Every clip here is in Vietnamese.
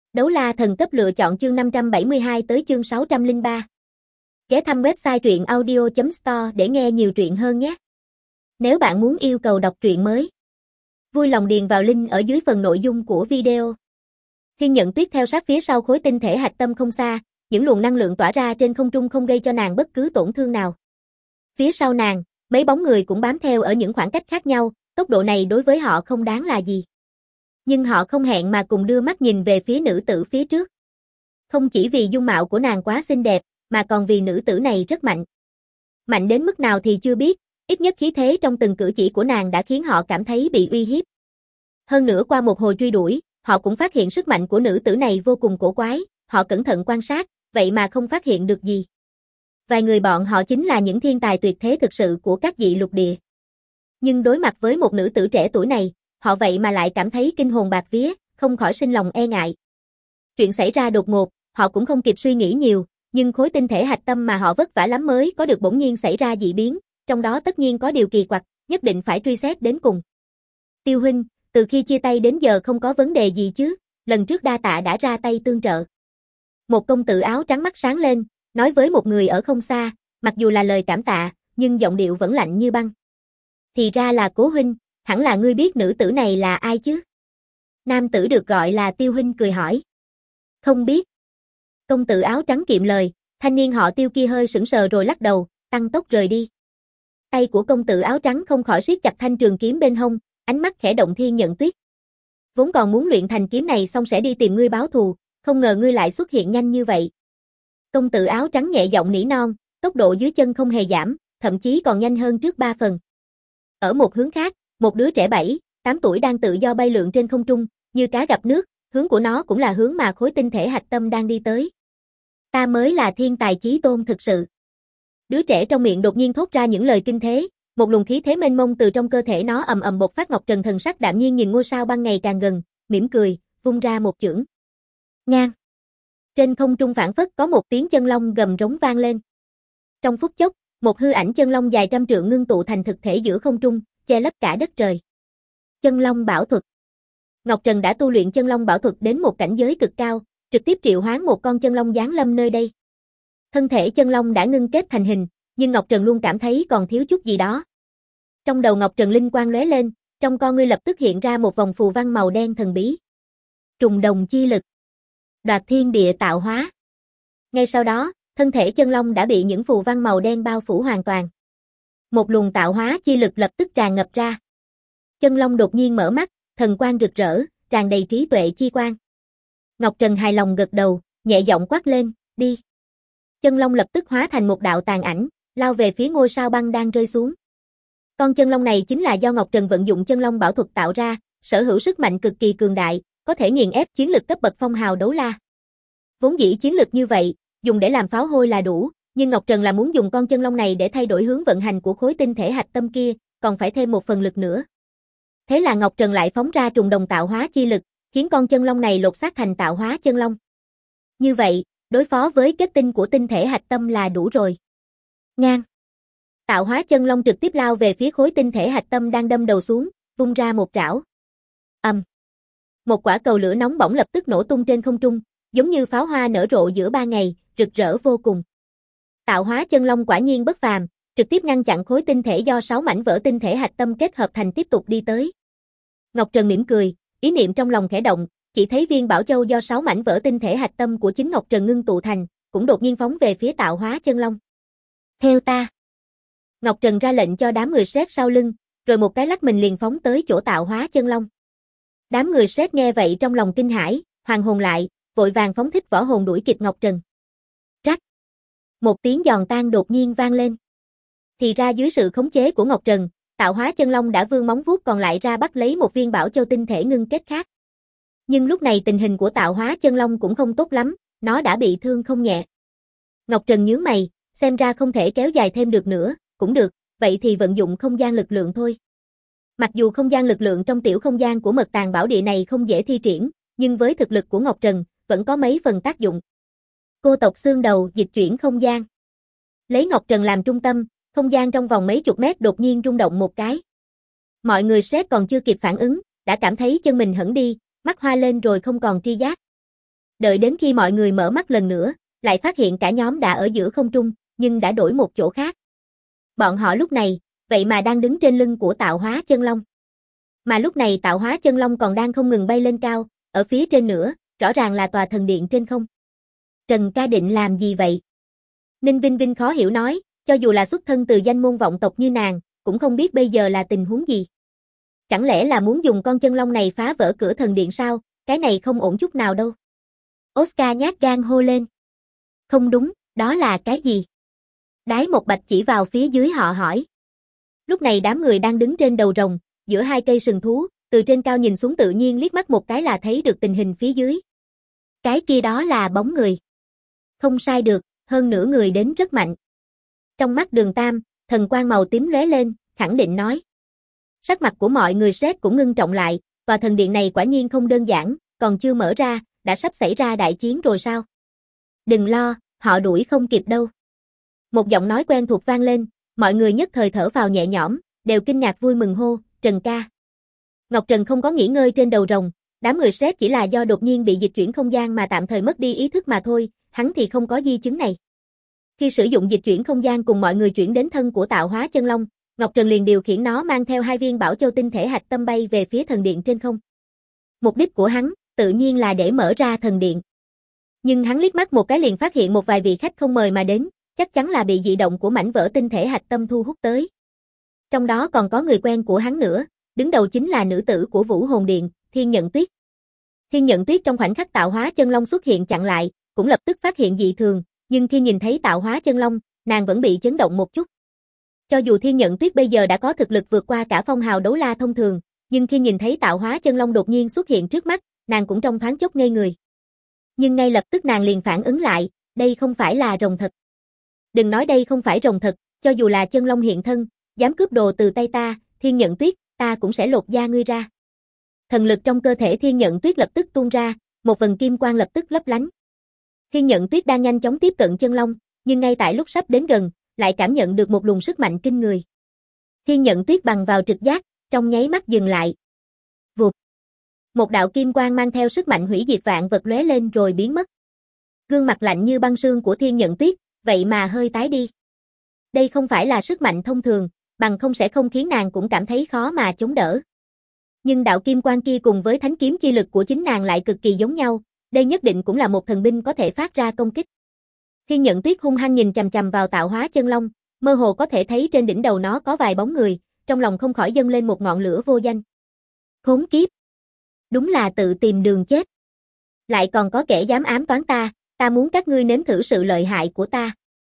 Đấu la thần cấp lựa chọn chương 572 tới chương 603. Ghé thăm website truyện audio.store để nghe nhiều truyện hơn nhé. Nếu bạn muốn yêu cầu đọc truyện mới, vui lòng điền vào link ở dưới phần nội dung của video. Thiên Nhận Tuyết theo sát phía sau khối tinh thể hạch tâm không xa, những luồng năng lượng tỏa ra trên không trung không gây cho nàng bất cứ tổn thương nào. Phía sau nàng, mấy bóng người cũng bám theo ở những khoảng cách khác nhau, tốc độ này đối với họ không đáng là gì. Nhưng họ không hẹn mà cùng đưa mắt nhìn về phía nữ tử phía trước. Không chỉ vì dung mạo của nàng quá xinh đẹp, mà còn vì nữ tử này rất mạnh. Mạnh đến mức nào thì chưa biết, ít nhất khí thế trong từng cử chỉ của nàng đã khiến họ cảm thấy bị uy hiếp. Hơn nữa qua một hồi truy đuổi, họ cũng phát hiện sức mạnh của nữ tử này vô cùng cổ quái, họ cẩn thận quan sát, vậy mà không phát hiện được gì. Vài người bọn họ chính là những thiên tài tuyệt thế thực sự của các dị lục địa. Nhưng đối mặt với một nữ tử trẻ tuổi này, họ vậy mà lại cảm thấy kinh hồn bạt vía, không khỏi sinh lòng e ngại. Chuyện xảy ra đột ngột, họ cũng không kịp suy nghĩ nhiều, nhưng khối tinh thể hạch tâm mà họ vất vả lắm mới có được bỗng nhiên xảy ra dị biến, trong đó tất nhiên có điều kỳ quặc, nhất định phải truy xét đến cùng. Tiêu huynh, từ khi chia tay đến giờ không có vấn đề gì chứ, lần trước đa tạ đã ra tay tương trợ. Một công tử áo trắng mắt sáng lên, nói với một người ở không xa, mặc dù là lời cảm tạ, nhưng giọng điệu vẫn lạnh như băng. Thì ra là Cố huynh, hẳn là ngươi biết nữ tử này là ai chứ? Nam tử được gọi là Tiêu huynh cười hỏi. Không biết. Công tử áo trắng kiệm lời, thanh niên họ Tiêu kia hơi sững sờ rồi lắc đầu, tăng tốc rời đi. Tay của công tử áo trắng không khỏi siết chặt thanh trường kiếm bên hông, ánh mắt khẽ động. Thiên Nhận Tuyết. Vốn còn muốn luyện thành kiếm này xong sẽ đi tìm ngươi báo thù, không ngờ ngươi lại xuất hiện nhanh như vậy. Công tử áo trắng nhẹ giọng nỉ non, tốc độ dưới chân không hề giảm, thậm chí còn nhanh hơn trước 3 phần. Ở một hướng khác, một đứa trẻ 7-8 tuổi đang tự do bay lượn trên không trung, như cá gặp nước, hướng của nó cũng là hướng mà khối tinh thể hạch tâm đang đi tới. Ta mới là thiên tài chí tôn thực sự. Đứa trẻ trong miệng đột nhiên thốt ra những lời kinh thế, một luồng khí thế mênh mông từ trong cơ thể nó ầm ầm bộc phát. Ngọc Trần thần sắc đạm nhiên nhìn ngôi sao băng ngày càng gần, mỉm cười, vung ra một chưởng. Ngang. Trên không trung phảng phất có một tiếng chân long gầm rống vang lên. Trong phút chốc, một hư ảnh chân long dài trăm trượng ngưng tụ thành thực thể giữa không trung, che lấp cả đất trời. Chân long bảo thuật. Ngọc Trần đã tu luyện chân long bảo thuật đến một cảnh giới cực cao, trực tiếp triệu hoán một con chân long giáng lâm nơi đây. Thân thể chân long đã ngưng kết thành hình, nhưng Ngọc Trần luôn cảm thấy còn thiếu chút gì đó. Trong đầu Ngọc Trần linh quang lóe lên, trong con ngươi lập tức hiện ra một vòng phù văn màu đen thần bí. Trùng đồng chi lực. Đoạt thiên địa tạo hóa. Ngay sau đó, thân thể chân long đã bị những phù văn màu đen bao phủ hoàn toàn. Một luồng tạo hóa chi lực lập tức tràn ngập ra. Chân long đột nhiên mở mắt, thần quang rực rỡ, tràn đầy trí tuệ chi quang. Ngọc Trần hài lòng gật đầu, nhẹ giọng quát lên, đi. Chân long lập tức hóa thành một đạo tàn ảnh, lao về phía ngôi sao băng đang rơi xuống. Con chân long này chính là do Ngọc Trần vận dụng chân long bảo thuật tạo ra, sở hữu sức mạnh cực kỳ cường đại, có thể nghiền ép chiến lực cấp bậc phong hào đấu la. Vốn dĩ chiến lực như vậy, dùng để làm pháo hôi là đủ, nhưng Ngọc Trần là muốn dùng con chân long này để thay đổi hướng vận hành của khối tinh thể hạch tâm kia, còn phải thêm một phần lực nữa. Thế là Ngọc Trần lại phóng ra trùng đồng tạo hóa chi lực, khiến con chân long này lột xác thành tạo hóa chân long. Như vậy, đối phó với kết tinh của tinh thể hạch tâm là đủ rồi. Ngang. Tạo hóa chân long trực tiếp lao về phía khối tinh thể hạch tâm đang đâm đầu xuống, vung ra một trảo. Một quả cầu lửa nóng bỏng lập tức nổ tung trên không trung, giống như pháo hoa nở rộ giữa ban ngày, rực rỡ vô cùng. Tạo hóa chân long quả nhiên bất phàm, trực tiếp ngăn chặn khối tinh thể do 6 mảnh vỡ tinh thể hạch tâm kết hợp thành tiếp tục đi tới. Ngọc Trần mỉm cười, ý niệm trong lòng khẽ động, chỉ thấy viên bảo châu do 6 mảnh vỡ tinh thể hạch tâm của chính Ngọc Trần ngưng tụ thành, cũng đột nhiên phóng về phía tạo hóa chân long. Theo ta. Ngọc Trần ra lệnh cho đám người Sét sau lưng, rồi một cái lắc mình liền phóng tới chỗ tạo hóa chân long. Đám người Sét nghe vậy trong lòng kinh hãi, hoàn hồn lại, vội vàng phóng thích võ hồn đuổi kịp Ngọc Trần. Rắc. Một tiếng giòn tan đột nhiên vang lên. Thì ra dưới sự khống chế của Ngọc Trần, tạo hóa chân long đã vươn móng vuốt còn lại ra bắt lấy một viên bảo châu tinh thể ngưng kết khác. Nhưng lúc này tình hình của tạo hóa chân long cũng không tốt lắm, nó đã bị thương không nhẹ. Ngọc Trần nhướng mày, xem ra không thể kéo dài thêm được nữa, cũng được, vậy thì vận dụng không gian lực lượng thôi. Mặc dù không gian lực lượng trong tiểu không gian của Mật Tàng Bảo Địa này không dễ thi triển, nhưng với thực lực của Ngọc Trần, vẫn có mấy phần tác dụng. Cô tộc xương đầu dịch chuyển không gian. Lấy Ngọc Trần làm trung tâm, không gian trong vòng mấy chục mét đột nhiên rung động một cái. Mọi người Sét còn chưa kịp phản ứng, đã cảm thấy chân mình hẫng đi, mắt hoa lên rồi không còn tri giác. Đợi đến khi mọi người mở mắt lần nữa, lại phát hiện cả nhóm đã ở giữa không trung, nhưng đã đổi một chỗ khác. Bọn họ lúc này, vậy mà đang đứng trên lưng của tạo hóa chân long. Mà lúc này tạo hóa chân long còn đang không ngừng bay lên cao, ở phía trên nữa, rõ ràng là tòa thần điện trên không. Trần ca định làm gì vậy? Ninh Vinh Vinh khó hiểu nói, cho dù là xuất thân từ danh môn vọng tộc như nàng, cũng không biết bây giờ là tình huống gì. Chẳng lẽ là muốn dùng con chân long này phá vỡ cửa thần điện sao? Cái này không ổn chút nào đâu. Oscar nhát gan hô lên. Không đúng, đó là cái gì? Đái Một Bạch chỉ vào phía dưới họ hỏi. Lúc này đám người đang đứng trên đầu rồng, giữa hai cây sừng thú, từ trên cao nhìn xuống tự nhiên liếc mắt một cái là thấy được tình hình phía dưới. Cái kia đó là bóng người. Không sai được, hơn nửa người đến rất mạnh. Trong mắt Đường Tam, thần quang màu tím lóe lên, khẳng định nói. Sắc mặt của mọi người sét cũng ngưng trọng lại, tòa thần điện này quả nhiên không đơn giản, còn chưa mở ra, đã sắp xảy ra đại chiến rồi sao? Đừng lo, họ đuổi không kịp đâu. Một giọng nói quen thuộc vang lên, mọi người nhất thời thở phào nhẹ nhõm, đều kinh ngạc vui mừng hô, Trần ca. Ngọc Trần không có nghỉ ngơi trên đầu rồng, đám người stress chỉ là do đột nhiên bị dịch chuyển không gian mà tạm thời mất đi ý thức mà thôi, hắn thì không có di chứng này. Khi sử dụng dịch chuyển không gian cùng mọi người chuyển đến thân của tạo hóa chân long, Ngọc Trần liền điều khiển nó mang theo 2 viên bảo châu tinh thể hạch tâm bay về phía thần điện trên không. Mục đích của hắn, tự nhiên là để mở ra thần điện. Nhưng hắn liếc mắt một cái liền phát hiện một vài vị khách không mời mà đến, chắc chắn là bị dị động của mảnh vỡ tinh thể hạch tâm thu hút tới. Trong đó còn có người quen của hắn nữa, đứng đầu chính là nữ tử của Vũ Hồn Điện, Thiên Nhận Tuyết. Thiên Nhận Tuyết trong khoảnh khắc tạo hóa chân long xuất hiện chặn lại, cũng lập tức phát hiện dị thường, nhưng khi nhìn thấy tạo hóa chân long, nàng vẫn bị chấn động một chút. Cho dù Thiên Nhận Tuyết bây giờ đã có thực lực vượt qua cả phong hào đấu la thông thường, nhưng khi nhìn thấy tạo hóa chân long đột nhiên xuất hiện trước mắt, nàng cũng trong thoáng chốc ngây người. Nhưng ngay lập tức nàng liền phản ứng lại, đây không phải là rồng thật. Đừng nói đây không phải rồng thật, cho dù là chân long hiện thân, dám cướp đồ từ tay ta, Thiên Nhận Tuyết, ta cũng sẽ lột da ngươi ra. Thần lực trong cơ thể Thiên Nhận Tuyết lập tức tuôn ra, một vầng kim quang lập tức lấp lánh. Thiên Nhận Tuyết đang nhanh chóng tiếp cận chân long, nhưng ngay tại lúc sắp đến gần, lại cảm nhận được một luồng sức mạnh kinh người. Thiên Nhận Tuyết bằng vào trực giác, trong nháy mắt dừng lại. Vụt. Một đạo kim quang mang theo sức mạnh hủy diệt vạn vật lóe lên rồi biến mất. Gương mặt lạnh như băng sương của Thiên Nhận Tuyết, vậy mà hơi tái đi. Đây không phải là sức mạnh thông thường, bằng không sẽ không khiến nàng cũng cảm thấy khó mà chống đỡ. Nhưng đạo kim quang kia cùng với thánh kiếm chi lực của chính nàng lại cực kỳ giống nhau, đây nhất định cũng là một thần binh có thể phát ra công kích. Thiên Nhận Tuyết hung hăng nhìn chằm chằm vào tạo hóa chân long, mơ hồ có thể thấy trên đỉnh đầu nó có vài bóng người, trong lòng không khỏi dâng lên một ngọn lửa vô danh. Khốn kiếp! Đúng là tự tìm đường chết. Lại còn có kẻ dám ám toán ta muốn các ngươi nếm thử sự lợi hại của ta.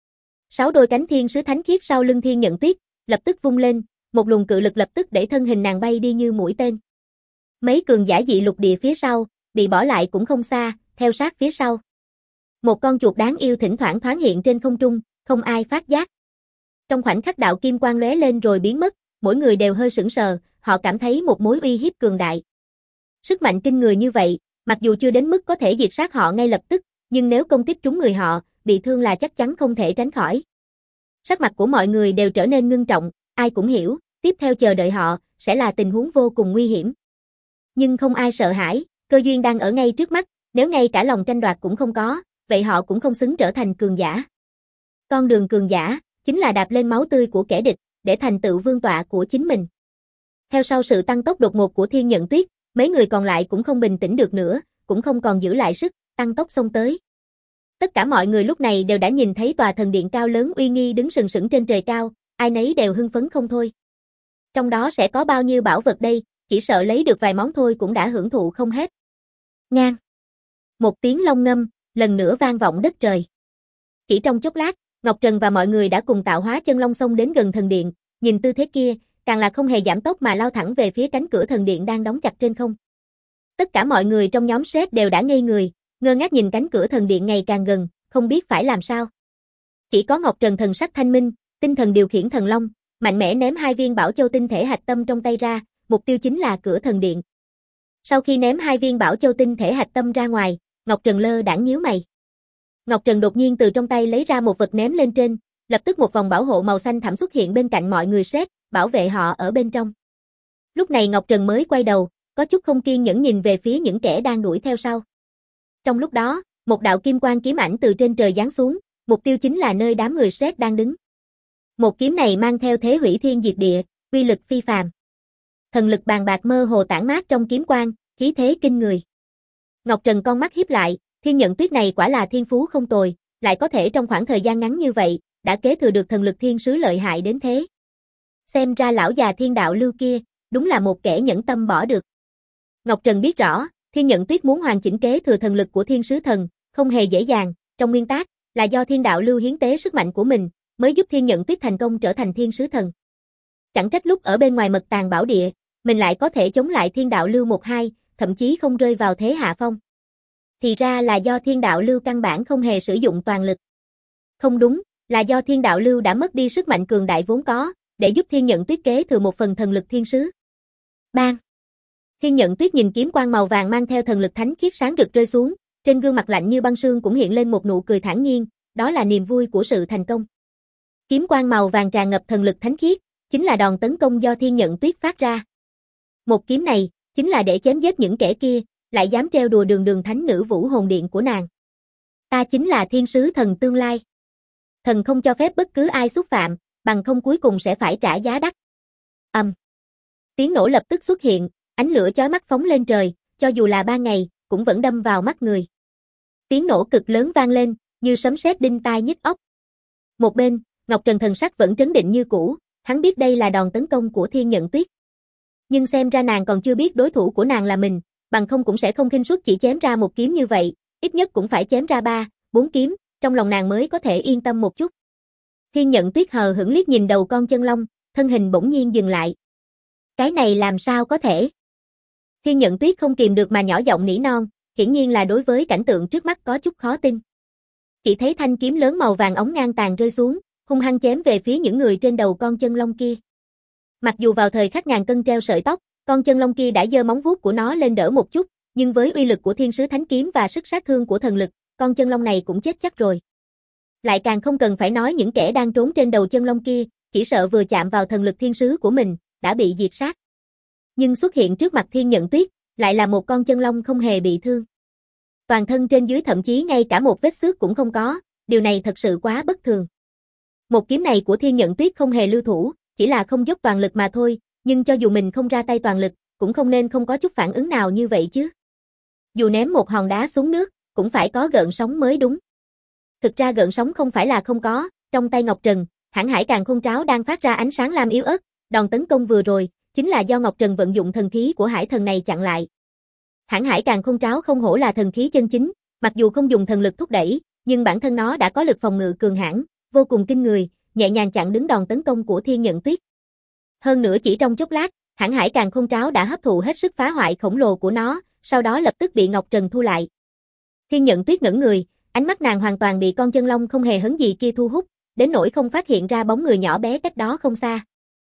6 đôi cánh thiên sứ thánh khiết sau lưng Thiên Nhận Tuyết, lập tức vung lên, một luồng cự lực lập tức để thân hình nàng bay đi như mũi tên. Mấy cường giả dị lục địa phía sau, bị bỏ lại cũng không xa, theo sát phía sau. Một con chuột đáng yêu thỉnh thoảng thoáng hiện trên không trung, không ai phát giác. Trong khoảnh khắc đạo kim quang lóe lên rồi biến mất, mỗi người đều hơi sững sờ, họ cảm thấy một mối uy hiếp cường đại. Sức mạnh kinh người như vậy, mặc dù chưa đến mức có thể diệt sát họ ngay lập tức, nhưng nếu công kích trúng người họ, bị thương là chắc chắn không thể tránh khỏi. Sắc mặt của mọi người đều trở nên ngưng trọng, ai cũng hiểu, tiếp theo chờ đợi họ, sẽ là tình huống vô cùng nguy hiểm. Nhưng không ai sợ hãi, cơ duyên đang ở ngay trước mắt, nếu ngay cả lòng tranh đoạt cũng không có, vậy họ cũng không xứng trở thành cường giả. Con đường cường giả, chính là đạp lên máu tươi của kẻ địch, để thành tựu vương tọa của chính mình. Theo sau sự tăng tốc đột ngột của Thiên Nhận Tuyết, mấy người còn lại cũng không bình tĩnh được nữa, cũng không còn giữ lại sức, tăng tốc xông tới. Tất cả mọi người lúc này đều đã nhìn thấy tòa thần điện cao lớn uy nghi đứng sừng sững trên trời cao, ai nấy đều hưng phấn không thôi. Trong đó sẽ có bao nhiêu bảo vật đây, chỉ sợ lấy được vài món thôi cũng đã hưởng thụ không hết. Ngang. Một tiếng long ngâm, lần nữa vang vọng đất trời. Chỉ trong chốc lát, Ngọc Trần và mọi người đã cùng tạo hóa chân long xông đến gần thần điện, nhìn tư thế kia, càng là không hề giảm tốc mà lao thẳng về phía cánh cửa thần điện đang đóng chặt trên không. Tất cả mọi người trong nhóm Sét đều đã ngây người, ngơ ngác nhìn cánh cửa thần điện ngày càng gần, không biết phải làm sao. Chỉ có Ngọc Trần thần sắc thanh minh, tinh thần điều khiển thần long, mạnh mẽ ném 2 viên bảo châu tinh thể hạch tâm trong tay ra, mục tiêu chính là cửa thần điện. Sau khi ném 2 viên bảo châu tinh thể hạch tâm ra ngoài, Ngọc Trần lơ đãng nhíu mày. Ngọc Trần đột nhiên từ trong tay lấy ra một vật ném lên trên, lập tức một vòng bảo hộ màu xanh thẳm xuất hiện bên cạnh mọi người Sét, bảo vệ họ ở bên trong. Lúc này Ngọc Trần mới quay đầu, có chút không kiên nhẫn nhìn về phía những kẻ đang đuổi theo sau. Trong lúc đó, một đạo kim quang kiếm ảnh từ trên trời giáng xuống, mục tiêu chính là nơi đám người Shrek đang đứng. Một kiếm này mang theo thế hủy thiên diệt địa, uy lực phi phàm. Thần lực bàn bạc mơ hồ tản mát trong kiếm quang, khí thế kinh người. Ngọc Trần con mắt híp lại, Thiên Nhận Tuyết này quả là thiên phú không tồi, lại có thể trong khoảng thời gian ngắn như vậy, đã kế thừa được thần lực thiên sứ lợi hại đến thế. Xem ra lão già Thiên Đạo Lưu kia, đúng là một kẻ nhẫn tâm bỏ được. Ngọc Trần biết rõ, Thiên Nhận Tuyết muốn hoàn chỉnh kế thừa thần lực của thiên sứ thần, không hề dễ dàng, trong nguyên tắc, là do Thiên Đạo Lưu hiến tế sức mạnh của mình, mới giúp Thiên Nhận Tuyết thành công trở thành thiên sứ thần. Chẳng trách lúc ở bên ngoài Mật Tàng Bảo Địa, mình lại có thể chống lại Thiên Đạo Lưu 1-2, thậm chí không rơi vào thế hạ phong. Thì ra là do Thiên Đạo Lưu căn bản không hề sử dụng toàn lực. Không đúng, là do Thiên Đạo Lưu đã mất đi sức mạnh cường đại vốn có, để giúp Thiên Nhận Tuyết kế thừa một phần thần lực thiên sứ. Bang! Thiên Nhận Tuyết nhìn kiếm quang màu vàng mang theo thần lực thánh khiết sáng rực rơi xuống, trên gương mặt lạnh như băng sương cũng hiện lên một nụ cười thản nhiên, đó là niềm vui của sự thành công. Kiếm quang màu vàng tràn ngập thần lực thánh khiết, chính là đòn tấn công do Thiên Nhận Tuyết phát ra. Một kiếm này, chính là để chém giết những kẻ kia, lại dám trêu đùa Đường thánh nữ Vũ Hồn Điện của nàng. Ta chính là thiên sứ thần tương lai. Thần không cho phép bất cứ ai xúc phạm, bằng không cuối cùng sẽ phải trả giá đắt. Tiếng nổ lập tức xuất hiện, ánh lửa chói mắt phóng lên trời, cho dù là ban ngày, cũng vẫn đâm vào mắt người. Tiếng nổ cực lớn vang lên, như sấm sét đinh tai nhức óc. Một bên, Ngọc Trần thần sắc vẫn trấn định như cũ, hắn biết đây là đòn tấn công của Thiên Nhận Tuyết. Nhưng xem ra nàng còn chưa biết đối thủ của nàng là mình, bằng không cũng sẽ không khinh suất chỉ chém ra một kiếm như vậy, ít nhất cũng phải chém ra 3-4 kiếm, trong lòng nàng mới có thể yên tâm một chút. Thiên Nhận Tuyết hờ hững liếc nhìn đầu con chân long, thân hình bỗng nhiên dừng lại. Cái này làm sao có thể? Thiên Nhận Tuyết không kìm được mà nhỏ giọng nỉ non, hiển nhiên là đối với cảnh tượng trước mắt có chút khó tin. Chỉ thấy thanh kiếm lớn màu vàng óng ngang tàn rơi xuống, hung hăng chém về phía những người trên đầu con chân long kia. Mặc dù vào thời khắc ngàn cân treo sợi tóc, con chân long kia đã giơ móng vuốt của nó lên đỡ một chút, nhưng với uy lực của thiên sứ thánh kiếm và sức sát thương của thần lực, con chân long này cũng chết chắc rồi. Lại càng không cần phải nói những kẻ đang trốn trên đầu chân long kia, chỉ sợ vừa chạm vào thần lực thiên sứ của mình, đã bị diệt sát. Nhưng xuất hiện trước mặt Thiên Nhận Tuyết, lại là một con chân long không hề bị thương. Toàn thân trên dưới thậm chí ngay cả một vết xước cũng không có, điều này thật sự quá bất thường. Một kiếm này của Thiên Nhận Tuyết không hề lưu thủ, chỉ là không dốc toàn lực mà thôi, nhưng cho dù mình không ra tay toàn lực, cũng không nên không có chút phản ứng nào như vậy chứ. Dù ném một hòn đá xuống nước, cũng phải có gợn sóng mới đúng. Thực ra gợn sóng không phải là không có, trong tay Ngọc Trần, Hãn Hải Càn Khôn Tráo đang phát ra ánh sáng lam yếu ớt, đòn tấn công vừa rồi, chính là do Ngọc Trần vận dụng thần khí của hải thần này chặn lại. Hãn Hải Càn Khôn Tráo không hổ là thần khí chân chính, mặc dù không dùng thần lực thúc đẩy, nhưng bản thân nó đã có lực phòng ngự cường hãn, vô cùng kinh người, nhẹ nhàng chặn đứng đòn tấn công của Thiên Nhận Tuyết. Hơn nữa chỉ trong chốc lát, Hãn Hải Càn Khôn Tráo đã hấp thụ hết sức phá hoại khổng lồ của nó, sau đó lập tức bị Ngọc Trần thu lại. Thiên Nhận Tuyết ngẩn người, ánh mắt nàng hoàn toàn bị con chân long không hề hấn gì kia thu hút, đến nỗi không phát hiện ra bóng người nhỏ bé cách đó không xa.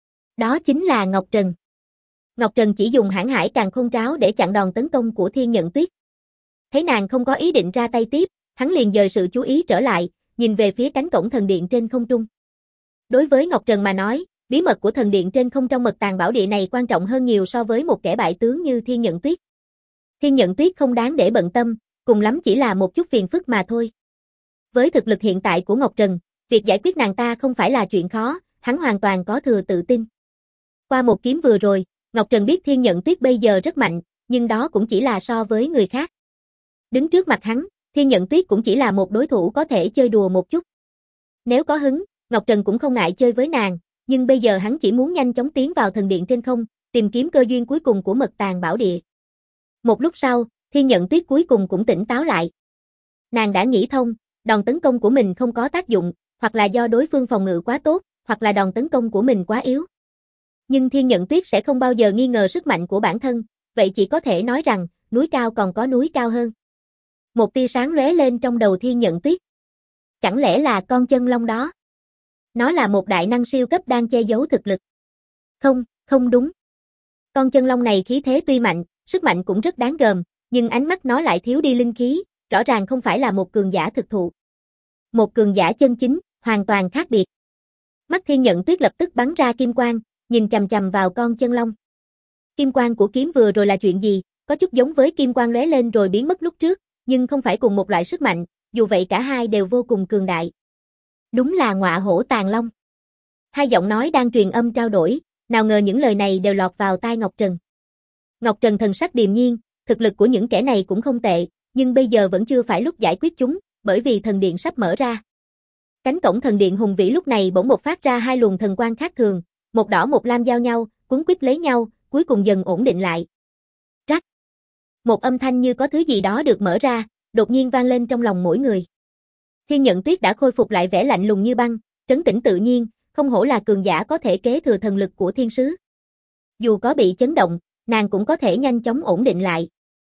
Đó chính là Ngọc Trần. Ngọc Trần chỉ dùng Hãn Hải Càn Khôn Tráo để chặn đòn tấn công của Thiên Nhận Tuyết. Thấy nàng không có ý định ra tay tiếp, hắn liền dời sự chú ý trở lại, nhìn về phía cánh cổng thần điện trên không trung. Đối với Ngọc Trần mà nói, bí mật của thần điện trên không trong Mật Tàng Bảo Địa này quan trọng hơn nhiều so với một kẻ bại tướng như Thiên Nhận Tuyết. Thiên Nhận Tuyết không đáng để bận tâm, cùng lắm chỉ là một chút phiền phức mà thôi. Với thực lực hiện tại của Ngọc Trần, việc giải quyết nàng ta không phải là chuyện khó, hắn hoàn toàn có thừa tự tin. Qua một kiếm vừa rồi, Ngọc Trần biết Thiên Nhận Tuyết bây giờ rất mạnh, nhưng đó cũng chỉ là so với người khác. Đứng trước mặt hắn, Thiên Nhận Tuyết cũng chỉ là một đối thủ có thể chơi đùa một chút. Nếu có hứng, Ngọc Trần cũng không ngại chơi với nàng, nhưng bây giờ hắn chỉ muốn nhanh chóng tiến vào thần điện trên không, tìm kiếm cơ duyên cuối cùng của Mật Tàng Bảo Địa. Một lúc sau, Thiên Nhận Tuyết cuối cùng cũng tỉnh táo lại. Nàng đã nghĩ thông, đòn tấn công của mình không có tác dụng, hoặc là do đối phương phòng ngự quá tốt, hoặc là đòn tấn công của mình quá yếu. Nhưng Thiên Nhận Tuyết sẽ không bao giờ nghi ngờ sức mạnh của bản thân, vậy chỉ có thể nói rằng, núi cao còn có núi cao hơn. Một tia sáng lóe lên trong đầu Thiên Nhận Tuyết. Chẳng lẽ là con chân long đó? Nó là một đại năng siêu cấp đang che giấu thực lực. Không, không đúng. Con chân long này khí thế tuy mạnh, sức mạnh cũng rất đáng gờm, nhưng ánh mắt nó lại thiếu đi linh khí, rõ ràng không phải là một cường giả thực thụ. Một cường giả chân chính, hoàn toàn khác biệt. Mắt Thiên Nhận Tuyết lập tức bắn ra kim quang, nhìn chằm chằm vào con chân long. Kim quang của kiếm vừa rồi là chuyện gì, có chút giống với kim quang lóe lên rồi biến mất lúc trước, nhưng không phải cùng một loại sức mạnh, dù vậy cả hai đều vô cùng cường đại. Đúng là ngọa hổ tàng long. Hai giọng nói đang truyền âm trao đổi, nào ngờ những lời này đều lọt vào tai Ngọc Trần. Ngọc Trần thần sắc điềm nhiên, thực lực của những kẻ này cũng không tệ, nhưng bây giờ vẫn chưa phải lúc giải quyết chúng, bởi vì thần điện sắp mở ra. Cánh cổng thần điện hùng vĩ lúc này bỗng bộc phát ra hai luồng thần quang khác thường, một đỏ một lam giao nhau, quấn quýt lấy nhau, cuối cùng dần ổn định lại. Rắc. Một âm thanh như có thứ gì đó được mở ra, đột nhiên vang lên trong lòng mỗi người. Thiên Nhận Tuyết đã khôi phục lại vẻ lạnh lùng như băng, trấn tĩnh tự nhiên, không hổ là cường giả có thể kế thừa thần lực của thiên sứ. Dù có bị chấn động, nàng cũng có thể nhanh chóng ổn định lại.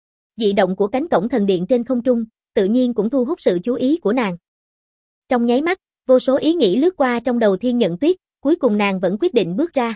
Dị động của cánh cổng thần điện trên không trung, tự nhiên cũng thu hút sự chú ý của nàng. Trong nháy mắt, vô số ý nghĩ lướt qua trong đầu Thiên Nhận Tuyết, cuối cùng nàng vẫn quyết định bước ra.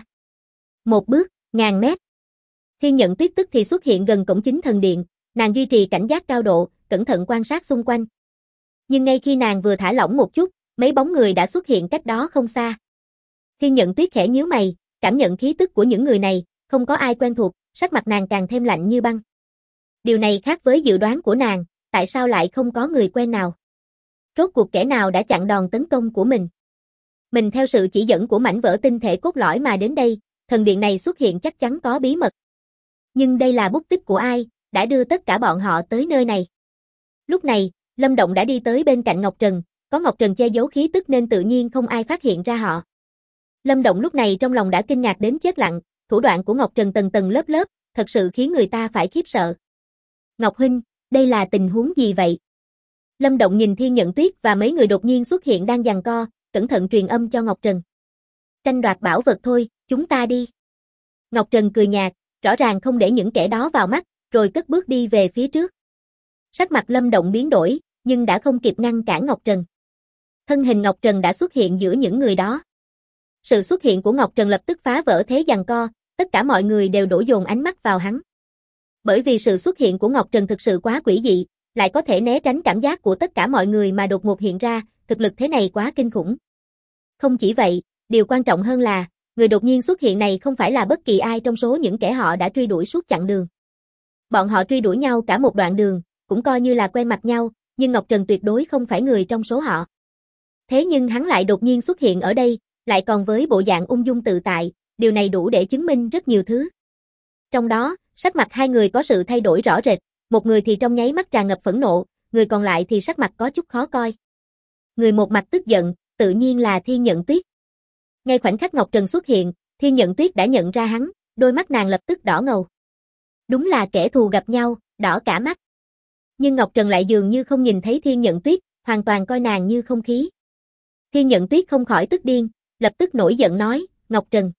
Một bước, ngàn mét. Thiên Nhận Tuyết tức thì xuất hiện gần cổng chính thần điện, nàng duy trì cảnh giác cao độ, cẩn thận quan sát xung quanh. Nhưng ngay khi nàng vừa thả lỏng một chút, mấy bóng người đã xuất hiện cách đó không xa. Thiên Nhận Tuyết khẽ nhíu mày, cảm nhận khí tức của những người này, không có ai quen thuộc, sắc mặt nàng càng thêm lạnh như băng. Điều này khác với dự đoán của nàng, tại sao lại không có người quen nào? Rốt cuộc kẻ nào đã chặn đòn tấn công của mình? Mình theo sự chỉ dẫn của mảnh vỡ tinh thể cốt lõi mà đến đây, thần điện này xuất hiện chắc chắn có bí mật. Nhưng đây là bút tích của ai, đã đưa tất cả bọn họ tới nơi này? Lúc này, Lâm Động đã đi tới bên cạnh Ngọc Trần, có Ngọc Trần che giấu khí tức nên tự nhiên không ai phát hiện ra họ. Lâm Động lúc này trong lòng đã kinh ngạc đến chết lặng, thủ đoạn của Ngọc Trần tầng tầng lớp lớp, thật sự khiến người ta phải khiếp sợ. Ngọc huynh, đây là tình huống gì vậy? Lâm Động nhìn Thiên Nhận Tuyết và mấy người đột nhiên xuất hiện đang giằng co, cẩn thận truyền âm cho Ngọc Trần. Tranh đoạt bảo vật thôi, chúng ta đi. Ngọc Trần cười nhạt, rõ ràng không để những kẻ đó vào mắt, rồi cất bước đi về phía trước. Sắc mặt Lâm Động biến đổi, nhưng đã không kịp ngăn cản Ngọc Trần. Thân hình Ngọc Trần đã xuất hiện giữa những người đó. Sự xuất hiện của Ngọc Trần lập tức phá vỡ thế giằng co, tất cả mọi người đều đổ dồn ánh mắt vào hắn. Bởi vì sự xuất hiện của Ngọc Trần thực sự quá quỷ dị, lại có thể né tránh cảm giác của tất cả mọi người mà đột ngột hiện ra, thực lực thế này quá kinh khủng. Không chỉ vậy, điều quan trọng hơn là, người đột nhiên xuất hiện này không phải là bất kỳ ai trong số những kẻ họ đã truy đuổi suốt chặng đường. Bọn họ truy đuổi nhau cả một đoạn đường, cũng coi như là quen mặt nhau, nhưng Ngọc Trần tuyệt đối không phải người trong số họ. Thế nhưng hắn lại đột nhiên xuất hiện ở đây, lại còn với bộ dạng ung dung tự tại, điều này đủ để chứng minh rất nhiều thứ. Trong đó, sắc mặt hai người có sự thay đổi rõ rệt, một người thì trong nháy mắt tràn ngập phẫn nộ, người còn lại thì sắc mặt có chút khó coi. Người một mặt tức giận, tự nhiên là Thiên Nhận Tuyết. Ngay khoảnh khắc Ngọc Trần xuất hiện, Thiên Nhận Tuyết đã nhận ra hắn, đôi mắt nàng lập tức đỏ ngầu. Đúng là kẻ thù gặp nhau, đỏ cả mắt. Nhưng Ngọc Trần lại dường như không nhìn thấy Thiên Nhận Tuyết, hoàn toàn coi nàng như không khí. Thiên Nhận Tuyết không khỏi tức điên, lập tức nổi giận nói, Ngọc Trần.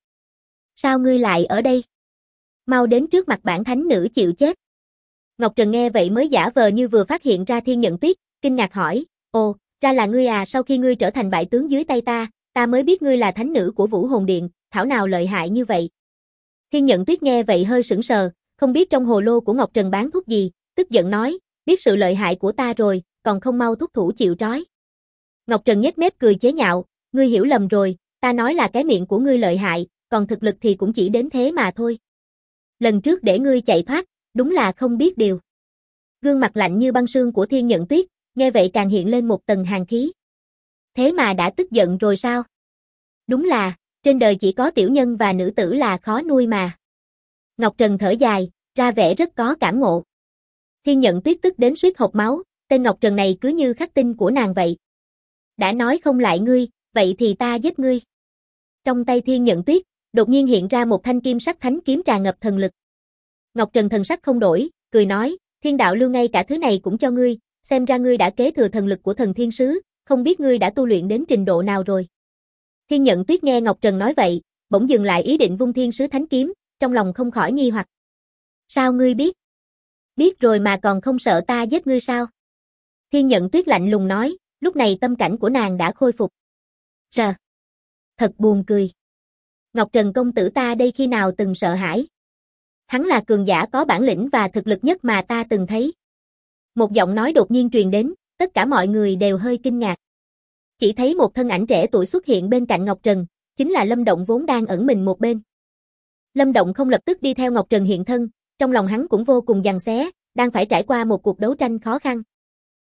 Sao ngươi lại ở đây? Mau đến trước mặt bản thánh nữ chịu chết. Ngọc Trần nghe vậy mới giả vờ như vừa phát hiện ra Thiên Nhận Tuyết, kinh ngạc hỏi, ồ, ra là ngươi à, sau khi ngươi trở thành bại tướng dưới tay ta mới biết ngươi là thánh nữ của Vũ Hồn Điện, thảo nào lợi hại như vậy. Thiên Nhận Tuyết nghe vậy hơi sững sờ, không biết trong hồ lô của Ngọc Trần bán thuốc gì, tức giận nói, biết sự lợi hại của ta rồi, còn không mau thúc thủ chịu trói. Ngọc Trần nhếch mép cười chế nhạo, ngươi hiểu lầm rồi, ta nói là cái miệng của ngươi lợi hại, còn thực lực thì cũng chỉ đến thế mà thôi. Lần trước để ngươi chạy thoát, đúng là không biết điều. Gương mặt lạnh như băng sương của Thiên Nhận Tuyết, nghe vậy càng hiện lên một tầng hàn khí. Thế mà đã tức giận rồi sao? Đúng là, trên đời chỉ có tiểu nhân và nữ tử là khó nuôi mà. Ngọc Trần thở dài, ra vẻ rất có cảm ngộ. Thiên Nhận Tuyết tức đến suýt hộc máu, tên Ngọc Trần này cứ như khắc tinh của nàng vậy. Đã nói không lại ngươi, vậy thì ta giết ngươi. Trong tay Thiên Nhận Tuyết, đột nhiên hiện ra một thanh kim sắc thánh kiếm tràn ngập thần lực. Ngọc Trần thần sắc không đổi, cười nói, Thiên đạo lưu ngay cả thứ này cũng cho ngươi, xem ra ngươi đã kế thừa thần lực của thần thiên sứ, không biết ngươi đã tu luyện đến trình độ nào rồi. Thiên Nhận Tuyết nghe Ngọc Trần nói vậy, bỗng dừng lại ý định vung thiên sứ thánh kiếm, trong lòng không khỏi nghi hoặc. Sao ngươi biết? Biết rồi mà còn không sợ ta giết ngươi sao? Thiên Nhận Tuyết lạnh lùng nói, lúc này tâm cảnh của nàng đã khôi phục. Rờ. Thật buồn cười. Ngọc Trần công tử ta đây khi nào từng sợ hãi? Hắn là cường giả có bản lĩnh và thực lực nhất mà ta từng thấy. Một giọng nói đột nhiên truyền đến, tất cả mọi người đều hơi kinh ngạc. Chỉ thấy một thân ảnh trẻ tuổi xuất hiện bên cạnh Ngọc Trần, chính là Lâm Động vốn đang ẩn mình một bên. Lâm Động không lập tức đi theo Ngọc Trần hiện thân, trong lòng hắn cũng vô cùng giằng xé, đang phải trải qua một cuộc đấu tranh khó khăn.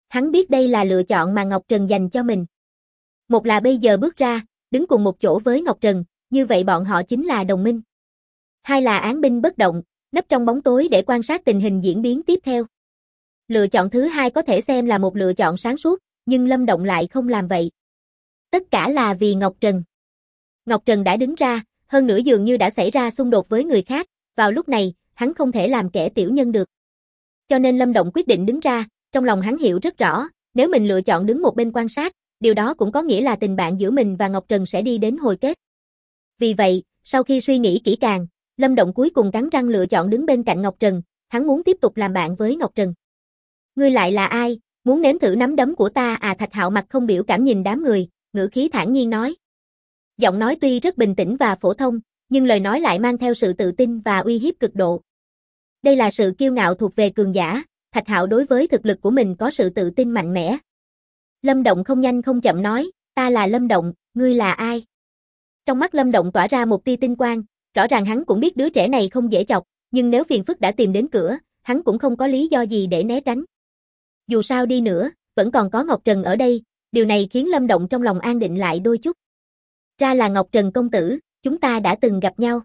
Hắn biết đây là lựa chọn mà Ngọc Trần dành cho mình. Một là bây giờ bước ra, đứng cùng một chỗ với Ngọc Trần, như vậy bọn họ chính là đồng minh. Hai là án binh bất động, nấp trong bóng tối để quan sát tình hình diễn biến tiếp theo. Lựa chọn thứ hai có thể xem là một lựa chọn sáng suốt, nhưng Lâm Động lại không làm vậy. Tất cả là vì Ngọc Trần. Ngọc Trần đã đứng ra, hơn nữa dường như đã xảy ra xung đột với người khác, vào lúc này, hắn không thể làm kẻ tiểu nhân được. Cho nên Lâm Động quyết định đứng ra, trong lòng hắn hiểu rất rõ, nếu mình lựa chọn đứng một bên quan sát, điều đó cũng có nghĩa là tình bạn giữa mình và Ngọc Trần sẽ đi đến hồi kết. Vì vậy, sau khi suy nghĩ kỹ càng, Lâm Động cuối cùng cắn răng lựa chọn đứng bên cạnh Ngọc Trần, hắn muốn tiếp tục làm bạn với Ngọc Trần. Ngươi lại là ai, muốn nếm thử nắm đấm của ta à? Thạch Hạo mặt không biểu cảm nhìn đám người, ngữ khí thản nhiên nói. Giọng nói tuy rất bình tĩnh và phổ thông, nhưng lời nói lại mang theo sự tự tin và uy hiếp cực độ. Đây là sự kiêu ngạo thuộc về cường giả, Thạch Hạo đối với thực lực của mình có sự tự tin mạnh mẽ. Lâm Động không nhanh không chậm nói, ta là Lâm Động, ngươi là ai? Trong mắt Lâm Động tỏa ra một tia tinh quang, rõ ràng hắn cũng biết đứa trẻ này không dễ chọc, nhưng nếu phiền phức đã tìm đến cửa, hắn cũng không có lý do gì để né tránh. Dù sao đi nữa, vẫn còn có Ngọc Trần ở đây, điều này khiến Lâm Động trong lòng an định lại đôi chút. Ra là Ngọc Trần công tử, chúng ta đã từng gặp nhau.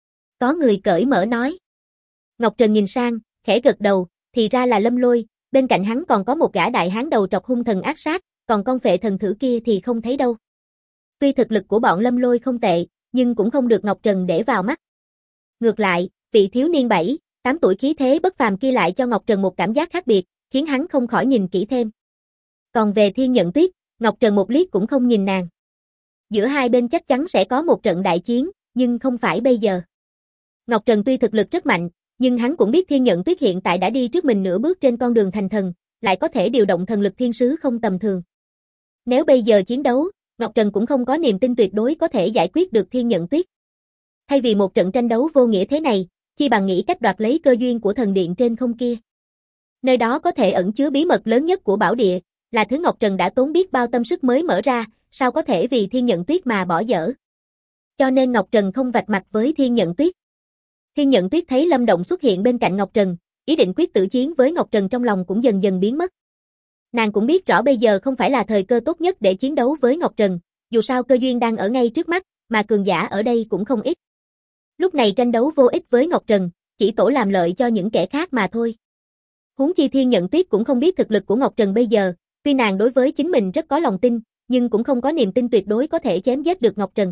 Có người cởi mở nói. Ngọc Trần nhìn sang, khẽ gật đầu, thì ra là Lâm Lôi, bên cạnh hắn còn có một gã đại hán đầu trọc hung thần ác sát, còn con phệ thần thử kia thì không thấy đâu. Tuy thực lực của bọn Lâm Lôi không tệ, nhưng cũng không được Ngọc Trần để vào mắt. Ngược lại, vị thiếu niên 7, 8 tuổi khí thế bất phàm kia lại cho Ngọc Trần một cảm giác khác biệt, khiến hắn không khỏi nhìn kỹ thêm. Còn về Thiên Nhận Tuyết, Ngọc Trần một liếc cũng không nhìn nàng. Giữa hai bên chắc chắn sẽ có một trận đại chiến, nhưng không phải bây giờ. Ngọc Trần tuy thực lực rất mạnh, nhưng hắn cũng biết Thiên Nhận Tuyết hiện tại đã đi trước mình nửa bước trên con đường thành thần, lại có thể điều động thần lực thiên sứ không tầm thường. Nếu bây giờ chiến đấu, Ngọc Trần cũng không có niềm tin tuyệt đối có thể giải quyết được Thiên Nhận Tuyết. Thay vì một trận tranh đấu vô nghĩa thế này, chi bằng nghĩ cách đoạt lấy cơ duyên của thần điện trên không kia. Nơi đó có thể ẩn chứa bí mật lớn nhất của bảo địa, là thứ Ngọc Trần đã tốn biết bao tâm sức mới mở ra, sao có thể vì Thiên Nhận Tuyết mà bỏ dở. Cho nên Ngọc Trần không vạch mặt với Thiên Nhận Tuyết. Thiên Nhận Tuyết thấy Lâm Động xuất hiện bên cạnh Ngọc Trần, ý định quyết tử chiến với Ngọc Trần trong lòng cũng dần dần biến mất. Nàng cũng biết rõ bây giờ không phải là thời cơ tốt nhất để chiến đấu với Ngọc Trần, dù sao cơ duyên đang ở ngay trước mắt, mà cường giả ở đây cũng không ít. Lúc này tranh đấu vô ích với Ngọc Trần, chỉ tổ làm lợi cho những kẻ khác mà thôi. Huống chi Thiên Nhận Tuyết cũng không biết thực lực của Ngọc Trần bây giờ, tuy nàng đối với chính mình rất có lòng tin, nhưng cũng không có niềm tin tuyệt đối có thể chém giết được Ngọc Trần.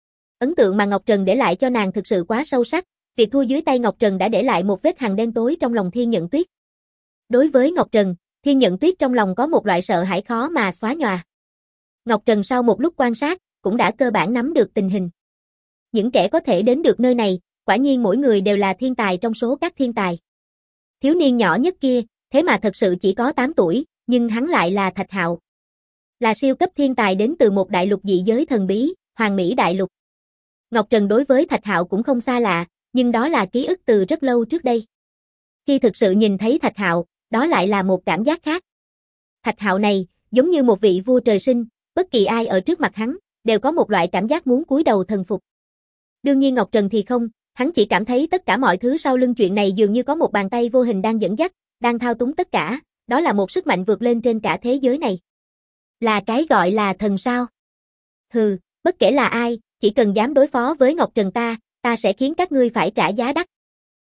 Ấn tượng mà Ngọc Trần để lại cho nàng thực sự quá sâu sắc, việc thua dưới tay Ngọc Trần đã để lại một vết hằn đen tối trong lòng Thiên Nhận Tuyết. Đối với Ngọc Trần, Thiên Nhận Tuyết trong lòng có một loại sợ hãi khó mà xóa nhòa. Ngọc Trần sau một lúc quan sát, cũng đã cơ bản nắm được tình hình. Những kẻ có thể đến được nơi này, quả nhiên mỗi người đều là thiên tài trong số các thiên tài. Thiếu niên nhỏ nhất kia, thế mà thật sự chỉ có 8 tuổi, nhưng hắn lại là Thạch Hạo. Là siêu cấp thiên tài đến từ một đại lục dị giới thần bí, Hoàng Mỹ đại lục. Ngọc Trần đối với Thạch Hạo cũng không xa lạ, nhưng đó là ký ức từ rất lâu trước đây. Khi thực sự nhìn thấy Thạch Hạo, đó lại là một cảm giác khác. Thạch Hạo này, giống như một vị vua trời sinh, bất kỳ ai ở trước mặt hắn, đều có một loại cảm giác muốn cúi đầu thần phục. Đương nhiên Ngọc Trần thì không, hắn chỉ cảm thấy tất cả mọi thứ sau lưng chuyện này dường như có một bàn tay vô hình đang dẫn dắt, đang thao túng tất cả, đó là một sức mạnh vượt lên trên cả thế giới này. Là cái gọi là thần sao? Hừ, bất kể là ai, chỉ cần dám đối phó với Ngọc Trần ta sẽ khiến các ngươi phải trả giá đắt.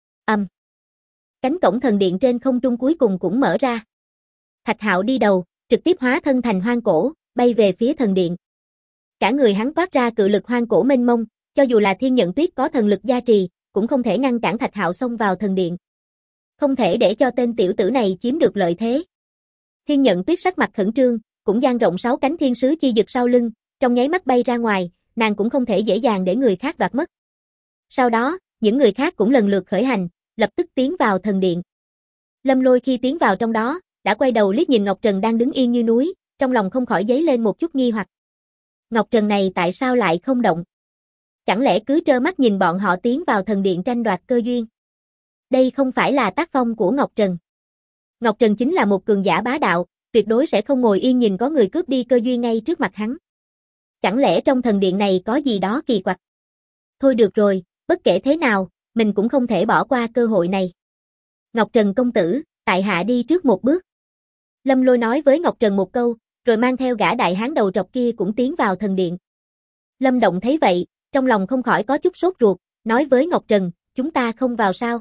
Cánh cổng thần điện trên không trung cuối cùng cũng mở ra. Thạch Hạo đi đầu, trực tiếp hóa thân thành hoang cổ, bay về phía thần điện. Cả người hắn toát ra cự lực hoang cổ mênh mông, cho dù là Thiên Nhận Tuyết có thần lực gia trì, cũng không thể ngăn cản Thạch Hạo xông vào thần điện. Không thể để cho tên tiểu tử này chiếm được lợi thế. Thiên Nhận Tuyết sắc mặt khẩn trương, cũng dang rộng 6 cánh thiên sứ chi dực sau lưng, trong nháy mắt bay ra ngoài, nàng cũng không thể dễ dàng để người khác đoạt mất. Sau đó, những người khác cũng lần lượt khởi hành, lập tức tiến vào thần điện. Lâm Lôi khi tiến vào trong đó, đã quay đầu liếc nhìn Ngọc Trần đang đứng yên như núi, trong lòng không khỏi dấy lên một chút nghi hoặc. Ngọc Trần này tại sao lại không động? Chẳng lẽ cứ trơ mắt nhìn bọn họ tiến vào thần điện tranh đoạt cơ duyên? Đây không phải là tác phong của Ngọc Trần. Ngọc Trần chính là một cường giả bá đạo, tuyệt đối sẽ không ngồi yên nhìn có người cướp đi cơ duyên ngay trước mặt hắn. Chẳng lẽ trong thần điện này có gì đó kỳ quặc? Thôi được rồi, bất kể thế nào, mình cũng không thể bỏ qua cơ hội này. Ngọc Trần công tử, tại hạ đi trước một bước. Lâm Lôi nói với Ngọc Trần một câu, rồi mang theo gã đại hán đầu trọc kia cũng tiến vào thần điện. Lâm Động thấy vậy, trong lòng không khỏi có chút sốt ruột, nói với Ngọc Trần, chúng ta không vào sao?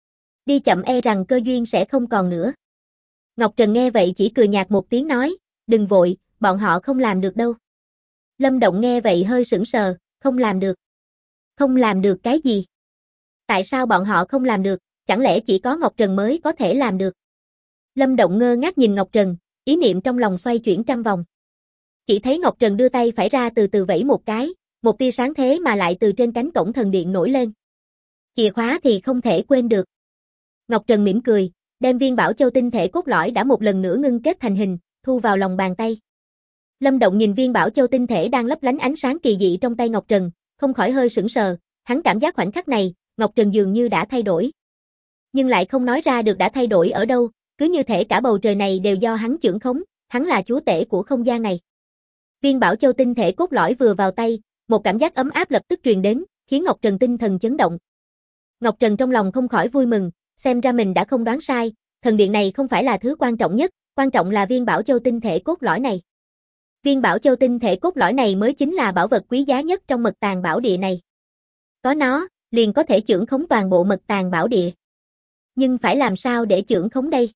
Đi chậm e rằng cơ duyên sẽ không còn nữa. Ngọc Trần nghe vậy chỉ cười nhạt một tiếng nói, đừng vội, bọn họ không làm được đâu. Lâm Động nghe vậy hơi sững sờ, không làm được. Không làm được cái gì? Tại sao bọn họ không làm được, chẳng lẽ chỉ có Ngọc Trần mới có thể làm được? Lâm Động ngơ ngác nhìn Ngọc Trần, ý niệm trong lòng xoay chuyển trăm vòng. Chỉ thấy Ngọc Trần đưa tay phải ra từ từ vẫy một cái, một tia sáng thế mà lại từ trên cánh cổng thần điện nổi lên. Chìa khóa thì không thể quên được. Ngọc Trần mỉm cười, đem viên bảo châu tinh thể cốt lõi đã một lần nữa ngưng kết thành hình, thu vào lòng bàn tay. Lâm Động nhìn viên bảo châu tinh thể đang lấp lánh ánh sáng kỳ dị trong tay Ngọc Trần, không khỏi hơi sững sờ, hắn cảm giác khoảnh khắc này, Ngọc Trần dường như đã thay đổi. Nhưng lại không nói ra được đã thay đổi ở đâu, cứ như thể cả bầu trời này đều do hắn chưởng khống, hắn là chúa tể của không gian này. Viên bảo châu tinh thể cốt lõi vừa vào tay, một cảm giác ấm áp lập tức truyền đến, khiến Ngọc Trần tinh thần chấn động. Ngọc Trần trong lòng không khỏi vui mừng, xem ra mình đã không đoán sai, thần điện này không phải là thứ quan trọng nhất, quan trọng là viên bảo châu tinh thể cốt lõi này. Viên bảo châu tinh thể cốt lõi này mới chính là bảo vật quý giá nhất trong mật tàng bảo địa này. Có nó, liền có thể chưởng khống toàn bộ mật tàng bảo địa. Nhưng phải làm sao để chưởng khống đây?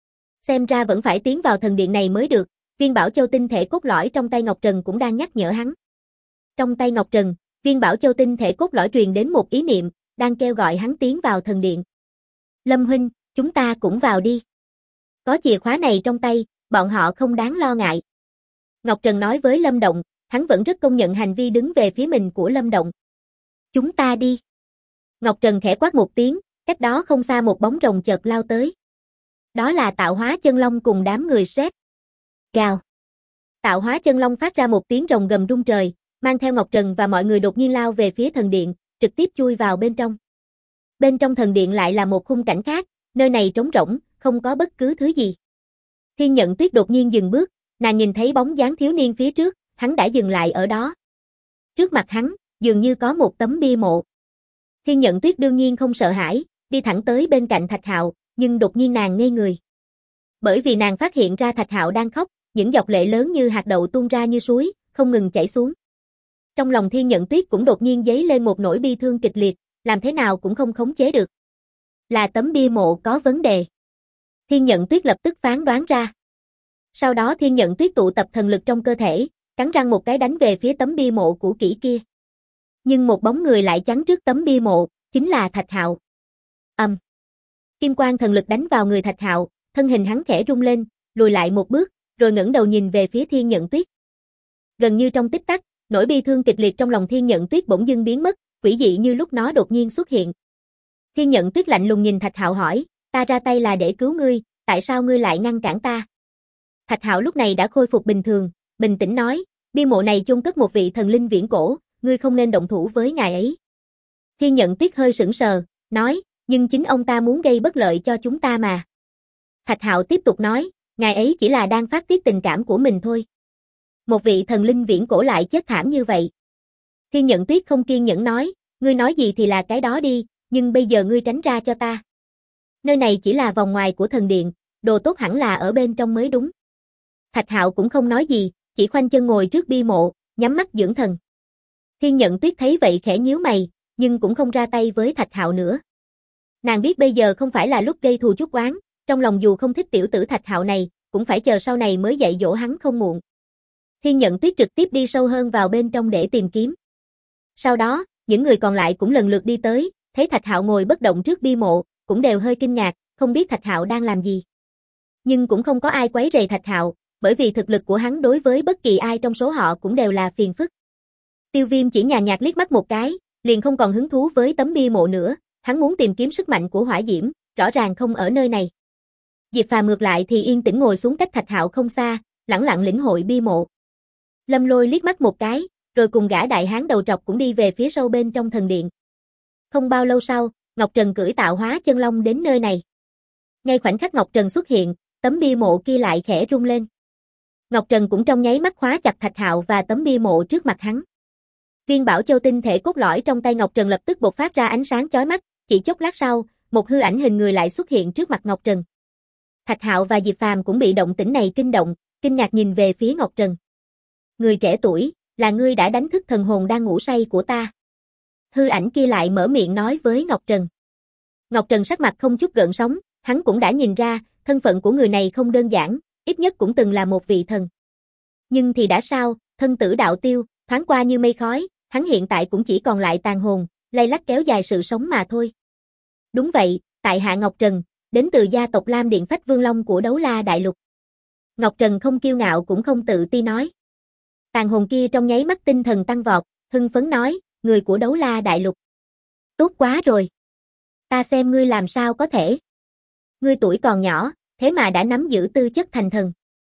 Xem ra vẫn phải tiến vào thần điện này mới được, viên bảo châu tinh thể cốt lõi trong tay Ngọc Trần cũng đang nhắc nhở hắn. Trong tay Ngọc Trần, viên bảo châu tinh thể cốt lõi truyền đến một ý niệm, đang kêu gọi hắn tiến vào thần điện. Lâm huynh, chúng ta cũng vào đi. Có chìa khóa này trong tay, bọn họ không đáng lo ngại. Ngọc Trần nói với Lâm Động, hắn vẫn rất công nhận hành vi đứng về phía mình của Lâm Động. Chúng ta đi. Ngọc Trần khẽ quát một tiếng, cách đó không xa một bóng rồng chợt lao tới. Đó là Tạo Hóa Chân Long cùng đám người Sét. Gào. Tạo Hóa Chân Long phát ra một tiếng rồng gầm rung trời, mang theo Ngọc Trần và mọi người đột nhiên lao về phía thần điện, trực tiếp chui vào bên trong. Bên trong thần điện lại là một khung cảnh khác, nơi này trống rỗng, không có bất cứ thứ gì. Thiên Nhận Tuyết đột nhiên dừng bước, nàng nhìn thấy bóng dáng thiếu niên phía trước, hắn đã dừng lại ở đó. Trước mặt hắn, dường như có một tấm bia mộ. Thiên Nhận Tuyết đương nhiên không sợ hãi, đi thẳng tới bên cạnh Thạch Hạo, nhưng đột nhiên nàng ngây người. Bởi vì nàng phát hiện ra Thạch Hạo đang khóc, những giọt lệ lớn như hạt đậu tuôn ra như suối, không ngừng chảy xuống. Trong lòng Thiên Nhận Tuyết cũng đột nhiên dấy lên một nỗi bi thương kịch liệt, làm thế nào cũng không khống chế được. Là tấm bia mộ có vấn đề. Thiên Nhận Tuyết lập tức phán đoán ra. Sau đó Thiên Nhận Tuyết tụ tập thần lực trong cơ thể, cắn răng một cái đánh về phía tấm bia mộ cũ kỹ kia. Nhưng một bóng người lại chắn trước tấm bia mộ, chính là Thạch Hạo. Kim quang thần lực đánh vào người Thạch Hạo, thân hình hắn khẽ rung lên, lùi lại một bước, rồi ngẩng đầu nhìn về phía Thiên Nhận Tuyết. Gần như trong tích tắc, nỗi bi thương kịch liệt trong lòng Thiên Nhận Tuyết bỗng dưng biến mất, quỷ dị như lúc nó đột nhiên xuất hiện. Thiên Nhận Tuyết lạnh lùng nhìn Thạch Hạo hỏi, ta ra tay là để cứu ngươi, tại sao ngươi lại ngăn cản ta? Thạch Hạo lúc này đã khôi phục bình thường, bình tĩnh nói, bia mộ này chôn cất một vị thần linh viễn cổ, ngươi không nên động thủ với ngài ấy. Thiên Nhận Tuyết hơi sững sờ, nói, nhưng chính ông ta muốn gây bất lợi cho chúng ta mà. Thạch Hạo tiếp tục nói, ngài ấy chỉ là đang phát tiết tình cảm của mình thôi. Một vị thần linh viễn cổ lại chết thảm như vậy. Thiên Nhận Tuyết không kiên nhẫn nói, ngươi nói gì thì là cái đó đi, nhưng bây giờ ngươi tránh ra cho ta. Nơi này chỉ là vòng ngoài của thần điện, đồ tốt hẳn là ở bên trong mới đúng. Thạch Hạo cũng không nói gì, chỉ khoanh chân ngồi trước bia mộ, nhắm mắt dưỡng thần. Thiên Nhận Tuyết thấy vậy khẽ nhíu mày, nhưng cũng không ra tay với Thạch Hạo nữa. Nàng biết bây giờ không phải là lúc gây thù chuốc oán, trong lòng dù không thích tiểu tử Thạch Hạo này, cũng phải chờ sau này mới dạy dỗ hắn không muộn. Thiên Nhận Tuyết trực tiếp đi sâu hơn vào bên trong để tìm kiếm. Sau đó, những người còn lại cũng lần lượt đi tới, thấy Thạch Hạo ngồi bất động trước bia mộ, cũng đều hơi kinh ngạc, không biết Thạch Hạo đang làm gì. Nhưng cũng không có ai quấy rầy Thạch Hạo, bởi vì thực lực của hắn đối với bất kỳ ai trong số họ cũng đều là phiền phức. Tiêu Viêm chỉ nhàn nhạt liếc mắt một cái, liền không còn hứng thú với tấm bia mộ nữa, hắn muốn tìm kiếm sức mạnh của hỏa diễm, rõ ràng không ở nơi này. Diệp Phàm ngược lại thì yên tĩnh ngồi xuống cách Thạch Hạo không xa, lẳng lặng lĩnh hội bia mộ. Lâm Lôi liếc mắt một cái, rồi cùng gã đại hán đầu trọc cũng đi về phía sâu bên trong thần điện. Không bao lâu sau, Ngọc Trần cưỡi Tạo Hóa Chân Long đến nơi này. Ngay khoảnh khắc Ngọc Trần xuất hiện, tấm bia mộ kia lại khẽ rung lên. Ngọc Trần cũng trong nháy mắt khóa chặt Thạch Hạo và tấm bia mộ trước mặt hắn. Viên bảo châu tinh thể cốt lõi trong tay Ngọc Trần lập tức bộc phát ra ánh sáng chói mắt, chỉ chốc lát sau, một hư ảnh hình người lại xuất hiện trước mặt Ngọc Trần. Thạch Hạo và Diệp Phàm cũng bị động tĩnh này kinh động, kinh ngạc nhìn về phía Ngọc Trần. Người trẻ tuổi, là ngươi đã đánh thức thần hồn đang ngủ say của ta. Hư ảnh kia lại mở miệng nói với Ngọc Trần. Ngọc Trần sắc mặt không chút gợn sóng, hắn cũng đã nhìn ra, thân phận của người này không đơn giản, ít nhất cũng từng là một vị thần. Nhưng thì đã sao, thân tử đạo tiêu, thoáng qua như mây khói, hắn hiện tại cũng chỉ còn lại tàn hồn, lay lắt kéo dài sự sống mà thôi. Đúng vậy, tại hạ Ngọc Trần, đến từ gia tộc Lam Điện Phách Vương Long của Đấu La Đại Lục. Ngọc Trần không kiêu ngạo cũng không tự ti nói. Tàn hồn kia trong nháy mắt tinh thần tăng vọt, hưng phấn nói, người của Đấu La Đại Lục. Tốt quá rồi. Ta xem ngươi làm sao có thể. Ngươi tuổi còn nhỏ, thế mà đã nắm giữ tư chất thành thần.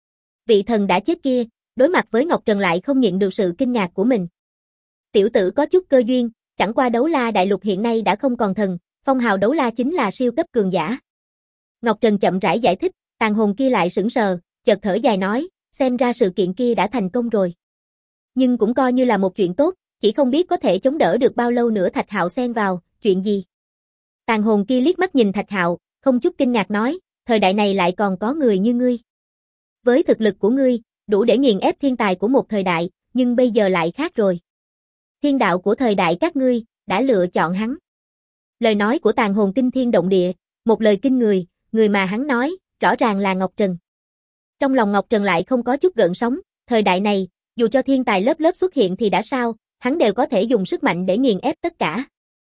Vị thần đã chết kia, đối mặt với Ngọc Trần lại không nhịn được sự kinh ngạc của mình. Tiểu tử có chút cơ duyên, chẳng qua Đấu La Đại Lục hiện nay đã không còn thần, phong hào Đấu La chính là siêu cấp cường giả. Ngọc Trần chậm rãi giải thích, tàn hồn kia lại sững sờ, chợt thở dài nói, xem ra sự kiện kia đã thành công rồi. Nhưng cũng coi như là một chuyện tốt, chỉ không biết có thể chống đỡ được bao lâu nữa. Thạch Hạo xen vào, chuyện gì? Tàn hồn kia liếc mắt nhìn Thạch Hạo, không chút kinh ngạc nói, thời đại này lại còn có người như ngươi. Với thực lực của ngươi, đủ để nghiền ép thiên tài của một thời đại, nhưng bây giờ lại khác rồi. Thiên đạo của thời đại các ngươi, đã lựa chọn hắn. Lời nói của tàn hồn kinh thiên động địa, một lời kinh người, người mà hắn nói, rõ ràng là Ngọc Trần. Trong lòng Ngọc Trần lại không có chút gợn sóng, thời đại này, dù cho thiên tài lớp lớp xuất hiện thì đã sao, hắn đều có thể dùng sức mạnh để nghiền ép tất cả.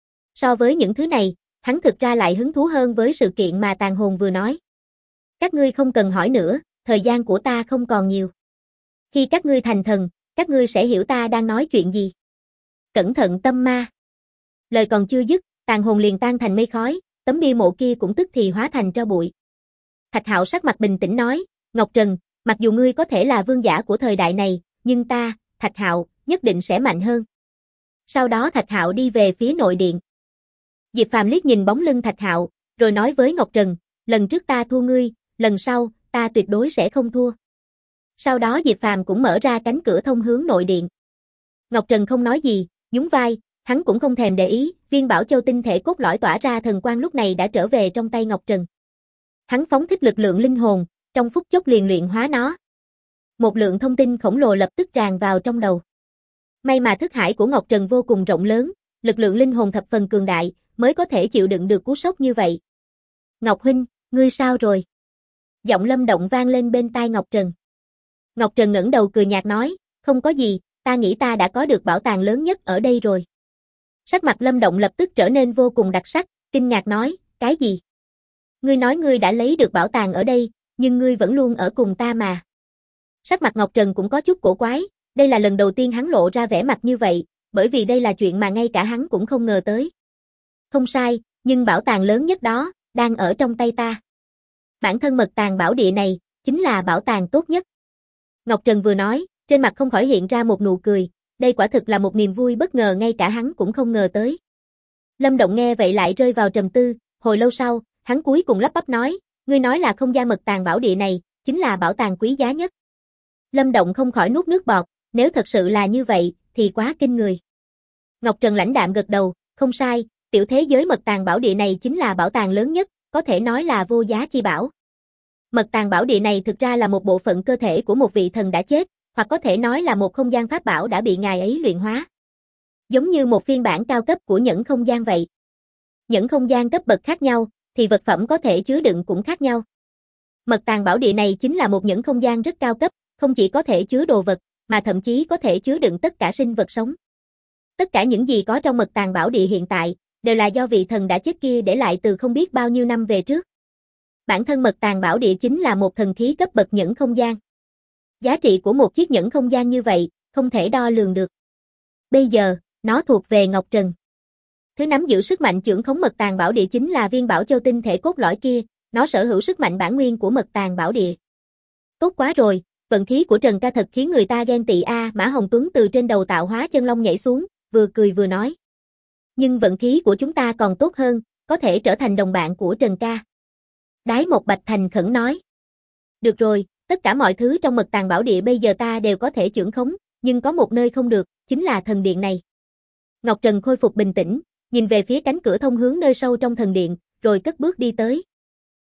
So với những thứ này, hắn thực ra lại hứng thú hơn với sự kiện mà tàn hồn vừa nói. Các ngươi không cần hỏi nữa, thời gian của ta không còn nhiều. Khi các ngươi thành thần, các ngươi sẽ hiểu ta đang nói chuyện gì. Cẩn thận tâm ma. Lời còn chưa dứt, tàn hồn liền tan thành mây khói, tấm bia mộ kia cũng tức thì hóa thành tro bụi. Thạch Hạo sắc mặt bình tĩnh nói, Ngọc Trần, mặc dù ngươi có thể là vương giả của thời đại này, nhưng ta, Thạch Hạo, nhất định sẽ mạnh hơn. Sau đó Thạch Hạo đi về phía nội điện. Diệp Phàm liếc nhìn bóng lưng Thạch Hạo, rồi nói với Ngọc Trần, lần trước ta thua ngươi, lần sau, ta tuyệt đối sẽ không thua. Sau đó Diệp Phàm cũng mở ra cánh cửa thông hướng nội điện. Ngọc Trần không nói gì, nhún vai, hắn cũng không thèm để ý, viên Bảo Châu tinh thể cốt lõi tỏa ra thần quang lúc này đã trở về trong tay Ngọc Trần. Hắn phóng thích lực lượng linh hồn, trong phút chốc liền luyện hóa nó. Một lượng thông tin khổng lồ lập tức tràn vào trong đầu. May mà thức hải của Ngọc Trần vô cùng rộng lớn, lực lượng linh hồn thập phần cường đại, mới có thể chịu đựng được cú sốc như vậy. Ngọc huynh, ngươi sao rồi? Giọng Lâm Động vang lên bên tai Ngọc Trần. Ngọc Trần ngẩng đầu cười nhạt nói, không có gì, ta nghĩ ta đã có được bảo tàng lớn nhất ở đây rồi. Sắc mặt Lâm Động lập tức trở nên vô cùng đặc sắc, kinh ngạc nói, cái gì? Ngươi nói ngươi đã lấy được bảo tàng ở đây, nhưng ngươi vẫn luôn ở cùng ta mà. Sắc mặt Ngọc Trần cũng có chút cổ quái, đây là lần đầu tiên hắn lộ ra vẻ mặt như vậy, bởi vì đây là chuyện mà ngay cả hắn cũng không ngờ tới. Không sai, nhưng bảo tàng lớn nhất đó, đang ở trong tay ta. Bản thân mật tàng bảo địa này, chính là bảo tàng tốt nhất. Ngọc Trần vừa nói, trên mặt không khỏi hiện ra một nụ cười, đây quả thực là một niềm vui bất ngờ ngay cả hắn cũng không ngờ tới. Lâm Động nghe vậy lại rơi vào trầm tư, hồi lâu sau, hắn cuối cùng lắp bắp nói, ngươi nói là không gian mật tàng bảo địa này, chính là bảo tàng quý giá nhất. Lâm Động không khỏi nuốt nước bọt, nếu thật sự là như vậy, thì quá kinh người. Ngọc Trần lãnh đạm gật đầu, không sai, tiểu thế giới mật tàng bảo địa này chính là bảo tàng lớn nhất, có thể nói là vô giá chi bảo. Mật tàng bảo địa này thực ra là một bộ phận cơ thể của một vị thần đã chết, hoặc có thể nói là một không gian pháp bảo đã bị ngài ấy luyện hóa. Giống như một phiên bản cao cấp của nhẫn không gian vậy. Nhẫn không gian cấp bậc khác nhau, thì vật phẩm có thể chứa đựng cũng khác nhau. Mật tàng bảo địa này chính là một nhẫn không gian rất cao cấp, không chỉ có thể chứa đồ vật, mà thậm chí có thể chứa đựng tất cả sinh vật sống. Tất cả những gì có trong mật tàng bảo địa hiện tại, đều là do vị thần đã chết kia để lại từ không biết bao nhiêu năm về trước. Bản thân mật tàng bảo địa chính là một thần khí cấp bậc nhẫn không gian. Giá trị của một chiếc nhẫn không gian như vậy, không thể đo lường được. Bây giờ, nó thuộc về Ngọc Trần. Thứ nắm giữ sức mạnh chưởng khống mật tàng bảo địa chính là viên Bảo Châu tinh thể cốt lõi kia, nó sở hữu sức mạnh bản nguyên của mật tàng bảo địa. Tốt quá rồi, vận khí của Trần ca thật khiến người ta ghen tị a. Mã Hồng Tuấn từ trên đầu tạo hóa chân long nhảy xuống, vừa cười vừa nói. Nhưng vận khí của chúng ta còn tốt hơn, có thể trở thành đồng bạn của Trần ca. Đái Một Bạch thành khẩn nói. Được rồi, tất cả mọi thứ trong mật tàng bảo địa bây giờ ta đều có thể chưởng khống, nhưng có một nơi không được, chính là thần điện này. Ngọc Trần khôi phục bình tĩnh, nhìn về phía cánh cửa thông hướng nơi sâu trong thần điện, rồi cất bước đi tới.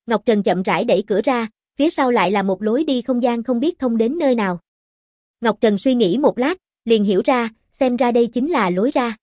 Ngọc Trần chậm rãi đẩy cửa ra, phía sau lại là một lối đi không gian không biết thông đến nơi nào. Ngọc Trần suy nghĩ một lát, liền hiểu ra, xem ra đây chính là lối ra.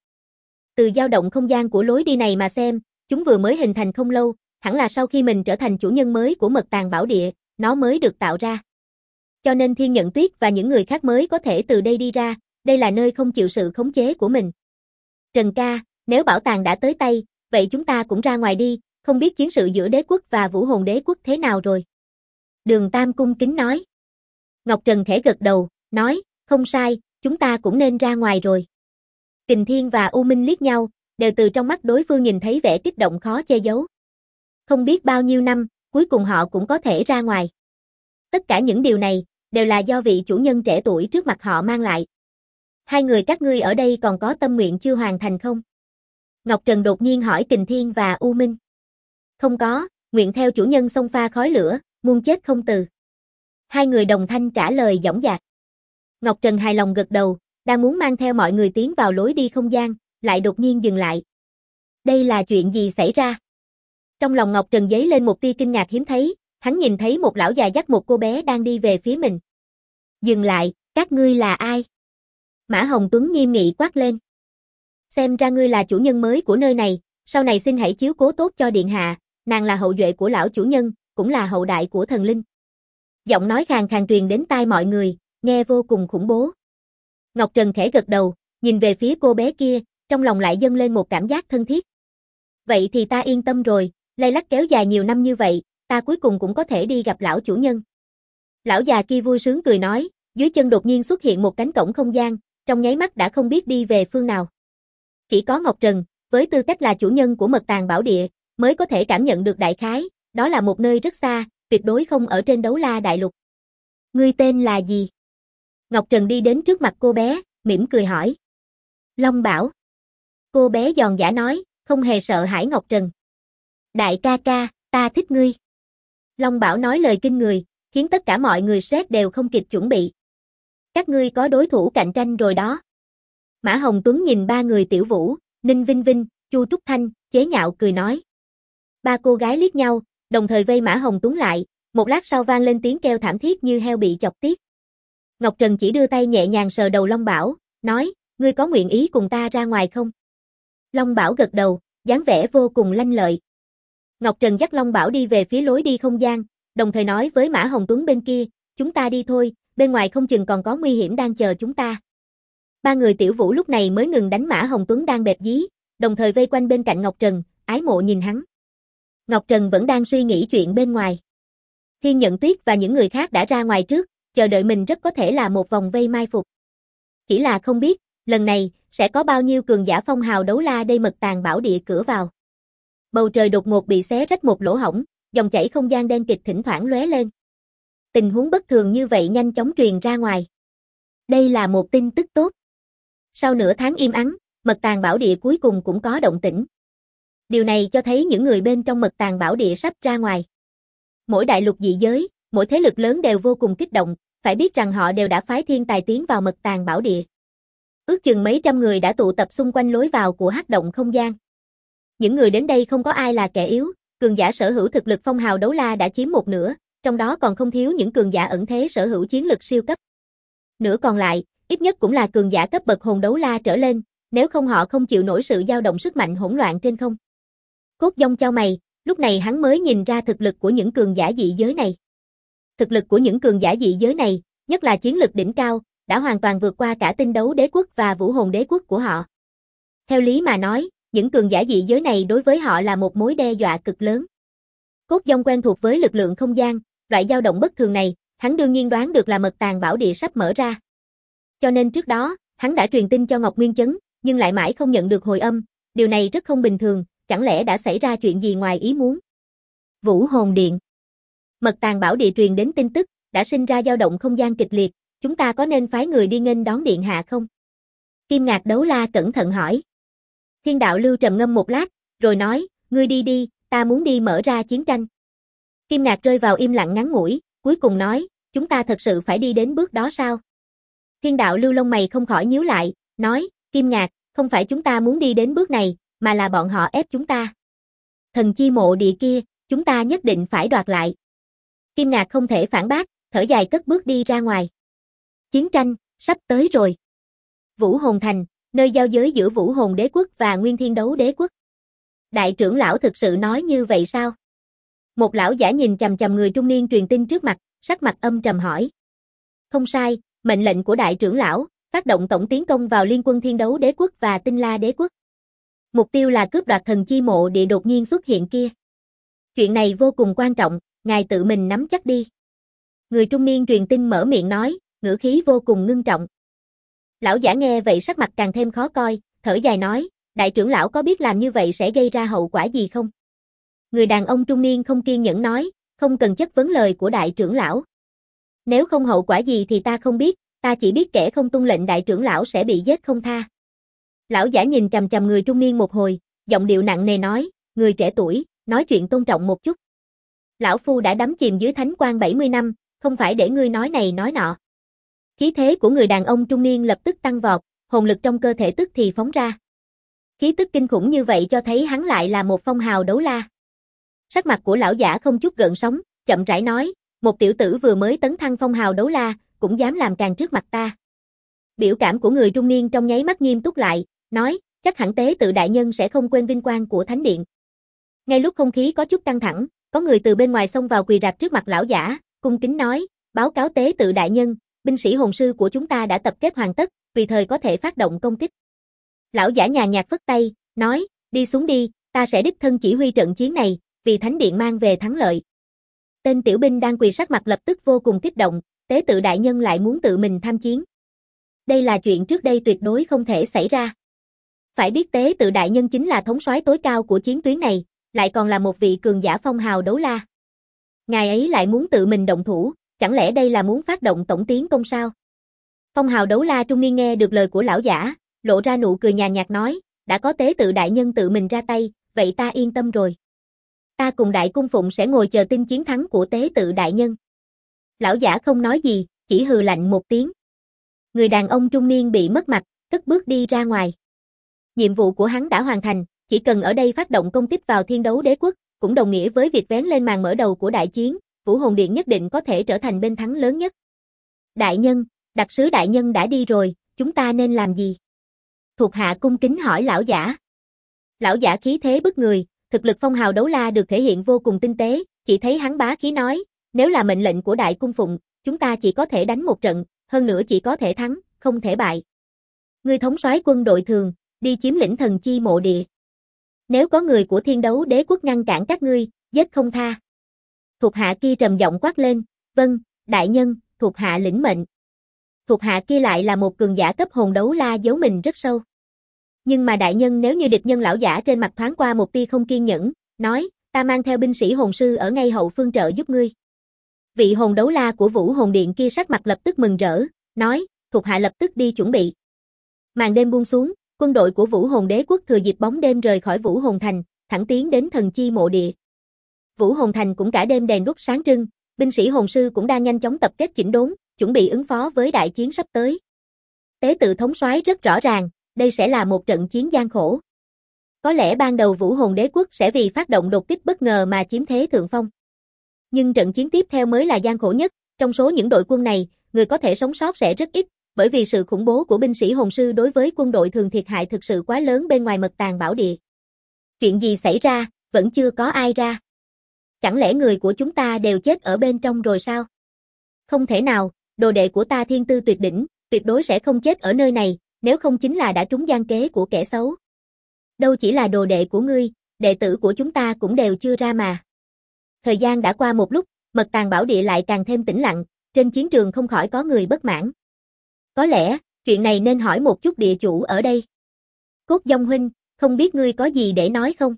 Từ dao động không gian của lối đi này mà xem, chúng vừa mới hình thành không lâu, hẳn là sau khi mình trở thành chủ nhân mới của Mật Tàng Bảo Địa, nó mới được tạo ra. Cho nên Thiên Nhận Tuyết và những người khác mới có thể từ đây đi ra, đây là nơi không chịu sự khống chế của mình. Trần ca, nếu bảo tàng đã tới tay, vậy chúng ta cũng ra ngoài đi, không biết chiến sự giữa đế quốc và Vũ Hồn đế quốc thế nào rồi. Đường Tam cung kính nói. Ngọc Trần khẽ gật đầu, nói, không sai, chúng ta cũng nên ra ngoài rồi. Kình Thiên và U Minh liếc nhau, đều từ trong mắt đối phương nhìn thấy vẻ kích động khó che giấu. Không biết bao nhiêu năm, cuối cùng họ cũng có thể ra ngoài. Tất cả những điều này, đều là do vị chủ nhân trẻ tuổi trước mặt họ mang lại. Hai người các ngươi ở đây còn có tâm nguyện chưa hoàn thành không? Ngọc Trần đột nhiên hỏi Kình Thiên và U Minh. Không có, nguyện theo chủ nhân xông pha khói lửa, muôn chết không từ. Hai người đồng thanh trả lời dõng dạc. Ngọc Trần hài lòng gật đầu, đang muốn mang theo mọi người tiến vào lối đi không gian, lại đột nhiên dừng lại. Đây là chuyện gì xảy ra? Trong lòng Ngọc Trần dấy lên một tia kinh ngạc hiếm thấy, hắn nhìn thấy một lão già dắt một cô bé đang đi về phía mình. Dừng lại, các ngươi là ai? Mã Hồng Tuấn nghiêm nghị quát lên. Xem ra ngươi là chủ nhân mới của nơi này, sau này xin hãy chiếu cố tốt cho điện hạ, nàng là hậu duệ của lão chủ nhân, cũng là hậu đại của thần linh. Giọng nói khàn khàn truyền đến tai mọi người, nghe vô cùng khủng bố. Ngọc Trần khẽ gật đầu, nhìn về phía cô bé kia, trong lòng lại dâng lên một cảm giác thân thiết. Vậy thì ta yên tâm rồi, lay lắc kéo dài nhiều năm như vậy, ta cuối cùng cũng có thể đi gặp lão chủ nhân. Lão già kia vui sướng cười nói, dưới chân đột nhiên xuất hiện một cánh cổng không gian, trong nháy mắt đã không biết đi về phương nào. Chỉ có Ngọc Trần, với tư cách là chủ nhân của Mật Tàng Bảo Địa, mới có thể cảm nhận được đại khái, đó là một nơi rất xa, tuyệt đối không ở trên Đấu La Đại Lục. Ngươi tên là gì? Ngọc Trần đi đến trước mặt cô bé, mỉm cười hỏi. Long Bảo. Cô bé giòn giả nói, không hề sợ hãi Ngọc Trần. Đại ca ca, ta thích ngươi. Long Bảo nói lời kinh người, khiến tất cả mọi người stress đều không kịp chuẩn bị. Các ngươi có đối thủ cạnh tranh rồi đó. Mã Hồng Tuấn nhìn ba người Tiểu Vũ, Ninh Vinh Vinh, Chu Trúc Thanh, chế nhạo cười nói. Ba cô gái liếc nhau, đồng thời vây Mã Hồng Tuấn lại, một lát sau vang lên tiếng kêu thảm thiết như heo bị chọc tiết. Ngọc Trần chỉ đưa tay nhẹ nhàng sờ đầu Long Bảo, nói, ngươi có nguyện ý cùng ta ra ngoài không? Long Bảo gật đầu, dáng vẻ vô cùng lanh lợi. Ngọc Trần dắt Long Bảo đi về phía lối đi không gian, đồng thời nói với Mã Hồng Tuấn bên kia, chúng ta đi thôi, bên ngoài không chừng còn có nguy hiểm đang chờ chúng ta. Ba người Tiểu Vũ lúc này mới ngừng đánh Mã Hồng Tuấn đang bẹp dí, đồng thời vây quanh bên cạnh Ngọc Trần, ái mộ nhìn hắn. Ngọc Trần vẫn đang suy nghĩ chuyện bên ngoài. Thiên Nhận Tuyết và những người khác đã ra ngoài trước, chờ đợi mình rất có thể là một vòng vây mai phục. Chỉ là không biết, lần này, sẽ có bao nhiêu cường giả phong hào đấu la đây Mật Tàng Bảo Địa cửa vào. Bầu trời đột ngột bị xé rách một lỗ hổng, dòng chảy không gian đen kịt thỉnh thoảng lóe lên. Tình huống bất thường như vậy nhanh chóng truyền ra ngoài. Đây là một tin tức tốt. Sau nửa tháng im ắng, Mật Tàng Bảo Địa cuối cùng cũng có động tĩnh. Điều này cho thấy những người bên trong Mật Tàng Bảo Địa sắp ra ngoài. Mỗi đại lục dị giới, mỗi thế lực lớn đều vô cùng kích động, phải biết rằng họ đều đã phái thiên tài tiến vào Mật Tàng Bảo Địa. Ước chừng mấy trăm người đã tụ tập xung quanh lối vào của hắc động không gian. Những người đến đây không có ai là kẻ yếu, cường giả sở hữu thực lực phong hào đấu la đã chiếm một nửa, trong đó còn không thiếu những cường giả ẩn thế sở hữu chiến lực siêu cấp. Nửa còn lại, ít nhất cũng là cường giả cấp bậc hồn đấu la trở lên, nếu không họ không chịu nổi sự dao động sức mạnh hỗn loạn trên không. Cốt Dông chau mày, lúc này hắn mới nhìn ra thực lực của những cường giả dị giới này. Thực lực của những cường giả dị giới này, nhất là chiến lực đỉnh cao, đã hoàn toàn vượt qua cả Tinh Đấu Đế quốc và Vũ Hồn Đế quốc của họ. Theo lý mà nói, những cường giả dị giới này đối với họ là một mối đe dọa cực lớn. Cốt Dông quen thuộc với lực lượng không gian, loại dao động bất thường này, hắn đương nhiên đoán được là Mật Tàng Bảo Địa sắp mở ra. Cho nên trước đó, hắn đã truyền tin cho Ngọc Nguyên Chấn, nhưng lại mãi không nhận được hồi âm, điều này rất không bình thường, chẳng lẽ đã xảy ra chuyện gì ngoài ý muốn. Vũ Hồn Điện. Mật Tàng Bảo Địa truyền đến tin tức, đã sinh ra dao động không gian kịch liệt, chúng ta có nên phái người đi nghênh đón điện hạ không? Kim Ngạc Đấu La cẩn thận hỏi. Thiên Đạo Lưu trầm ngâm một lát, rồi nói, ngươi đi đi, ta muốn đi mở ra chiến tranh. Kim Ngạc rơi vào im lặng ngắn ngủi, cuối cùng nói, chúng ta thật sự phải đi đến bước đó sao? Thiên Đạo Lưu lông mày không khỏi nhíu lại, nói, Kim Ngạc, không phải chúng ta muốn đi đến bước này, mà là bọn họ ép chúng ta. Thần chi mộ địa kia, chúng ta nhất định phải đoạt lại. Kim Ngạc không thể phản bác, thở dài cất bước đi ra ngoài. Chiến tranh, sắp tới rồi. Vũ Hồn Thành, nơi giao giới giữa Vũ Hồn Đế Quốc và Nguyên Thiên Đấu Đế Quốc. Đại trưởng lão thực sự nói như vậy sao? Một lão giả nhìn chằm chằm người trung niên truyền tin trước mặt, sắc mặt âm trầm hỏi. Không sai, mệnh lệnh của đại trưởng lão, phát động tổng tiến công vào Liên quân Thiên Đấu Đế Quốc và Tinh La Đế Quốc. Mục tiêu là cướp đoạt thần chi mộ địa đột nhiên xuất hiện kia. Chuyện này vô cùng quan trọng, ngài tự mình nắm chắc đi. Người trung niên truyền tin mở miệng nói, ngữ khí vô cùng ngưng trọng. Lão giả nghe vậy sắc mặt càng thêm khó coi, thở dài nói, đại trưởng lão có biết làm như vậy sẽ gây ra hậu quả gì không? Người đàn ông trung niên không kiên nhẫn nói, không cần chất vấn lời của đại trưởng lão. Nếu không hậu quả gì thì ta không biết, ta chỉ biết kẻ không tuân lệnh đại trưởng lão sẽ bị giết không tha. Lão giả nhìn chằm chằm người trung niên một hồi, giọng điệu nặng nề nói, người trẻ tuổi, nói chuyện tôn trọng một chút. Lão phu đã đắm chìm dưới thánh quan 70 năm, không phải để ngươi nói này nói nọ. Khí thế của người đàn ông trung niên lập tức tăng vọt, hồn lực trong cơ thể tức thì phóng ra. Khí tức kinh khủng như vậy cho thấy hắn lại là một phong hào đấu la. Sắc mặt của lão giả không chút gợn sóng, chậm rãi nói, một tiểu tử vừa mới tấn thăng phong hào đấu la, cũng dám làm càn trước mặt ta. Biểu cảm của người trung niên trong nháy mắt nghiêm túc lại, nói, chắc hẳn tế tự đại nhân sẽ không quên vinh quang của thánh điện. Ngay lúc không khí có chút căng thẳng, có người từ bên ngoài xông vào quỳ rạp trước mặt lão giả, cung kính nói, báo cáo tế tự đại nhân, binh sĩ hồn sư của chúng ta đã tập kết hoàn tất, tùy thời có thể phát động công kích. Lão giả nhàn nhạt phất tay, nói, đi xuống đi, ta sẽ đích thân chỉ huy trận chiến này, vì thánh điện mang về thắng lợi. Tên tiểu binh đang quỳ sắc mặt lập tức vô cùng kích động, tế tự đại nhân lại muốn tự mình tham chiến. Đây là chuyện trước đây tuyệt đối không thể xảy ra. Phải biết tế tự đại nhân chính là thống soái tối cao của chiến tuyến này, lại còn là một vị cường giả phong hào đấu la. Ngài ấy lại muốn tự mình động thủ, chẳng lẽ đây là muốn phát động tổng tiến công sao? Phong hào đấu la trung niên nghe được lời của lão giả, lộ ra nụ cười nhàn nhạt nói, đã có tế tự đại nhân tự mình ra tay, vậy ta yên tâm rồi. Ta cùng đại cung phụng sẽ ngồi chờ tin chiến thắng của tế tự đại nhân. Lão giả không nói gì, chỉ hừ lạnh một tiếng. Người đàn ông trung niên bị mất mặt, cất bước đi ra ngoài. Nhiệm vụ của hắn đã hoàn thành, chỉ cần ở đây phát động công kích vào Thiên Đấu Đế Quốc, cũng đồng nghĩa với việc vén lên màn mở đầu của đại chiến, Vũ Hồn Điện nhất định có thể trở thành bên thắng lớn nhất. Đại nhân, đặc sứ đại nhân đã đi rồi, chúng ta nên làm gì? Thuộc hạ cung kính hỏi lão giả. Lão giả khí thế bức người, thực lực phong hào đấu la được thể hiện vô cùng tinh tế, chỉ thấy hắn bá khí nói, nếu là mệnh lệnh của đại cung phụng, chúng ta chỉ có thể đánh một trận, hơn nữa chỉ có thể thắng, không thể bại. Ngươi thống soái quân đội thường, đi chiếm lĩnh thần chi mộ địa. Nếu có người của Thiên Đấu Đế Quốc ngăn cản các ngươi, giết không tha. Thuộc hạ kia trầm giọng quát lên, vâng, đại nhân, thuộc hạ lĩnh mệnh. Thuộc hạ kia lại là một cường giả cấp hồn đấu la giấu mình rất sâu. Nhưng mà đại nhân, nếu như địch nhân, lão giả trên mặt thoáng qua một tia không kiên nhẫn, nói, ta mang theo binh sĩ hồn sư ở ngay hậu phương trợ giúp ngươi. Vị hồn đấu la của Vũ Hồn Điện kia sắc mặt lập tức mừng rỡ, nói, thuộc hạ lập tức đi chuẩn bị. Màn đêm buông xuống, quân đội của Vũ Hồn Đế Quốc thừa dịp bóng đêm rời khỏi Vũ Hồn Thành, thẳng tiến đến thần chi mộ địa. Vũ Hồn Thành cũng cả đêm đèn đuốc sáng trưng, binh sĩ hồn sư cũng đang nhanh chóng tập kết chỉnh đốn, chuẩn bị ứng phó với đại chiến sắp tới. Tế tự thống soái rất rõ ràng, đây sẽ là một trận chiến gian khổ. Có lẽ ban đầu Vũ Hồn Đế Quốc sẽ vì phát động đột kích bất ngờ mà chiếm thế thượng phong. Nhưng trận chiến tiếp theo mới là gian khổ nhất, trong số những đội quân này, người có thể sống sót sẽ rất ít, bởi vì sự khủng bố của binh sĩ hồn sư đối với quân đội thường thiệt hại thực sự quá lớn bên ngoài mật tàng bảo địa. Chuyện gì xảy ra, vẫn chưa có ai ra. Chẳng lẽ người của chúng ta đều chết ở bên trong rồi sao? Không thể nào, đồ đệ của ta thiên tư tuyệt đỉnh, tuyệt đối sẽ không chết ở nơi này, nếu không chính là đã trúng gian kế của kẻ xấu. Đâu chỉ là đồ đệ của ngươi, đệ tử của chúng ta cũng đều chưa ra mà. Thời gian đã qua một lúc, mật tàng bảo địa lại càng thêm tĩnh lặng, trên chiến trường không khỏi có người bất mãn. Có lẽ, chuyện này nên hỏi một chút địa chủ ở đây. Cốt Dông huynh, không biết ngươi có gì để nói không?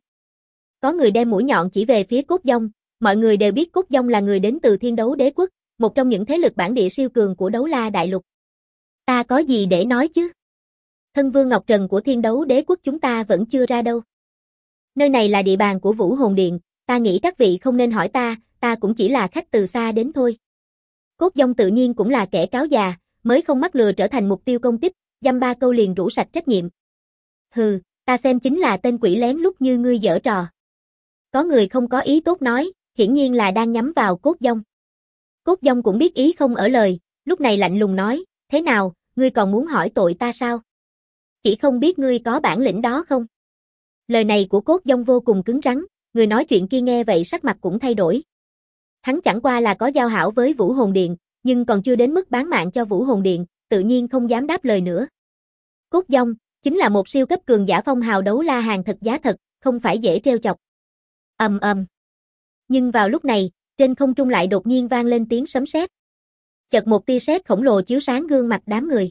Có người đem mũi nhọn chỉ về phía Cốt Dông, mọi người đều biết Cốt Dông là người đến từ Thiên Đấu Đế Quốc, một trong những thế lực bản địa siêu cường của Đấu La Đại Lục. Ta có gì để nói chứ? Thân vương Ngọc Trần của Thiên Đấu Đế Quốc chúng ta vẫn chưa ra đâu. Nơi này là địa bàn của Vũ Hồn Điện, ta nghĩ các vị không nên hỏi ta cũng chỉ là khách từ xa đến thôi. Cốt Dông tự nhiên cũng là kẻ cáo già, mới không mắc lừa trở thành mục tiêu công kích, dăm ba câu liền rũ sạch trách nhiệm. Hừ, ta xem chính là tên quỷ lén lút như ngươi giở trò. Có người không có ý tốt nói, hiển nhiên là đang nhắm vào Cốt Dông. Cốt Dông cũng biết ý không ở lời, lúc này lạnh lùng nói, thế nào, ngươi còn muốn hỏi tội ta sao? Chỉ không biết ngươi có bản lĩnh đó không? Lời này của Cốt Dông vô cùng cứng rắn, người nói chuyện kia nghe vậy sắc mặt cũng thay đổi. Hắn chẳng qua là có giao hảo với Vũ Hồn Điện, nhưng còn chưa đến mức bán mạng cho Vũ Hồn Điện, tự nhiên không dám đáp lời nữa. Cốt Dông chính là một siêu cấp cường giả phong hào đấu la hàng thật giá thật, không phải dễ trêu chọc. Ầm ầm. Nhưng vào lúc này, trên không trung lại đột nhiên vang lên tiếng sấm sét. Chợt một tia sét khổng lồ chiếu sáng gương mặt đám người.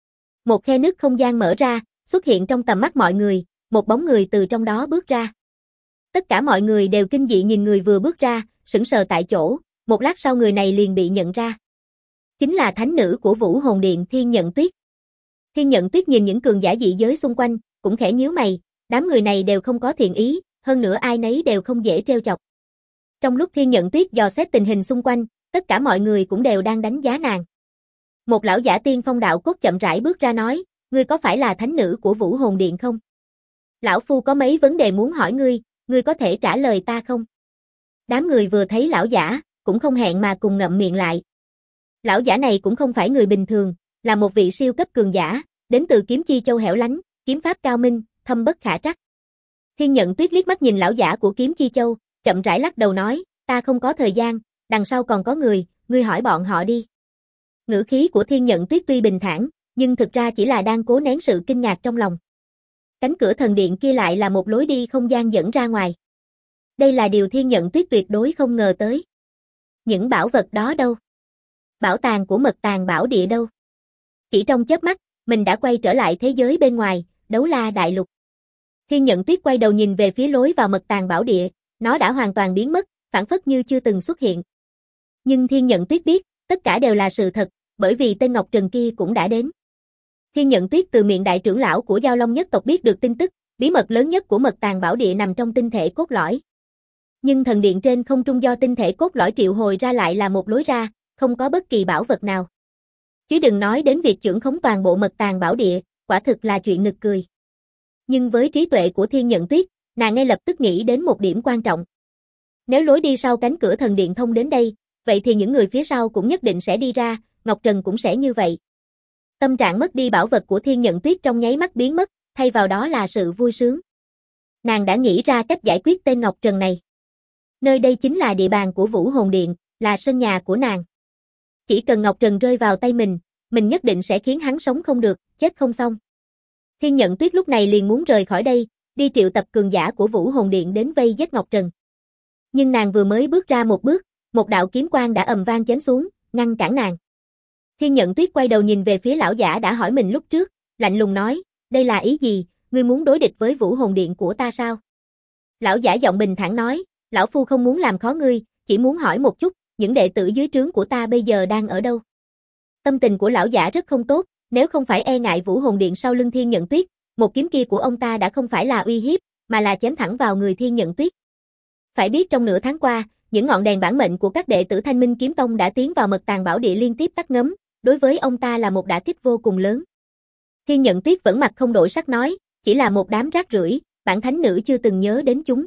Một khe nứt không gian mở ra, xuất hiện trong tầm mắt mọi người, một bóng người từ trong đó bước ra. Tất cả mọi người đều kinh dị nhìn người vừa bước ra, sững sờ tại chỗ, một lát sau người này liền bị nhận ra. Chính là thánh nữ của Vũ Hồn Điện Thiên Nhận Tuyết. Thiên Nhận Tuyết nhìn những cường giả dị giới xung quanh, cũng khẽ nhíu mày, đám người này đều không có thiện ý, hơn nữa ai nấy đều không dễ trêu chọc. Trong lúc Thiên Nhận Tuyết dò xét tình hình xung quanh, tất cả mọi người cũng đều đang đánh giá nàng. Một lão giả tiên phong đạo cốt chậm rãi bước ra nói, ngươi có phải là thánh nữ của Vũ Hồn Điện không? Lão phu có mấy vấn đề muốn hỏi ngươi có thể trả lời ta không? Đám người vừa thấy lão giả, cũng không hẹn mà cùng ngậm miệng lại. Lão giả này cũng không phải người bình thường, là một vị siêu cấp cường giả, đến từ Kiếm Chi Châu hẻo lánh, kiếm pháp cao minh, thâm bất khả trắc. Thiên Nhận Tuyết liếc mắt nhìn lão giả của Kiếm Chi Châu, chậm rãi lắc đầu nói, ta không có thời gian, đằng sau còn có người, ngươi hỏi bọn họ đi. Ngữ khí của Thiên Nhận Tuyết tuy bình thản, nhưng thực ra chỉ là đang cố nén sự kinh ngạc trong lòng. Cánh cửa thần điện kia lại là một lối đi không gian dẫn ra ngoài. Đây là điều Thiên Nhận Tuyết tuyệt đối không ngờ tới. Những bảo vật đó đâu? Bảo tàng của Mật Tàng Bảo Địa đâu? Chỉ trong chớp mắt, mình đã quay trở lại thế giới bên ngoài, Đấu La Đại Lục. Thiên Nhận Tuyết quay đầu nhìn về phía lối vào Mật Tàng Bảo Địa, nó đã hoàn toàn biến mất, phảng phất như chưa từng xuất hiện. Nhưng Thiên Nhận Tuyết biết, tất cả đều là sự thật, bởi vì tên Ngọc Trần kia cũng đã đến. Thiên Nhận Tuyết từ miệng đại trưởng lão của Giao Long nhất tộc biết được tin tức, bí mật lớn nhất của Mật Tàng Bảo Địa nằm trong tinh thể cốt lõi. Nhưng thần điện trên không trung do tinh thể cốt lõi triệu hồi ra lại là một lối ra, không có bất kỳ bảo vật nào. Chứ đừng nói đến việc trưởng khống toàn bộ Mật Tàng Bảo Địa, quả thực là chuyện nực cười. Nhưng với trí tuệ của Thiên Nhận Tuyết, nàng ngay lập tức nghĩ đến một điểm quan trọng. Nếu lối đi sau cánh cửa thần điện thông đến đây, vậy thì những người phía sau cũng nhất định sẽ đi ra, Ngọc Trần cũng sẽ như vậy. Tâm trạng mất đi bảo vật của Thiên Nhận Tuyết trong nháy mắt biến mất, thay vào đó là sự vui sướng. Nàng đã nghĩ ra cách giải quyết tên Ngọc Trần này. Nơi đây chính là địa bàn của Vũ Hồn Điện, là sân nhà của nàng. Chỉ cần Ngọc Trần rơi vào tay mình nhất định sẽ khiến hắn sống không được, chết không xong. Thiên Nhận Tuyết lúc này liền muốn rời khỏi đây, đi triệu tập cường giả của Vũ Hồn Điện đến vây giết Ngọc Trần. Nhưng nàng vừa mới bước ra một bước, một đạo kiếm quang đã ầm vang chém xuống, ngăn cản nàng. Thiên Nhận Tuyết quay đầu nhìn về phía lão giả đã hỏi mình lúc trước, lạnh lùng nói, đây là ý gì, ngươi muốn đối địch với Vũ Hồn Điện của ta sao? Lão giả giọng bình thản nói, lão phu không muốn làm khó ngươi, chỉ muốn hỏi một chút, những đệ tử dưới trướng của ta bây giờ đang ở đâu? Tâm tình của lão giả rất không tốt, nếu không phải e ngại Vũ Hồn Điện sau lưng Thiên Nhận Tuyết, một kiếm kia của ông ta đã không phải là uy hiếp, mà là chém thẳng vào người Thiên Nhận Tuyết. Phải biết trong nửa tháng qua, những ngọn đèn bản mệnh của các đệ tử Thanh Minh Kiếm Tông đã tiến vào Mật Tàng Bảo Địa liên tiếp tắt ngấm, đối với ông ta là một đả kích vô cùng lớn. Thiên Nhận Tuyết vẫn mặt không đổi sắc nói, chỉ là một đám rác rưởi, bản thánh nữ chưa từng nhớ đến chúng.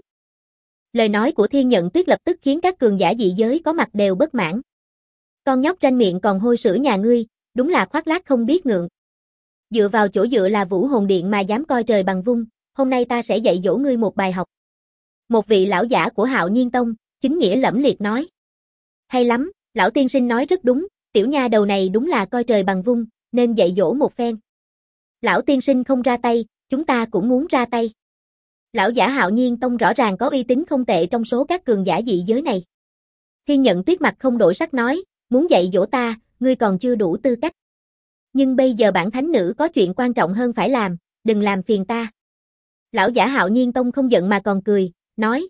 Lời nói của Thiên Nhận Tuyết lập tức khiến các cường giả dị giới có mặt đều bất mãn. Con nhóc ranh miệng còn hôi sữa nhà ngươi, đúng là khoác lác không biết ngượng. Dựa vào chỗ dựa là Vũ Hồn Điện mà dám coi trời bằng vung, hôm nay ta sẽ dạy dỗ ngươi một bài học. Một vị lão giả của Hạo Nhiên Tông, chính nghĩa lẫm liệt nói. Hay lắm, lão tiên sinh nói rất đúng, tiểu nha đầu này đúng là coi trời bằng vung, nên dạy dỗ một phen. Lão tiên sinh không ra tay, chúng ta cũng muốn ra tay. Lão giả Hạo Nhiên Tông rõ ràng có uy tín không tệ trong số các cường giả dị giới này. Thiên Nhận Tuyết mặt không đổi sắc nói, muốn dạy dỗ ta, ngươi còn chưa đủ tư cách. Nhưng bây giờ bản thánh nữ có chuyện quan trọng hơn phải làm, đừng làm phiền ta. Lão giả Hạo Nhiên Tông không giận mà còn cười, nói,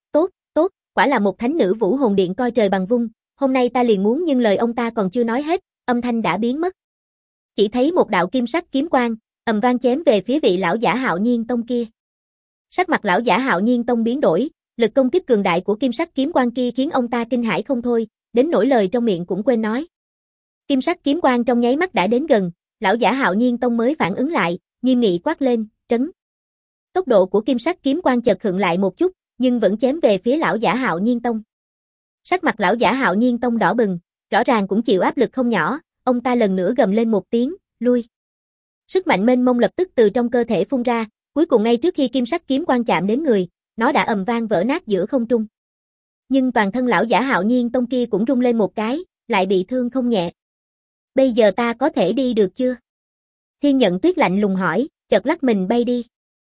tốt, quả là một thánh nữ Vũ Hồn Điện coi trời bằng vung, hôm nay ta liền muốn, nhưng lời ông ta còn chưa nói hết, âm thanh đã biến mất. Chỉ thấy một đạo kim sắc kiếm quang, ầm vang chém về phía vị lão giả Hạo Nhiên Tông kia. Sắc mặt lão giả Hạo Nhiên Tông biến đổi, lực công kích cường đại của kim sắc kiếm quang kia khiến ông ta kinh hãi không thôi, đến nỗi lời trong miệng cũng quên nói. Kim sắc kiếm quang trong nháy mắt đã đến gần, lão giả Hạo Nhiên Tông mới phản ứng lại, nghiêm nghị quát lên, trấn. Tốc độ của kim sắc kiếm quang chợt khựng lại một chút, nhưng vẫn chém về phía lão giả Hạo Nhiên Tông. Sắc mặt lão giả Hạo Nhiên Tông đỏ bừng, rõ ràng cũng chịu áp lực không nhỏ, ông ta lần nữa gầm lên một tiếng, lui. Sức mạnh mênh mông lập tức từ trong cơ thể phun ra, cuối cùng ngay trước khi kim sắc kiếm quang chạm đến người, nó đã ầm vang vỡ nát giữa không trung. Nhưng toàn thân lão giả Hạo Nhiên Tông kia cũng rung lên một cái, lại bị thương không nhẹ. Bây giờ ta có thể đi được chưa? Thiên Nhận Tuyết lạnh lùng hỏi, chợt lắc mình bay đi.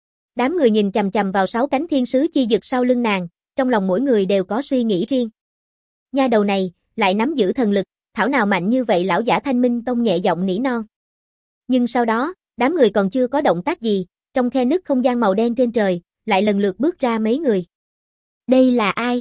Đám người nhìn chằm chằm vào 6 cánh thiên sứ chi dực sau lưng nàng, trong lòng mỗi người đều có suy nghĩ riêng. Nha đầu này, lại nắm giữ thần lực, thảo nào mạnh như vậy, lão giả Thanh Minh Tông nhẹ giọng nỉ non. Nhưng sau đó, đám người còn chưa có động tác gì, trong khe nứt không gian màu đen trên trời, lại lần lượt bước ra mấy người. Đây là ai?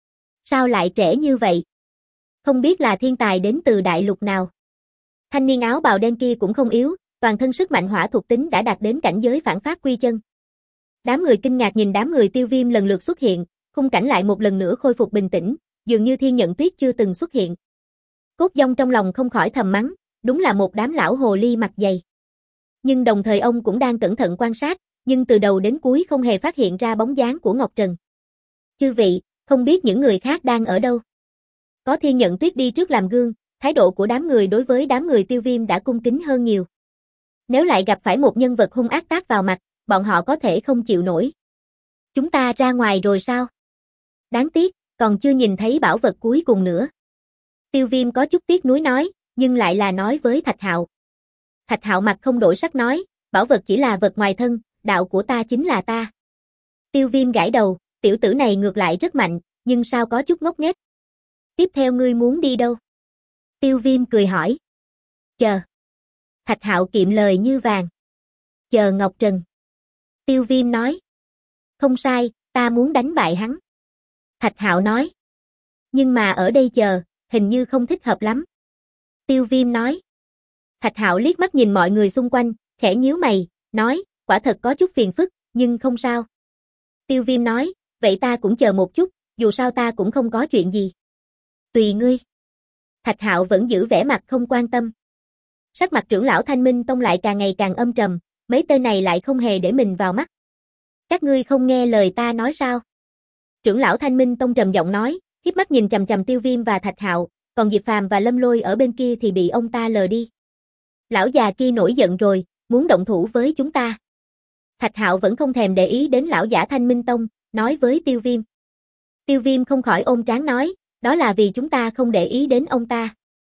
Sao lại trẻ như vậy? Không biết là thiên tài đến từ đại lục nào. Thanh niên áo bào đen kia cũng không yếu, toàn thân sức mạnh hỏa thuộc tính đã đạt đến cảnh giới phản phát quy chân. Đám người kinh ngạc nhìn đám người Tiêu Viêm lần lượt xuất hiện, khung cảnh lại một lần nữa khôi phục bình tĩnh, dường như Thiên Nhận Tuyết chưa từng xuất hiện. Cốt Dông trong lòng không khỏi thầm mắng, đúng là một đám lão hồ ly mặt dày. Nhưng đồng thời ông cũng đang cẩn thận quan sát, nhưng từ đầu đến cuối không hề phát hiện ra bóng dáng của Ngọc Trần. Chư vị, không biết những người khác đang ở đâu. Có Thiên Nhận Tuyết đi trước làm gương, thái độ của đám người đối với đám người Tiêu Viêm đã cung kính hơn nhiều. Nếu lại gặp phải một nhân vật hung ác tát vào mặt, bọn họ có thể không chịu nổi. Chúng ta ra ngoài rồi sao? Đáng tiếc, còn chưa nhìn thấy bảo vật cuối cùng nữa. Tiêu Viêm có chút tiếc nuối nói, nhưng lại là nói với Thạch Hạo. Thạch Hạo mặt không đổi sắc nói, bảo vật chỉ là vật ngoài thân, đạo của ta chính là ta. Tiêu Viêm gãi đầu, tiểu tử này ngược lại rất mạnh, nhưng sao có chút ngốc nghếch. Tiếp theo ngươi muốn đi đâu? Tiêu Viêm cười hỏi. Chờ. Thạch Hạo kiệm lời như vàng. Chờ Ngọc Trần. Tiêu Viêm nói. Không sai, ta muốn đánh bại hắn. Thạch Hạo nói. Nhưng mà ở đây chờ, hình như không thích hợp lắm. Tiêu Viêm nói. Thạch Hạo liếc mắt nhìn mọi người xung quanh, khẽ nhíu mày, nói, quả thật có chút phiền phức, nhưng không sao. Tiêu Viêm nói, vậy ta cũng chờ một chút, dù sao ta cũng không có chuyện gì. Tùy ngươi. Thạch Hạo vẫn giữ vẻ mặt không quan tâm. Sắc mặt trưởng lão Thanh Minh Tông lại càng ngày càng âm trầm, mấy tên này lại không hề để mình vào mắt. Các ngươi không nghe lời ta nói sao? Trưởng lão Thanh Minh Tông trầm giọng nói, híp mắt nhìn chằm chằm Tiêu Viêm và Thạch Hạo, còn Diệp Phàm và Lâm Lôi ở bên kia thì bị ông ta lờ đi. Lão già kia nổi giận rồi, muốn động thủ với chúng ta. Thạch Hạo vẫn không thèm để ý đến lão giả Thanh Minh Tông, nói với Tiêu Viêm. Tiêu Viêm không khỏi ôm trán nói, đó là vì chúng ta không để ý đến ông ta.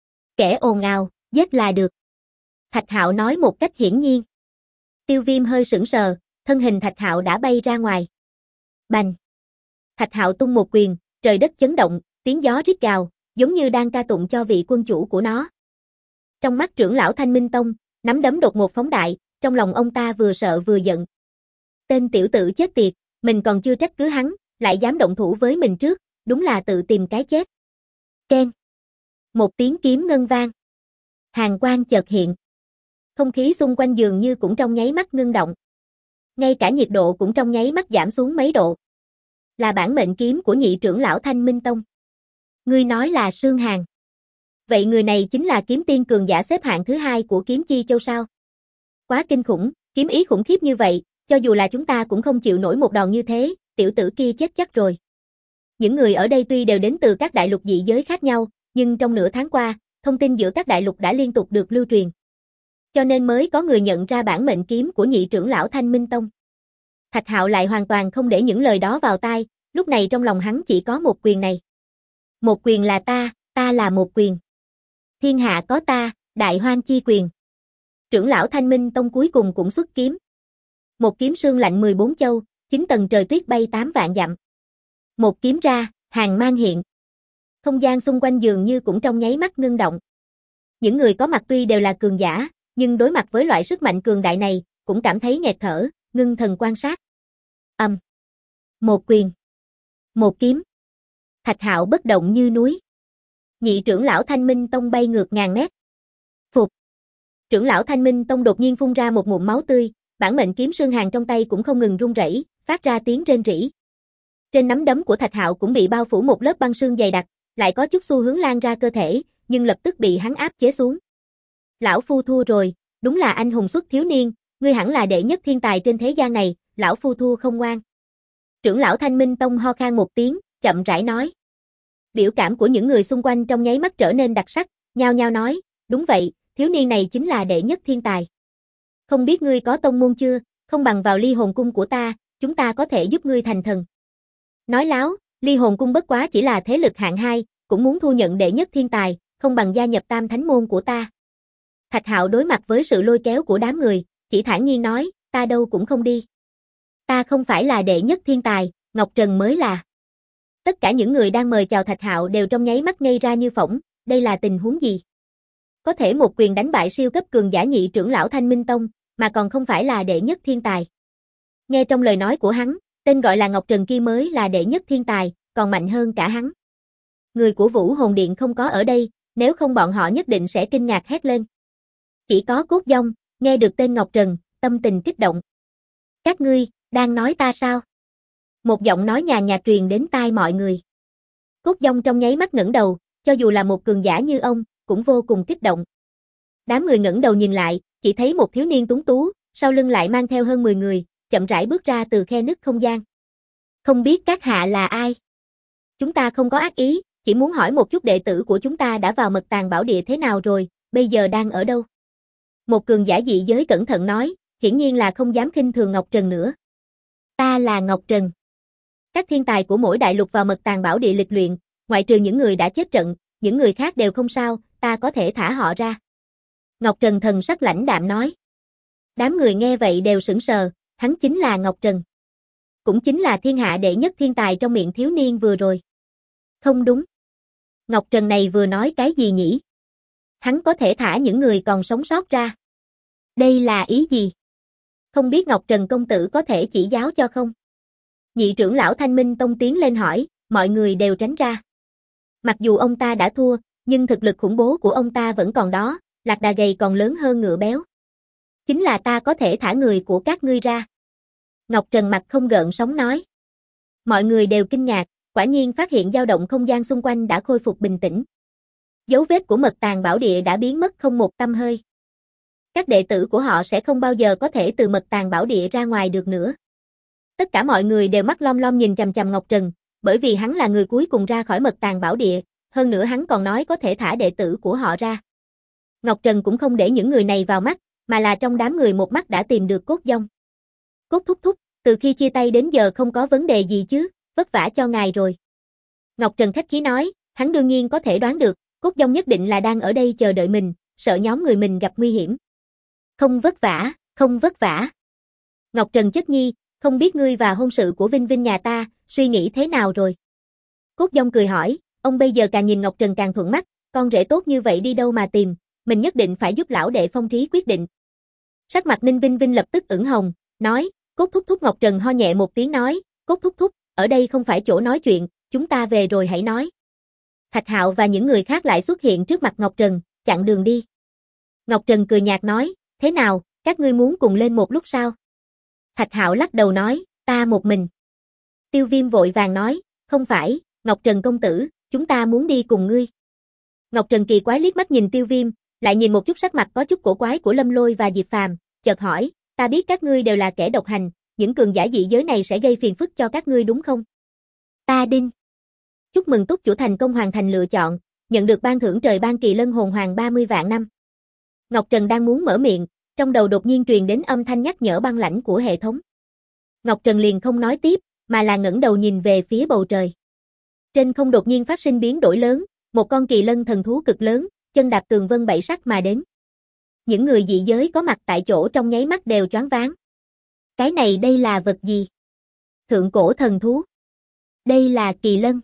Kẻ ồn ào, giết là được. Thạch Hạo nói một cách hiển nhiên. Tiêu Viêm hơi sững sờ, thân hình Thạch Hạo đã bay ra ngoài. Bành! Thạch Hạo tung một quyền, trời đất chấn động, tiếng gió rít gào, giống như đang ca tụng cho vị quân chủ của nó. Trong mắt trưởng lão Thanh Minh Tông, nắm đấm đột ngột phóng đại, trong lòng ông ta vừa sợ vừa giận. Tên tiểu tử chết tiệt, mình còn chưa trách cứ hắn, lại dám động thủ với mình trước, đúng là tự tìm cái chết. Keng! Một tiếng kiếm ngân vang. Hàn quang chợt hiện. Không khí xung quanh dường như cũng trong nháy mắt ngưng động. Ngay cả nhiệt độ cũng trong nháy mắt giảm xuống mấy độ. Là bản mệnh kiếm của nhị trưởng lão Thanh Minh Tông. Ngươi nói là Sương Hàn. Vậy người này chính là kiếm tiên cường giả xếp hạng thứ 2 của kiếm chi châu sao? Quá kinh khủng, kiếm ý khủng khiếp như vậy, cho dù là chúng ta cũng không chịu nổi một đòn như thế, tiểu tử kia chết chắc rồi. Những người ở đây tuy đều đến từ các đại lục dị giới khác nhau, nhưng trong nửa tháng qua, thông tin giữa các đại lục đã liên tục được lưu truyền. Cho nên mới có người nhận ra bản mệnh kiếm của nhị trưởng lão Thanh Minh Tông. Thạch Hạo lại hoàn toàn không để những lời đó vào tai, lúc này trong lòng hắn chỉ có một quyền này. Một quyền là ta là một quyền. Thiên hạ có ta, đại hoang chi quyền. Trưởng lão Thanh Minh Tông cuối cùng cũng xuất kiếm. Một kiếm sương lạnh 14 châu, 9 tầng trời tuyết bay 8 vạn dặm. Một kiếm ra, hàng mang hiện. Không gian xung quanh dường như cũng trong nháy mắt ngưng động. Những người có mặt tuy đều là cường giả, nhưng đối mặt với loại sức mạnh cường đại này, cũng cảm thấy nghẹt thở, ngưng thần quan sát. Một quyền. Một kiếm. Thạch Hạo bất động như núi. Nhị trưởng lão Thanh Minh Tông bay ngược ngàn mét. Phục. Trưởng lão Thanh Minh Tông đột nhiên phun ra một ngụm máu tươi, bản mệnh kiếm Sương Hàn trong tay cũng không ngừng rung rẩy, phát ra tiếng rên rỉ. Trên nắm đấm của Thạch Hạo cũng bị bao phủ một lớp băng sương dày đặc, lại có chút xu hướng lan ra cơ thể, nhưng lập tức bị hắn áp chế xuống. Lão phu thua rồi, đúng là anh hùng xuất thiếu niên, ngươi hẳn là đệ nhất thiên tài trên thế gian này, lão phu thua không ngoan. Trưởng lão Thanh Minh Tông ho khan một tiếng, chậm rãi nói. Biểu cảm của những người xung quanh trong nháy mắt trở nên đặc sắc, nhao nhao nói, đúng vậy, thiếu niên này chính là đệ nhất thiên tài. Không biết ngươi có tông môn chưa, không bằng vào Ly Hồn Cung của ta, chúng ta có thể giúp ngươi thành thần. Nói láo, Ly Hồn Cung bất quá chỉ là thế lực hạng 2, cũng muốn thu nhận đệ nhất thiên tài, không bằng gia nhập Tam Thánh môn của ta. Thạch Hạo đối mặt với sự lôi kéo của đám người, chỉ thản nhiên nói, ta đâu cũng không đi. Ta không phải là đệ nhất thiên tài, Ngọc Trần mới là. Tất cả những người đang mời chào Thạch Hạo đều trong nháy mắt ngây ra như phỗng, đây là tình huống gì? Có thể một quyền đánh bại siêu cấp cường giả nhị trưởng lão Thanh Minh Tông, mà còn không phải là đệ nhất thiên tài. Nghe trong lời nói của hắn, tên gọi là Ngọc Trần kia mới là đệ nhất thiên tài, còn mạnh hơn cả hắn. Người của Vũ Hồn Điện không có ở đây, nếu không bọn họ nhất định sẽ kinh ngạc hét lên. Chỉ có Cốt Dông, nghe được tên Ngọc Trần, tâm tình kích động. Các ngươi, đang nói ta sao? Một giọng nói nhàn nhạt truyền đến tai mọi người. Cốt Dông trong nháy mắt ngẩng đầu, cho dù là một cường giả như ông, cũng vô cùng kích động. Đám người ngẩng đầu nhìn lại, chỉ thấy một thiếu niên tuấn tú, sau lưng lại mang theo hơn 10 người, chậm rãi bước ra từ khe nứt không gian. Không biết các hạ là ai? Chúng ta không có ác ý, chỉ muốn hỏi một chút đệ tử của chúng ta đã vào Mật Tàng Bảo Địa thế nào rồi, bây giờ đang ở đâu? Một cường giả dị giới cẩn thận nói, hiển nhiên là không dám khinh thường Ngọc Trần nữa. Ta là Ngọc Trần. Các thiên tài của mỗi đại lục vào Mật Tàng Bảo Địa lịch luyện, ngoại trừ những người đã chết trận, những người khác đều không sao, ta có thể thả họ ra. Ngọc Trần thần sắc lãnh đạm nói. Đám người nghe vậy đều sững sờ, hắn chính là Ngọc Trần. Cũng chính là thiên hạ đệ nhất thiên tài trong miệng thiếu niên vừa rồi. Không đúng. Ngọc Trần này vừa nói cái gì nhỉ? Hắn có thể thả những người còn sống sót ra. Đây là ý gì? Không biết Ngọc Trần công tử có thể chỉ giáo cho không? Nhị trưởng lão Thanh Minh Tông tiến lên hỏi, mọi người đều tránh ra. Mặc dù ông ta đã thua, nhưng thực lực khủng bố của ông ta vẫn còn đó, lạc đà gầy còn lớn hơn ngựa béo. Chính là ta có thể thả người của các ngươi ra. Ngọc Trần mặt không gợn sóng nói. Mọi người đều kinh ngạc, quả nhiên phát hiện dao động không gian xung quanh đã khôi phục bình tĩnh. Dấu vết của Mật Tàng Bảo Địa đã biến mất không một tăm hơi. Các đệ tử của họ sẽ không bao giờ có thể từ Mật Tàng Bảo Địa ra ngoài được nữa. Tất cả mọi người đều mắt lom lom nhìn chằm chằm Ngọc Trần, bởi vì hắn là người cuối cùng ra khỏi Mật Tàng Bảo Địa, hơn nữa hắn còn nói có thể thả đệ tử của họ ra. Ngọc Trần cũng không để những người này vào mắt, mà là trong đám người một mắt đã tìm được Cốt Dông. Cốt thúc thúc, từ khi chia tay đến giờ không có vấn đề gì chứ, vất vả cho ngài rồi. Ngọc Trần khách khí nói, hắn đương nhiên có thể đoán được, Cốt Dông nhất định là đang ở đây chờ đợi mình, sợ nhóm người mình gặp nguy hiểm. Không vất vả, không vất vả. Ngọc Trần chất nhi, không biết ngươi và hôn sự của Vinh Vinh nhà ta, suy nghĩ thế nào rồi? Cốt Dông cười hỏi, ông bây giờ càng nhìn Ngọc Trần càng thuận mắt, con rể tốt như vậy đi đâu mà tìm, mình nhất định phải giúp lão đệ Phong Trí quyết định. Sắc mặt Ninh Vinh Vinh lập tức ửng hồng, nói, Cốt thúc thúc. Ngọc Trần ho nhẹ một tiếng nói, Cốt thúc thúc, ở đây không phải chỗ nói chuyện, chúng ta về rồi hãy nói. Thạch Hạo và những người khác lại xuất hiện trước mặt Ngọc Trần, chặn đường đi. Ngọc Trần cười nhạt nói, thế nào, các ngươi muốn cùng lên một lúc sao? Thạch Hạo lắc đầu nói, ta một mình. Tiêu Viêm vội vàng nói, không phải, Ngọc Trần công tử, chúng ta muốn đi cùng ngươi. Ngọc Trần kỳ quái liếc mắt nhìn Tiêu Viêm, lại nhìn một chút sắc mặt có chút cổ quái của Lâm Lôi và Diệp Phàm, chợt hỏi, ta biết các ngươi đều là kẻ độc hành, những cường giả dị giới này sẽ gây phiền phức cho các ngươi đúng không? Ta đinh. Chúc mừng túc chủ thành công hoàn thành lựa chọn, nhận được ban thưởng trời ban kỳ lân hồn hoàng 30 vạn năm. Ngọc Trần đang muốn mở miệng, trong đầu đột nhiên truyền đến âm thanh nhắc nhở băng lãnh của hệ thống. Ngọc Trần liền không nói tiếp, mà là ngẩng đầu nhìn về phía bầu trời. Trên không đột nhiên phát sinh biến đổi lớn, một con kỳ lân thần thú cực lớn, chân đạp tường vân bảy sắc mà đến. Những người dị giới có mặt tại chỗ trong nháy mắt đều choáng váng. Cái này đây là vật gì? Thượng cổ thần thú. Đây là kỳ lân.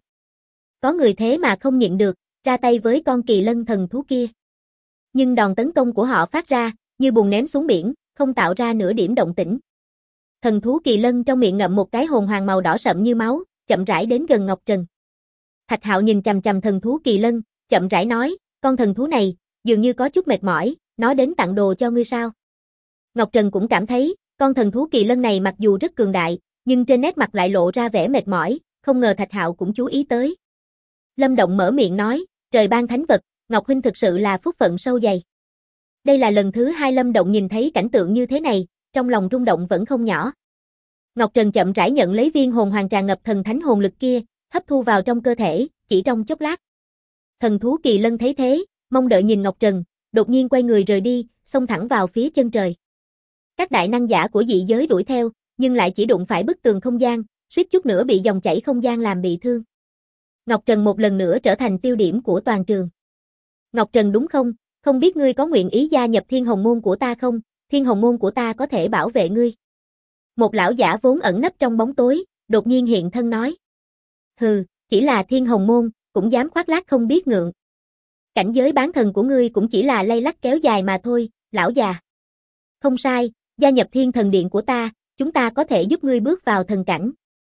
Có người thế mà không nhịn được, ra tay với con kỳ lân thần thú kia. Nhưng đòn tấn công của họ phát ra, như bùn ném xuống biển, không tạo ra nửa điểm động tĩnh. Thần thú kỳ lân trong miệng ngậm một cái hồn hoàng màu đỏ sậm như máu, chậm rãi đến gần Ngọc Trần. Thạch Hạo nhìn chằm chằm thần thú kỳ lân, chậm rãi nói, con thần thú này, dường như có chút mệt mỏi, nó đến tặng đồ cho ngươi sao? Ngọc Trần cũng cảm thấy, con thần thú kỳ lân này mặc dù rất cường đại, nhưng trên nét mặt lại lộ ra vẻ mệt mỏi, không ngờ Thạch Hạo cũng chú ý tới. Lâm Động mở miệng nói, trời ban thánh vật, Ngọc huynh thực sự là phúc phận sâu dày. Đây là lần thứ 2 Lâm Động nhìn thấy cảnh tượng như thế này, trong lòng rung động vẫn không nhỏ. Ngọc Trần chậm rãi nhận lấy viên hồn hoàng tràn ngập thần thánh hồn lực kia, hấp thu vào trong cơ thể, chỉ trong chốc lát. Thần thú Kỳ Lân thấy thế, mong đợi nhìn Ngọc Trần, đột nhiên quay người rời đi, xông thẳng vào phía chân trời. Các đại năng giả của dị giới đuổi theo, nhưng lại chỉ đụng phải bức tường không gian, suýt chút nữa bị dòng chảy không gian làm bị thương. Ngọc Trần một lần nữa trở thành tiêu điểm của toàn trường. Ngọc Trần đúng không? Không biết ngươi có nguyện ý gia nhập Thiên Hồng Môn của ta không? Thiên Hồng Môn của ta có thể bảo vệ ngươi. Một lão giả vốn ẩn nấp trong bóng tối, đột nhiên hiện thân nói. Hừ, chỉ là Thiên Hồng Môn, cũng dám khoác lác không biết ngượng. Cảnh giới bán thần của ngươi cũng chỉ là lay lắt kéo dài mà thôi, lão già. Không sai, gia nhập Thiên Thần Điện của ta, chúng ta có thể giúp ngươi bước vào thần cảnh.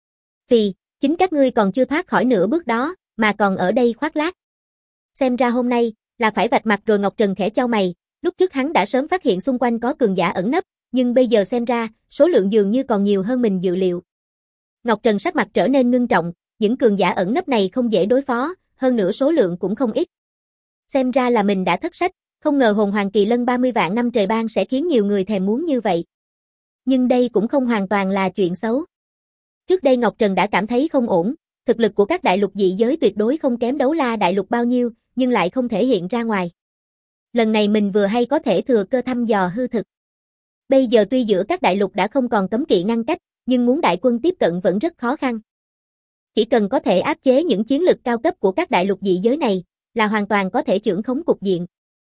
Vì, chính các ngươi còn chưa thoát khỏi nửa bước đó, mà còn ở đây khoác lác. Xem ra hôm nay, là phải vạch mặt rồi. Ngọc Trần khẽ chau mày, lúc trước hắn đã sớm phát hiện xung quanh có cường giả ẩn nấp, nhưng bây giờ xem ra, số lượng dường như còn nhiều hơn mình dự liệu. Ngọc Trần sắc mặt trở nên ngưng trọng, những cường giả ẩn nấp này không dễ đối phó, hơn nữa số lượng cũng không ít. Xem ra là mình đã thất sách, không ngờ hồn hoàng kỳ lân 30 vạn năm trời ban sẽ khiến nhiều người thèm muốn như vậy. Nhưng đây cũng không hoàn toàn là chuyện xấu. Trước đây Ngọc Trần đã cảm thấy không ổn, thực lực của các đại lục dị giới tuyệt đối không kém Đấu La đại lục bao nhiêu, nhưng lại không thể hiện ra ngoài. Lần này mình vừa hay có thể thừa cơ thăm dò hư thực. Bây giờ tuy giữa các đại lục đã không còn cấm kỵ ngăn cách, nhưng muốn đại quân tiếp cận vẫn rất khó khăn. Chỉ cần có thể áp chế những chiến lực cao cấp của các đại lục dị giới này, là hoàn toàn có thể chưởng khống cục diện.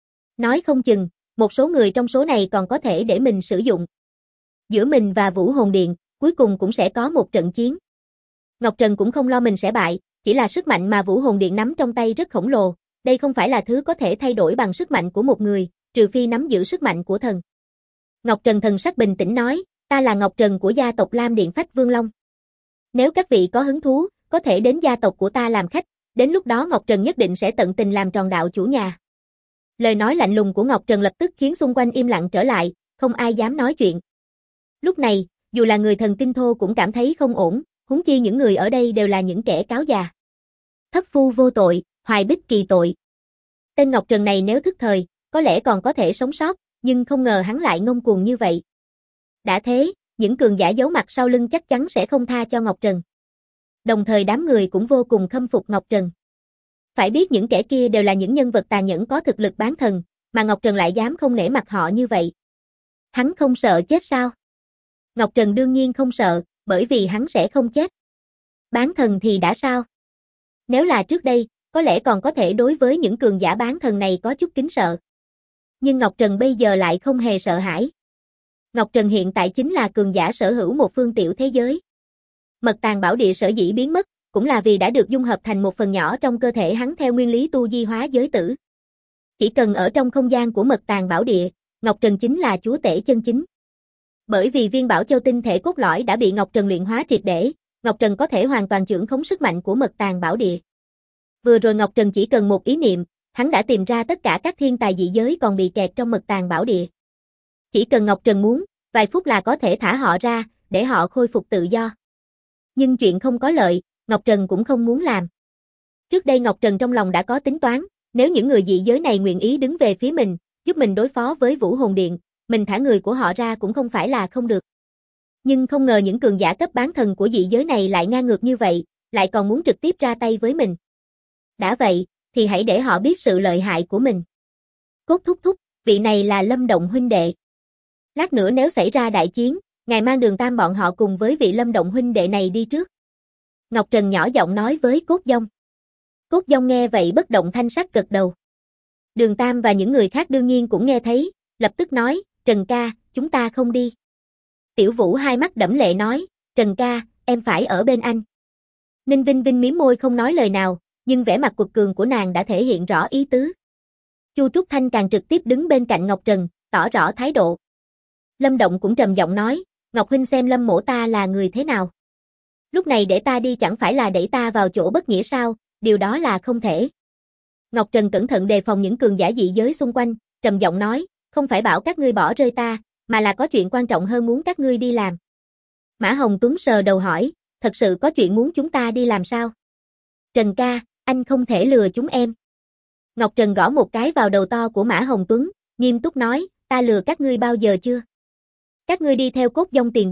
Nói không chừng, một số người trong số này còn có thể để mình sử dụng. Giữa mình và Vũ Hồn Điện, cuối cùng cũng sẽ có một trận chiến. Ngọc Trần cũng không lo mình sẽ bại, chỉ là sức mạnh mà Vũ Hồn Điện nắm trong tay rất khổng lồ, đây không phải là thứ có thể thay đổi bằng sức mạnh của một người, trừ phi nắm giữ sức mạnh của thần. Ngọc Trần thần sắc bình tĩnh nói, ta là Ngọc Trần của gia tộc Lam Điện Phách Vương Long. Nếu các vị có hứng thú, có thể đến gia tộc của ta làm khách, đến lúc đó Ngọc Trần nhất định sẽ tận tình làm tròn đạo chủ nhà. Lời nói lạnh lùng của Ngọc Trần lập tức khiến xung quanh im lặng trở lại, không ai dám nói chuyện. Lúc này, dù là người thần kinh thô cũng cảm thấy không ổn, huống chi những người ở đây đều là những kẻ cáo già. Thất phu vô tội, hoài bích kỳ tội. Tên Ngọc Trần này nếu thức thời, có lẽ còn có thể sống sót, nhưng không ngờ hắn lại ngông cuồng như vậy. Đã thế, những cường giả giấu mặt sau lưng chắc chắn sẽ không tha cho Ngọc Trần. Đồng thời đám người cũng vô cùng khâm phục Ngọc Trần. Phải biết những kẻ kia đều là những nhân vật tàn nhẫn có thực lực bán thần, mà Ngọc Trần lại dám không nể mặt họ như vậy. Hắn không sợ chết sao? Ngọc Trần đương nhiên không sợ, bởi vì hắn sẽ không chết. Bán thần thì đã sao? Nếu là trước đây, có lẽ còn có thể đối với những cường giả bán thần này có chút kính sợ. Nhưng Ngọc Trần bây giờ lại không hề sợ hãi. Ngọc Trần hiện tại chính là cường giả sở hữu một phương tiểu thế giới. Mật tàng bảo địa sở dĩ biến mất, cũng là vì đã được dung hợp thành một phần nhỏ trong cơ thể hắn theo nguyên lý tu di hóa giới tử. Chỉ cần ở trong không gian của mật tàng bảo địa, Ngọc Trần chính là chúa tể chân chính. Bởi vì viên bảo châu tinh thể cốt lõi đã bị Ngọc Trần luyện hóa triệt để, Ngọc Trần có thể hoàn toàn chưởng khống sức mạnh của mật tàng bảo địa. Vừa rồi Ngọc Trần chỉ cần một ý niệm, hắn đã tìm ra tất cả các thiên tài dị giới còn bị kẹt trong mật tàng bảo địa. Chỉ cần Ngọc Trần muốn, vài phút là có thể thả họ ra, để họ khôi phục tự do. Nhưng chuyện không có lợi, Ngọc Trần cũng không muốn làm. Trước đây Ngọc Trần trong lòng đã có tính toán, nếu những người dị giới này nguyện ý đứng về phía mình, giúp mình đối phó với Vũ Hồn Điện, mình thả người của họ ra cũng không phải là không được. Nhưng không ngờ những cường giả cấp bán thần của dị giới này lại ngang ngược như vậy, lại còn muốn trực tiếp ra tay với mình. Đã vậy, thì hãy để họ biết sự lợi hại của mình. Cốt thúc thúc, vị này là Lâm Động huynh đệ. Lát nữa nếu xảy ra đại chiến, ngài mang Đường Tam bọn họ cùng với vị Lâm Động huynh đệ này đi trước. Ngọc Trần nhỏ giọng nói với Cốt Dông. Cốt Dông nghe vậy bất động thanh sắc gật đầu. Đường Tam và những người khác đương nhiên cũng nghe thấy, lập tức nói, Trần ca, chúng ta không đi. Tiểu Vũ hai mắt đẫm lệ nói, Trần ca, em phải ở bên anh. Ninh Vinh Vinh mím môi không nói lời nào, nhưng vẻ mặt quật cường của nàng đã thể hiện rõ ý tứ. Chu Trúc Thanh càng trực tiếp đứng bên cạnh Ngọc Trần, tỏ rõ thái độ. Lâm Động cũng trầm giọng nói, Ngọc huynh xem Lâm mỗ ta là người thế nào. Lúc này để ta đi chẳng phải là đẩy ta vào chỗ bất nghĩa sao, điều đó là không thể. Ngọc Trần cẩn thận đề phòng những cường giả dị giới xung quanh, trầm giọng nói, không phải bảo các ngươi bỏ rơi ta, mà là có chuyện quan trọng hơn muốn các ngươi đi làm. Mã Hồng Tuấn sờ đầu hỏi, thật sự có chuyện muốn chúng ta đi làm sao? Trần ca, anh không thể lừa chúng em. Ngọc Trần gõ một cái vào đầu to của Mã Hồng Tuấn, nghiêm túc nói, ta lừa các ngươi bao giờ chưa? Các ngươi đi theo Cốt Dông tiền bối,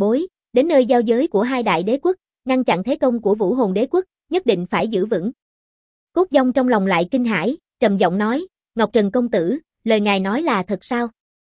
đến nơi giao giới của hai đại đế quốc, ngăn chặn thế công của Vũ Hồn đế quốc, nhất định phải giữ vững. Cốt Dông trong lòng lại kinh hãi, trầm giọng nói, Ngọc Trần công tử, lời ngài nói là thật sao?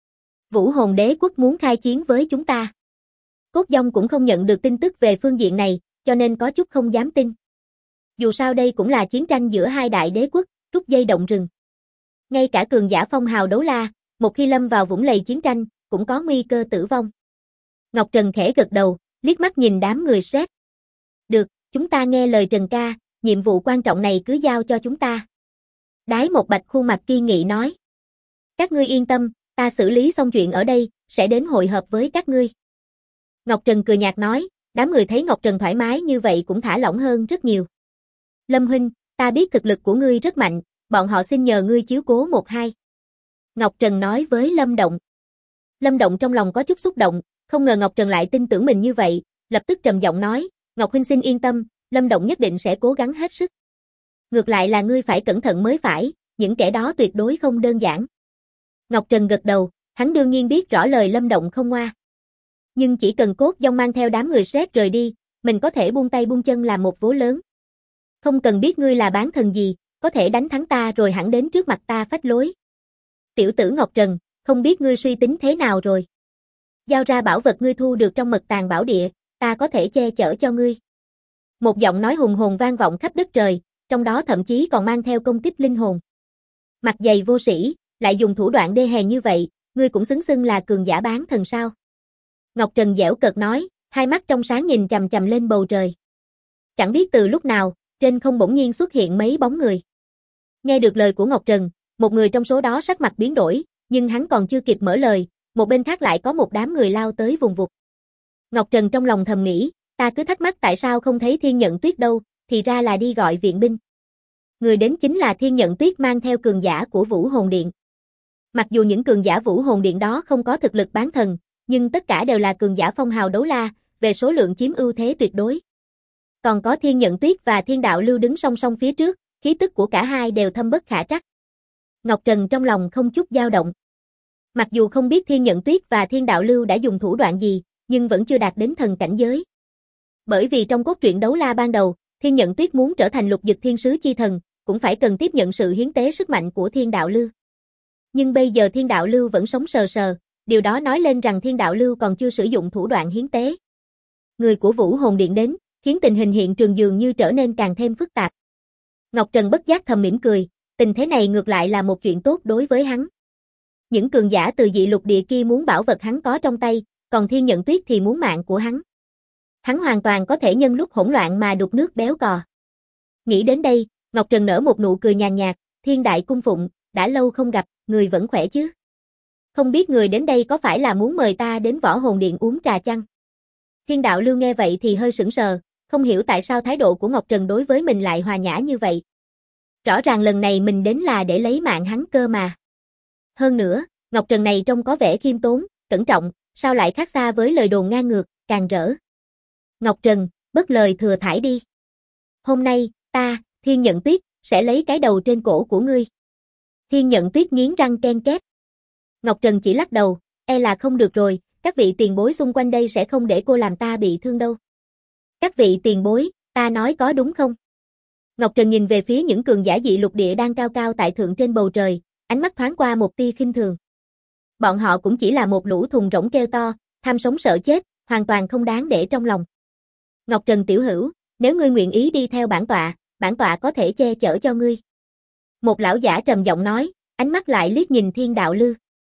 Vũ Hồn đế quốc muốn khai chiến với chúng ta. Cốt Dông cũng không nhận được tin tức về phương diện này, cho nên có chút không dám tin. Dù sao đây cũng là chiến tranh giữa hai đại đế quốc, rút dây động rừng. Ngay cả cường giả phong hào đấu la, một khi lâm vào vũng lầy chiến tranh, cũng có nguy cơ tử vong. Ngọc Trần khẽ gật đầu, liếc mắt nhìn đám người Sret. Được, chúng ta nghe lời Trần ca, nhiệm vụ quan trọng này cứ giao cho chúng ta. Đái Một Bạch khuôn mặt kiên nghị nói. Các ngươi yên tâm, ta xử lý xong chuyện ở đây, sẽ đến hội hợp với các ngươi. Ngọc Trần cười nhạt nói, đám người thấy Ngọc Trần thoải mái như vậy cũng thả lỏng hơn rất nhiều. Lâm huynh, ta biết thực lực của ngươi rất mạnh, bọn họ xin nhờ ngươi chiếu cố một hai. Ngọc Trần nói với Lâm Động. Lâm Động trong lòng có chút xúc động, không ngờ Ngọc Trần lại tin tưởng mình như vậy, lập tức trầm giọng nói, Ngọc huynh xin yên tâm, Lâm Động nhất định sẽ cố gắng hết sức. Ngược lại là ngươi phải cẩn thận mới phải, những kẻ đó tuyệt đối không đơn giản. Ngọc Trần gật đầu, hắn đương nhiên biết rõ lời Lâm Động không ngoa. Nhưng chỉ cần Cốt Dông mang theo đám người Sret rời đi, mình có thể buông tay buông chân làm một vố lớn. Không cần biết ngươi là bán thần gì, có thể đánh thắng ta rồi hẳn đến trước mặt ta phách lối. Tiểu tử Ngọc Trần, không biết ngươi suy tính thế nào rồi. Giao ra bảo vật ngươi thu được trong mật tàng bảo địa, ta có thể che chở cho ngươi. Một giọng nói hùng hồn vang vọng khắp đất trời, trong đó thậm chí còn mang theo công kích linh hồn. Mặt dày vô sĩ, lại dùng thủ đoạn đê hèn như vậy, ngươi cũng xứng xưng là cường giả bán thần sao? Ngọc Trần giễu cợt nói, hai mắt trong sáng nhìn chằm chằm lên bầu trời. Chẳng biết từ lúc nào, trên không bỗng nhiên xuất hiện mấy bóng người. Nghe được lời của Ngọc Trần, một người trong số đó sắc mặt biến đổi, nhưng hắn còn chưa kịp mở lời, một bên khác lại có một đám người lao tới vùng vụt. Ngọc Trần trong lòng thầm nghĩ, ta cứ thắc mắc tại sao không thấy Thiên Nhận Tuyết đâu, thì ra là đi gọi viện binh. Người đến chính là Thiên Nhận Tuyết mang theo cường giả của Vũ Hồn Điện. Mặc dù những cường giả Vũ Hồn Điện đó không có thực lực bán thần, nhưng tất cả đều là cường giả phong hào đấu la, về số lượng chiếm ưu thế tuyệt đối. Còn có Thiên Nhận Tuyết và Thiên Đạo Lưu đứng song song phía trước, khí tức của cả hai đều thâm bất khả trắc. Ngọc Trần trong lòng không chút dao động. Mặc dù không biết Thiên Nhận Tuyết và Thiên Đạo Lưu đã dùng thủ đoạn gì, nhưng vẫn chưa đạt đến thần cảnh giới. Bởi vì trong cốt truyện đấu la ban đầu, Thiên Nhận Tuyết muốn trở thành Lục Dực Thiên Sứ chi thần, cũng phải cần tiếp nhận sự hiến tế sức mạnh của Thiên Đạo Lưu. Nhưng bây giờ Thiên Đạo Lưu vẫn sống sờ sờ, điều đó nói lên rằng Thiên Đạo Lưu còn chưa sử dụng thủ đoạn hiến tế. Người của Vũ Hồn Điện đến, khiến tình hình hiện trường dường như trở nên càng thêm phức tạp. Ngọc Trần bất giác thầm mỉm cười, tình thế này ngược lại là một chuyện tốt đối với hắn. Những cường giả từ dị lục địa kia muốn bảo vật hắn có trong tay, còn Thiên Nhận Tuyết thì muốn mạng của hắn. Hắn hoàn toàn có thể nhân lúc hỗn loạn mà đục nước béo cò. Nghĩ đến đây, Ngọc Trần nở một nụ cười nhàn nhạt, Thiên Đại cung phụng, đã lâu không gặp, người vẫn khỏe chứ? Không biết người đến đây có phải là muốn mời ta đến Võ Hồn Điện uống trà chăng? Thiên Đạo Lưu nghe vậy thì hơi sững sờ, không hiểu tại sao thái độ của Ngọc Trần đối với mình lại hòa nhã như vậy. Rõ ràng lần này mình đến là để lấy mạng hắn cơ mà. Hơn nữa, Ngọc Trần này trông có vẻ khiêm tốn, cẩn trọng, sao lại khác xa với lời đồn ngang ngược, càng rỡ. Ngọc Trần, bất lời thừa thải đi. Hôm nay, ta, Thiên Nhận Tuyết, sẽ lấy cái đầu trên cổ của ngươi. Thiên Nhận Tuyết nghiến răng ken két. Ngọc Trần chỉ lắc đầu, e là không được rồi, các vị tiền bối xung quanh đây sẽ không để cô làm ta bị thương đâu. Các vị tiền bối, ta nói có đúng không? Ngọc Trần nhìn về phía những cường giả dị lục địa đang cao cao tại thượng trên bầu trời, ánh mắt thoáng qua một tia khinh thường. Bọn họ cũng chỉ là một lũ thùng rỗng kêu to, tham sống sợ chết, hoàn toàn không đáng để trong lòng. Ngọc Trần tiểu hữu, nếu ngươi nguyện ý đi theo bản tọa có thể che chở cho ngươi. Một lão giả trầm giọng nói, ánh mắt lại liếc nhìn Thiên Đạo Lưu.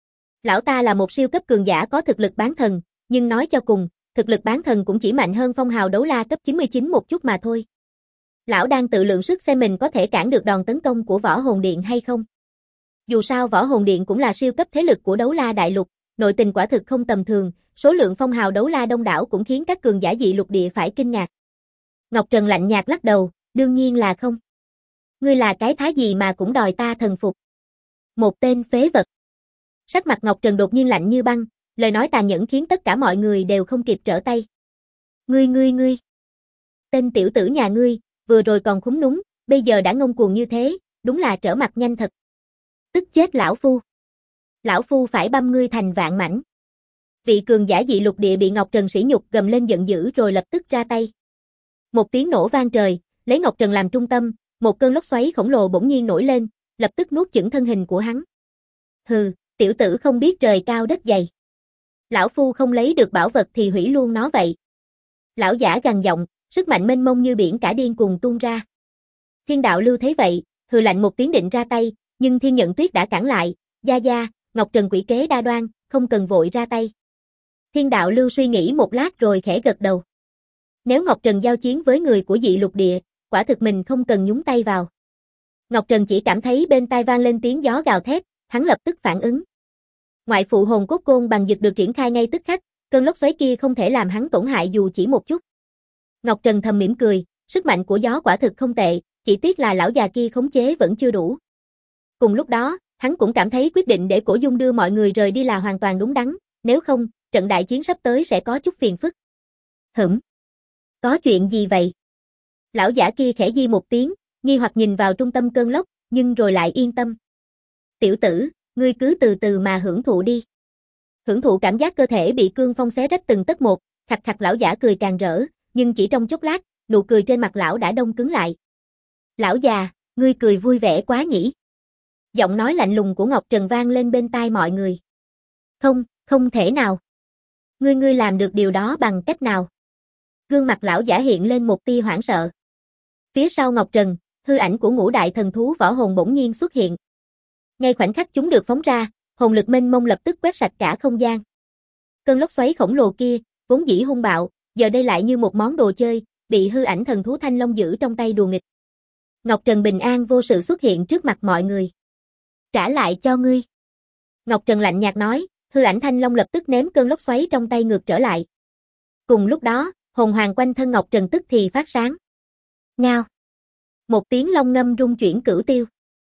Lão ta là một siêu cấp cường giả có thực lực bán thần, nhưng nói cho cùng, thực lực bán thần cũng chỉ mạnh hơn phong hào đấu la cấp 99 một chút mà thôi. Lão đang tự lượng sức xem mình có thể cản được đòn tấn công của Võ Hồn Điện hay không. Dù sao Võ Hồn Điện cũng là siêu cấp thế lực của đấu la đại lục, nội tình quả thực không tầm thường, số lượng phong hào đấu la đông đảo cũng khiến các cường giả dị lục địa phải kinh ngạc. Ngọc Trần lạnh nhạt lắc đầu, đương nhiên là không. Ngươi là cái thá gì mà cũng đòi ta thần phục. Một tên phế vật. Sắc mặt Ngọc Trần đột nhiên lạnh như băng, lời nói tàn nhẫn khiến tất cả mọi người đều không kịp trở tay. Ngươi. Tên tiểu tử nhà ngươi, vừa rồi còn khúm núm, bây giờ đã ngông cuồng như thế, đúng là trở mặt nhanh thật. Tức chết lão phu. Lão phu phải băm ngươi thành vạn mảnh. Vị cường giả dị lục địa bị Ngọc Trần sỉ nhục gầm lên giận dữ rồi lập tức ra tay. Một tiếng nổ vang trời, lấy Ngọc Trần làm trung tâm, một cơn lốc xoáy khổng lồ bỗng nhiên nổi lên, lập tức nuốt chửng thân hình của hắn. Hừ, tiểu tử không biết trời cao đất dày. Lão phu không lấy được bảo vật thì hủy luôn nó vậy. Lão giả gằn giọng, sức mạnh mênh mông như biển cả điên cuồng tuôn ra. Thiên đạo lưu thấy vậy, hừ lạnh một tiếng định ra tay, nhưng Thiên Nhận Tuyết đã cản lại, gia gia, Ngọc Trần quỷ kế đa đoan, không cần vội ra tay. Thiên đạo lưu suy nghĩ một lát rồi khẽ gật đầu. Nếu Ngọc Trần giao chiến với người của dị lục địa, quả thực mình không cần nhúng tay vào. Ngọc Trần chỉ cảm thấy bên tai vang lên tiếng gió gào thét, hắn lập tức phản ứng. Ngoại phụ hồn cốt côn bằng dực được triển khai ngay tức khắc, cơn lốc xoáy kia không thể làm hắn tổn hại dù chỉ một chút. Ngọc Trần thầm mỉm cười, sức mạnh của gió quả thực không tệ, chỉ tiếc là lão già kia khống chế vẫn chưa đủ. Cùng lúc đó, hắn cũng cảm thấy quyết định để Cổ Dung đưa mọi người rời đi là hoàn toàn đúng đắn, nếu không, trận đại chiến sắp tới sẽ có chút phiền phức. Có chuyện gì vậy? Lão giả kia khẽ di một tiếng, nghi hoặc nhìn vào trung tâm cơn lốc, nhưng rồi lại yên tâm. Tiểu tử, ngươi cứ từ từ mà hưởng thụ đi. Hưởng thụ cảm giác cơ thể bị cương phong xé rách từng tấc một, khặt khặt lão giả cười càng rỡ, nhưng chỉ trong chốc lát, nụ cười trên mặt lão đã đông cứng lại. Lão già, ngươi cười vui vẻ quá nhỉ? Giọng nói lạnh lùng của Ngọc Trần vang lên bên tai mọi người. Không thể nào. Ngươi làm được điều đó bằng cách nào? Gương mặt lão giả hiện lên một tia hoảng sợ. Phía sau Ngọc Trần, hư ảnh của ngũ đại thần thú võ hồn bỗng nhiên xuất hiện. Ngay khoảnh khắc chúng được phóng ra, hồn lực mênh mông lập tức quét sạch cả không gian. Cơn lốc xoáy khổng lồ kia, vốn dĩ hung bạo, giờ đây lại như một món đồ chơi, bị hư ảnh thần thú Thanh Long giữ trong tay đùa nghịch. Ngọc Trần bình an vô sự xuất hiện trước mặt mọi người. Trả lại cho ngươi. Ngọc Trần lạnh nhạt nói, hư ảnh Thanh Long lập tức ném cơn lốc xoáy trong tay ngược trở lại. Cùng lúc đó, hồn hoàng quanh thân Ngọc Trần tức thì phát sáng. Ngao. Một tiếng long ngâm rung chuyển cửu tiêu.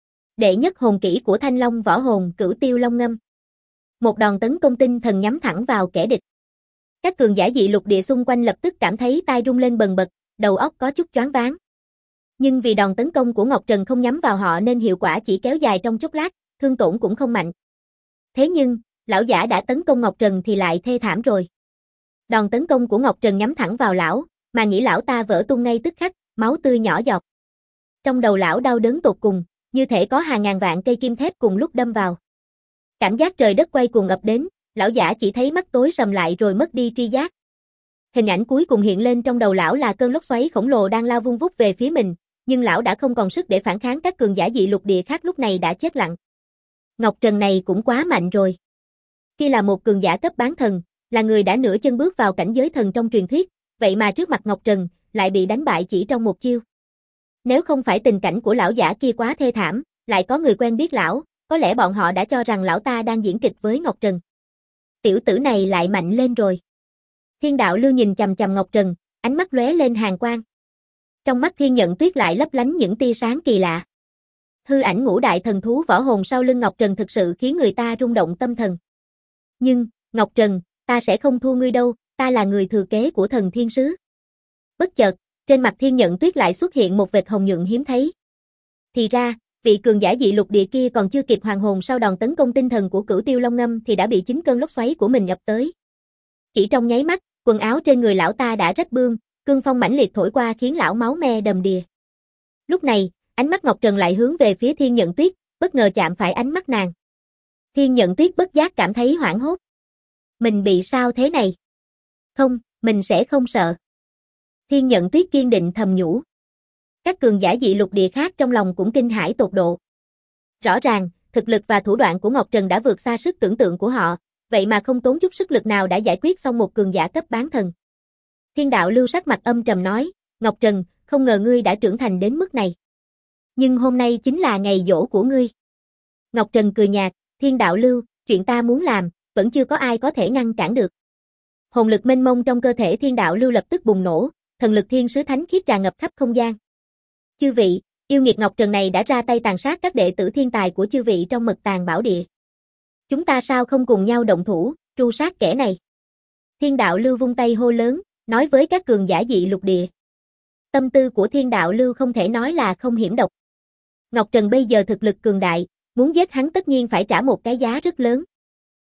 Đệ nhất hồn kỹ của Thanh Long võ hồn cửu tiêu long ngâm. Một đòn tấn công tinh thần nhắm thẳng vào kẻ địch. Các cường giả dị lục địa xung quanh lập tức cảm thấy tai rung lên bần bật, đầu óc có chút choáng váng. Nhưng vì đòn tấn công của Ngọc Trần không nhắm vào họ nên hiệu quả chỉ kéo dài trong chốc lát, thương tổn cũng không mạnh. Thế nhưng, lão giả đã tấn công Ngọc Trần thì lại thê thảm rồi. Đòn tấn công của Ngọc Trần nhắm thẳng vào lão, mà nghĩ lão ta vỡ tung ngay tức khắc, máu tươi nhỏ giọt. Trong đầu lão đau đớn tột cùng, như thể có hàng ngàn vạn cây kim thép cùng lúc đâm vào. Cảm giác trời đất quay cuồng ập đến, lão giả chỉ thấy mắt tối sầm lại rồi mất đi tri giác. Hình ảnh cuối cùng hiện lên trong đầu lão là cơn lốc xoáy khổng lồ đang lao vun vút về phía mình, nhưng lão đã không còn sức để phản kháng, các cường giả dị lục địa khác lúc này đã chết lặng. Ngọc Trần này cũng quá mạnh rồi. Khi là một cường giả cấp bán thần, là người đã nửa chân bước vào cảnh giới thần trong truyền thuyết, vậy mà trước mặt Ngọc Trần, lại bị đánh bại chỉ trong một chiêu. Nếu không phải tình cảnh của lão giả kia quá thê thảm, lại có người quen biết lão, có lẽ bọn họ đã cho rằng lão ta đang diễn kịch với Ngọc Trần. Tiểu tử này lại mạnh lên rồi. Thiên đạo lưu nhìn chằm chằm Ngọc Trần, ánh mắt lóe lên hàn quang. Trong mắt Thiên Nhận Tuyết lại lấp lánh những tia sáng kỳ lạ. Hư ảnh ngũ đại thần thú võ hồn sau lưng Ngọc Trần thực sự khiến người ta rung động tâm thần. Nhưng, Ngọc Trần, ta sẽ không thua ngươi đâu, ta là người thừa kế của thần thiên sứ. Bất chợt, trên mặt Thiên Nhận Tuyết lại xuất hiện một vệt hồng nhuận hiếm thấy. Thì ra, vị cường giả dị lục địa kia còn chưa kịp hoàn hồn sau đòn tấn công tinh thần của Cửu Tiêu Long Ngâm thì đã bị chính cơn lốc xoáy của mình ập tới. Chỉ trong nháy mắt, quần áo trên người lão ta đã rách bươm, cương phong mãnh liệt thổi qua khiến lão máu me đầm đìa. Lúc này, ánh mắt Ngọc Trần lại hướng về phía Thiên Nhận Tuyết, bất ngờ chạm phải ánh mắt nàng. Thiên Nhận Tuyết bất giác cảm thấy hoảng hốt. Mình bị sao thế này? Không, mình sẽ không sợ. Thiên Nhận Tuyết kiên định thầm nhủ. Các cường giả dị lục địa khác trong lòng cũng kinh hãi tột độ. Rõ ràng, thực lực và thủ đoạn của Ngọc Trần đã vượt xa sức tưởng tượng của họ, vậy mà không tốn chút sức lực nào đã giải quyết xong một cường giả cấp bán thần. Thiên đạo lưu sắc mặt âm trầm nói, Ngọc Trần, không ngờ ngươi đã trưởng thành đến mức này. Nhưng hôm nay chính là ngày giỗ của ngươi. Ngọc Trần cười nhạt, Thiên đạo lưu, chuyện ta muốn làm, vẫn chưa có ai có thể ngăn cản được. Hồn lực mênh mông trong cơ thể Thiên đạo lưu lập tức bùng nổ, thần lực thiên sứ thánh khiết tràn ngập khắp không gian. Chư vị, yêu nghiệt Ngọc Trần này đã ra tay tàn sát các đệ tử thiên tài của chư vị trong Mật Tàng Bảo Địa. Chúng ta sao không cùng nhau động thủ, tru sát kẻ này? Thiên đạo lưu vung tay hô lớn, nói với các cường giả dị lục địa. Tâm tư của Thiên đạo lưu không thể nói là không hiểm độc. Ngọc Trần bây giờ thực lực cường đại, muốn giết hắn tất nhiên phải trả một cái giá rất lớn.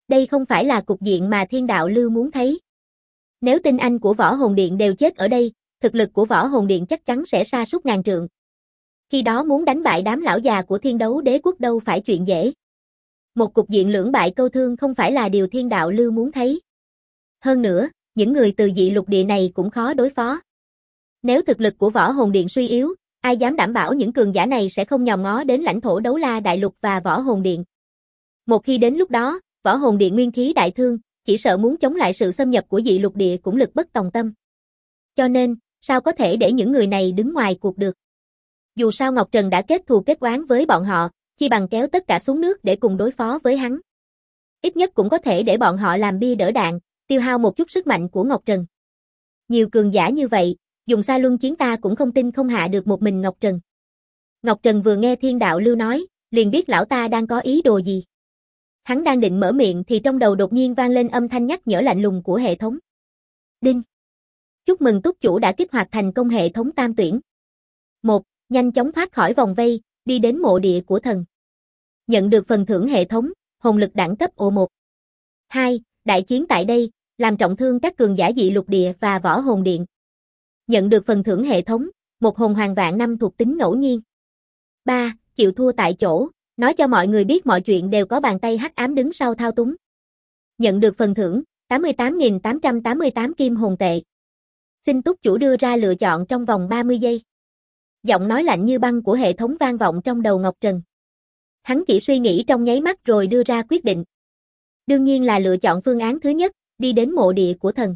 Đây không phải là cục diện mà Thiên Đạo Lưu muốn thấy. Nếu tinh anh của Võ Hồn Điện đều chết ở đây, thực lực của Võ Hồn Điện chắc chắn sẽ sa sút ngàn trượng. Khi đó muốn đánh bại đám lão già của Thiên Đấu Đế quốc đâu phải chuyện dễ. Một cục diện lưỡng bại câu thương không phải là điều Thiên Đạo Lưu muốn thấy. Hơn nữa, những người từ dị lục địa này cũng khó đối phó. Nếu thực lực của Võ Hồn Điện suy yếu, ai dám đảm bảo những cường giả này sẽ không nhòm ngó đến lãnh thổ Đấu La Đại Lục và Võ Hồn Điện. Một khi đến lúc đó, Võ Hồn Điện nguyên khí đại thương, chỉ sợ muốn chống lại sự xâm nhập của dị lục địa cũng lực bất tòng tâm. Cho nên, sao có thể để những người này đứng ngoài cuộc được? Dù sao Ngọc Trần đã kết thù kết oán với bọn họ, chi bằng kéo tất cả xuống nước để cùng đối phó với hắn. Ít nhất cũng có thể để bọn họ làm bia đỡ đạn, tiêu hao một chút sức mạnh của Ngọc Trần. Nhiều cường giả như vậy, dùng Sa Luân chiến ta cũng không tin không hạ được một mình Ngọc Trần. Ngọc Trần vừa nghe Thiên Đạo Lưu nói, liền biết lão ta đang có ý đồ gì. Hắn đang định mở miệng thì trong đầu đột nhiên vang lên âm thanh nhắc nhở lạnh lùng của hệ thống. Đinh. Chúc mừng túc chủ đã kích hoạt thành công hệ thống tam tuyển. 1. Nhanh chóng thoát khỏi vòng vây, đi đến mộ địa của thần. Nhận được phần thưởng hệ thống, hồn lực đẳng cấp O1. 2. Đại chiến tại đây, làm trọng thương các cường giả dị lục địa và Võ Hồn Điện. Nhận được phần thưởng hệ thống, một hồn hoàng vạn năm thuộc tính ngẫu nhiên. 3. Chịu thua tại chỗ, nói cho mọi người biết mọi chuyện đều có bàn tay hắc ám đứng sau thao túng. Nhận được phần thưởng, 88.888 kim hồn tệ. Xin túc chủ đưa ra lựa chọn trong vòng 30 giây. Giọng nói lạnh như băng của hệ thống vang vọng trong đầu Ngọc Trần. Hắn chỉ suy nghĩ trong nháy mắt rồi đưa ra quyết định. Đương nhiên là lựa chọn phương án thứ nhất, đi đến mộ địa của thần.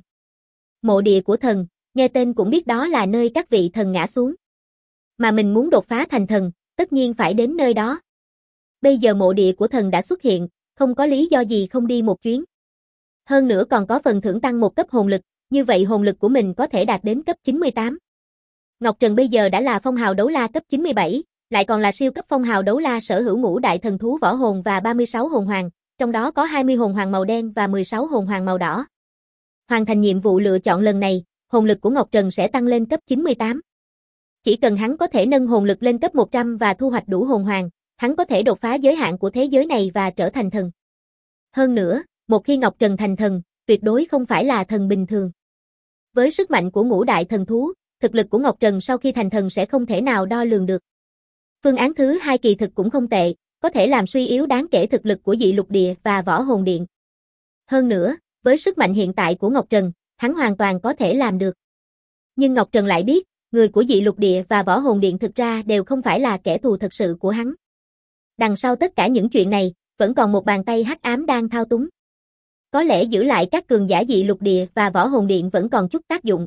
Mộ địa của thần, nghe tên cũng biết đó là nơi các vị thần ngã xuống. Mà mình muốn đột phá thành thần, tất nhiên phải đến nơi đó. Bây giờ mộ địa của thần đã xuất hiện, không có lý do gì không đi một chuyến. Hơn nữa còn có phần thưởng tăng một cấp hồn lực, như vậy hồn lực của mình có thể đạt đến cấp 98. Ngọc Trần bây giờ đã là phong hào đấu la cấp 97, lại còn là siêu cấp phong hào đấu la sở hữu ngũ đại thần thú võ hồn và 36 hồn hoàng, trong đó có 20 hồn hoàng màu đen và 16 hồn hoàng màu đỏ. Hoàn thành nhiệm vụ lựa chọn lần này, hồn lực của Ngọc Trần sẽ tăng lên cấp 98. Chỉ cần hắn có thể nâng hồn lực lên cấp 100 và thu hoạch đủ hồn hoàng, hắn có thể đột phá giới hạn của thế giới này và trở thành thần. Hơn nữa, một khi Ngọc Trần thành thần, tuyệt đối không phải là thần bình thường. Với sức mạnh của ngũ đại thần thú, thực lực của Ngọc Trần sau khi thành thần sẽ không thể nào đo lường được. Phương án thứ hai kỳ thực cũng không tệ, có thể làm suy yếu đáng kể thực lực của dị lục địa và Võ Hồn Điện. Hơn nữa, với sức mạnh hiện tại của Ngọc Trần, hắn hoàn toàn có thể làm được. Nhưng Ngọc Trần lại biết, người của dị lục địa và Võ Hồn Điện thực ra đều không phải là kẻ thù thực sự của hắn. Đằng sau tất cả những chuyện này, vẫn còn một bàn tay hắc ám đang thao túng. Có lẽ giữ lại các cường giả dị lục địa và Võ Hồn Điện vẫn còn chút tác dụng.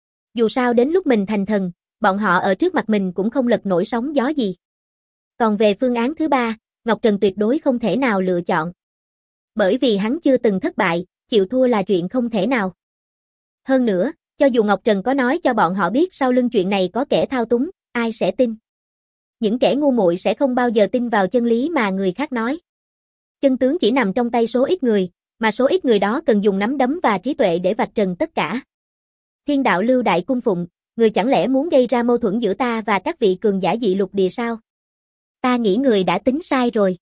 Dù sao đến lúc mình thành thần, bọn họ ở trước mặt mình cũng không lật nổi sóng gió gì. Còn về phương án thứ ba, Ngọc Trần tuyệt đối không thể nào lựa chọn. Bởi vì hắn chưa từng thất bại, chịu thua là chuyện không thể nào. Hơn nữa, cho dù Ngọc Trần có nói cho bọn họ biết sau lưng chuyện này có kẻ thao túng, ai sẽ tin? Những kẻ ngu muội sẽ không bao giờ tin vào chân lý mà người khác nói. Chân tướng chỉ nằm trong tay số ít người, mà số ít người đó cần dùng nắm đấm và trí tuệ để vạch trần tất cả. Thiên Đạo Lưu đại cung phụng, người chẳng lẽ muốn gây ra mâu thuẫn giữa ta và các vị cường giả dị lục địa sao? Ta nghĩ người đã tính sai rồi.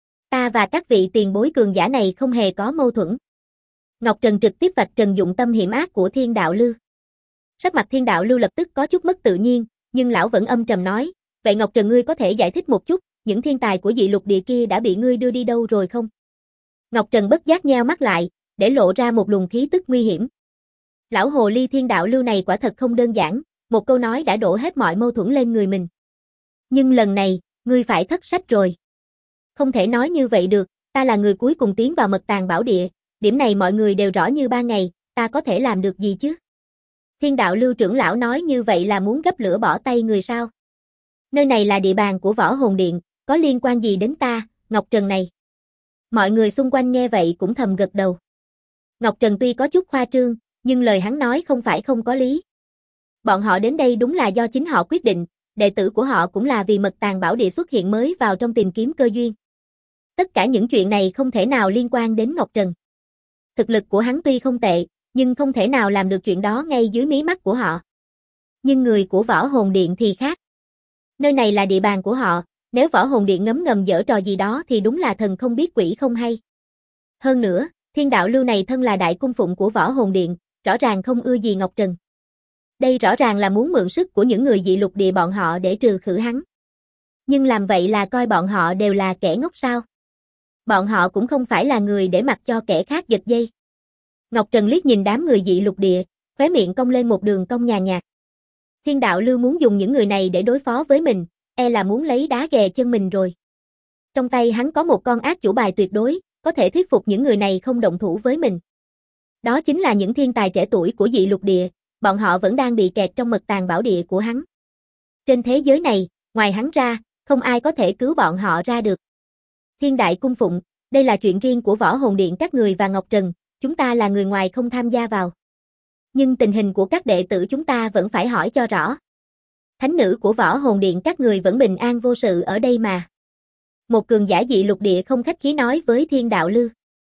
Ta và các vị tiền bối cường giả này không hề có mâu thuẫn. Ngọc Trần trực tiếp vạch trần dụng tâm hiểm ác của Thiên Đạo Lưu. Sắc mặt Thiên Đạo Lưu lập tức có chút mất tự nhiên, nhưng lão vẫn âm trầm nói, vậy Ngọc Trần ngươi có thể giải thích một chút, những thiên tài của dị lục địa kia đã bị ngươi đưa đi đâu rồi không? Ngọc Trần bất giác nheo mắt lại, để lộ ra một luồng khí tức nguy hiểm. Lão hồ ly Thiên Đạo Lưu này quả thật không đơn giản, một câu nói đã đổ hết mọi mâu thuẫn lên người mình. Nhưng lần này, ngươi phải thất sách rồi. Không thể nói như vậy được, ta là người cuối cùng tiến vào mật tàng bảo địa, điểm này mọi người đều rõ như ban ngày, ta có thể làm được gì chứ? Thiên Đạo Lưu trưởng lão nói như vậy là muốn gấp lửa bỏ tay người sao? Nơi này là địa bàn của Võ Hồn Điện, có liên quan gì đến ta, Ngọc Trần này? Mọi người xung quanh nghe vậy cũng thầm gật đầu. Ngọc Trần tuy có chút khoa trương, nhưng lời hắn nói không phải không có lý. Bọn họ đến đây đúng là do chính họ quyết định, đệ tử của họ cũng là vì mật tàng bảo địa xuất hiện mới vào trong tìm kiếm cơ duyên. Tất cả những chuyện này không thể nào liên quan đến Ngọc Trần. Thực lực của hắn tuy không tệ, nhưng không thể nào làm được chuyện đó ngay dưới mí mắt của họ. Nhưng người của Võ Hồn Điện thì khác. Nơi này là địa bàn của họ, nếu Võ Hồn Điện ngấm ngầm giở trò gì đó thì đúng là thần không biết quỷ không hay. Hơn nữa, Thiên đạo lưu này thân là đại cung phụng của Võ Hồn Điện, rõ ràng không ưa gì Ngọc Trần. Đây rõ ràng là muốn mượn sức của những người dị lục địa bọn họ để trừ khử hắn. Nhưng làm vậy là coi bọn họ đều là kẻ ngốc sao? Bọn họ cũng không phải là người để mặc cho kẻ khác giật dây. Ngọc Trần liếc nhìn đám người dị lục địa, khóe miệng cong lên một đường cong nhàn nhạt. Thiên đạo lưu muốn dùng những người này để đối phó với mình, e là muốn lấy đá ghè chân mình rồi. Trong tay hắn có một con ác chủ bài tuyệt đối, có thể thuyết phục những người này không động thủ với mình. Đó chính là những thiên tài trẻ tuổi của dị lục địa, bọn họ vẫn đang bị kẹt trong mật tàng bảo địa của hắn. Trên thế giới này, ngoài hắn ra, không ai có thể cứu bọn họ ra được. Thiên đại cung phụng, đây là chuyện riêng của Võ Hồn Điện các người và Ngọc Trần, chúng ta là người ngoài không tham gia vào. Nhưng tình hình của các đệ tử chúng ta vẫn phải hỏi cho rõ. Thánh nữ của Võ Hồn Điện các người vẫn bình an vô sự ở đây mà. Một cường giả dị lục địa không khách khí nói với Thiên đạo lưu.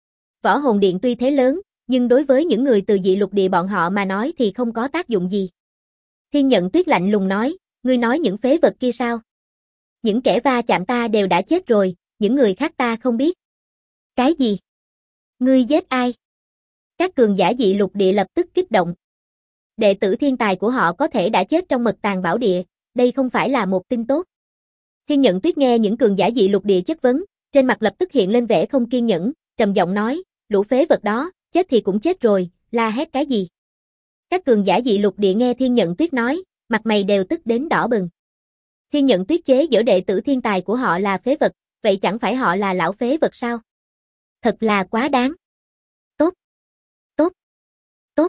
Võ Hồn Điện tuy thế lớn, nhưng đối với những người từ dị lục địa bọn họ mà nói thì không có tác dụng gì. Thiên Nhận Tuyết lạnh lùng nói, ngươi nói những phế vật kia sao? Những kẻ va chạm ta đều đã chết rồi, những người khác ta không biết. Cái gì? Ngươi giết ai? Các cường giả dị lục địa lập tức kích động. Đệ tử thiên tài của họ có thể đã chết trong mật tàng bảo địa, đây không phải là một tin tốt. Thiên Nhận Tuyết nghe những cường giả dị lục địa chất vấn, trên mặt lập tức hiện lên vẻ không kiên nhẫn, trầm giọng nói, lũ phế vật đó, chết thì cũng chết rồi, la hét cái gì? Các cường giả dị lục địa nghe Thiên Nhận Tuyết nói, mặt mày đều tức đến đỏ bừng. Thiên Nhận Tuyết chế giễu đệ tử thiên tài của họ là phế vật, vậy chẳng phải họ là lão phế vật sao? Thật là quá đáng. Tốt, tốt, tốt.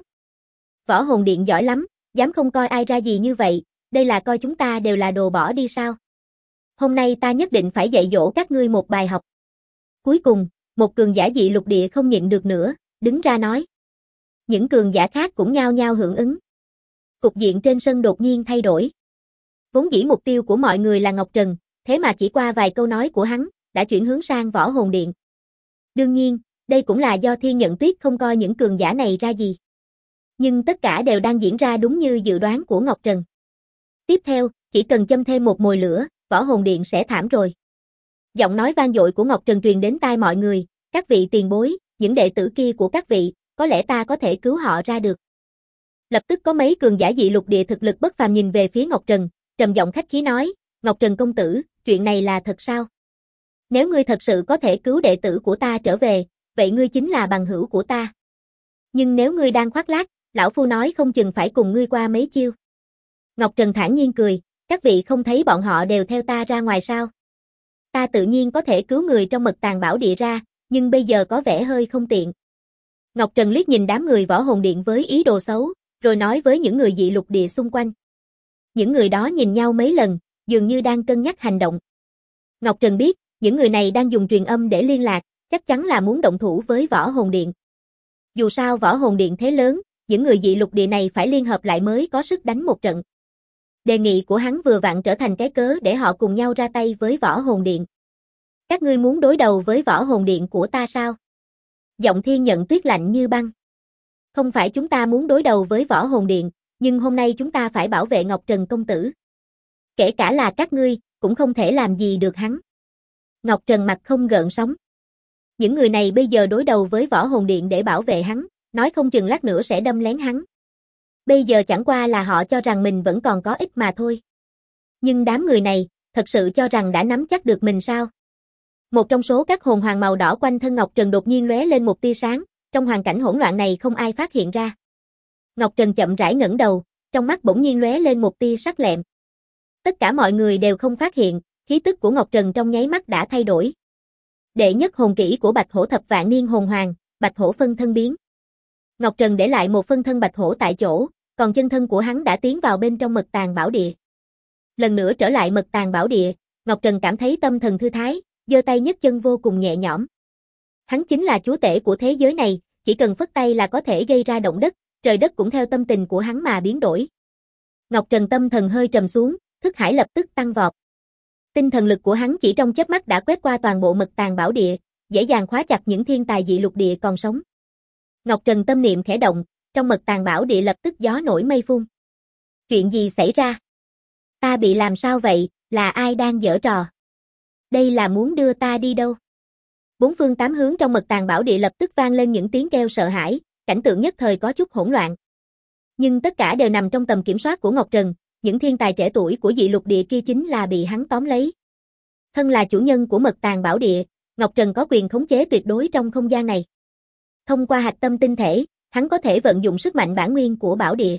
Võ Hồn Điện giỏi lắm, dám không coi ai ra gì như vậy, đây là coi chúng ta đều là đồ bỏ đi sao? Hôm nay ta nhất định phải dạy dỗ các ngươi một bài học. Cuối cùng, một cường giả dị lục địa không nhịn được nữa, đứng ra nói. Những cường giả khác cũng nhao nhao hưởng ứng. Cục diện trên sân đột nhiên thay đổi. Vốn dĩ mục tiêu của mọi người là Ngọc Trần, thế mà chỉ qua vài câu nói của hắn, đã chuyển hướng sang Võ Hồn Điện. Đương nhiên, đây cũng là do Thiên Nhận Tuyết không coi những cường giả này ra gì. Nhưng tất cả đều đang diễn ra đúng như dự đoán của Ngọc Trần. Tiếp theo, chỉ cần châm thêm một mồi lửa, Võ Hồn Điện sẽ thảm rồi. Giọng nói vang dội của Ngọc Trần truyền đến tai mọi người, các vị tiền bối, những đệ tử kia của các vị, có lẽ ta có thể cứu họ ra được. Lập tức có mấy cường giả dị lục địa thực lực bất phàm nhìn về phía Ngọc Trần, trầm giọng khách khí nói, Ngọc Trần công tử, chuyện này là thật sao? Nếu ngươi thật sự có thể cứu đệ tử của ta trở về, vậy ngươi chính là bằng hữu của ta. Nhưng nếu ngươi đang khoác lác, lão phu nói không chừng phải cùng ngươi qua mấy chiêu. Ngọc Trần thản nhiên cười, các vị không thấy bọn họ đều theo ta ra ngoài sao? Ta tự nhiên có thể cứu người trong mật tàng bảo địa ra, nhưng bây giờ có vẻ hơi không tiện. Ngọc Trần liếc nhìn đám người Võ Hồn Điện với ý đồ xấu, rồi nói với những người dị lục địa xung quanh. Những người đó nhìn nhau mấy lần, dường như đang cân nhắc hành động. Ngọc Trần biết, những người này đang dùng truyền âm để liên lạc, chắc chắn là muốn động thủ với Võ Hồn Điện. Dù sao Võ Hồn Điện thế lớn, những người dị lục địa này phải liên hợp lại mới có sức đánh một trận. Đề nghị của hắn vừa vặn trở thành cái cớ để họ cùng nhau ra tay với Võ Hồn Điện. Các ngươi muốn đối đầu với Võ Hồn Điện của ta sao? Giọng Thiên Nhận Tuyết lạnh như băng. Không phải chúng ta muốn đối đầu với Võ Hồn Điện, nhưng hôm nay chúng ta phải bảo vệ Ngọc Trần công tử. Kể cả là các ngươi, cũng không thể làm gì được hắn. Ngọc Trần mặt không gợn sóng. Những người này bây giờ đối đầu với Võ Hồn Điện để bảo vệ hắn, nói không chừng lát nữa sẽ đâm lén hắn. Bây giờ chẳng qua là họ cho rằng mình vẫn còn có ích mà thôi. Nhưng đám người này, thật sự cho rằng đã nắm chắc được mình sao? Một trong số các hồn hoàng màu đỏ quanh thân Ngọc Trần đột nhiên lóe lên một tia sáng, trong hoàn cảnh hỗn loạn này không ai phát hiện ra. Ngọc Trần chậm rãi ngẩng đầu, trong mắt bỗng nhiên lóe lên một tia sắc lẹm. Tất cả mọi người đều không phát hiện, khí tức của Ngọc Trần trong nháy mắt đã thay đổi. Đệ nhất hồn kỹ của Bạch Hổ thập vạn niên hồn hoàng, Bạch Hổ phân thân biến. Ngọc Trần để lại một phân thân Bạch Hổ tại chỗ, còn chân thân của hắn đã tiến vào bên trong mật tàng bảo địa. Lần nữa trở lại mật tàng bảo địa, Ngọc Trần cảm thấy tâm thần thư thái, giơ tay nhấc chân vô cùng nhẹ nhõm. Hắn chính là chúa tể của thế giới này, chỉ cần phất tay là có thể gây ra động đất, trời đất cũng theo tâm tình của hắn mà biến đổi. Ngọc Trần tâm thần hơi trầm xuống, thức hải lập tức tăng vọt. Tinh thần lực của hắn chỉ trong chớp mắt đã quét qua toàn bộ mật tàng bảo địa, dễ dàng khóa chặt những thiên tài dị lục địa còn sống. Ngọc Trần tâm niệm khẽ động, trong mật tàng bảo địa lập tức gió nổi mây phun. Chuyện gì xảy ra? Ta bị làm sao vậy, là ai đang giở trò? Đây là muốn đưa ta đi đâu? Bốn phương tám hướng trong mật tàng bảo địa lập tức vang lên những tiếng kêu sợ hãi, cảnh tượng nhất thời có chút hỗn loạn. Nhưng tất cả đều nằm trong tầm kiểm soát của Ngọc Trần, những thiên tài trẻ tuổi của dị lục địa kia chính là bị hắn tóm lấy. Thân là chủ nhân của mật tàng bảo địa, Ngọc Trần có quyền khống chế tuyệt đối trong không gian này. Thông qua hạch tâm tinh thể, hắn có thể vận dụng sức mạnh bản nguyên của bảo địa.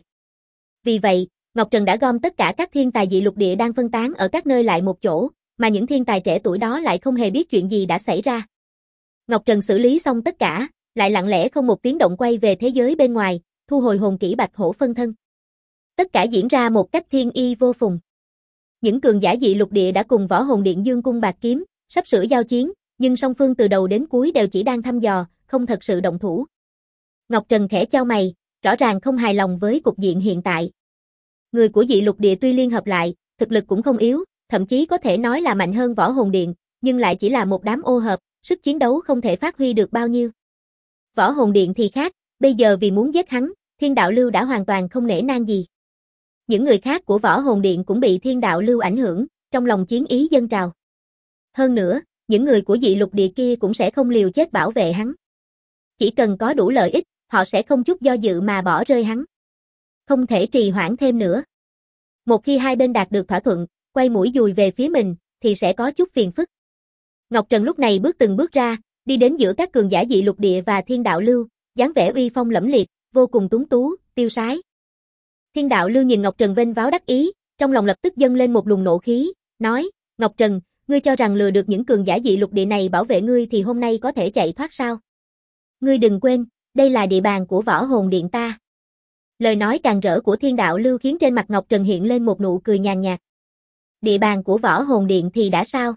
Vì vậy, Ngọc Trần đã gom tất cả các thiên tài dị lục địa đang phân tán ở các nơi lại một chỗ, mà những thiên tài trẻ tuổi đó lại không hề biết chuyện gì đã xảy ra. Ngọc Trần xử lý xong tất cả, lại lặng lẽ không một tiếng động quay về thế giới bên ngoài, thu hồi hồn kỹ bạch hổ phân thân. Tất cả diễn ra một cách thiên y vô phùng. Những cường giả dị lục địa đã cùng võ hồn điện dương cung bạc kiếm, sắp sửa giao chiến, nhưng song phương từ đầu đến cuối đều chỉ đang thăm dò, không thật sự động thủ. Ngọc Trần khẽ chau mày, rõ ràng không hài lòng với cục diện hiện tại. Người của dị lục địa tuy liên hợp lại, thực lực cũng không yếu, thậm chí có thể nói là mạnh hơn võ hồn điện, nhưng lại chỉ là một đám ô hợp, sức chiến đấu không thể phát huy được bao nhiêu. Võ hồn điện thì khác, bây giờ vì muốn giết hắn, Thiên Đạo Lưu đã hoàn toàn không nể nang gì. Những người khác của võ hồn điện cũng bị Thiên Đạo Lưu ảnh hưởng, trong lòng chiến ý dâng trào. Hơn nữa, những người của dị lục địa kia cũng sẽ không liều chết bảo vệ hắn. Chỉ cần có đủ lợi ích, họ sẽ không chút do dự mà bỏ rơi hắn. Không thể trì hoãn thêm nữa. Một khi hai bên đạt được thỏa thuận, quay mũi dùi về phía mình, thì sẽ có chút phiền phức. Ngọc Trần lúc này bước từng bước ra, đi đến giữa các cường giả dị lục địa và Thiên Đạo Lưu, dáng vẻ uy phong lẫm liệt, vô cùng tuấn tú, tiêu sái. Thiên Đạo Lưu nhìn Ngọc Trần vênh váo đắc ý, trong lòng lập tức dâng lên một luồng nộ khí, nói, Ngọc Trần, ngươi cho rằng lừa được những cường giả dị lục địa này bảo vệ ngươi thì hôm nay có thể chạy thoát sao? Ngươi đừng quên, đây là địa bàn của võ hồn điện ta. Lời nói càng rỡ của Thiên Đạo Lưu khiến trên mặt Ngọc Trần hiện lên một nụ cười nhàn nhạt. Địa bàn của võ hồn điện thì đã sao?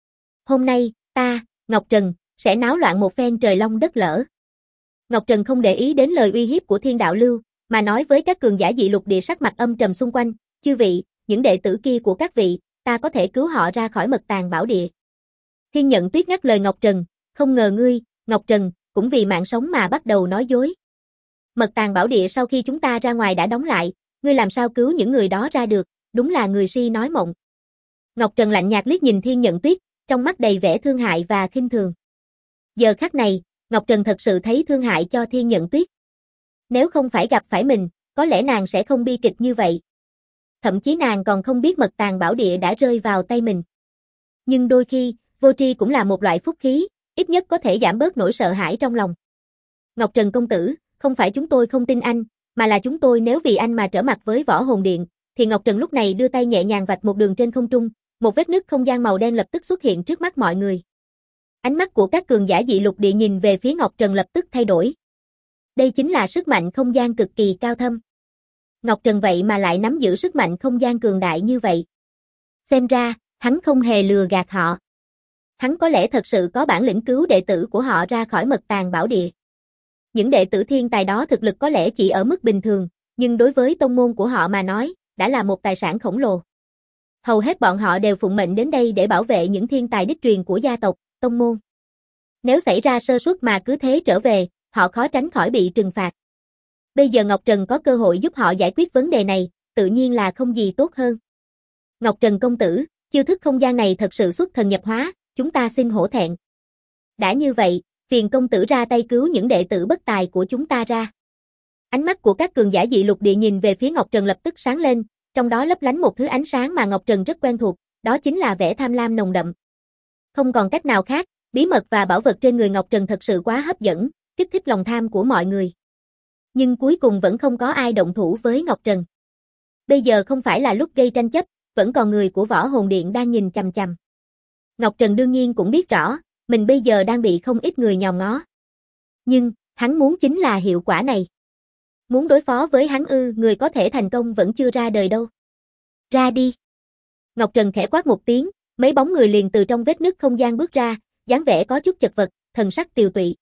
Hôm nay, ta, Ngọc Trần, sẽ náo loạn một phen trời long đất lở. Ngọc Trần không để ý đến lời uy hiếp của Thiên Đạo Lưu, mà nói với các cường giả dị lục địa sắc mặt âm trầm xung quanh, chư vị, những đệ tử kia của các vị, ta có thể cứu họ ra khỏi mật tàng bảo địa. Thiên Nhận Tuyết ngắt lời Ngọc Trần, không ngờ ngươi, Ngọc Trần, cũng vì mạng sống mà bắt đầu nói dối. Mật tàng bảo địa sau khi chúng ta ra ngoài đã đóng lại, ngươi làm sao cứu những người đó ra được, đúng là người si nói mộng. Ngọc Trần lạnh nhạt liếc nhìn Thiên Nhận Tuyết, trong mắt đầy vẻ thương hại và khinh thường. Giờ khắc này, Ngọc Trần thật sự thấy thương hại cho Thiên Nhận Tuyết. Nếu không phải gặp phải mình, có lẽ nàng sẽ không bi kịch như vậy. Thậm chí nàng còn không biết mật tàng bảo địa đã rơi vào tay mình. Nhưng đôi khi, vô tri cũng là một loại phúc khí, ít nhất có thể giảm bớt nỗi sợ hãi trong lòng. Ngọc Trần công tử, không phải chúng tôi không tin anh, mà là chúng tôi nếu vì anh mà trở mặt với võ hồn điện, thì Ngọc Trần lúc này đưa tay nhẹ nhàng vạch một đường trên không trung, một vết nứt không gian màu đen lập tức xuất hiện trước mắt mọi người. Ánh mắt của các cường giả dị lục địa nhìn về phía Ngọc Trần lập tức thay đổi. Đây chính là sức mạnh không gian cực kỳ cao thâm. Ngọc Trần vậy mà lại nắm giữ sức mạnh không gian cường đại như vậy. Xem ra, hắn không hề lừa gạt họ. Hắn có lẽ thật sự có bản lĩnh cứu đệ tử của họ ra khỏi mật tàng bảo địa. Những đệ tử thiên tài đó thực lực có lẽ chỉ ở mức bình thường, nhưng đối với tông môn của họ mà nói, đã là một tài sản khổng lồ. Hầu hết bọn họ đều phụng mệnh đến đây để bảo vệ những thiên tài đích truyền của gia tộc, tông môn. Nếu xảy ra sơ suất mà cứ thế trở về, họ khó tránh khỏi bị trừng phạt. Bây giờ Ngọc Trần có cơ hội giúp họ giải quyết vấn đề này, tự nhiên là không gì tốt hơn. Ngọc Trần công tử, chiêu thức không gian này thật sự xuất thần nhập hóa, chúng ta xin hổ thẹn. Đã như vậy, phiền công tử ra tay cứu những đệ tử bất tài của chúng ta ra. Ánh mắt của các cường giả dị lục địa nhìn về phía Ngọc Trần lập tức sáng lên, trong đó lấp lánh một thứ ánh sáng mà Ngọc Trần rất quen thuộc, đó chính là vẻ tham lam nồng đậm. Không còn cách nào khác, bí mật và bảo vật trên người Ngọc Trần thật sự quá hấp dẫn, kích thích lòng tham của mọi người. Nhưng cuối cùng vẫn không có ai động thủ với Ngọc Trần. Bây giờ không phải là lúc gây tranh chấp, vẫn còn người của võ hồn điện đang nhìn chằm chằm. Ngọc Trần đương nhiên cũng biết rõ, mình bây giờ đang bị không ít người nhòm ngó. Nhưng, hắn muốn chính là hiệu quả này. Muốn đối phó với hắn người có thể thành công vẫn chưa ra đời đâu. Ra đi. Ngọc Trần khẽ quát một tiếng, mấy bóng người liền từ trong vết nứt không gian bước ra, dáng vẻ có chút chật vật, thần sắc tiều tụy.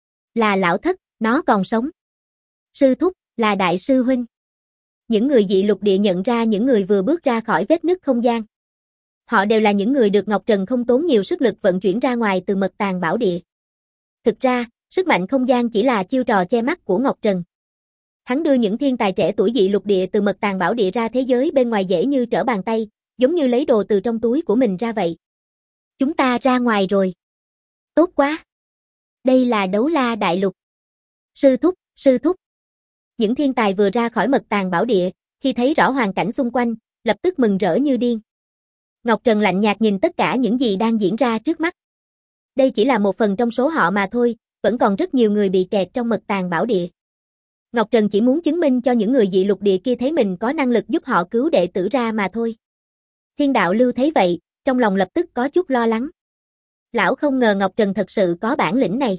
Là lão thất, nó còn sống. Sư thúc, là đại sư huynh. Những người dị lục địa nhận ra những người vừa bước ra khỏi vết nứt không gian. Họ đều là những người được Ngọc Trần không tốn nhiều sức lực vận chuyển ra ngoài từ mật tàng bảo địa. Thực ra, sức mạnh không gian chỉ là chiêu trò che mắt của Ngọc Trần. Hắn đưa những thiên tài trẻ tuổi dị lục địa từ mật tàng bảo địa ra thế giới bên ngoài dễ như trở bàn tay, giống như lấy đồ từ trong túi của mình ra vậy. Chúng ta ra ngoài rồi. Tốt quá. Đây là Đấu La Đại Lục. Sư thúc. Những thiên tài vừa ra khỏi mật tàng bảo địa, khi thấy rõ hoàn cảnh xung quanh, lập tức mừng rỡ như điên. Ngọc Trần lạnh nhạt nhìn tất cả những gì đang diễn ra trước mắt. Đây chỉ là một phần trong số họ mà thôi, vẫn còn rất nhiều người bị kẹt trong mật tàng bảo địa. Ngọc Trần chỉ muốn chứng minh cho những người dị lục địa kia thấy mình có năng lực giúp họ cứu đệ tử ra mà thôi. Thiên đạo lưu thấy vậy, trong lòng lập tức có chút lo lắng. Lão không ngờ Ngọc Trần thật sự có bản lĩnh này.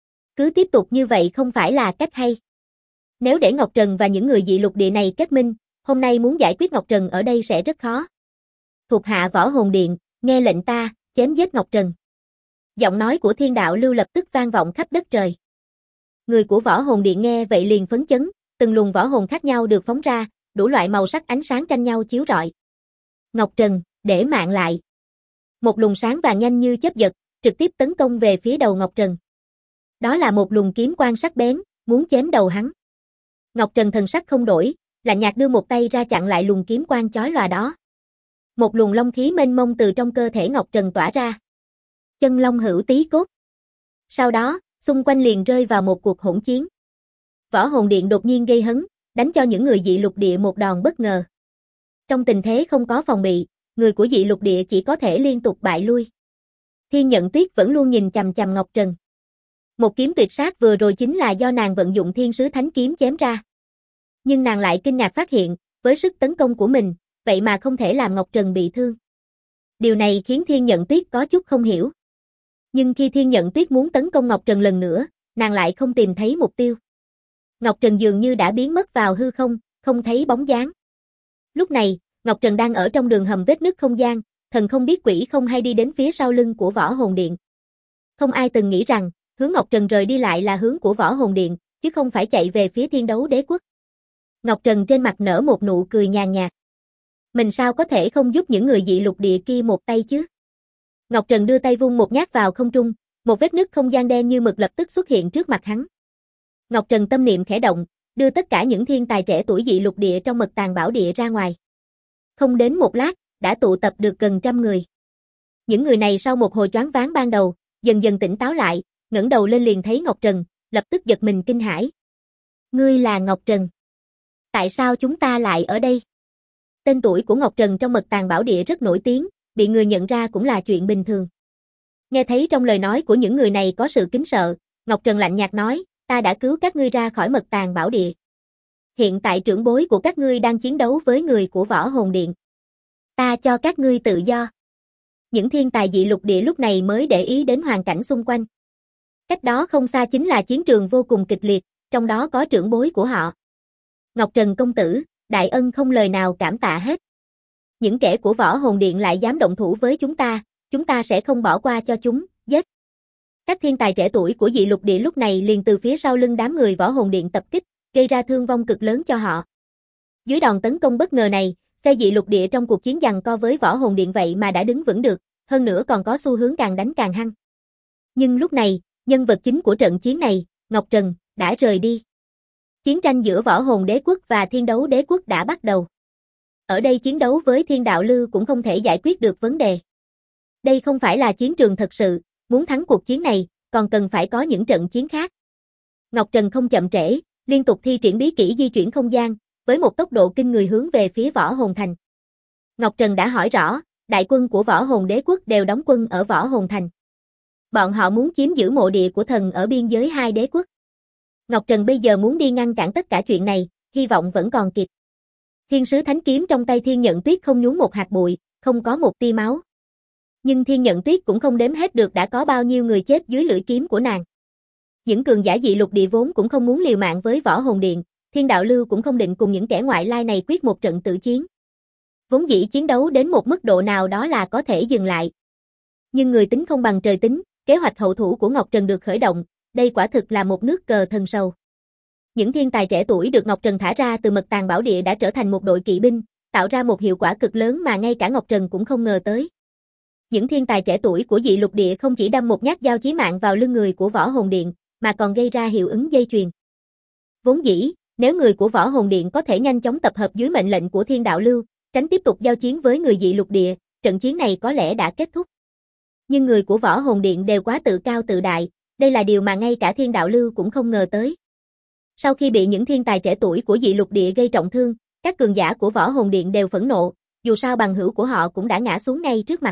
Cứ tiếp tục như vậy không phải là cách hay. Nếu để Ngọc Trần và những người dị lục địa này kết minh, hôm nay muốn giải quyết Ngọc Trần ở đây sẽ rất khó. Thuộc hạ Võ Hồn Điện, nghe lệnh ta, chém giết Ngọc Trần. Giọng nói của Thiên đạo lưu lập tức vang vọng khắp đất trời. Người của Võ Hồn Điện nghe vậy liền phấn chấn, từng luồng võ hồn khác nhau được phóng ra, đủ loại màu sắc ánh sáng tranh nhau chiếu rọi. Ngọc Trần, để mạng lại. Một luồng sáng vàng nhanh như chớp giật, trực tiếp tấn công về phía đầu Ngọc Trần. Đó là một luồng kiếm quang sắc bén, muốn chém đầu hắn. Ngọc Trần thần sắc không đổi, lạnh nhạt đưa một tay ra chặn lại luồng kiếm quang chói lòa đó. Một luồng long khí mênh mông từ trong cơ thể Ngọc Trần tỏa ra. Chân long hữu tí cốt. Sau đó, xung quanh liền rơi vào một cuộc hỗn chiến. Võ Hồn Điện đột nhiên gây hấn, đánh cho những người dị lục địa một đòn bất ngờ. Trong tình thế không có phòng bị, người của dị lục địa chỉ có thể liên tục bại lui. Thiên Nhận Tuyết vẫn luôn nhìn chằm chằm Ngọc Trần. Một kiếm tuyệt sát vừa rồi chính là do nàng vận dụng Thiên Sứ Thánh Kiếm chém ra. Nhưng nàng lại kinh ngạc phát hiện, với sức tấn công của mình, vậy mà không thể làm Ngọc Trần bị thương. Điều này khiến Thiên Nhận Tuyết có chút không hiểu. Nhưng khi Thiên Nhận Tuyết muốn tấn công Ngọc Trần lần nữa, nàng lại không tìm thấy mục tiêu. Ngọc Trần dường như đã biến mất vào hư không, không thấy bóng dáng. Lúc này, Ngọc Trần đang ở trong đường hầm vết nứt không gian, thần không biết quỷ không hay đi đến phía sau lưng của Võ Hồn Điện. Không ai từng nghĩ rằng, hướng Ngọc Trần rời đi lại là hướng của Võ Hồn Điện, chứ không phải chạy về phía Thiên Đấu Đế Quốc. Ngọc Trần trên mặt nở một nụ cười nhàn nhạt. Mình sao có thể không giúp những người dị lục địa kia một tay chứ? Ngọc Trần đưa tay vung một nhát vào không trung, một vết nứt không gian đen như mực lập tức xuất hiện trước mặt hắn. Ngọc Trần tâm niệm khẽ động, đưa tất cả những thiên tài trẻ tuổi dị lục địa trong mật tàng bảo địa ra ngoài. Không đến một lát, đã tụ tập được gần 100 người. Những người này sau một hồi choáng váng ban đầu, dần dần tỉnh táo lại, ngẩng đầu lên liền thấy Ngọc Trần, lập tức giật mình kinh hãi. Ngươi là Ngọc Trần. Tại sao chúng ta lại ở đây? Tên tuổi của Ngọc Trần trong mật tàng bảo địa rất nổi tiếng, bị người nhận ra cũng là chuyện bình thường. Nghe thấy trong lời nói của những người này có sự kính sợ, Ngọc Trần lạnh nhạt nói, ta đã cứu các ngươi ra khỏi mật tàng bảo địa. Hiện tại trưởng bối của các ngươi đang chiến đấu với người của Võ Hồn Điện. Ta cho các ngươi tự do. Những thiên tài dị lục địa lúc này mới để ý đến hoàn cảnh xung quanh. Cách đó không xa chính là chiến trường vô cùng kịch liệt, trong đó có trưởng bối của họ. Ngọc Trần công tử, đại ân không lời nào cảm tạ hết. Những kẻ của Võ Hồn Điện lại dám động thủ với chúng ta sẽ không bỏ qua cho chúng, giết. Các thiên tài trẻ tuổi của dị lục địa lúc này liền từ phía sau lưng đám người Võ Hồn Điện tập kích, gây ra thương vong cực lớn cho họ. Dưới đòn tấn công bất ngờ này, phe dị lục địa trong cuộc chiến giằng co với Võ Hồn Điện vậy mà đã đứng vững được, hơn nữa còn có xu hướng càng đánh càng hăng. Nhưng lúc này, nhân vật chính của trận chiến này, Ngọc Trần, đã rời đi. Chiến tranh giữa Võ Hồn Đế Quốc và Thiên Đấu Đế Quốc đã bắt đầu. Ở đây chiến đấu với Thiên Đạo Lưu cũng không thể giải quyết được vấn đề. Đây không phải là chiến trường thật sự, muốn thắng cuộc chiến này, còn cần phải có những trận chiến khác. Ngọc Trần không chậm trễ, liên tục thi triển bí kỹ di chuyển không gian, với một tốc độ kinh người hướng về phía Võ Hồn Thành. Ngọc Trần đã hỏi rõ, đại quân của Võ Hồn Đế Quốc đều đóng quân ở Võ Hồn Thành. Bọn họ muốn chiếm giữ mộ địa của thần ở biên giới hai đế quốc. Ngọc Trần bây giờ muốn đi ngăn cản tất cả chuyện này, hy vọng vẫn còn kịp. Thiên Sứ Thánh Kiếm trong tay Thiên Nhận Tuyết không nhúng một hạt bụi, không có một tia máu. Nhưng Thiên Nhận Tuyết cũng không đếm hết được đã có bao nhiêu người chết dưới lưỡi kiếm của nàng. Những cường giả dị lục địa vốn cũng không muốn liều mạng với Võ Hồn Điện, Thiên Đạo Lưu cũng không định cùng những kẻ ngoại lai này quyết một trận tử chiến. Vốn dĩ chiến đấu đến một mức độ nào đó là có thể dừng lại. Nhưng người tính không bằng trời tính, kế hoạch hậu thủ của Ngọc Trần được khởi động, đây quả thực là một nước cờ thần sầu. Những thiên tài trẻ tuổi được Ngọc Trần thả ra từ mật tàng bảo địa đã trở thành một đội kỵ binh, tạo ra một hiệu quả cực lớn mà ngay cả Ngọc Trần cũng không ngờ tới. Những thiên tài trẻ tuổi của dị lục địa không chỉ đâm một nhát dao chí mạng vào lưng người của Võ Hồn Điện, mà còn gây ra hiệu ứng dây chuyền. Vốn dĩ, nếu người của Võ Hồn Điện có thể nhanh chóng tập hợp dưới mệnh lệnh của Thiên Đạo Lưu, tránh tiếp tục giao chiến với người dị lục địa, trận chiến này có lẽ đã kết thúc. Nhưng người của Võ Hồn Điện đều quá tự cao tự đại, Đây là điều mà ngay cả Thiên Đạo Lưu cũng không ngờ tới. Sau khi bị những thiên tài trẻ tuổi của dị lục địa gây trọng thương, các cường giả của Võ Hồn Điện đều phẫn nộ, dù sao bằng hữu của họ cũng đã ngã xuống ngay trước mặt.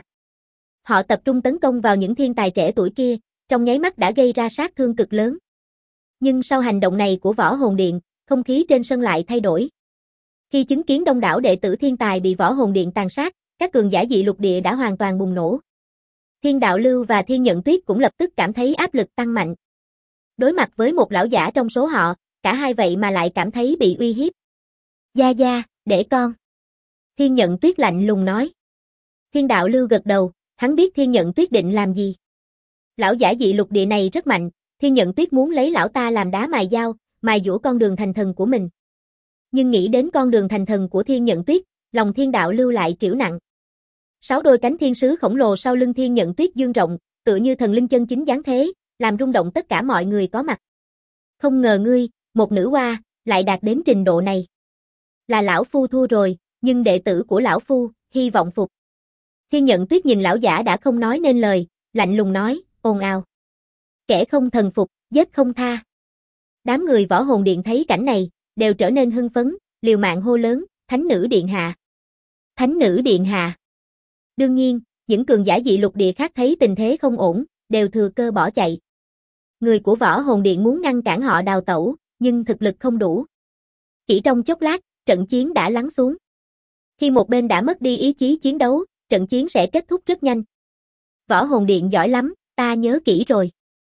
Họ tập trung tấn công vào những thiên tài trẻ tuổi kia, trong nháy mắt đã gây ra sát thương cực lớn. Nhưng sau hành động này của Võ Hồn Điện, không khí trên sân lại thay đổi. Khi chứng kiến đông đảo đệ tử thiên tài bị Võ Hồn Điện tàn sát, các cường giả dị lục địa đã hoàn toàn bùng nổ. Thiên Đạo Lưu và Thiên Nhận Tuyết cũng lập tức cảm thấy áp lực tăng mạnh. Đối mặt với một lão giả trong số họ, cả hai vậy mà lại cảm thấy bị uy hiếp. Gia Gia, để con. Thiên Nhận Tuyết lạnh lùng nói. Thiên Đạo Lưu gật đầu, hắn biết Thiên Nhận Tuyết định làm gì. Lão giả dị lục địa này rất mạnh, Thiên Nhận Tuyết muốn lấy lão ta làm đá mài dao, mài dũa con đường thành thần của mình. Nhưng nghĩ đến con đường thành thần của Thiên Nhận Tuyết, lòng Thiên Đạo Lưu lại trĩu nặng. 6 đôi cánh thiên sứ khổng lồ sau lưng Thiên Nhận Tuyết dương rộng, tựa như thần linh chân chính giáng thế, làm rung động tất cả mọi người có mặt. Không ngờ ngươi, một nữ oa, lại đạt đến trình độ này. Là lão phu thua rồi, nhưng đệ tử của lão phu, hy vọng phục. Thiên Nhận Tuyết nhìn lão giả đã không nói nên lời, lạnh lùng nói, ồn ào. Kẻ không thần phục, giết không tha. Đám người Võ Hồn Điện thấy cảnh này, đều trở nên hưng phấn, liều mạng hô lớn, Thánh nữ điện hạ. Thánh nữ điện hạ. Đương nhiên, những cường giả dị lục địa khác thấy tình thế không ổn, đều thừa cơ bỏ chạy. Người của Võ Hồn Điện muốn ngăn cản họ đào tẩu, nhưng thực lực không đủ. Chỉ trong chốc lát, trận chiến đã lắng xuống. Khi một bên đã mất đi ý chí chiến đấu, trận chiến sẽ kết thúc rất nhanh. Võ Hồn Điện giỏi lắm, ta nhớ kỹ rồi.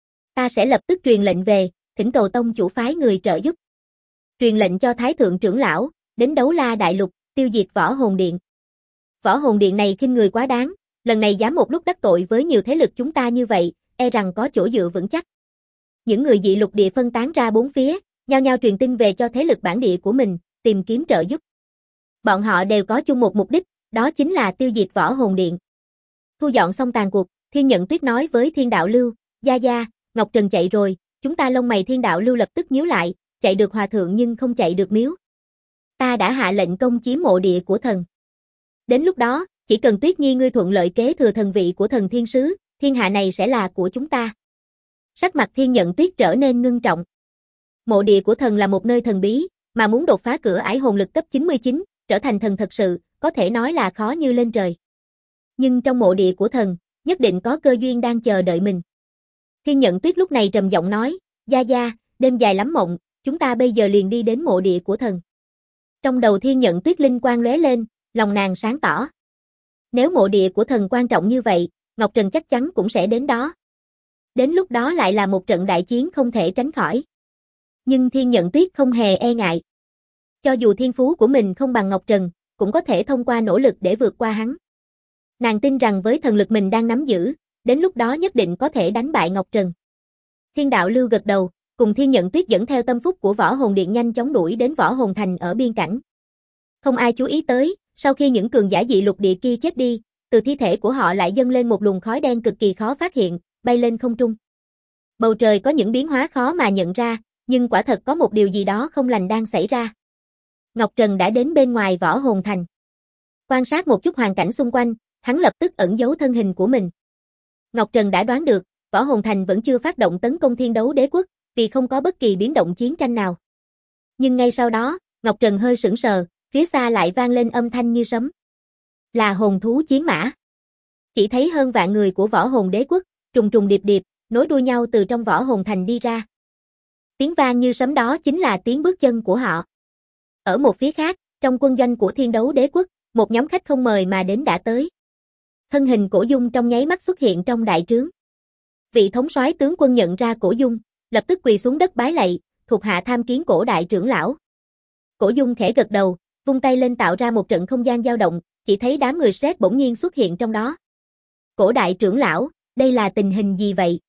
Ta sẽ lập tức truyền lệnh về, thỉnh cầu tông chủ phái người trợ giúp. Truyền lệnh cho Thái Thượng trưởng lão, đến Đấu La Đại Lục, tiêu diệt Võ Hồn Điện. Võ Hồn Điện này khinh người quá đáng, lần này dám một lúc đắc tội với nhiều thế lực chúng ta như vậy, e rằng có chỗ dựa vững chắc. Những người dị lục địa phân tán ra bốn phía, nhao nhao truyền tin về cho thế lực bản địa của mình, tìm kiếm trợ giúp. Bọn họ đều có chung một mục đích, đó chính là tiêu diệt Võ Hồn Điện. Thu dọn xong tàn cuộc, Thiên Nhận Tuyết nói với Thiên Đạo Lưu, Gia Gia, Ngọc Trần chạy rồi, chúng ta lông mày Thiên Đạo Lưu lập tức nhíu lại, chạy được hòa thượng nhưng không chạy được miếu. Ta đã hạ lệnh công chiếm mộ địa của thần. Đến lúc đó, chỉ cần Tuyết Nhi ngươi thuận lợi kế thừa thần vị của thần thiên sứ, thiên hạ này sẽ là của chúng ta. Sắc mặt Thiên Nhận Tuyết trở nên ngưng trọng. Mộ địa của thần là một nơi thần bí, mà muốn đột phá cửa ải hồn lực cấp 99, trở thành thần thật sự, có thể nói là khó như lên trời. Nhưng trong mộ địa của thần, nhất định có cơ duyên đang chờ đợi mình. Thiên Nhận Tuyết lúc này trầm giọng nói, Gia Gia, đêm dài lắm mộng, chúng ta bây giờ liền đi đến mộ địa của thần. Trong đầu Thiên Nhận Tuyết linh quang lóe lên, lòng nàng sáng tỏ. Nếu mộ địa của thần quan trọng như vậy, Ngọc Trần chắc chắn cũng sẽ đến đó. Đến lúc đó lại là một trận đại chiến không thể tránh khỏi. Nhưng Thiên Nhận Tuyết không hề e ngại. Cho dù thiên phú của mình không bằng Ngọc Trần, cũng có thể thông qua nỗ lực để vượt qua hắn. Nàng tin rằng với thần lực mình đang nắm giữ, đến lúc đó nhất định có thể đánh bại Ngọc Trần. Thiên Đạo Lưu gật đầu, cùng Thiên Nhận Tuyết dẫn theo tâm phúc của Võ Hồn Điện nhanh chóng đuổi đến Võ Hồn Thành ở biên cảnh. Không ai chú ý tới, sau khi những cường giả dị lục địa kia chết đi, từ thi thể của họ lại dâng lên một luồng khói đen cực kỳ khó phát hiện, bay lên không trung. Bầu trời có những biến hóa khó mà nhận ra, nhưng quả thật có một điều gì đó không lành đang xảy ra. Ngọc Trần đã đến bên ngoài Võ Hồn Thành. Quan sát một chút hoàn cảnh xung quanh, hắn lập tức ẩn giấu thân hình của mình. Ngọc Trần đã đoán được, Võ Hồn Thành vẫn chưa phát động tấn công Thiên Đấu Đế Quốc, vì không có bất kỳ biến động chiến tranh nào. Nhưng ngay sau đó, Ngọc Trần hơi sững sờ, phía xa lại vang lên âm thanh như sấm. Là hồn thú chiến mã. Chỉ thấy hơn vạn người của Võ Hồn Đế Quốc, trùng trùng điệp điệp, nối đuôi nhau từ trong Võ Hồn Thành đi ra. Tiếng vang như sấm đó chính là tiếng bước chân của họ. Ở một phía khác, trong quân doanh của Thiên Đấu Đế Quốc, một nhóm khách không mời mà đến đã tới. Thân hình Cổ Dung trong nháy mắt xuất hiện trong đại trướng. Vị thống soái tướng quân nhận ra Cổ Dung, lập tức quỳ xuống đất bái lạy, thuộc hạ tham kiến Cổ đại trưởng lão. Cổ Dung khẽ gật đầu, vung tay lên tạo ra một trận không gian dao động, chỉ thấy đám người Sret bỗng nhiên xuất hiện trong đó. Cổ đại trưởng lão, đây là tình hình gì vậy?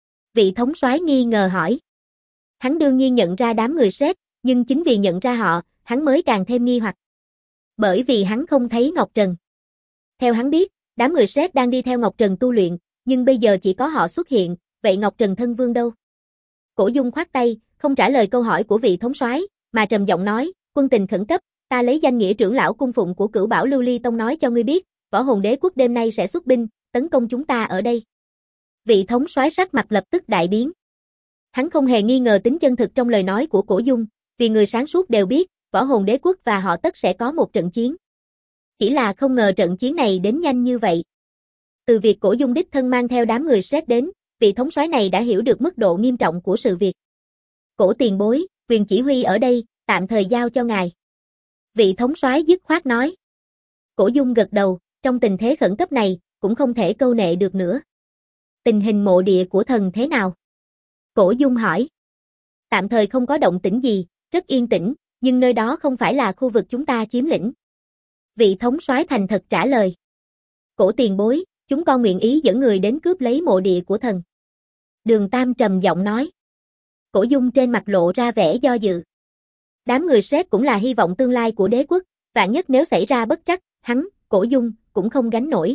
Vị thống soái nghi ngờ hỏi. Hắn đương nhiên nhận ra đám người Sret, nhưng chính vì nhận ra họ, hắn mới càng thêm nghi hoặc. Bởi vì hắn không thấy Ngọc Trần. Theo hắn biết, đám người Sret đang đi theo Ngọc Trần tu luyện, nhưng bây giờ chỉ có họ xuất hiện, vậy Ngọc Trần thân vương đâu? Cổ Dung khoát tay, không trả lời câu hỏi của vị thống soái, mà trầm giọng nói, quân tình khẩn cấp, ta lấy danh nghĩa trưởng lão cung phụng của Cửu Bảo Lưu Ly Tông nói cho ngươi biết, Võ Hồn Đế Quốc đêm nay sẽ xuất binh, tấn công chúng ta ở đây. Vị thống soái sắc mặt lập tức đại biến. Hắn không hề nghi ngờ tính chân thực trong lời nói của Cổ Dung, vì người sáng suốt đều biết, Võ Hồn Đế Quốc và họ tất sẽ có một trận chiến. Chỉ là không ngờ trận chiến này đến nhanh như vậy. Từ việc Cổ Dung đích thân mang theo đám người Sret đến, vị thống soái này đã hiểu được mức độ nghiêm trọng của sự việc. Cổ tiền bối, quyền chỉ huy ở đây, tạm thời giao cho ngài. Vị thống soái dứt khoát nói. Cổ Dung gật đầu, trong tình thế khẩn cấp này, cũng không thể câu nệ được nữa. Tình hình mộ địa của thần thế nào? Cổ Dung hỏi. Tạm thời không có động tĩnh gì, rất yên tĩnh, nhưng nơi đó không phải là khu vực chúng ta chiếm lĩnh. Vị thống soái thành thật trả lời. Cổ tiền bối, chúng con nguyện ý dẫn người đến cướp lấy mộ địa của thần. Đường Tam trầm giọng nói. Cổ Dung trên mặt lộ ra vẻ do dự. Đám người Sret cũng là hy vọng tương lai của đế quốc, vạn nhất nếu xảy ra bất trắc, hắn, Cổ Dung, cũng không gánh nổi.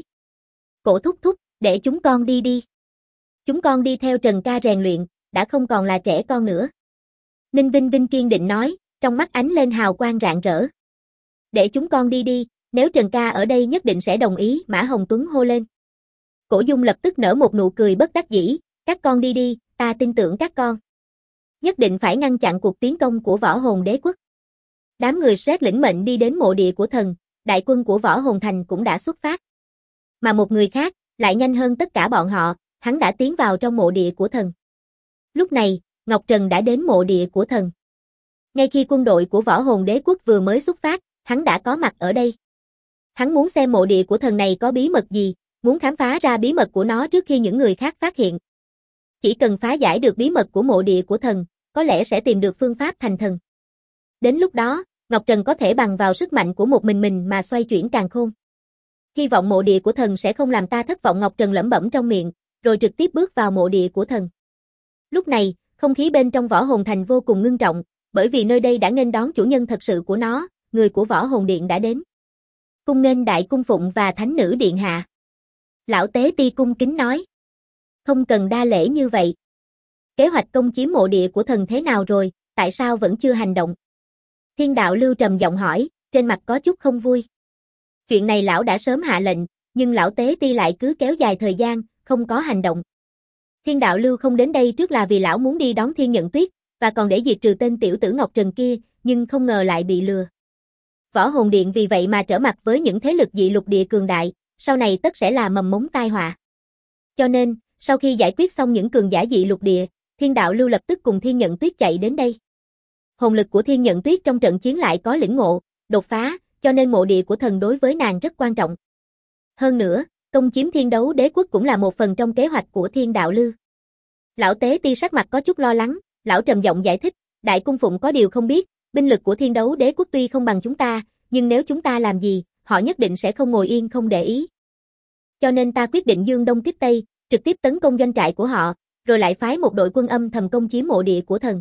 Cổ thúc thúc, để chúng con đi đi. Chúng con đi theo Trần ca rèn luyện, đã không còn là trẻ con nữa. Ninh Vinh Vinh kiên định nói, trong mắt ánh lên hào quang rạng rỡ. Để chúng con đi đi, nếu Trần ca ở đây nhất định sẽ đồng ý, Mã Hồng Tuấn hô lên. Cổ Dung lập tức nở một nụ cười bất đắc dĩ, các con đi đi, ta tin tưởng các con. Nhất định phải ngăn chặn cuộc tiến công của Võ Hồn Đế Quốc. Đám người Sret lĩnh mệnh đi đến mộ địa của thần, đại quân của Võ Hồn Thành cũng đã xuất phát. Mà một người khác, lại nhanh hơn tất cả bọn họ, hắn đã tiến vào trong mộ địa của thần. Lúc này, Ngọc Trần đã đến mộ địa của thần. Ngay khi quân đội của Võ Hồn Đế Quốc vừa mới xuất phát, hắn đã có mặt ở đây. Hắn muốn xem mộ địa của thần này có bí mật gì, muốn khám phá ra bí mật của nó trước khi những người khác phát hiện. Chỉ cần phá giải được bí mật của mộ địa của thần, có lẽ sẽ tìm được phương pháp thành thần. Đến lúc đó, Ngọc Trần có thể bằng vào sức mạnh của một mình mà xoay chuyển càn khôn. Hy vọng mộ địa của thần sẽ không làm ta thất vọng, Ngọc Trần lẩm bẩm trong miệng, rồi trực tiếp bước vào mộ địa của thần. Lúc này, không khí bên trong Võ Hồn Thành vô cùng ngưng trọng, bởi vì nơi đây đã nghênh đón chủ nhân thật sự của nó, người của Võ Hồn Điện đã đến. Cung nghênh đại cung phụng và thánh nữ điện hạ. Lão Tế Ti cung kính nói. Không cần đa lễ như vậy. Kế hoạch công chiếm mộ địa của thần thế nào rồi, tại sao vẫn chưa hành động? Thiên đạo Lưu trầm giọng hỏi, trên mặt có chút không vui. Chuyện này lão đã sớm hạ lệnh, nhưng lão Tế Ti lại cứ kéo dài thời gian, không có hành động. Thiên đạo Lưu không đến đây trước là vì lão muốn đi đón Thiên Nhận Tuyết, và còn để diệt trừ tên tiểu tử Ngọc Trần kia, nhưng không ngờ lại bị lừa. Võ Hồn Điện vì vậy mà trở mặt với những thế lực dị lục địa cường đại, sau này tất sẽ là mầm mống tai họa. Cho nên, sau khi giải quyết xong những cường giả dị lục địa, Thiên đạo Lưu lập tức cùng Thiên Nhận Tuyết chạy đến đây. Hồn lực của Thiên Nhận Tuyết trong trận chiến lại có lĩnh ngộ, đột phá, cho nên mộ địa của thần đối với nàng rất quan trọng. Hơn nữa, công chiếm Thiên Đấu Đế Quốc cũng là một phần trong kế hoạch của Thiên đạo Lưu. Lão Tế Ti sắc mặt có chút lo lắng, lão trầm giọng giải thích, đại cung phụng có điều không biết, binh lực của Thiên Đấu Đế Quốc tuy không bằng chúng ta, nhưng nếu chúng ta làm gì, họ nhất định sẽ không ngồi yên không để ý. Cho nên ta quyết định dương đông kích tây, trực tiếp tấn công doanh trại của họ, rồi lại phái một đội quân âm thầm công chiếm mộ địa của thần.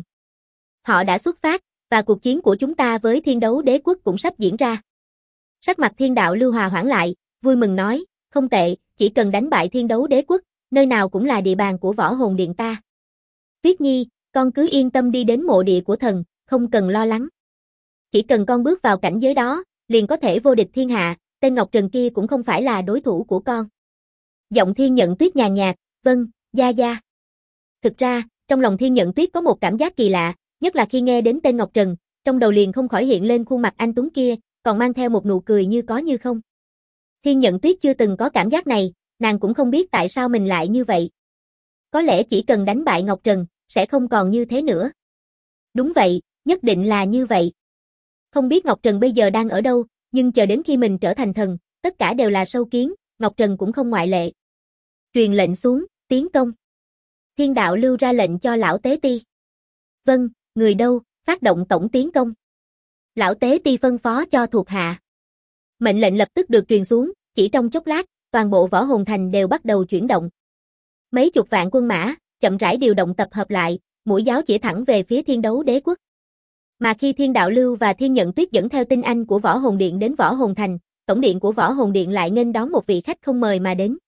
Họ đã xuất phát, và cuộc chiến của chúng ta với Thiên Đấu Đế Quốc cũng sắp diễn ra. Sắc mặt Thiên đạo Lưu hòa hoãn lại, vui mừng nói, không tệ, chỉ cần đánh bại Thiên Đấu Đế Quốc, nơi nào cũng là địa bàn của Võ Hồn Điện ta. Tuyết Nhi, con cứ yên tâm đi đến mộ địa của thần, không cần lo lắng. Chỉ cần con bước vào cảnh giới đó, liền có thể vô địch thiên hạ, tên Ngọc Trần kia cũng không phải là đối thủ của con. Giọng Thiên Nhận Tuyết nhàn nhạt, vâng, gia gia. Thực ra, trong lòng Thiên Nhận Tuyết có một cảm giác kỳ lạ, nhất là khi nghe đến tên Ngọc Trần, trong đầu liền không khỏi hiện lên khuôn mặt anh tuấn kia, còn mang theo một nụ cười như có như không. Thiên Nhận Tuyết chưa từng có cảm giác này, nàng cũng không biết tại sao mình lại như vậy. Có lẽ chỉ cần đánh bại Ngọc Trần, sẽ không còn như thế nữa. Đúng vậy, nhất định là như vậy. Không biết Ngọc Trần bây giờ đang ở đâu, nhưng chờ đến khi mình trở thành thần, tất cả đều là sâu kiến, Ngọc Trần cũng không ngoại lệ. Truyền lệnh xuống, tiến công. Thiên đạo Lưu ra lệnh cho lão Tế Ti. Vâng, người đâu, phát động tổng tiến công. Lão Tế Ti phân phó cho thuộc hạ. Mệnh lệnh lập tức được truyền xuống, chỉ trong chốc lát, toàn bộ Võ Hồn Thành đều bắt đầu chuyển động. Mấy chục vạn quân mã, chậm rãi điều động tập hợp lại, mũi giáo chỉ thẳng về phía Thiên Đấu Đế Quốc. Mà khi Thiên đạo Lưu và Thiên Nhận Tuyết dẫn theo tinh anh của Võ Hồn Điện đến Võ Hồn Thành, tổng điện của Võ Hồn Điện lại nghênh đón một vị khách không mời mà đến.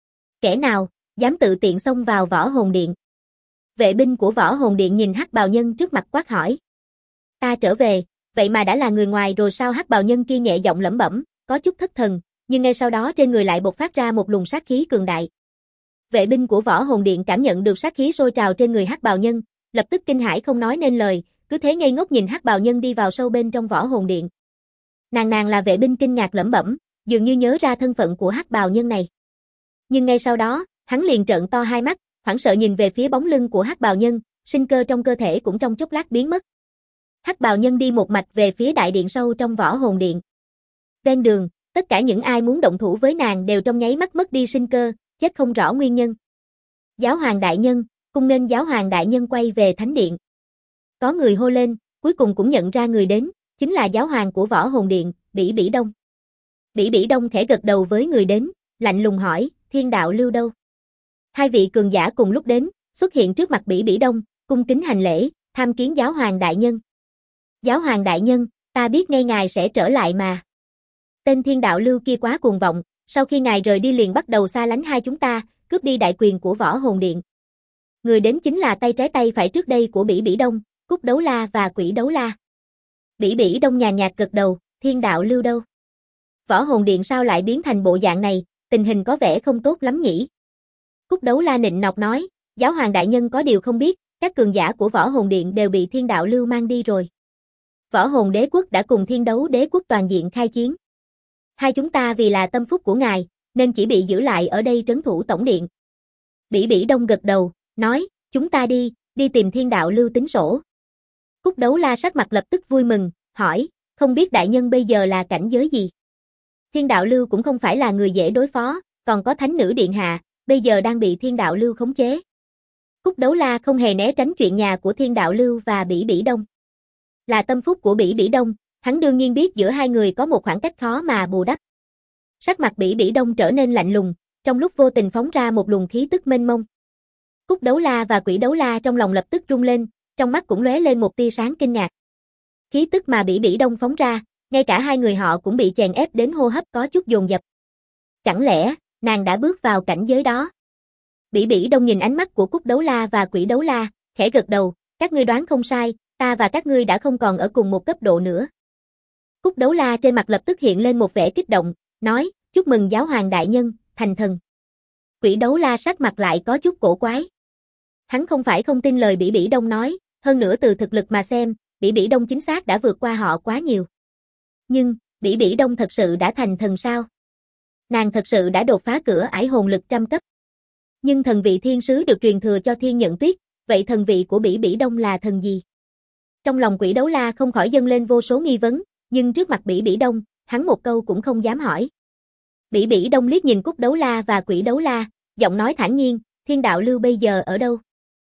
Kẻ nào dám tự tiện xông vào Võ Hồn Điện? Vệ binh của Võ Hồn Điện nhìn Hắc Bào Nhân trước mặt quát hỏi. Ta trở về, vậy mà đã là người ngoài rồi sao? Hắc Bào Nhân kia nhẹ giọng lẩm bẩm, có chút thất thần, nhưng ngay sau đó trên người lại bộc phát ra một luồng sát khí cường đại. Vệ binh của Võ Hồn Điện cảm nhận được sát khí sôi trào trên người Hắc Bào Nhân, lập tức kinh hãi không nói nên lời, cứ thế ngây ngốc nhìn Hắc Bào Nhân đi vào sâu bên trong Võ Hồn Điện. Nàng là vệ binh kinh ngạc lẩm bẩm, dường như nhớ ra thân phận của Hắc Bào Nhân này. Nhưng ngay sau đó, hắn liền trợn to hai mắt, hoảng sợ nhìn về phía bóng lưng của Hắc Bào Nhân, sinh cơ trong cơ thể cũng trong chốc lát biến mất. Hắc Bào Nhân đi một mạch về phía đại điện sâu trong Võ Hồn Điện. Ven đường, tất cả những ai muốn động thủ với nàng đều trong nháy mắt mất đi sinh cơ, chết không rõ nguyên nhân. Giáo hoàng đại nhân, cung nghênh giáo hoàng đại nhân quay về thánh điện. Có người hô lên, cuối cùng cũng nhận ra người đến, chính là giáo hoàng của Võ Hồn Điện, Bỉ Bỉ Đông. Bỉ Bỉ Đông khẽ gật đầu với người đến, lạnh lùng hỏi, Thiên Đạo Lưu đâu? Hai vị cường giả cùng lúc đến, xuất hiện trước mặt Bỉ Bỉ Đông, cung kính hành lễ, tham kiến giáo hoàng đại nhân. Giáo hoàng đại nhân, ta biết ngay ngài sẽ trở lại mà. Tên Thiên Đạo Lưu kia quá cuồng vọng, sau khi ngài rời đi liền bắt đầu xa lánh hai chúng ta, cướp đi đại quyền của Võ Hồn Điện. Người đến chính là tay trái tay phải trước đây của Bỉ Bỉ Đông, Cúc Đấu La và Quỷ Đấu La. Bỉ Bỉ Đông nhàn nhạt gật đầu, Thiên Đạo Lưu đâu? Võ Hồn Điện sao lại biến thành bộ dạng này, tình hình có vẻ không tốt lắm nhỉ? Cúc Đấu La nịnh nọt nói, giáo hoàng đại nhân có điều không biết, các cường giả của Võ Hồn Điện đều bị Thiên Đạo Lưu mang đi rồi. Võ Hồn Đế Quốc đã cùng Thiên Đấu Đế Quốc toàn diện khai chiến. Hai chúng ta vì là tâm phúc của ngài, nên chỉ bị giữ lại ở đây trấn thủ tổng điện. Bỉ Bỉ Đông gật đầu, nói, chúng ta đi tìm Thiên Đạo Lưu tính sổ. Cúc Đấu La sắc mặt lập tức vui mừng, hỏi, không biết đại nhân bây giờ là cảnh giới gì? Thiên Đạo Lưu cũng không phải là người dễ đối phó, còn có Thánh Nữ Điện Hạ, bây giờ đang bị Thiên Đạo Lưu khống chế. Cúc Đấu La không hề né tránh chuyện nhà của Thiên Đạo Lưu và Bỉ Bỉ Đông. Là tâm phúc của Bỉ Bỉ Đông, hắn đương nhiên biết giữa hai người có một khoảng cách khó mà bù đắp. Sắc mặt Bỉ Bỉ Đông trở nên lạnh lùng, trong lúc vô tình phóng ra một luồng khí tức mênh mông. Cúc Đấu La và Quỷ Đấu La trong lòng lập tức rung lên, trong mắt cũng lóe lên một tia sáng kinh ngạc. Khí tức mà Bỉ Bỉ Đông phóng ra, ngay cả hai người họ cũng bị chèn ép đến hô hấp có chút dồn dập. Chẳng lẽ, nàng đã bước vào cảnh giới đó? Bỉ Bỉ Đông nhìn ánh mắt của Cúc Đấu La và Quỷ Đấu La, khẽ gật đầu, các ngươi đoán không sai, ta và các ngươi đã không còn ở cùng một cấp độ nữa. Cúc Đấu La trên mặt lập tức hiện lên một vẻ kích động, nói, chúc mừng giáo hoàng đại nhân, thành thần. Quỷ Đấu La sắc mặt lại có chút cổ quái. Hắn không phải không tin lời Bỉ Bỉ Đông nói, hơn nữa từ thực lực mà xem, Bỉ Bỉ Đông chính xác đã vượt qua họ quá nhiều. Nhưng, Bỉ Bỉ Đông thật sự đã thành thần sao? Nàng thật sự đã đột phá cửa ải hồn lực 100 cấp. Nhưng thần vị thiên sứ được truyền thừa cho Thiên Nhận Tuyết, vậy thần vị của Bỉ Bỉ Đông là thần gì? Trong lòng Quỷ Đấu La không khỏi dâng lên vô số nghi vấn, nhưng trước mặt Bỉ Bỉ Đông, hắn một câu cũng không dám hỏi. Bỉ Bỉ Đông liếc nhìn Cúc Đấu La và Quỷ Đấu La, giọng nói thản nhiên, Thiên Đạo Lưu bây giờ ở đâu?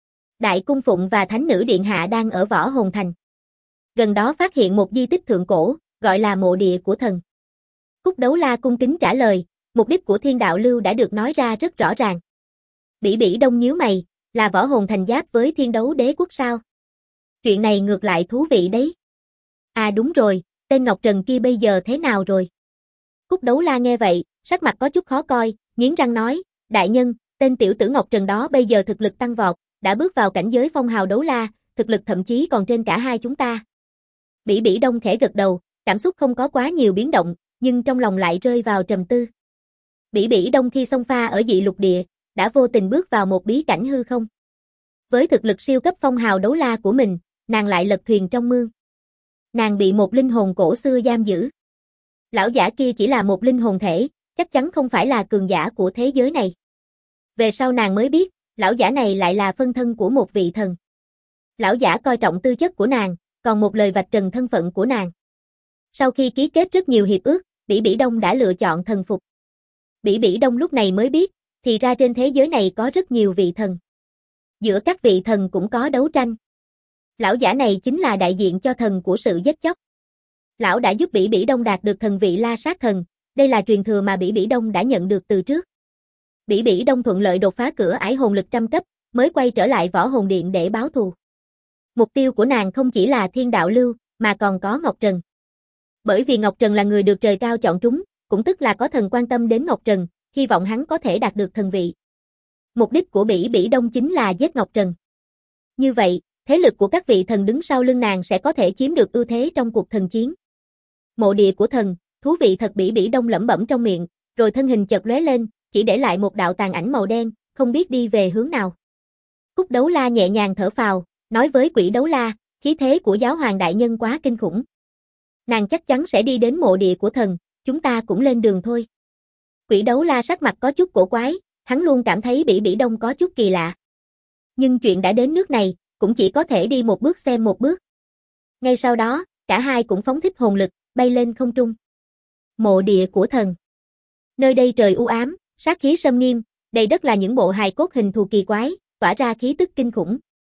Đại Cung Phụng và Thánh Nữ Điện Hạ đang ở Võ Hồn Thành. Gần đó phát hiện một di tích thượng cổ, gọi là mộ địa của thần. Cúc Đấu La cung kính trả lời, mục đích của Thiên Đạo Lưu đã được nói ra rất rõ ràng. Bỉ Bỉ Đông nhíu mày, là Võ Hồn Thành giáp với Thiên Đấu Đế Quốc sao? Chuyện này ngược lại thú vị đấy. À đúng rồi, tên Ngọc Trần kia bây giờ thế nào rồi? Cúc Đấu La nghe vậy, sắc mặt có chút khó coi, nghiến răng nói, đại nhân, tên tiểu tử Ngọc Trần đó bây giờ thực lực tăng vọt, đã bước vào cảnh giới phong hào đấu la, thực lực thậm chí còn trên cả hai chúng ta. Bỉ Bỉ Đông khẽ gật đầu, cảm xúc không có quá nhiều biến động, nhưng trong lòng lại rơi vào trầm tư. Bỉ Bỉ Đông khi xông pha ở dị lục địa, đã vô tình bước vào một bí cảnh hư không. Với thực lực siêu cấp phong hào đấu la của mình, nàng lại lật thuyền trong mương. Nàng bị một linh hồn cổ xưa giam giữ. Lão giả kia chỉ là một linh hồn thể, chắc chắn không phải là cường giả của thế giới này. Về sau nàng mới biết, lão giả này lại là phân thân của một vị thần. Lão giả coi trọng tư chất của nàng, còn một lời vạch trần thân phận của nàng. Sau khi ký kết rất nhiều hiệp ước, Bỉ Bỉ Đông đã lựa chọn thần phục. Bỉ Bỉ Đông lúc này mới biết, thì ra trên thế giới này có rất nhiều vị thần. Giữa các vị thần cũng có đấu tranh. Lão giả này chính là đại diện cho thần của sự giết chóc. Lão đã giúp Bỉ Bỉ Đông đạt được thần vị La Sát Thần, đây là truyền thừa mà Bỉ Bỉ Đông đã nhận được từ trước. Bỉ Bỉ Đông thuận lợi đột phá cửa ải hồn lực 100 cấp, mới quay trở lại Võ Hồn Điện để báo thù. Mục tiêu của nàng không chỉ là Thiên Đạo Lưu, mà còn có Ngọc Trần. Bởi vì Ngọc Trần là người được trời cao chọn trúng, cũng tức là có thần quan tâm đến Ngọc Trần, hy vọng hắn có thể đạt được thần vị. Mục đích của Bỉ Bỉ Đông chính là giết Ngọc Trần. Như vậy, thế lực của các vị thần đứng sau lưng nàng sẽ có thể chiếm được ưu thế trong cuộc thần chiến. Mộ địa của thần, thú vị thật. Bỉ Bỉ Đông lẩm bẩm trong miệng, rồi thân hình chợt lóe lên, chỉ để lại một đạo tàn ảnh màu đen, không biết đi về hướng nào. Cúc Đấu La nhẹ nhàng thở phào, nói với Quỷ Đấu La, khí thế của giáo hoàng đại nhân quá kinh khủng. Nàng chắc chắn sẽ đi đến mộ địa của thần, chúng ta cũng lên đường thôi. Quỷ Đấu La sắc mặt có chút cổ quái, hắn luôn cảm thấy Bỉ Bỉ Đông có chút kỳ lạ. Nhưng chuyện đã đến nước này, cũng chỉ có thể đi một bước xem một bước. Ngay sau đó, cả hai cũng phóng thích hồn lực, bay lên không trung. Mộ địa của thần. Nơi đây trời u ám, sát khí sâm nghiêm, đầy đất là những bộ hài cốt hình thù kỳ quái, tỏa ra khí tức kinh khủng.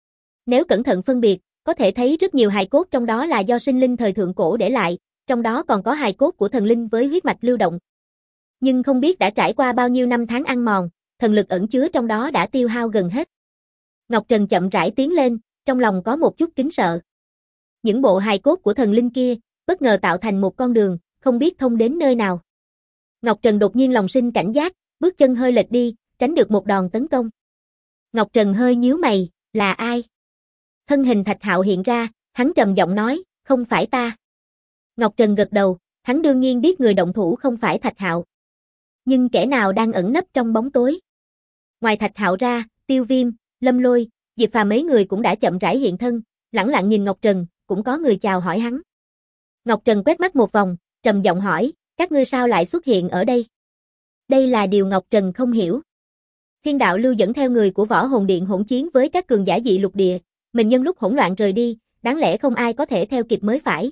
Nếu cẩn thận phân biệt, có thể thấy rất nhiều hài cốt trong đó là do sinh linh thời thượng cổ để lại, trong đó còn có hài cốt của thần linh với huyết mạch lưu động. Nhưng không biết đã trải qua bao nhiêu năm tháng ăn mòn, thần lực ẩn chứa trong đó đã tiêu hao gần hết. Ngọc Trần chậm rãi tiến lên, trong lòng có một chút kính sợ. Những bộ hài cốt của thần linh kia, bất ngờ tạo thành một con đường, không biết thông đến nơi nào. Ngọc Trần đột nhiên lòng sinh cảnh giác, bước chân hơi lệch đi, tránh được một đòn tấn công. Ngọc Trần hơi nhíu mày, là ai? Thân hình Thạch Hạo hiện ra, hắn trầm giọng nói, không phải ta. Ngọc Trần gật đầu, hắn đương nhiên biết người động thủ không phải Thạch Hạo. Nhưng kẻ nào đang ẩn nấp trong bóng tối? Ngoài Thạch Hạo ra, Tiêu Viêm, Lâm Lôi, Diệp Phàm mấy người cũng đã chậm rãi hiện thân, lẳng lặng nhìn Ngọc Trần, cũng có người chào hỏi hắn. Ngọc Trần quét mắt một vòng, trầm giọng hỏi, các ngươi sao lại xuất hiện ở đây? Đây là điều Ngọc Trần không hiểu. Thiên đạo lưu dẫn theo người của Võ Hồn Điện hỗn chiến với các cường giả dị lục địa, mình nhân lúc hỗn loạn rời đi, đáng lẽ không ai có thể theo kịp mới phải.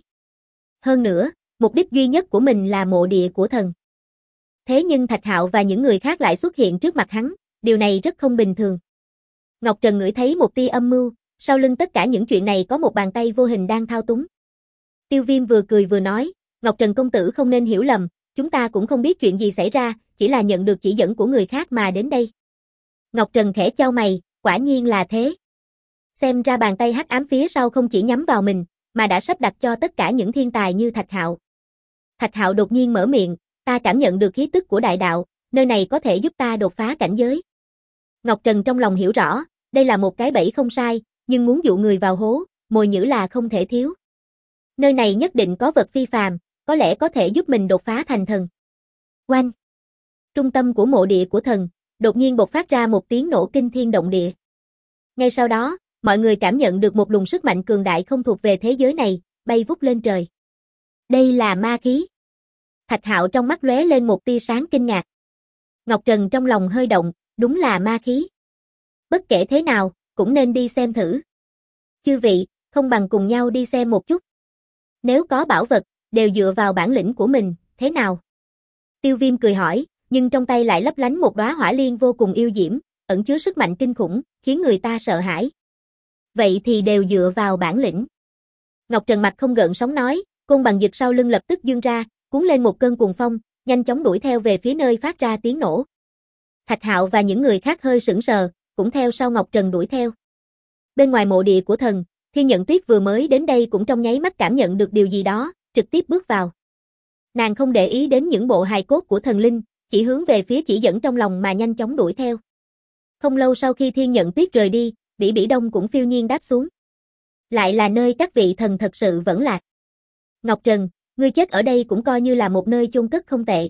Hơn nữa, mục đích duy nhất của mình là mộ địa của thần. Thế nhưng Thạch Hạo và những người khác lại xuất hiện trước mặt hắn, điều này rất không bình thường. Ngọc Trần ngửi thấy một tia âm mưu, sau lưng tất cả những chuyện này có một bàn tay vô hình đang thao túng. Tiêu Viêm vừa cười vừa nói, Ngọc Trần công tử không nên hiểu lầm, chúng ta cũng không biết chuyện gì xảy ra, chỉ là nhận được chỉ dẫn của người khác mà đến đây. Ngọc Trần khẽ chau mày, quả nhiên là thế. Xem ra bàn tay hắc ám phía sau không chỉ nhắm vào mình, mà đã sắp đặt cho tất cả những thiên tài như Thạch Hạo. Thạch Hạo đột nhiên mở miệng, ta cảm nhận được khí tức của đại đạo, nơi này có thể giúp ta đột phá cảnh giới. Ngọc Trần trong lòng hiểu rõ, đây là một cái bẫy không sai, nhưng muốn dụ người vào hố, mồi nhử là không thể thiếu. Nơi này nhất định có vật phi phàm, có lẽ có thể giúp mình đột phá thành thần. Oanh! Trung tâm của mộ địa của thần, đột nhiên bộc phát ra một tiếng nổ kinh thiên động địa. Ngay sau đó, mọi người cảm nhận được một luồng sức mạnh cường đại không thuộc về thế giới này, bay vút lên trời. Đây là ma khí. Thạch Hạo trong mắt lóe lên một tia sáng kinh ngạc. Ngọc Trần trong lòng hơi động, đúng là ma khí. Bất kể thế nào, cũng nên đi xem thử. Chư vị, không bằng cùng nhau đi xem một chút. Nếu có bảo vật, đều dựa vào bản lĩnh của mình, thế nào? Tiêu Viêm cười hỏi, nhưng trong tay lại lấp lánh một đóa hỏa liên vô cùng yêu diễm, ẩn chứa sức mạnh kinh khủng, khiến người ta sợ hãi. Vậy thì đều dựa vào bản lĩnh. Ngọc Trần mặt không gợn sóng nói, côn bằng giật sau lưng lập tức giương ra, cuốn lên một cơn cuồng phong, nhanh chóng đuổi theo về phía nơi phát ra tiếng nổ. Thạch Hạo và những người khác hơi sững sờ, cũng theo sau Ngọc Trần đuổi theo. Bên ngoài mộ địa của thần, Thiên Nhận Tuyết vừa mới đến đây cũng trong nháy mắt cảm nhận được điều gì đó, trực tiếp bước vào. Nàng không để ý đến những bộ hài cốt của thần linh, chỉ hướng về phía chỉ dẫn trong lòng mà nhanh chóng đuổi theo. Không lâu sau khi Thiên Nhận Tuyết rời đi, Bỉ Bỉ Đông cũng phiêu nhiên đáp xuống. Lại là nơi các vị thần thật sự vẫn lạc. Ngọc Trần, ngươi chết ở đây cũng coi như là một nơi chôn cất không tệ.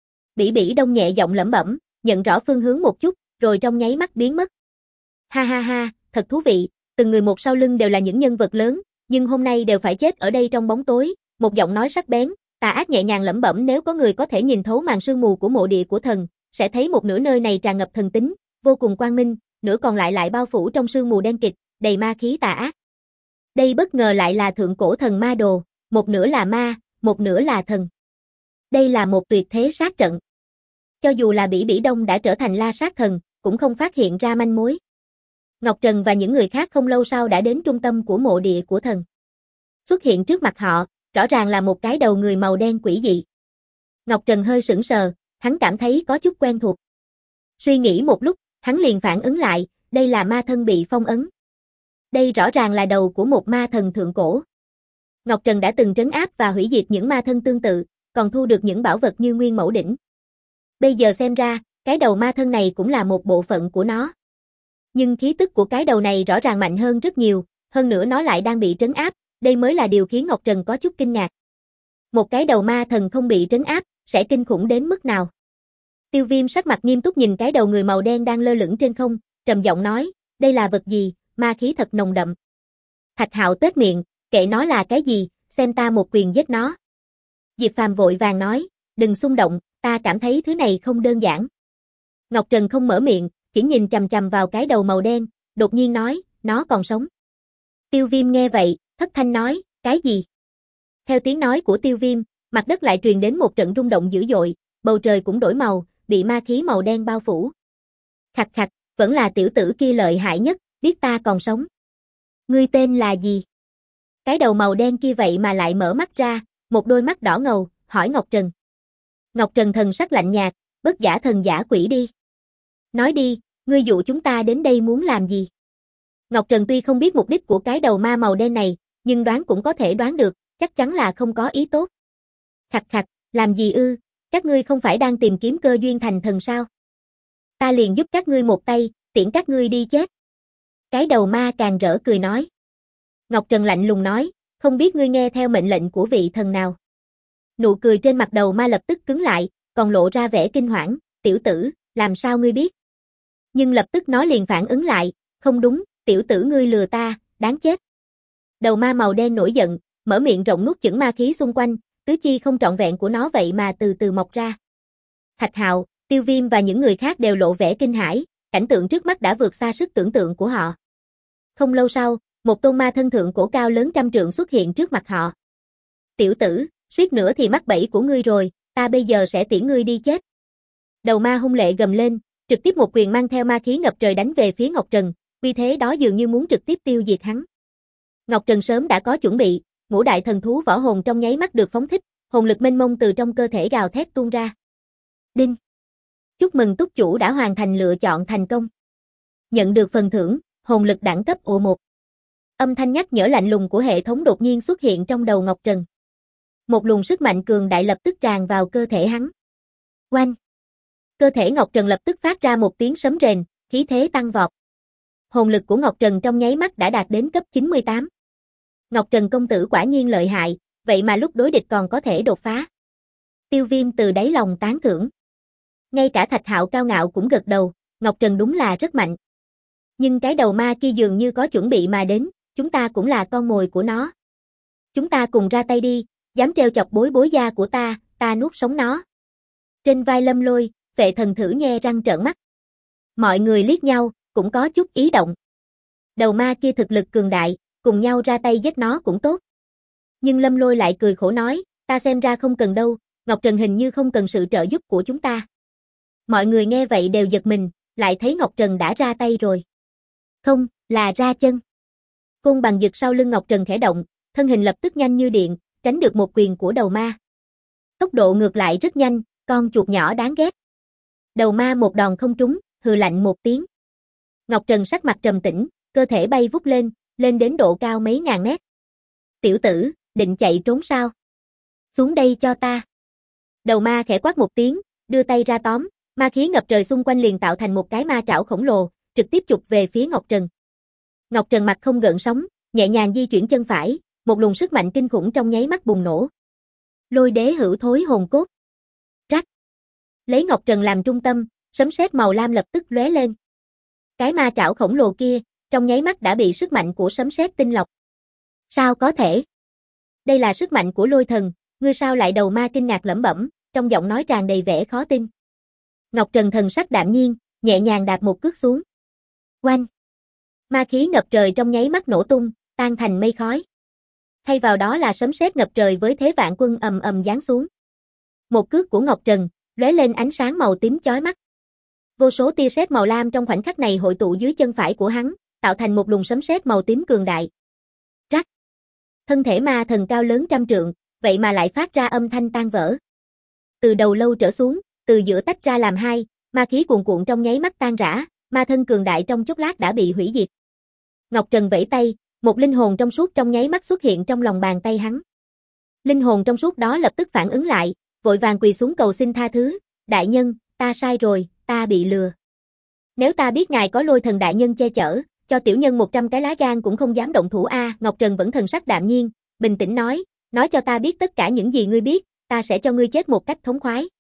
Bỉ Bỉ Đông nhẹ giọng lẩm bẩm, nhận rõ phương hướng một chút, rồi trong nháy mắt biến mất. Ha ha ha, thật thú vị, từng người một sau lưng đều là những nhân vật lớn, nhưng hôm nay đều phải chết ở đây trong bóng tối. Một giọng nói sắc bén, tà ác nhẹ nhàng lẩm bẩm, nếu có người có thể nhìn thấu màn sương mù của mộ địa của thần, sẽ thấy một nửa nơi này tràn ngập thần tính, vô cùng quang minh, nửa còn lại lại bao phủ trong sương mù đen kịt, đầy ma khí tà ác. Đây bất ngờ lại là thượng cổ thần ma đồ, một nửa là ma, một nửa là thần. Đây là một tuyệt thế sát trận. Cho dù là Bỉ Bỉ Đông đã trở thành La Sát Thần, cũng không phát hiện ra manh mối. Ngọc Trần và những người khác không lâu sau đã đến trung tâm của mộ địa của thần. Xuất hiện trước mặt họ, rõ ràng là một cái đầu người màu đen quỷ dị. Ngọc Trần hơi sững sờ, hắn cảm thấy có chút quen thuộc. Suy nghĩ một lúc, hắn liền phản ứng lại, đây là ma thân bị phong ấn. Đây rõ ràng là đầu của một ma thần thượng cổ. Ngọc Trần đã từng trấn áp và hủy diệt những ma thân tương tự, còn thu được những bảo vật như Nguyên Mẫu Đỉnh. Bây giờ xem ra, cái đầu ma thân này cũng là một bộ phận của nó. Nhưng khí tức của cái đầu này rõ ràng mạnh hơn rất nhiều, hơn nữa nó lại đang bị trấn áp, đây mới là điều khiến Ngọc Trần có chút kinh ngạc. Một cái đầu ma thần không bị trấn áp, sẽ kinh khủng đến mức nào? Tiêu Viêm sắc mặt nghiêm túc nhìn cái đầu người màu đen đang lơ lửng trên không, trầm giọng nói, đây là vật gì, ma khí thật nồng đậm. Thạch Hạo tuét miệng, kệ nó là cái gì, xem ta một quyền giết nó. Diệp Phàm vội vàng nói, đừng xung động, ta cảm thấy thứ này không đơn giản. Ngọc Trần không mở miệng, chỉ nhìn chằm chằm vào cái đầu màu đen, đột nhiên nói, nó còn sống. Tiêu Viêm nghe vậy, thất thanh nói, cái gì? Theo tiếng nói của Tiêu Viêm, mặt đất lại truyền đến một trận rung động dữ dội, bầu trời cũng đổi màu, bị ma khí màu đen bao phủ. Khạch khạch, vẫn là tiểu tử kia lợi hại nhất, biết ta còn sống. Ngươi tên là gì? Cái đầu màu đen kia vậy mà lại mở mắt ra, một đôi mắt đỏ ngầu, hỏi Ngọc Trần. Ngọc Trần thần sắc lạnh nhạt, bất giả thần giả quỷ đi. Nói đi, ngươi dụ chúng ta đến đây muốn làm gì? Ngọc Trần tuy không biết mục đích của cái đầu ma màu đen này, nhưng đoán cũng có thể đoán được, chắc chắn là không có ý tốt. Khạch khạch, làm gì ư, các ngươi không phải đang tìm kiếm cơ duyên thành thần sao? Ta liền giúp các ngươi một tay, tiễn các ngươi đi chết. Cái đầu ma càng rỡ cười nói. Ngọc Trần lạnh lùng nói, không biết ngươi nghe theo mệnh lệnh của vị thần nào. Nụ cười trên mặt đầu ma lập tức cứng lại, còn lộ ra vẻ kinh hoảng, tiểu tử, làm sao ngươi biết? Nhưng lập tức nó liền phản ứng lại, không đúng, tiểu tử ngươi lừa ta, đáng chết. Đầu ma màu đen nổi giận, mở miệng rộng nuốt chửng ma khí xung quanh, tứ chi không trọn vẹn của nó vậy mà từ từ mọc ra. Thạch Hạo, Tiêu Viêm và những người khác đều lộ vẻ kinh hãi, cảnh tượng trước mắt đã vượt xa sức tưởng tượng của họ. Không lâu sau, một tôn ma thân thượng cổ cao lớn 100 trượng xuất hiện trước mặt họ. Tiểu tử, suýt nữa thì mắc bẫy của ngươi rồi, ta bây giờ sẽ tiễn ngươi đi chết. Đầu ma hung lệ gầm lên, trực tiếp một quyền mang theo ma khí ngập trời đánh về phía Ngọc Trần, vì thế đó dường như muốn trực tiếp tiêu diệt hắn. Ngọc Trần sớm đã có chuẩn bị, ngũ đại thần thú võ hồn trong nháy mắt được phóng thích, hồn lực mênh mông từ trong cơ thể gào thét tuôn ra. Đinh! Chúc mừng túc chủ đã hoàn thành lựa chọn thành công. Nhận được phần thưởng, hồn lực đẳng cấp ồ1. Âm thanh nhắc nhở lạnh lùng của hệ thống đột nhiên xuất hiện trong đầu Ngọc Trần. Một luồng sức mạnh cường đại lập tức tràn vào cơ thể hắn. Oanh! Cơ thể Ngọc Trần lập tức phát ra một tiếng sấm rền, khí thế tăng vọt. Hồn lực của Ngọc Trần trong nháy mắt đã đạt đến cấp 98. Ngọc Trần công tử quả nhiên lợi hại, vậy mà lúc đối địch còn có thể đột phá. Tiêu Viêm từ đáy lòng tán thưởng. Ngay cả Thạch Hạo cao ngạo cũng gật đầu, Ngọc Trần đúng là rất mạnh. Nhưng cái đầu ma kia dường như có chuẩn bị mà đến, chúng ta cũng là con mồi của nó. Chúng ta cùng ra tay đi, dám trêu chọc bối bối gia của ta nuốt sống nó. Trên vai Lâm Lôi, Vệ Thần thử nhe răng trợn mắt. Mọi người liếc nhau, cũng có chút ý động. Đầu ma kia thực lực cường đại, cùng nhau ra tay giết nó cũng tốt. Nhưng Lâm Lôi lại cười khổ nói, ta xem ra không cần đâu, Ngọc Trần hình như không cần sự trợ giúp của chúng ta. Mọi người nghe vậy đều giật mình, lại thấy Ngọc Trần đã ra tay rồi. Không, là ra chân. Côn bằng giật sau lưng Ngọc Trần khẽ động, thân hình lập tức nhanh như điện, tránh được một quyền của đầu ma. Tốc độ ngược lại rất nhanh, con chuột nhỏ đáng ghét. Đầu ma một đòn không trúng, hừ lạnh một tiếng. Ngọc Trần sắc mặt trầm tĩnh, cơ thể bay vút lên đến độ cao mấy ngàn mét. Tiểu tử, định chạy trốn sao? Xuống đây cho ta. Đầu ma khẽ quát một tiếng, đưa tay ra tóm, ma khí ngập trời xung quanh liền tạo thành một cái ma trảo khổng lồ, trực tiếp chụp về phía Ngọc Trần. Ngọc Trần mặt không gợn sóng, nhẹ nhàng di chuyển chân phải, một luồng sức mạnh kinh khủng trong nháy mắt bùng nổ. Lôi đế hữu thối hồn cốt. Rắc. Lấy Ngọc Trần làm trung tâm, sấm sét màu lam lập tức lóe lên. Cái ma trảo khổng lồ kia, trong nháy mắt đã bị sức mạnh của sấm sét tinh lọc. Sao có thể? Đây là sức mạnh của lôi thần, ngươi sao lại? Đầu ma kinh ngạc lẩm bẩm, trong giọng nói tràn đầy vẻ khó tin. Ngọc Trần thần sắc đạm nhiên, nhẹ nhàng đạp một cước xuống. Oanh! Ma khí ngập trời trong nháy mắt nổ tung, tan thành mây khói. Thay vào đó là sấm sét ngập trời với thế vạn quân ầm ầm giáng xuống. Một cước của Ngọc Trần, lóe lên ánh sáng màu tím chói mắt. Vô số tia sét màu lam trong khoảnh khắc này hội tụ dưới chân phải của hắn, tạo thành một luồng sấm sét màu tím cường đại. Rắc. Thân thể ma thần cao lớn 100 trượng, vậy mà lại phát ra âm thanh tan vỡ. Từ đầu lâu trở xuống, từ giữa tách ra làm hai, ma khí cuồn cuộn trong nháy mắt tan rã, ma thân cường đại trong chốc lát đã bị hủy diệt. Ngọc Trần vẫy tay, một linh hồn trong suốt trong nháy mắt xuất hiện trong lòng bàn tay hắn. Linh hồn trong suốt đó lập tức phản ứng lại, vội vàng quỳ xuống cầu xin tha thứ, đại nhân, ta sai rồi, ta bị lừa. Nếu ta biết ngài có lôi thần đại nhân che chở, cho tiểu nhân 100 cái lá gan cũng không dám động thủ a. Ngọc Trần vẫn thần sắc đạm nhiên, bình tĩnh nói cho ta biết tất cả những gì ngươi biết, ta sẽ cho ngươi chết một cách thống khoái.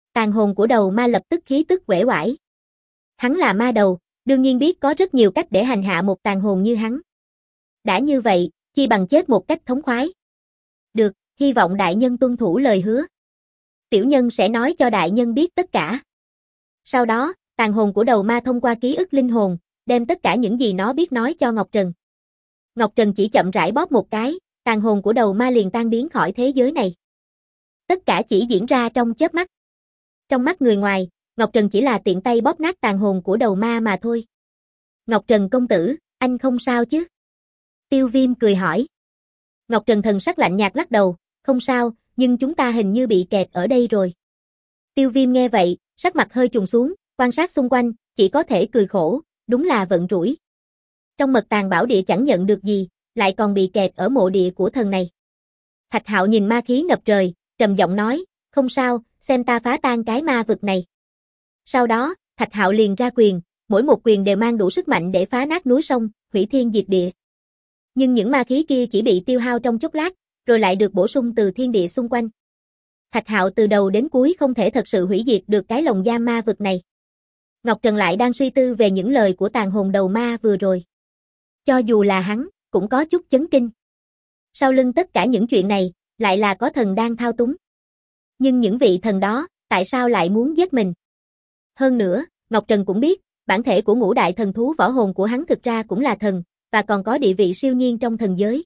Tàn hồn của đầu ma lập tức khí tức uể oải. Hắn là ma đầu, đương nhiên biết có rất nhiều cách để hành hạ một tàn hồn như hắn. Đã như vậy, chi bằng chết một cách thống khoái. Được, hy vọng đại nhân tuân thủ lời hứa. Tiểu nhân sẽ nói cho đại nhân biết tất cả. Sau đó, tàn hồn của đầu ma thông qua ký ức linh hồn, đem tất cả những gì nó biết nói cho Ngọc Trần. Ngọc Trần chỉ chậm rãi bóp một cái, tàn hồn của đầu ma liền tan biến khỏi thế giới này. Tất cả chỉ diễn ra trong chớp mắt. Trong mắt người ngoài, Ngọc Trần chỉ là tiện tay bóp nát tàn hồn của đầu ma mà thôi. Ngọc Trần công tử, anh không sao chứ? Tiêu Viêm cười hỏi. Ngọc Trần thần sắc lạnh nhạt lắc đầu, không sao, nhưng chúng ta hình như bị kẹt ở đây rồi. Tiêu Viêm nghe vậy, sắc mặt hơi trùng xuống, quan sát xung quanh, chỉ có thể cười khổ, đúng là vận rủi. Trong Mật Tàng Bảo Địa chẳng nhận được gì, lại còn bị kẹt ở mộ địa của thần này. Thạch Hạo nhìn ma khí ngập trời, trầm giọng nói, không sao, xem ta phá tan cái ma vực này. Sau đó, Thạch Hạo liền ra quyền, mỗi một quyền đều mang đủ sức mạnh để phá nát núi sông, hủy thiên diệt địa. Nhưng những ma khí kia chỉ bị tiêu hao trong chốc lát, rồi lại được bổ sung từ thiên địa xung quanh. Thạch Hạo từ đầu đến cuối không thể thật sự hủy diệt được cái lồng giam ma vực này. Ngọc Trần lại đang suy tư về những lời của tàn hồn đầu ma vừa rồi. Cho dù là hắn, cũng có chút chấn kinh. Sau lưng tất cả những chuyện này, lại là có thần đang thao túng. Nhưng những vị thần đó, tại sao lại muốn giết mình? Hơn nữa, Ngọc Trần cũng biết, bản thể của ngũ đại thần thú võ hồn của hắn thực ra cũng là thần, và còn có địa vị siêu nhiên trong thần giới.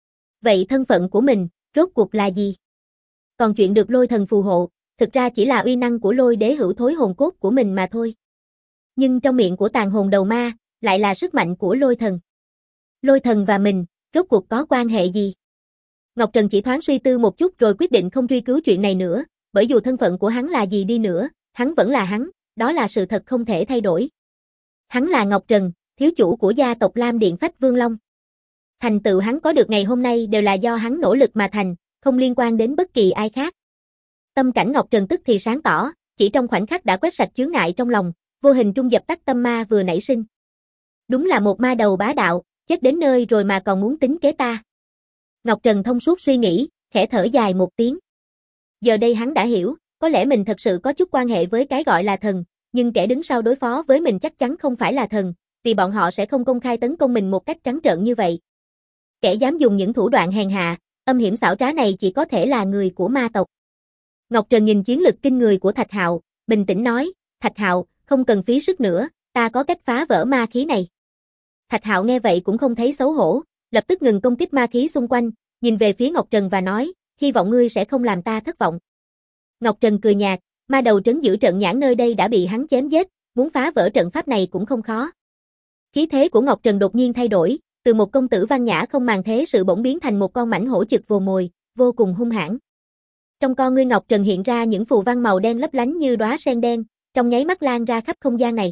Vậy thân phận của mình, rốt cuộc là gì? Còn chuyện được lôi thần phù hộ, thực ra chỉ là uy năng của lôi đế hữu thối hồn cốt của mình mà thôi. Nhưng trong miệng của tàn hồn đầu ma, lại là sức mạnh của lôi thần. Lôi thần và mình, rốt cuộc có quan hệ gì? Ngọc Trần chỉ thoáng suy tư một chút rồi quyết định không truy cứu chuyện này nữa, bởi dù thân phận của hắn là gì đi nữa, hắn vẫn là hắn, đó là sự thật không thể thay đổi. Hắn là Ngọc Trần, thiếu chủ của gia tộc Lam Điện Phách Vương Long. Thành tựu hắn có được ngày hôm nay đều là do hắn nỗ lực mà thành, không liên quan đến bất kỳ ai khác. Tâm cảnh Ngọc Trần tức thì sáng tỏ, chỉ trong khoảnh khắc đã quét sạch chướng ngại trong lòng, vô hình trung dập tắt tâm ma vừa nảy sinh. Đúng là một ma đầu bá đạo, chết đến nơi rồi mà còn muốn tính kế ta. Ngọc Trần thông suốt suy nghĩ, khẽ thở dài một tiếng. Giờ đây hắn đã hiểu, có lẽ mình thật sự có chút quan hệ với cái gọi là thần, nhưng kẻ đứng sau đối phó với mình chắc chắn không phải là thần, vì bọn họ sẽ không công khai tấn công mình một cách trắng trợn như vậy. Kẻ dám dùng những thủ đoạn hèn hạ, âm hiểm xảo trá này chỉ có thể là người của ma tộc. Ngọc Trần nhìn chiến lực kinh người của Thạch Hạo, bình tĩnh nói, Thạch Hạo, không cần phí sức nữa, ta có cách phá vỡ ma khí này. Thạch Hạo nghe vậy cũng không thấy xấu hổ, lập tức ngừng công kích ma khí xung quanh, nhìn về phía Ngọc Trần và nói, hy vọng ngươi sẽ không làm ta thất vọng. Ngọc Trần cười nhạt, ma đầu trấn giữ trận nhãn nơi đây đã bị hắn chém giết, muốn phá vỡ trận pháp này cũng không khó. Khí thế của Ngọc Trần đột nhiên thay đổi, từ một công tử văn nhã không màng thế sự bỗng biến thành một con mãnh hổ trực vồ mồi, vô cùng hung hãn. Trong con ngươi Ngọc Trần hiện ra những phù văn màu đen lấp lánh như đóa sen đen, trong nháy mắt lan ra khắp không gian này.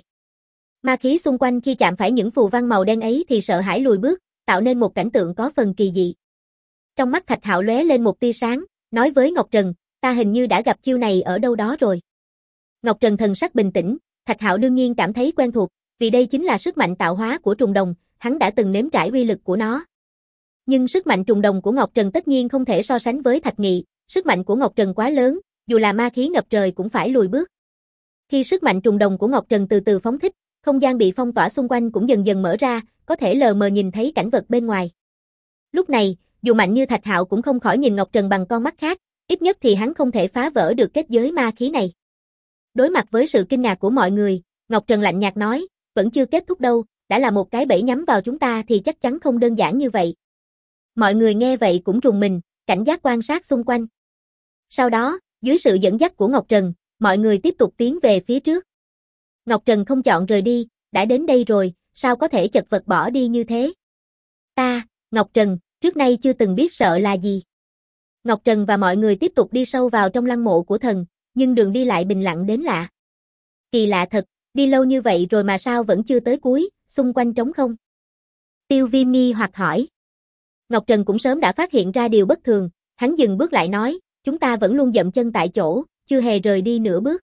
Ma khí xung quanh khi chạm phải những phù văn màu đen ấy thì sợ hãi lùi bước, tạo nên một cảnh tượng có phần kỳ dị. Trong mắt Thạch Hạo lóe lên một tia sáng, nói với Ngọc Trần, ta hình như đã gặp chiêu này ở đâu đó rồi. Ngọc Trần thần sắc bình tĩnh, Thạch Hạo đương nhiên cảm thấy quen thuộc, vì đây chính là sức mạnh tạo hóa của trùng đồng, hắn đã từng nếm trải uy lực của nó. Nhưng sức mạnh trùng đồng của Ngọc Trần tất nhiên không thể so sánh với Thạch Nghị, sức mạnh của Ngọc Trần quá lớn, dù là ma khí ngập trời cũng phải lùi bước. Khi sức mạnh trùng đồng của Ngọc Trần từ từ phóng thích, không gian bị phong tỏa xung quanh cũng dần dần mở ra, có thể lờ mờ nhìn thấy cảnh vật bên ngoài. Lúc này, dù mạnh như Thạch Hạo cũng không khỏi nhìn Ngọc Trần bằng con mắt khác, ít nhất thì hắn không thể phá vỡ được kết giới ma khí này. Đối mặt với sự kinh ngạc của mọi người, Ngọc Trần lạnh nhạt nói, vẫn chưa kết thúc đâu, đã là một cái bẫy nhắm vào chúng ta thì chắc chắn không đơn giản như vậy. Mọi người nghe vậy cũng rùng mình, cảnh giác quan sát xung quanh. Sau đó, dưới sự dẫn dắt của Ngọc Trần, mọi người tiếp tục tiến về phía trước. Ngọc Trần không chọn rời đi, đã đến đây rồi, sao có thể chật vật bỏ đi như thế? Ta, Ngọc Trần, trước nay chưa từng biết sợ là gì. Ngọc Trần và mọi người tiếp tục đi sâu vào trong lăng mộ của thần, nhưng đường đi lại bình lặng đến lạ. Kỳ lạ thật, đi lâu như vậy rồi mà sao vẫn chưa tới cuối, xung quanh trống không? Tiêu Viêm nghi hoặc hỏi. Ngọc Trần cũng sớm đã phát hiện ra điều bất thường, hắn dừng bước lại nói, chúng ta vẫn luôn dậm chân tại chỗ, chưa hề rời đi nửa bước.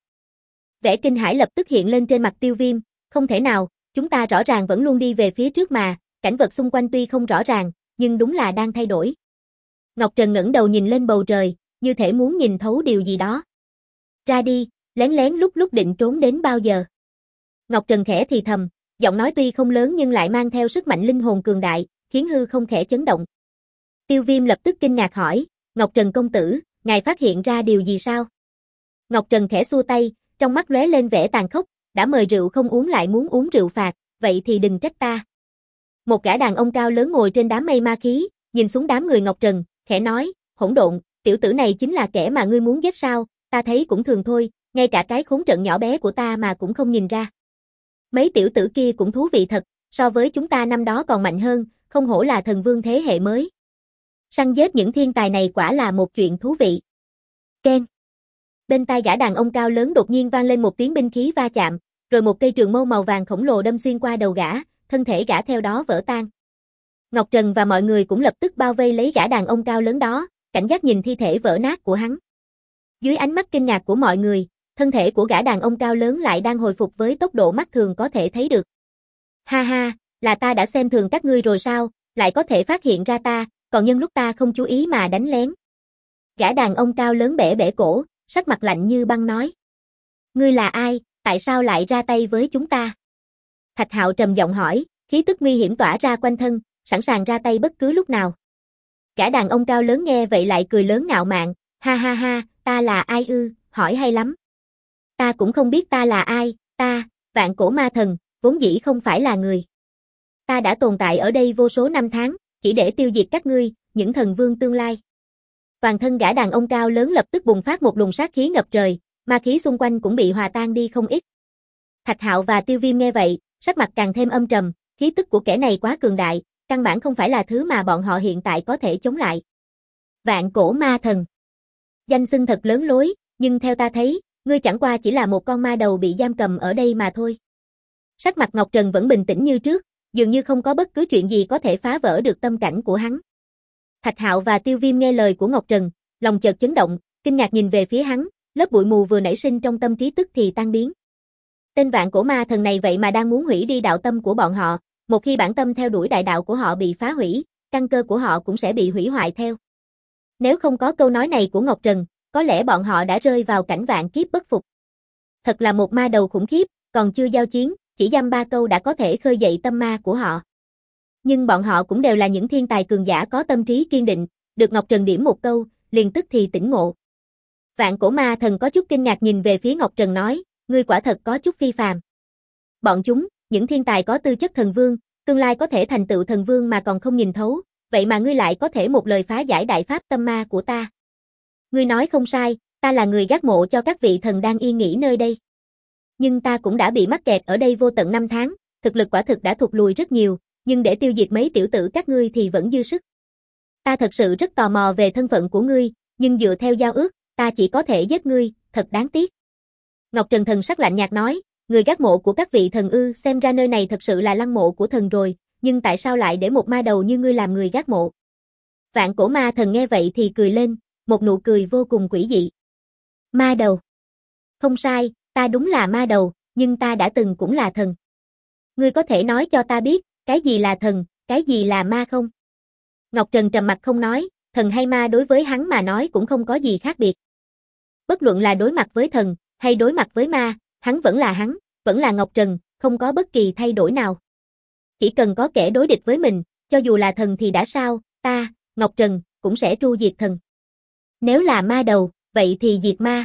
Vẻ kinh hãi lập tức hiện lên trên mặt Tiêu Viêm, không thể nào, chúng ta rõ ràng vẫn luôn đi về phía trước mà, cảnh vật xung quanh tuy không rõ ràng, nhưng đúng là đang thay đổi. Ngọc Trần ngẩng đầu nhìn lên bầu trời, như thể muốn nhìn thấu điều gì đó. Ra đi, lén lén lút lút định trốn đến bao giờ? Ngọc Trần khẽ thì thầm, giọng nói tuy không lớn nhưng lại mang theo sức mạnh linh hồn cường đại, khiến hư không khẽ chấn động. Tiêu Viêm lập tức kinh ngạc hỏi, Ngọc Trần công tử, ngài phát hiện ra điều gì sao? Ngọc Trần khẽ xua tay, trong mắt lóe lên vẻ tàn khốc, đã mời rượu không uống lại muốn uống rượu phạt, vậy thì đừng trách ta. Một gã đàn ông cao lớn ngồi trên đám mây ma khí, nhìn xuống đám người Ngọc Trần, khẽ nói, hỗn độn, tiểu tử này chính là kẻ mà ngươi muốn giết sao, ta thấy cũng thường thôi, ngay cả cái khốn trận nhỏ bé của ta mà cũng không nhìn ra. Mấy tiểu tử kia cũng thú vị thật, so với chúng ta năm đó còn mạnh hơn, không hổ là thần vương thế hệ mới. Săn giết những thiên tài này quả là một chuyện thú vị. Keng. Bên tai gã đàn ông cao lớn đột nhiên vang lên một tiếng binh khí va chạm, rồi một cây trường mâu màu vàng khổng lồ đâm xuyên qua đầu gã, thân thể gã theo đó vỡ tan. Ngọc Trần và mọi người cũng lập tức bao vây lấy gã đàn ông cao lớn đó, cảnh giác nhìn thi thể vỡ nát của hắn. Dưới ánh mắt kinh ngạc của mọi người, thân thể của gã đàn ông cao lớn lại đang hồi phục với tốc độ mắt thường có thể thấy được. Ha ha, là ta đã xem thường các ngươi rồi sao, lại có thể phát hiện ra ta, còn nhân lúc ta không chú ý mà đánh lén. Gã đàn ông cao lớn bẻ bẻ cổ, sắc mặt lạnh như băng nói. Ngươi là ai, tại sao lại ra tay với chúng ta? Thạch Hạo trầm giọng hỏi, khí tức nguy hiểm tỏa ra quanh thân, sẵn sàng ra tay bất cứ lúc nào. Gã đàn ông cao lớn nghe vậy lại cười lớn ngạo mạn, ha ha ha, ta là ai ư, hỏi hay lắm. Ta cũng không biết ta là ai, ta, Vạn Cổ Ma Thần, vốn dĩ không phải là người. Ta đã tồn tại ở đây vô số năm tháng, chỉ để tiêu diệt các ngươi, những thần vương tương lai. Toàn thân gã đàn ông cao lớn lập tức bùng phát một luồng sát khí ngập trời, ma khí xung quanh cũng bị hòa tan đi không ít. Thạch Hạo và Tiêu Viêm nghe vậy, sắc mặt càng thêm âm trầm, khí tức của kẻ này quá cường đại, căn bản không phải là thứ mà bọn họ hiện tại có thể chống lại. Vạn Cổ Ma Thần. Danh xưng thật lớn lối, nhưng theo ta thấy, ngươi chẳng qua chỉ là một con ma đầu bị giam cầm ở đây mà thôi. Sắc mặt Ngọc Trần vẫn bình tĩnh như trước, dường như không có bất cứ chuyện gì có thể phá vỡ được tâm cảnh của hắn. Thạch Hạo và Tiêu Viêm nghe lời của Ngọc Trần, lòng chợt chấn động, kinh ngạc nhìn về phía hắn, lớp bụi mù vừa nảy sinh trong tâm trí tức thì tan biến. Tên Vạn Cổ Ma Thần này vậy mà đang muốn hủy đi đạo tâm của bọn họ, một khi bản tâm theo đuổi đại đạo của họ bị phá hủy, căn cơ của họ cũng sẽ bị hủy hoại theo. Nếu không có câu nói này của Ngọc Trần, có lẽ bọn họ đã rơi vào cảnh vạn kiếp bất phục. Thật là một ma đầu khủng khiếp, còn chưa giao chiến, chỉ dăm ba câu đã có thể khơi dậy tâm ma của họ. Nhưng bọn họ cũng đều là những thiên tài cường giả có tâm trí kiên định, được Ngọc Trần điểm một câu, liền tức thì tỉnh ngộ. Vạn Cổ Ma Thần có chút kinh ngạc nhìn về phía Ngọc Trần nói, ngươi quả thật có chút phi phàm. Bọn chúng, những thiên tài có tư chất thần vương, tương lai có thể thành tựu thần vương mà còn không nhìn thấu, vậy mà ngươi lại có thể một lời phá giải đại pháp tâm ma của ta. Ngươi nói không sai, ta là người gác mộ cho các vị thần đang yên nghỉ nơi đây. Nhưng ta cũng đã bị mắc kẹt ở đây vô tận 5 tháng, thực lực quả thực đã thụt lùi rất nhiều, nhưng để tiêu diệt mấy tiểu tử các ngươi thì vẫn dư sức. Ta thật sự rất tò mò về thân phận của ngươi, nhưng dựa theo giao ước, ta chỉ có thể giết ngươi, thật đáng tiếc. Ngọc Trần thần sắc lạnh nhạt nói, người gác mộ của các vị thần ư, xem ra nơi này thật sự là lăng mộ của thần rồi, nhưng tại sao lại để một ma đầu như ngươi làm người gác mộ? Vạn Cổ Ma Thần nghe vậy thì cười lên, một nụ cười vô cùng quỷ dị. Ma đầu. Không sai, ta đúng là ma đầu, nhưng ta đã từng cũng là thần. Ngươi có thể nói cho ta biết, cái gì là thần, cái gì là ma không? Ngọc Trần trầm mặt không nói, thần hay ma đối với hắn mà nói cũng không có gì khác biệt. Bất luận là đối mặt với thần, hay đối mặt với ma, hắn, vẫn là Ngọc Trần, không có bất kỳ thay đổi nào. Chỉ cần có kẻ đối địch với mình, cho dù là thần thì đã sao, ta, Ngọc Trần, cũng sẽ tru diệt thần. Nếu là ma đầu, vậy thì diệt ma.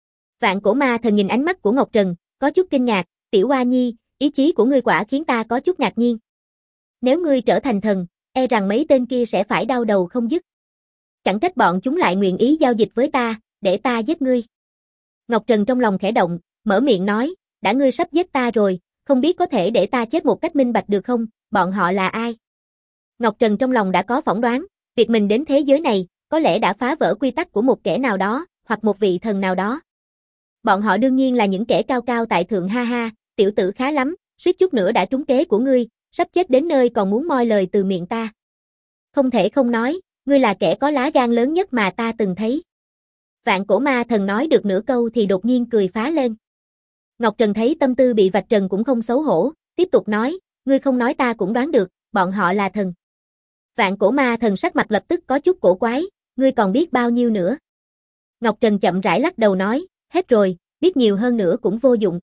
Vạn Cổ Ma Thần nhìn ánh mắt của Ngọc Trần, có chút kinh ngạc, tiểu Hoa Nhi, ý chí của ngươi quả khiến ta có chút ngạc nhiên. Nếu ngươi trở thành thần, e rằng mấy tên kia sẽ phải đau đầu không dứt. Chẳng trách bọn chúng lại nguyện ý giao dịch với ta, để ta giết ngươi. Ngọc Trần trong lòng khẽ động, mở miệng nói, đã ngươi sắp giết ta rồi, không biết có thể để ta chết một cách minh bạch được không, bọn họ là ai? Ngọc Trần trong lòng đã có phỏng đoán, việc mình đến thế giới này, có lẽ đã phá vỡ quy tắc của một kẻ nào đó, hoặc một vị thần nào đó. Bọn họ đương nhiên là những kẻ cao cao tại thượng, ha ha, tiểu tử khá lắm, suýt chút nữa đã trúng kế của ngươi, sắp chết đến nơi còn muốn moi lời từ miệng ta. Không thể không nói, ngươi là kẻ có lá gan lớn nhất mà ta từng thấy. Vạn Cổ Ma Thần nói được nửa câu thì đột nhiên cười phá lên. Ngọc Trần thấy tâm tư bị vạch trần cũng không xấu hổ, tiếp tục nói, ngươi không nói ta cũng đoán được, bọn họ là thần. Vạn Cổ Ma Thần sắc mặt lập tức có chút cổ quái, ngươi còn biết bao nhiêu nữa? Ngọc Trần chậm rãi lắc đầu nói, hết rồi, biết nhiều hơn nữa cũng vô dụng.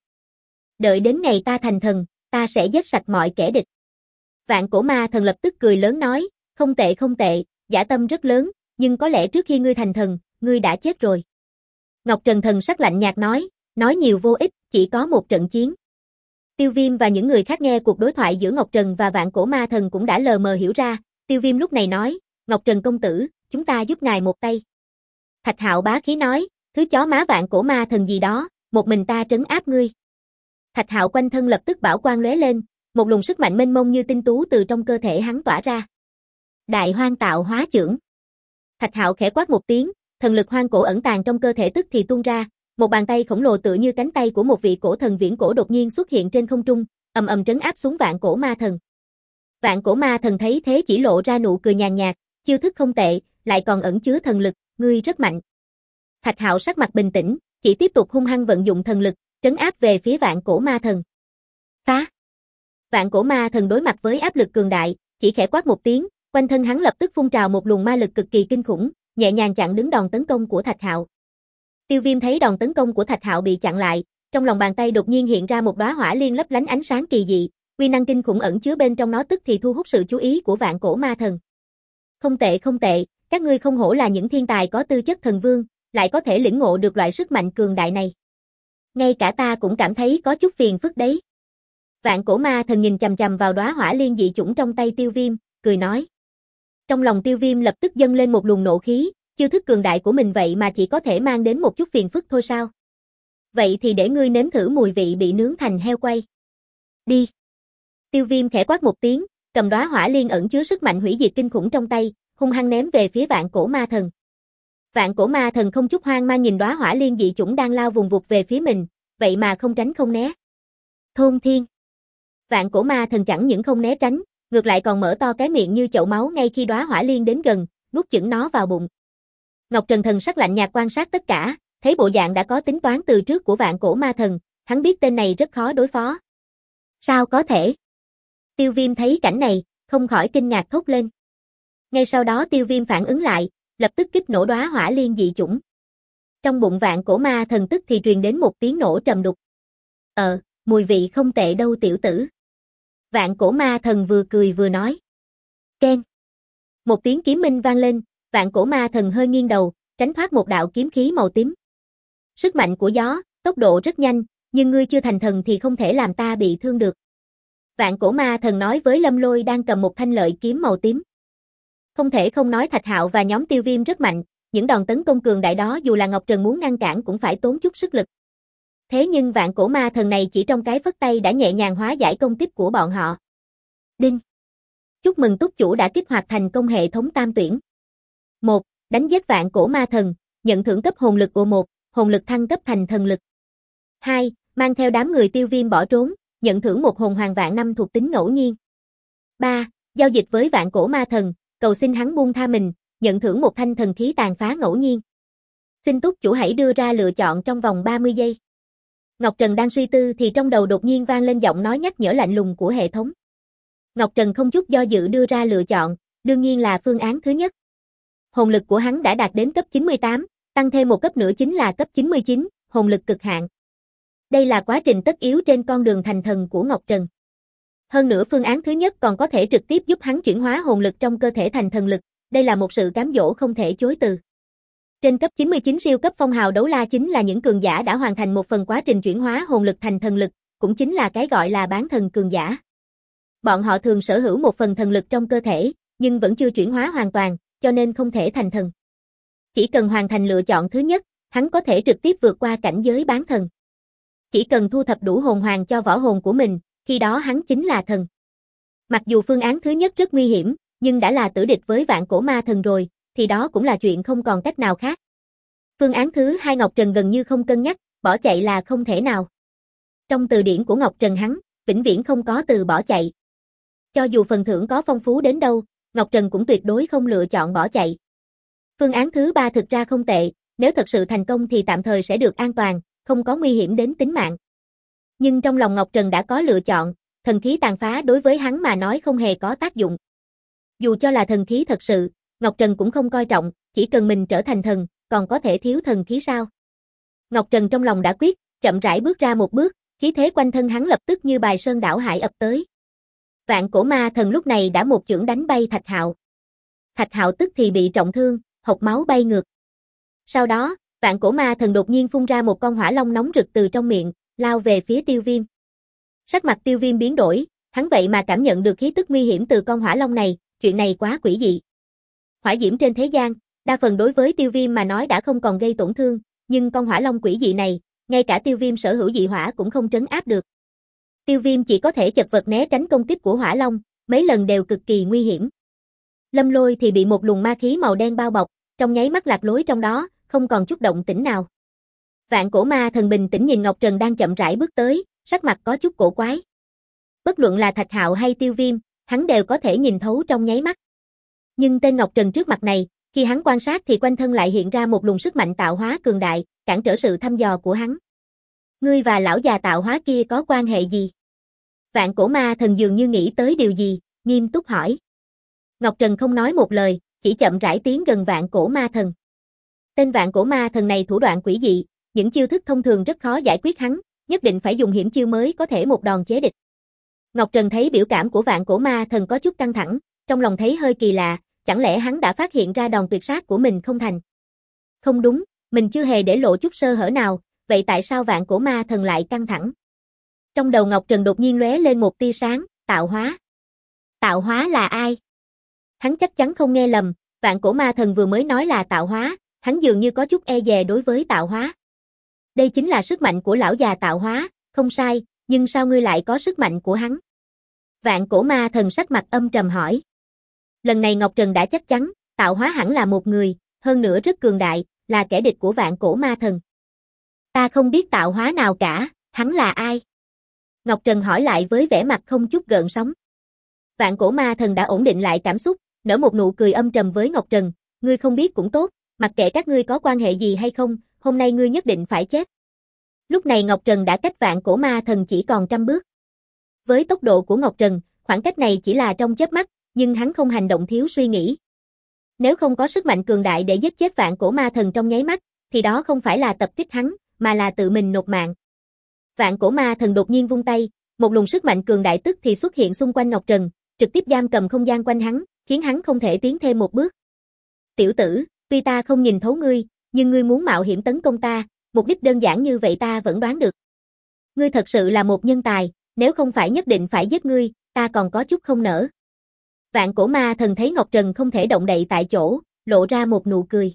Đợi đến ngày ta thành thần, ta sẽ giết sạch mọi kẻ địch. Vạn Cổ Ma Thần lập tức cười lớn nói, không tệ, dã tâm rất lớn, nhưng có lẽ trước khi ngươi thành thần, ngươi đã chết rồi. Ngọc Trần thần sắc lạnh nhạt nói nhiều vô ích, chỉ có một trận chiến. Tiêu Viêm và những người khác nghe cuộc đối thoại giữa Ngọc Trần và Vạn Cổ Ma Thần cũng đã lờ mờ hiểu ra, Tiêu Viêm lúc này nói, Ngọc Trần công tử, chúng ta giúp ngài một tay. Thạch Hạo bá khí nói, thứ chó má Vạn Cổ Ma Thần gì đó, một mình ta trấn áp ngươi. Thạch Hạo quanh thân lập tức bảo quang lóe lên, một luồng sức mạnh mênh mông như tinh tú từ trong cơ thể hắn tỏa ra. Đại Hoang Tạo Hóa Chưởng. Thạch Hạo khẽ quát một tiếng, thần lực hoang cổ ẩn tàng trong cơ thể tức thì tuôn ra, một bàn tay khổng lồ tựa như cánh tay của một vị cổ thần viễn cổ đột nhiên xuất hiện trên không trung, ầm ầm trấn áp xuống Vạn Cổ Ma Thần. Vạn Cổ Ma Thần thấy thế chỉ lộ ra nụ cười nhàn nhạt, chiêu thức không tệ, lại còn ẩn chứa thần lực, ngươi rất mạnh. Thạch Hạo sắc mặt bình tĩnh, chỉ tiếp tục hung hăng vận dụng thần lực, trấn áp về phía Vạn Cổ Ma Thần. Phá! Vạn Cổ Ma Thần đối mặt với áp lực cường đại, chỉ khẽ quát một tiếng, quanh thân hắn lập tức phun trào một luồng ma lực cực kỳ kinh khủng, nhẹ nhàng chặn đứng đòn tấn công của Thạch Hạo. Tiêu Viêm thấy đòn tấn công của Thạch Hạo bị chặn lại, trong lòng bàn tay đột nhiên hiện ra một đóa hỏa liên lấp lánh ánh sáng kỳ dị, uy năng kinh khủng ẩn chứa bên trong nó tức thì thu hút sự chú ý của Vạn Cổ Ma Thần. Không tệ, các ngươi không hổ là những thiên tài có tư chất thần vương, lại có thể lĩnh ngộ được loại sức mạnh cường đại này. Ngay cả ta cũng cảm thấy có chút phiền phức đấy. Vạn Cổ Ma Thần nhìn chằm chằm vào đóa hỏa liên dị chủng trong tay Tiêu Viêm, cười nói. Trong lòng Tiêu Viêm lập tức dâng lên một luồng nộ khí, chiêu thức cường đại của mình vậy mà chỉ có thể mang đến một chút phiền phức thôi sao? Vậy thì để ngươi nếm thử mùi vị bị nướng thành heo quay. Đi. Tiêu Viêm khẽ quát một tiếng, cầm đóa hỏa liên ẩn chứa sức mạnh hủy diệt kinh khủng trong tay, hung hăng ném về phía Vạn Cổ Ma Thần. Vạn Cổ Ma Thần không chút hoang mang nhìn đóa hỏa liên dị chủng đang lao vùng vụt về phía mình, vậy mà không tránh không né. Thôn Thiên. Vạn Cổ Ma Thần chẳng những không né tránh, ngược lại còn mở to cái miệng như chậu máu ngay khi đóa hỏa liên đến gần, nuốt chửng nó vào bụng. Ngọc Trần thần sắc lạnh nhạt quan sát tất cả, thấy bộ dạng đã có tính toán từ trước của Vạn Cổ Ma Thần, hắn biết tên này rất khó đối phó. Sao có thể? Tiêu Viêm thấy cảnh này, không khỏi kinh ngạc thốt lên. Ngay sau đó Tiêu Viêm phản ứng lại, lập tức kích nổ đóa hỏa liên dị chủng. Trong bụng Vạn Cổ Ma Thần tức thì truyền đến một tiếng nổ trầm đục. Mùi vị không tệ đâu tiểu tử. Vạn Cổ Ma Thần vừa cười vừa nói. Keng. Một tiếng kiếm minh vang lên, Vạn Cổ Ma Thần hơi nghiêng đầu, tránh thoát một đạo kiếm khí màu tím. Sức mạnh của gió, tốc độ rất nhanh, nhưng ngươi chưa thành thần thì không thể làm ta bị thương được. Vạn Cổ Ma Thần nói với Lâm Lôi đang cầm một thanh lợi kiếm màu tím. Không thể không nói Thạch Hạo và nhóm Tiêu Viêm rất mạnh, những đòn tấn công cường đại đó dù là Ngọc Trần muốn ngăn cản cũng phải tốn chút sức lực. Thế nhưng Vạn Cổ Ma Thần này chỉ trong cái phất tay đã nhẹ nhàng hóa giải công kích của bọn họ. Đinh. Chúc mừng túc chủ đã kích hoạt thành công hệ thống tam tuyển. 1. Đánh giết Vạn Cổ Ma Thần, nhận thưởng cấp hồn lực O1, hồn lực thăng cấp thành thần lực. 2. Mang theo đám người Tiêu Viêm bỏ trốn, nhận thưởng một hồn hoàng vạn năm thuộc tính ngẫu nhiên. 3. Giao dịch với Vạn Cổ Ma Thần, cầu xin hắn buông tha mình, nhận thưởng một thanh thần khí tàn phá ngẫu nhiên. Xin túc chủ hãy đưa ra lựa chọn trong vòng 30 giây. Ngọc Trần đang suy tư thì trong đầu đột nhiên vang lên giọng nói nhắc nhở lạnh lùng của hệ thống. Ngọc Trần không chút do dự đưa ra lựa chọn, đương nhiên là phương án thứ nhất. Hồn lực của hắn đã đạt đến cấp 98, tăng thêm một cấp nữa chính là cấp 99, hồn lực cực hạn. Đây là quá trình tất yếu trên con đường thành thần của Ngọc Trần. Hơn nữa phương án thứ nhất còn có thể trực tiếp giúp hắn chuyển hóa hồn lực trong cơ thể thành thần lực, đây là một sự cám dỗ không thể chối từ. Trên cấp 99 siêu cấp phong hào đấu la chính là những cường giả đã hoàn thành một phần quá trình chuyển hóa hồn lực thành thần lực, cũng chính là cái gọi là bán thần cường giả. Bọn họ thường sở hữu một phần thần lực trong cơ thể, nhưng vẫn chưa chuyển hóa hoàn toàn, cho nên không thể thành thần. Chỉ cần hoàn thành lựa chọn thứ nhất, hắn có thể trực tiếp vượt qua cảnh giới bán thần. Chỉ cần thu thập đủ hồn hoàng cho võ hồn của mình, khi đó hắn chính là thần. Mặc dù phương án thứ nhất rất nguy hiểm, nhưng đã là tử địch với Vạn Cổ Ma Thần rồi, thì đó cũng là chuyện không còn cách nào khác. Phương án thứ hai Ngọc Trần gần như không cân nhắc, bỏ chạy là không thể nào. Trong từ điển của Ngọc Trần hắn, vĩnh viễn không có từ bỏ chạy. Cho dù phần thưởng có phong phú đến đâu, Ngọc Trần cũng tuyệt đối không lựa chọn bỏ chạy. Phương án thứ ba thực ra không tệ, nếu thật sự thành công thì tạm thời sẽ được an toàn, không có nguy hiểm đến tính mạng. Nhưng trong lòng Ngọc Trần đã có lựa chọn, thần khí tàn phá đối với hắn mà nói không hề có tác dụng. Dù cho là thần khí thật sự, Ngọc Trần cũng không coi trọng, chỉ cần mình trở thành thần, còn có thể thiếu thần khí sao? Ngọc Trần trong lòng đã quyết, chậm rãi bước ra một bước, khí thế quanh thân hắn lập tức như bài sơn đảo hải ập tới. Vạn cổ ma thần lúc này đã một chưởng đánh bay Thạch Hạo. Thạch Hạo tức thì bị trọng thương, hộc máu bay ngược. Sau đó, vạn cổ ma thần đột nhiên phun ra một con hỏa long nóng rực từ trong miệng, lao về phía Tiêu Viêm. Sắc mặt Tiêu Viêm biến đổi, hắn vậy mà cảm nhận được khí tức nguy hiểm từ con hỏa long này, chuyện này quá quỷ dị. Hỏa diễm trên thế gian, đa phần đối với Tiêu Viêm mà nói đã không còn gây tổn thương, nhưng con hỏa long quỷ dị này, ngay cả Tiêu Viêm sở hữu dị hỏa cũng không trấn áp được. Tiêu Viêm chỉ có thể chật vật né tránh công kích của hỏa long, mấy lần đều cực kỳ nguy hiểm. Lâm Lôi thì bị một luồng ma khí màu đen bao bọc, trong nháy mắt lạc lối trong đó, không còn chút động tĩnh nào. Vạn cổ ma thần bình tĩnh nhìn Ngọc Trần đang chậm rãi bước tới, sắc mặt có chút cổ quái. Bất luận là Thạch Hạo hay Tiêu Viêm, hắn đều có thể nhìn thấu trong nháy mắt. Nhưng tên Ngọc Trần trước mặt này, khi hắn quan sát thì quanh thân lại hiện ra một luồng sức mạnh tạo hóa cường đại, cản trở sự thăm dò của hắn. Ngươi và lão già tạo hóa kia có quan hệ gì? Vạn cổ ma thần dường như nghĩ tới điều gì, nghiêm túc hỏi. Ngọc Trần không nói một lời, chỉ chậm rãi tiến gần vạn cổ ma thần. Tên vạn cổ ma thần này thủ đoạn quỷ dị, những chiêu thức thông thường rất khó giải quyết hắn, nhất định phải dùng hiểm chiêu mới có thể một đòn chế địch. Ngọc Trần thấy biểu cảm của vạn cổ ma thần có chút căng thẳng, trong lòng thấy hơi kỳ lạ, chẳng lẽ hắn đã phát hiện ra đòn tuyệt sát của mình không thành? Không đúng, mình chưa hề để lộ chút sơ hở nào, vậy tại sao vạn cổ ma thần lại căng thẳng? Trong đầu Ngọc Trần đột nhiên lóe lên một tia sáng, tạo hóa. Tạo hóa là ai? Hắn chắc chắn không nghe lầm, vạn cổ ma thần vừa mới nói là tạo hóa, hắn dường như có chút e dè đối với tạo hóa. Đây chính là sức mạnh của lão già tạo hóa, không sai, nhưng sao ngươi lại có sức mạnh của hắn? Vạn cổ ma thần sắc mặt âm trầm hỏi. Lần này Ngọc Trần đã chắc chắn, tạo hóa hẳn là một người, hơn nữa rất cường đại, là kẻ địch của vạn cổ ma thần. Ta không biết tạo hóa nào cả, hắn là ai? Ngọc Trần hỏi lại với vẻ mặt không chút gợn sóng. Vạn cổ ma thần đã ổn định lại cảm xúc, nở một nụ cười âm trầm với Ngọc Trần, ngươi không biết cũng tốt, mặc kệ các ngươi có quan hệ gì hay không, hôm nay ngươi nhất định phải chết. Lúc này Ngọc Trần đã cách vạn cổ ma thần chỉ còn 100 bước. Với tốc độ của Ngọc Trần, khoảng cách này chỉ là trong chớp mắt, nhưng hắn không hành động thiếu suy nghĩ. Nếu không có sức mạnh cường đại để giết chết vạn cổ ma thần trong nháy mắt, thì đó không phải là tập kích hắn, mà là tự mình nộp mạng. Vạn cổ ma thần đột nhiên vung tay, một luồng sức mạnh cường đại tức thì xuất hiện xung quanh Ngọc Trần, trực tiếp giam cầm không gian quanh hắn, khiến hắn không thể tiến thêm một bước. Tiểu tử, tuy ta không nhìn thấu ngươi, nhưng ngươi muốn mạo hiểm tấn công ta, mục đích đơn giản như vậy ta vẫn đoán được. Ngươi thật sự là một nhân tài, nếu không phải nhất định phải giết ngươi, ta còn có chút không nỡ. Vạn cổ ma thần thấy Ngọc Trần không thể động đậy tại chỗ, lộ ra một nụ cười.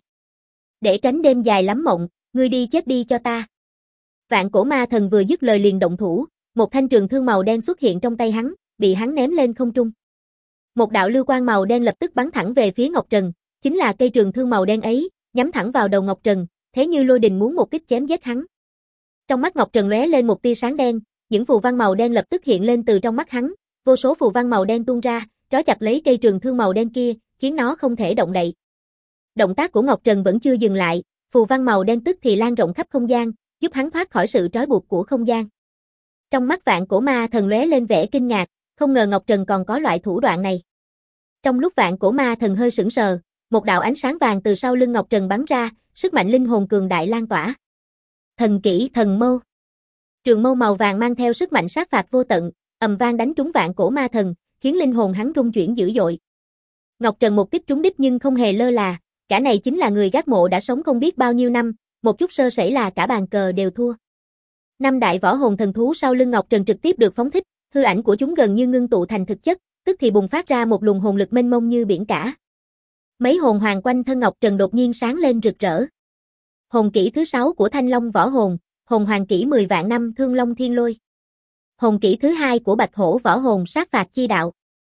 Để tránh đêm dài lắm mộng, ngươi đi chết đi cho ta. Vạn cổ ma thần vừa dứt lời liền động thủ, một thanh trường thương màu đen xuất hiện trong tay hắn, bị hắn ném lên không trung. Một đạo lưu quang màu đen lập tức bắn thẳng về phía Ngọc Trần, chính là cây trường thương màu đen ấy, nhắm thẳng vào đầu Ngọc Trần, thế như lôi đình muốn một kích chém giết hắn. Trong mắt Ngọc Trần lóe lên một tia sáng đen, những phù văn màu đen lập tức hiện lên từ trong mắt hắn, vô số phù văn màu đen tuôn ra, trói chặt lấy cây trường thương màu đen kia, khiến nó không thể động đậy. Động tác của Ngọc Trần vẫn chưa dừng lại, phù văn màu đen tức thì lan rộng khắp không gian, giúp hắn thoát khỏi sự trói buộc của không gian. Trong mắt vạn cổ ma thần lóe lên vẻ kinh ngạc, không ngờ Ngọc Trần còn có loại thủ đoạn này. Trong lúc vạn cổ ma thần hơi sững sờ, một đạo ánh sáng vàng từ sau lưng Ngọc Trần bắn ra, sức mạnh linh hồn cường đại lan tỏa. Thần kỹ thần mâu. Trường mâu màu vàng mang theo sức mạnh sát phạt vô tận, ầm vang đánh trúng vạn cổ ma thần, khiến linh hồn hắn rung chuyển dữ dội. Ngọc Trần một kích trúng đích nhưng không hề lơ là, cả này chính là người gác mộ đã sống không biết bao nhiêu năm, một chút sơ sẩy là cả bàn cờ đều thua. Năm đại võ hồn thần thú sau lưng Ngọc Trần trực tiếp được phóng thích, hư ảnh của chúng gần như ngưng tụ thành thực chất, tức thì bùng phát ra một luồng hồn lực mênh mông như biển cả. Mấy hồn hoàng quanh thân Ngọc Trần đột nhiên sáng lên rực rỡ. Hồn kỹ thứ 6 của Thanh Long võ hồn, hồn hoàng kỹ 10 vạn năm Thương Long Thiên Lôi. Hồn kỹ thứ 2 của Bạch Hổ võ hồn Sát phạt chi đạo.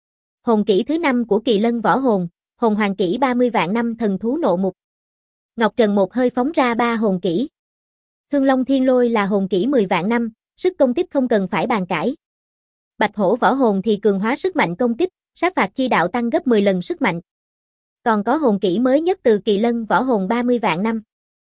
Hồn kỹ thứ 5 của Kỳ Lân võ hồn, hồn hoàng kỹ 30 vạn năm Thần thú nộ mục. Ngọc Trần một hơi phóng ra 3 hồn kỹ. Thương Long Thiên Lôi là hồn kỹ 10 vạn năm, sức công kích không cần phải bàn cãi. Bạch Hổ võ hồn thì cường hóa sức mạnh công kích, sát phạt chi đạo tăng gấp 10 lần sức mạnh. Còn có hồn kỹ mới nhất từ Kỳ Lân võ hồn 30 vạn năm.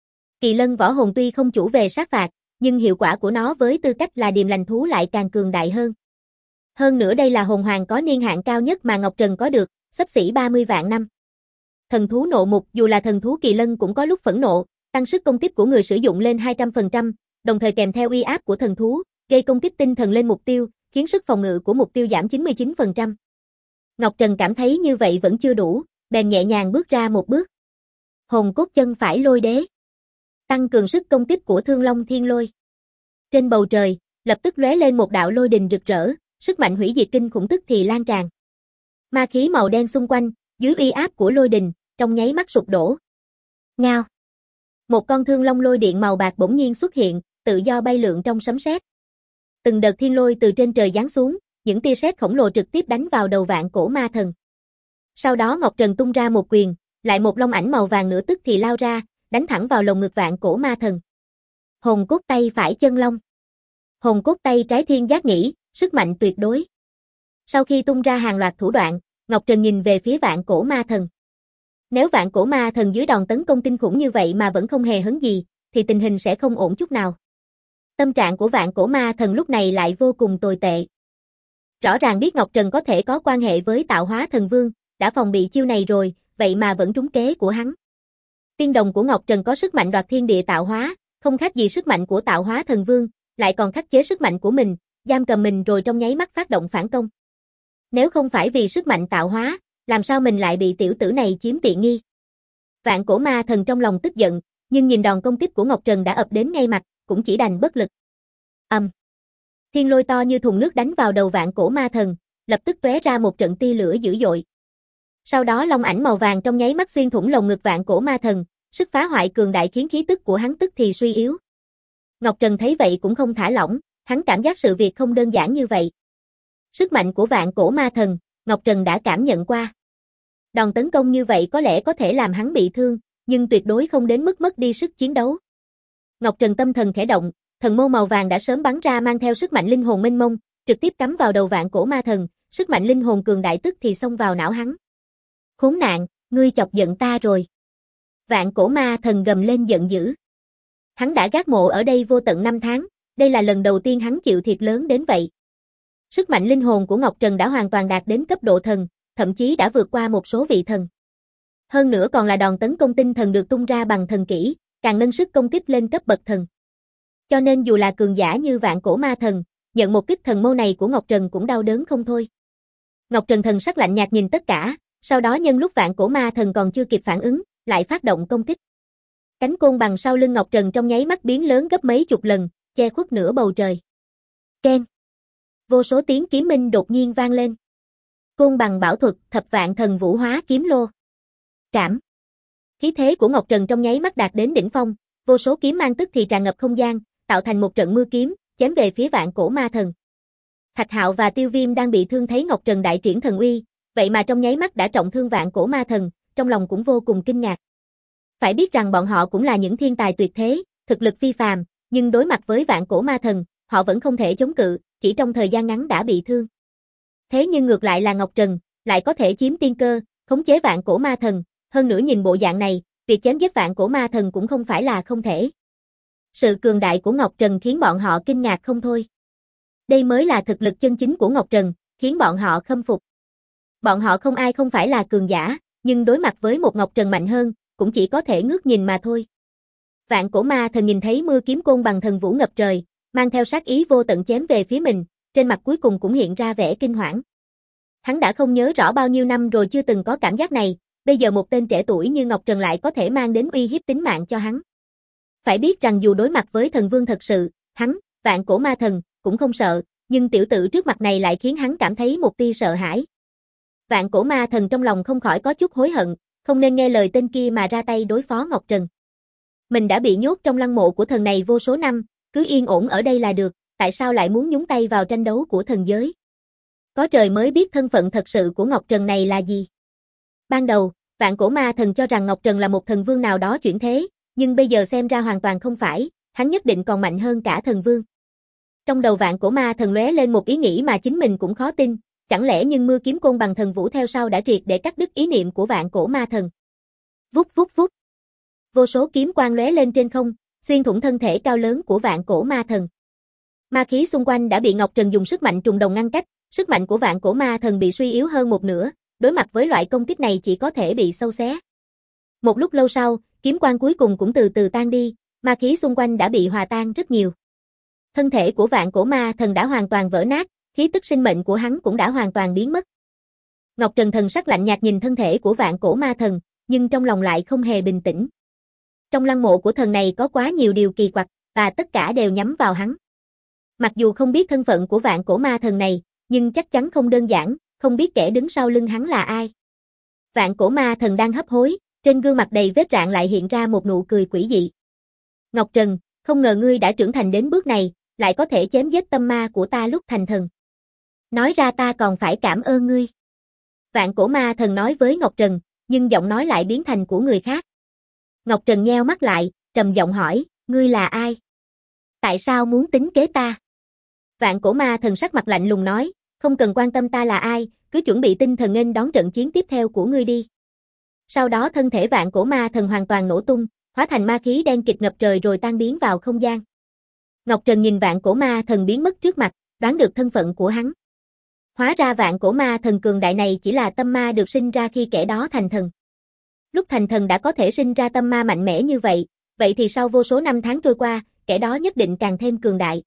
Kỳ Lân võ hồn tuy không chủ về sát phạt, nhưng hiệu quả của nó với tư cách là điềm lành thú lại càng cường đại hơn. Hơn nữa đây là hồn hoàng có niên hạn cao nhất mà Ngọc Trần có được, xấp xỉ 30 vạn năm. Thần thú nộ mục dù là thần thú Kỳ Lân cũng có lúc phẫn nộ, tăng sức công kích của người sử dụng lên 200%, đồng thời kèm theo uy áp của thần thú, gây công kích tinh thần lên mục tiêu, khiến sức phòng ngự của mục tiêu giảm 99%. Ngọc Trần cảm thấy như vậy vẫn chưa đủ, bèn nhẹ nhàng bước ra một bước. Hồn cốt chân phải lôi đế. Tăng cường sức công kích của Thương Long Thiên Lôi. Trên bầu trời, lập tức lóe lên một đạo lôi đình rực rỡ, sức mạnh hủy diệt kinh khủng tức thì lan tràn. Ma khí màu đen xung quanh, dưới uy áp của lôi đình, trong nháy mắt sụp đổ. Ngao. Một con thương long lôi điện màu bạc bỗng nhiên xuất hiện, tự do bay lượn trong sấm sét. Từng đợt thiên lôi từ trên trời giáng xuống, những tia sét khổng lồ trực tiếp đánh vào đầu Vạn Cổ Ma Thần. Sau đó Ngọc Trần tung ra một quyền, lại một long ảnh màu vàng nữa tức thì lao ra, đánh thẳng vào lồng ngực Vạn Cổ Ma Thần. Hồn cốt tay phải chân long. Hồn cốt tay trái thiên giác nghĩ, sức mạnh tuyệt đối. Sau khi tung ra hàng loạt thủ đoạn, Ngọc Trần nhìn về phía Vạn Cổ Ma Thần. Nếu Vạn Cổ Ma Thần dưới đòn tấn công kinh khủng như vậy mà vẫn không hề hấn gì, thì tình hình sẽ không ổn chút nào. Tâm trạng của Vạn Cổ Ma Thần lúc này lại vô cùng tồi tệ. Rõ ràng biết Ngọc Trần có thể có quan hệ với Tạo Hóa Thần Vương, đã phòng bị chiêu này rồi, vậy mà vẫn trúng kế của hắn. Tiên đồng của Ngọc Trần có sức mạnh đoạt thiên địa tạo hóa, không khác gì sức mạnh của Tạo Hóa Thần Vương, lại còn khắc chế sức mạnh của mình, giam cầm mình rồi trong nháy mắt phát động phản công. Nếu không phải vì sức mạnh tạo hóa, làm sao mình lại bị tiểu tử này chiếm tiện nghi? Vạn Cổ Ma Thần trong lòng tức giận, nhưng nhìn đòn công kích của Ngọc Trần đã ập đến ngay mặt, cũng chỉ đành bất lực. Thiên lôi to như thùng nước đánh vào đầu Vạn Cổ Ma Thần, lập tức tóe ra một trận tia lửa dữ dội. Sau đó long ảnh màu vàng trong nháy mắt xuyên thủng lồng ngực Vạn Cổ Ma Thần, sức phá hoại cường đại khiến khí tức của hắn tức thì suy yếu. Ngọc Trần thấy vậy cũng không thả lỏng, hắn cảm giác sự việc không đơn giản như vậy. Sức mạnh của Vạn Cổ Ma Thần, Ngọc Trần đã cảm nhận qua. Đòn tấn công như vậy có lẽ có thể làm hắn bị thương, nhưng tuyệt đối không đến mức mất đi sức chiến đấu. Ngọc Trần tâm thần khẽ động, thần mâu màu vàng đã sớm bắn ra mang theo sức mạnh linh hồn mênh mông, trực tiếp cắm vào đầu Vạn Cổ Ma Thần, sức mạnh linh hồn cường đại tức thì xông vào não hắn. Khốn nạn, ngươi chọc giận ta rồi. Vạn Cổ Ma Thần gầm lên giận dữ. Hắn đã gác mộ ở đây vô tận 5 tháng, đây là lần đầu tiên hắn chịu thiệt lớn đến vậy. Sức mạnh linh hồn của Ngọc Trần đã hoàn toàn đạt đến cấp độ thần, thậm chí đã vượt qua một số vị thần. Hơn nữa còn là đòn tấn công tinh thần được tung ra bằng thần kỹ, càng nâng sức công kích lên cấp bậc thần. Cho nên dù là cường giả như Vạn Cổ Ma Thần, nhận một kích thần mâu này của Ngọc Trần cũng đau đớn không thôi. Ngọc Trần thần sắc lạnh nhạt nhìn tất cả, sau đó nhân lúc Vạn Cổ Ma Thần còn chưa kịp phản ứng, lại phát động công kích. Cánh côn bằng sau lưng Ngọc Trần trong nháy mắt biến lớn gấp mấy chục lần, che khuất nửa bầu trời. Keng. Vô số tiếng kiếm minh đột nhiên vang lên. Côn bằng bảo thuật, Thập Vạn Thần Vũ Hóa Kiếm Lô. Trảm. Khí thế của Ngọc Trần trong nháy mắt đạt đến đỉnh phong, vô số kiếm mang tức thì tràn ngập không gian, tạo thành một trận mưa kiếm, chém về phía Vạn Cổ Ma Thần. Thạch Hạo và Tiêu Viêm đang bị thương thấy Ngọc Trần đại triển thần uy, vậy mà trong nháy mắt đã trọng thương Vạn Cổ Ma Thần, trong lòng cũng vô cùng kinh ngạc. Phải biết rằng bọn họ cũng là những thiên tài tuyệt thế, thực lực phi phàm, nhưng đối mặt với Vạn Cổ Ma Thần, họ vẫn không thể chống cự, chỉ trong thời gian ngắn đã bị thương. Thế nhưng ngược lại là Ngọc Trần, lại có thể chiếm tiên cơ, khống chế Vạn Cổ Ma Thần, hơn nữa nhìn bộ dạng này, việc chém giết Vạn Cổ Ma Thần cũng không phải là không thể. Sự cường đại của Ngọc Trần khiến bọn họ kinh ngạc không thôi. Đây mới là thực lực chân chính của Ngọc Trần, khiến bọn họ khâm phục. Bọn họ không ai không phải là cường giả, nhưng đối mặt với một Ngọc Trần mạnh hơn, cũng chỉ có thể ngước nhìn mà thôi. Vạn Cổ Ma Thần nhìn thấy mưa kiếm côn bằng thần vũ ngập trời, mang theo sát ý vô tận chém về phía mình, trên mặt cuối cùng cũng hiện ra vẻ kinh hoảng. Hắn đã không nhớ rõ bao nhiêu năm rồi chưa từng có cảm giác này, bây giờ một tên trẻ tuổi như Ngọc Trần lại có thể mang đến uy hiếp tính mạng cho hắn. Phải biết rằng dù đối mặt với thần vương thật sự, hắn, Vạn Cổ Ma Thần, cũng không sợ, nhưng tiểu tử trước mặt này lại khiến hắn cảm thấy một tia sợ hãi. Vạn Cổ Ma Thần trong lòng không khỏi có chút hối hận, không nên nghe lời tên kia mà ra tay đối phó Ngọc Trần. Mình đã bị nhốt trong lăng mộ của thần này vô số năm, cứ yên ổn ở đây là được, tại sao lại muốn nhúng tay vào tranh đấu của thần giới? Có trời mới biết thân phận thật sự của Ngọc Trần này là gì. Ban đầu, Vạn Cổ Ma Thần cho rằng Ngọc Trần là một thần vương nào đó chuyển thế, nhưng bây giờ xem ra hoàn toàn không phải, hắn nhất định còn mạnh hơn cả thần vương. Trong đầu Vạn Cổ Ma Thần lóe lên một ý nghĩ mà chính mình cũng khó tin, chẳng lẽ nhưng mưa kiếm côn bằng thần vũ theo sau đã triệt để cắt đứt ý niệm của Vạn Cổ Ma Thần. Vút vút vút. Vô số kiếm quang lóe lên trên không, xuyên thủng thân thể cao lớn của Vạn Cổ Ma Thần. Ma khí xung quanh đã bị Ngọc Trần dùng sức mạnh trùng đồng ngăn cách, sức mạnh của Vạn Cổ Ma Thần bị suy yếu hơn một nửa, đối mặt với loại công kích này chỉ có thể bị xâu xé. Một lúc lâu sau, kiếm quang cuối cùng cũng từ từ tan đi, Ma khí xung quanh đã bị hòa tan rất nhiều. Thân thể của vạn cổ ma thần đã hoàn toàn vỡ nát, khí tức sinh mệnh của hắn cũng đã hoàn toàn biến mất. Ngọc Trần thần sắc lạnh nhạt nhìn thân thể của vạn cổ ma thần, nhưng trong lòng lại không hề bình tĩnh. Trong lăng mộ của thần này có quá nhiều điều kỳ quặc, và tất cả đều nhắm vào hắn. Mặc dù không biết thân phận của vạn cổ ma thần này, nhưng chắc chắn không đơn giản, không biết kẻ đứng sau lưng hắn là ai. Vạn cổ ma thần đang hấp hối, trên gương mặt đầy vết rạn lại hiện ra một nụ cười quỷ dị. Ngọc Trần, không ngờ ngươi đã trưởng thành đến bước này, lại có thể chém giết tâm ma của ta lúc thành thần. Nói ra ta còn phải cảm ơn ngươi. Vạn cổ ma thần nói với Ngọc Trần, nhưng giọng nói lại biến thành của người khác. Ngọc Trần nheo mắt lại, trầm giọng hỏi, ngươi là ai? Tại sao muốn tính kế ta? Vạn cổ ma thần sắc mặt lạnh lùng nói, không cần quan tâm ta là ai, cứ chuẩn bị tinh thần nghênh đón trận chiến tiếp theo của ngươi đi. Sau đó thân thể vạn cổ ma thần hoàn toàn nổ tung, hóa thành ma khí đen kịt ngập trời rồi tan biến vào không gian. Ngọc Trần nhìn vạn cổ ma thần biến mất trước mặt, đoán được thân phận của hắn. Hóa ra vạn cổ ma thần cường đại này chỉ là tâm ma được sinh ra khi kẻ đó thành thần. Lúc thành thần đã có thể sinh ra tâm ma mạnh mẽ như vậy, vậy thì sau vô số năm tháng trôi qua, kẻ đó nhất định càng thêm cường đại.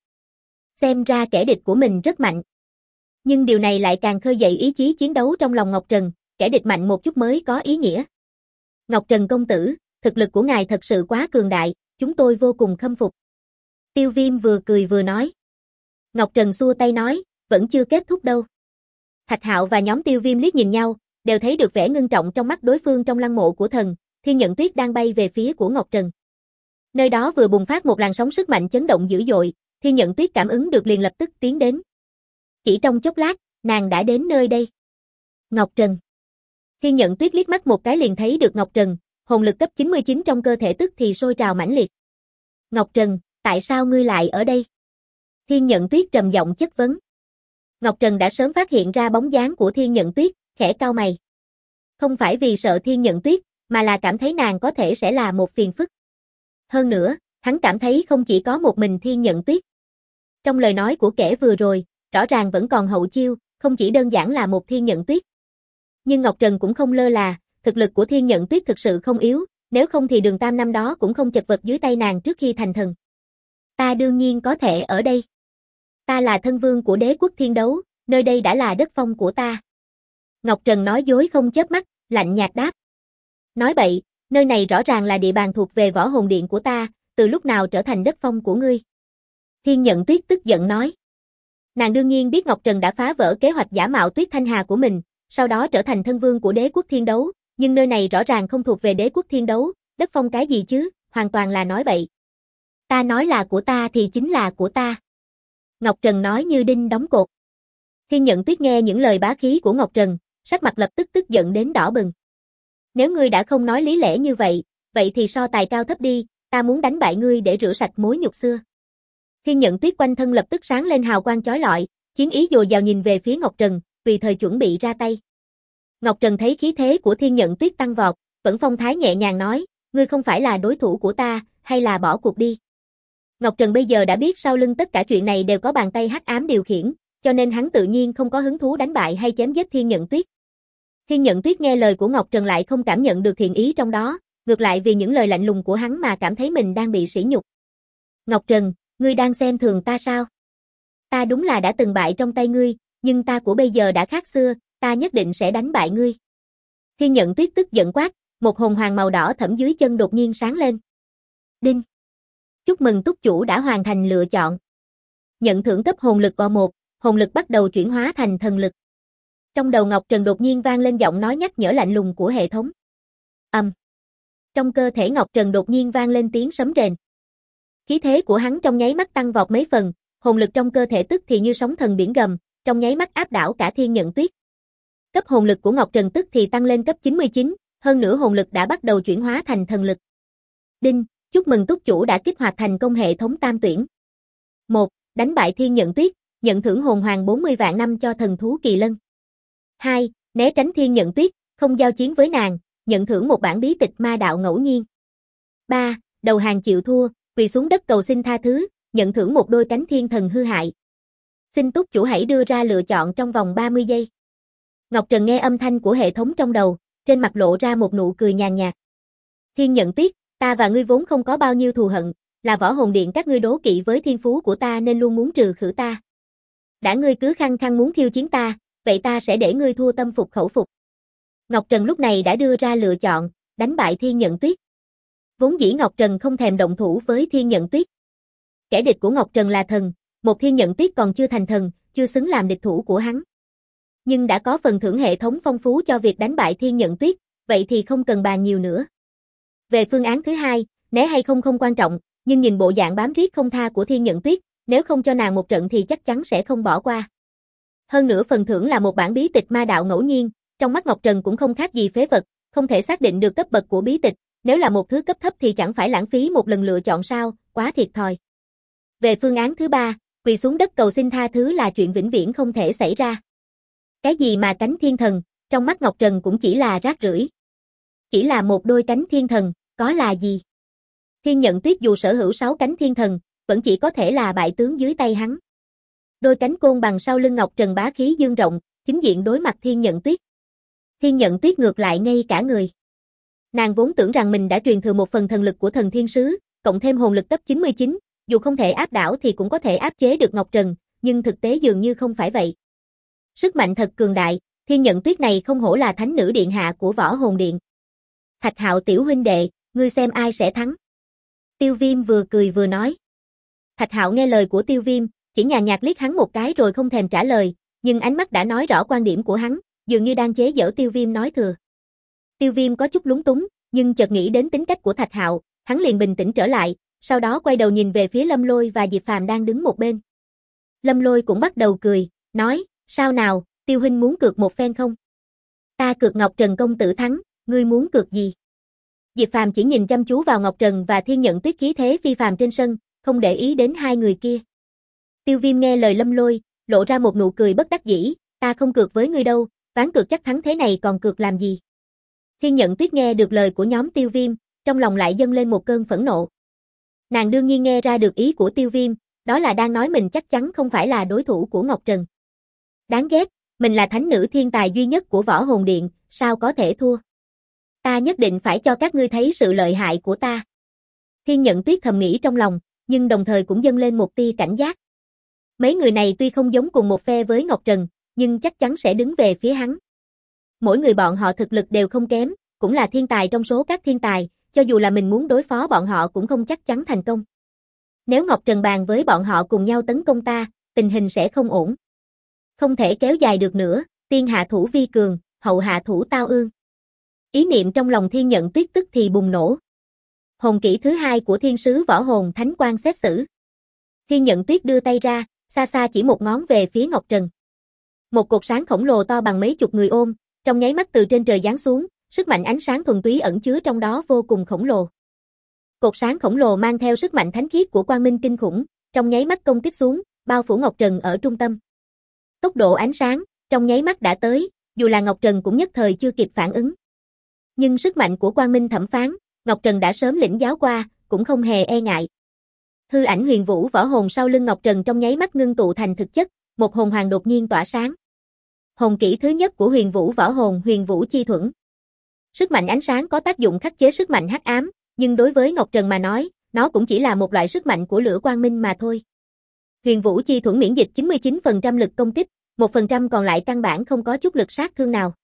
Xem ra kẻ địch của mình rất mạnh. Nhưng điều này lại càng khơi dậy ý chí chiến đấu trong lòng Ngọc Trần, kẻ địch mạnh một chút mới có ý nghĩa. Ngọc Trần công tử, thực lực của ngài thật sự quá cường đại, chúng tôi vô cùng khâm phục. Tiêu Viêm vừa cười vừa nói. Ngọc Trần xua tay nói, vẫn chưa kết thúc đâu. Thạch Hạo và nhóm Tiêu Viêm liếc nhìn nhau, đều thấy được vẻ ngưng trọng trong mắt đối phương trong lăng mộ của thần, Thiên Nhận Tuyết đang bay về phía của Ngọc Trần. Nơi đó vừa bùng phát một làn sóng sức mạnh chấn động dữ dội, Thiên Nhận Tuyết cảm ứng được liền lập tức tiến đến. Chỉ trong chốc lát, nàng đã đến nơi đây. Ngọc Trần. Thiên Nhận Tuyết liếc mắt một cái liền thấy được Ngọc Trần, hồn lực cấp 99 trong cơ thể tức thì sôi trào mãnh liệt. Ngọc Trần, tại sao ngươi lại ở đây? Thiên Nhận Tuyết trầm giọng chất vấn. Ngọc Trần đã sớm phát hiện ra bóng dáng của Thiên Nhận Tuyết, khẽ cau mày. Không phải vì sợ Thiên Nhận Tuyết, mà là cảm thấy nàng có thể sẽ là một phiền phức. Hơn nữa, hắn cảm thấy không chỉ có một mình Thiên Nhận Tuyết. Trong lời nói của kẻ vừa rồi, rõ ràng vẫn còn hậu chiêu, không chỉ đơn giản là một Thiên Nhận Tuyết. Nhưng Ngọc Trần cũng không lơ là, thực lực của Thiên Nhận Tuyết thực sự không yếu, nếu không thì Đường Tam năm đó cũng không chật vật dưới tay nàng trước khi thành thần. Ta đương nhiên có thể ở đây. Ta là thân vương của đế quốc thiên đấu, nơi đây đã là đất phong của ta. Ngọc Trần nói dối không chớp mắt, lạnh nhạt đáp. Nói bậy, nơi này rõ ràng là địa bàn thuộc về võ hồn điện của ta, từ lúc nào trở thành đất phong của ngươi? Thiên Nhận Tuyết tức giận nói. Nàng đương nhiên biết Ngọc Trần đã phá vỡ kế hoạch giả mạo Tuyết Thanh Hà của mình, sau đó trở thành thân vương của đế quốc thiên đấu, nhưng nơi này rõ ràng không thuộc về đế quốc thiên đấu, đất phong cái gì chứ, hoàn toàn là nói bậy. Ta nói là của ta thì chính là của ta. Ngọc Trần nói như đinh đóng cột. Thiên Nhận Tuyết nghe những lời bá khí của Ngọc Trần, sắc mặt lập tức tức giận đến đỏ bừng. Nếu ngươi đã không nói lý lẽ như vậy, vậy thì so tài cao thấp đi, ta muốn đánh bại ngươi để rửa sạch mối nhục xưa. Thiên Nhận Tuyết quanh thân lập tức sáng lên hào quang chói lọi, chiến ý dồi dào nhìn về phía Ngọc Trần, tùy thời chuẩn bị ra tay. Ngọc Trần thấy khí thế của Thiên Nhận Tuyết tăng vọt, vẫn phong thái nhẹ nhàng nói, ngươi không phải là đối thủ của ta, hay là bỏ cuộc đi. Ngọc Trần bây giờ đã biết sau lưng tất cả chuyện này đều có bàn tay hắc ám điều khiển, cho nên hắn tự nhiên không có hứng thú đánh bại hay chém giết Thiên Nhận Tuyết. Thiên Nhận Tuyết nghe lời của Ngọc Trần lại không cảm nhận được thiện ý trong đó, ngược lại vì những lời lạnh lùng của hắn mà cảm thấy mình đang bị sỉ nhục. Ngọc Trần, ngươi đang xem thường ta sao? Ta đúng là đã từng bại trong tay ngươi, nhưng ta của bây giờ đã khác xưa, ta nhất định sẽ đánh bại ngươi. Thiên Nhận Tuyết tức giận quát, một hồn hoàng màu đỏ thẫm dưới chân đột nhiên sáng lên. Đinh! Chúc mừng túc chủ đã hoàn thành lựa chọn. Nhận thưởng cấp hồn lực O1, hồn lực bắt đầu chuyển hóa thành thần lực. Trong đầu Ngọc Trần đột nhiên vang lên giọng nói nhắc nhở lạnh lùng của hệ thống. Trong cơ thể Ngọc Trần đột nhiên vang lên tiếng sấm rền. Khí thế của hắn trong nháy mắt tăng vọt mấy phần, hồn lực trong cơ thể tức thì như sóng thần biển gầm, trong nháy mắt áp đảo cả Thiên Nhận Tuyết. Cấp hồn lực của Ngọc Trần tức thì tăng lên cấp 99, hơn nữa hồn lực đã bắt đầu chuyển hóa thành thần lực. Đinh, chúc mừng túc chủ đã kích hoạt thành công hệ thống tam tuyển. 1. Đánh bại Thiên Nhận Tuyết, nhận thưởng hồn hoàng 40 vạn năm cho thần thú kỳ lân. 2. Né tránh Thiên Nhận Tuyết, không giao chiến với nàng, nhận thưởng một bản bí tịch ma đạo ngẫu nhiên. 3. Đầu hàng chịu thua, quỳ xuống đất cầu xin tha thứ, nhận thưởng một đôi cánh thiên thần hư hại. Xin túc chủ hãy đưa ra lựa chọn trong vòng 30 giây. Ngọc Trần nghe âm thanh của hệ thống trong đầu, trên mặt lộ ra một nụ cười nhàn nhạt. Thiên Nhận Tuyết, ta và ngươi vốn không có bao nhiêu thù hận, Là Võ Hồn Điện các ngươi đố kỵ với thiên phú của ta nên luôn muốn trừ khử ta. Đã ngươi cứ khăng khăng muốn khiêu chiến ta, vậy ta sẽ để ngươi thua tâm phục khẩu phục. Ngọc Trần lúc này đã đưa ra lựa chọn, đánh bại Thiên Nhận Tuyết. Vốn dĩ Ngọc Trần không thèm động thủ với Thiên Nhận Tuyết. Kẻ địch của Ngọc Trần là thần, một Thiên Nhận Tuyết còn chưa thành thần, chưa xứng làm địch thủ của hắn. Nhưng đã có phần thưởng hệ thống phong phú cho việc đánh bại Thiên Nhận Tuyết, vậy thì không cần bàn nhiều nữa. Về phương án thứ hai, né hay không không quan trọng, nhưng nhìn bộ dạng bám riết không tha của Thiên Nhận Tuyết, nếu không cho nàng một trận thì chắc chắn sẽ không bỏ qua. Hơn nữa phần thưởng là một bản bí tịch ma đạo ngẫu nhiên, trong mắt Ngọc Trần cũng không khác gì phế vật, không thể xác định được cấp bậc của bí tịch, nếu là một thứ cấp thấp thì chẳng phải lãng phí một lần lựa chọn sao, quá thiệt thòi. Về phương án thứ ba, quỳ xuống đất cầu xin tha thứ là chuyện vĩnh viễn không thể xảy ra. Cái gì mà cánh thiên thần, trong mắt Ngọc Trần cũng chỉ là rác rưởi. Chỉ là một đôi cánh thiên thần, có là gì? Thiên Nhận Tuyết dù sở hữu 6 cánh thiên thần, vẫn chỉ có thể là bại tướng dưới tay hắn. Đôi cánh côn bằng sau lưng Ngọc Trần bá khí dương rộng, chính diện đối mặt Thiên Nhận Tuyết. Thiên Nhận Tuyết ngược lại ngay cả người. Nàng vốn tưởng rằng mình đã truyền thừa một phần thần lực của thần thiên sứ, cộng thêm hồn lực cấp 99, dù không thể áp đảo thì cũng có thể áp chế được Ngọc Trần, nhưng thực tế dường như không phải vậy. Sức mạnh thật cường đại, Thiên Nhận Tuyết này không hổ là thánh nữ điện hạ của Võ Hồn Điện. Thạch Hạo tiểu huynh đệ, ngươi xem ai sẽ thắng. Tiêu Viêm vừa cười vừa nói. Thạch Hạo nghe lời của Tiêu Viêm, chỉ nhàn nhạt liếc hắn một cái rồi không thèm trả lời, nhưng ánh mắt đã nói rõ quan điểm của hắn, dường như đang chế giễu Tiêu Viêm nói thừa. Tiêu Viêm có chút lúng túng, nhưng chợt nghĩ đến tính cách của Thạch Hạo, hắn liền bình tĩnh trở lại, sau đó quay đầu nhìn về phía Lâm Lôi và Diệp Phàm đang đứng một bên. Lâm Lôi cũng bắt đầu cười, nói, sao nào, Tiêu huynh muốn cược một phen không? Ta cược Ngọc Trần công tử thắng, ngươi muốn cược gì? Diệp Phàm chỉ nhìn chăm chú vào Ngọc Trần và Thiên Nhận Tuyết khí thế phi phàm trên sân, không để ý đến hai người kia. Tiêu Viêm nghe lời Lâm Lôi, lộ ra một nụ cười bất đắc dĩ, ta không cược với ngươi đâu, ván cược chắc thắng thế này còn cược làm gì? Thiên Nhận Tuyết nghe được lời của nhóm Tiêu Viêm, trong lòng lại dâng lên một cơn phẫn nộ. Nàng đương nhiên nghe ra được ý của Tiêu Viêm, đó là đang nói mình chắc chắn không phải là đối thủ của Ngọc Trần. Đáng ghét, mình là thánh nữ thiên tài duy nhất của Võ Hồn Điện, sao có thể thua? Ta nhất định phải cho các ngươi thấy sự lợi hại của ta. Thiên Nhận Tuyết thầm nghĩ trong lòng, nhưng đồng thời cũng dâng lên một tia cảnh giác. Mấy người này tuy không giống cùng một phe với Ngọc Trần, nhưng chắc chắn sẽ đứng về phía hắn. Mỗi người bọn họ thực lực đều không kém, cũng là thiên tài trong số các thiên tài, cho dù là mình muốn đối phó bọn họ cũng không chắc chắn thành công. Nếu Ngọc Trần bàn với bọn họ cùng nhau tấn công ta, tình hình sẽ không ổn. Không thể kéo dài được nữa, tiên hạ thủ vi cường, hậu hạ thủ tao ương. Ý niệm trong lòng Thiên Nhận Tuyết tức thì bùng nổ. Hồn kỹ thứ hai của thiên sứ võ hồn thánh quang xét xử. Thiên Nhận Tuyết đưa tay ra, xa xa chỉ một ngón về phía Ngọc Trần. Một cột sáng khổng lồ to bằng mấy chục người ôm, trong nháy mắt từ trên trời giáng xuống, sức mạnh ánh sáng thuần túy ẩn chứa trong đó vô cùng khổng lồ. Cột sáng khổng lồ mang theo sức mạnh thánh khiết của quang minh kinh khủng, trong nháy mắt công kích xuống, bao phủ Ngọc Trần ở trung tâm. Tốc độ ánh sáng, trong nháy mắt đã tới, dù là Ngọc Trần cũng nhất thời chưa kịp phản ứng. Nhưng sức mạnh của quang minh thẩm phán, Ngọc Trần đã sớm lĩnh giáo qua, cũng không hề e ngại. Hư ảnh huyền vũ võ hồn sau lưng Ngọc Trần trong nháy mắt ngưng tụ thành thực chất, một hồn hoàng đột nhiên tỏa sáng. Hồn kỹ thứ nhất của huyền vũ võ hồn huyền vũ chi thuẫn. Sức mạnh ánh sáng có tác dụng khắc chế sức mạnh hắc ám, nhưng đối với Ngọc Trần mà nói, nó cũng chỉ là một loại sức mạnh của lửa quang minh mà thôi. Huyền vũ chi thuẫn miễn dịch 99% lực công kích, 1% còn lại căn bản không có chút lực sát thương nào.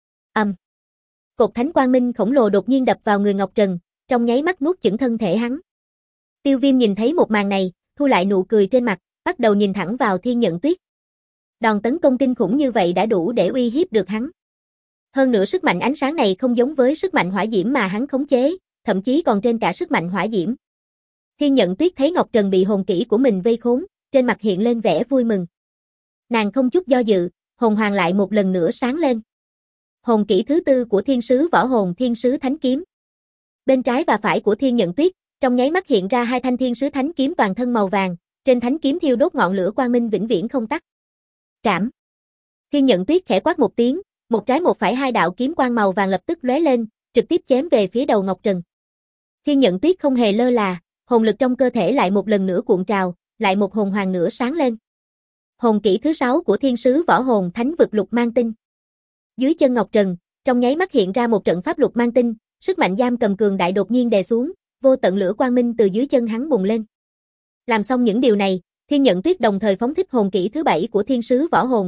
Cột thánh quang minh khổng lồ đột nhiên đập vào người Ngọc Trần, trong nháy mắt nuốt chửng thân thể hắn. Tiêu Viêm nhìn thấy một màn này, thu lại nụ cười trên mặt, bắt đầu nhìn thẳng vào Thiên Nhận Tuyết. Đòn tấn công kinh khủng như vậy đã đủ để uy hiếp được hắn. Hơn nữa sức mạnh ánh sáng này không giống với sức mạnh hỏa diễm mà hắn khống chế, thậm chí còn trên cả sức mạnh hỏa diễm. Thiên Nhận Tuyết thấy Ngọc Trần bị hồn kỹ của mình vây khốn, trên mặt hiện lên vẻ vui mừng. Nàng không chút do dự, hồn hoàng lại một lần nữa sáng lên. Hồn kỹ thứ tư của thiên sứ võ hồn thiên sứ thánh kiếm. Bên trái và phải của Thiên Nhận Tuyết, trong nháy mắt hiện ra hai thanh thiên sứ thánh kiếm toàn thân màu vàng, trên thánh kiếm thiêu đốt ngọn lửa quang minh vĩnh viễn không tắt. Trảm. Thiên Nhận Tuyết khẽ quát một tiếng, một trái một phải hai đạo kiếm quang màu vàng lập tức lóe lên, trực tiếp chém về phía đầu Ngọc Trần. Thiên Nhận Tuyết không hề lơ là, hồn lực trong cơ thể lại một lần nữa cuộn trào, lại một hồn hoàng nữa sáng lên. Hồn kỹ thứ 6 của thiên sứ võ hồn thánh vực lục mang tinh. Dưới chân Ngọc Trần, trong nháy mắt hiện ra một trận pháp lục mang tinh, sức mạnh giam cầm cường đại đột nhiên đè xuống, vô tận lửa quang minh từ dưới chân hắn bùng lên. Làm xong những điều này, Thiên Nhận Tuyết đồng thời phóng thích hồn kỹ thứ 7 của Thiên Sứ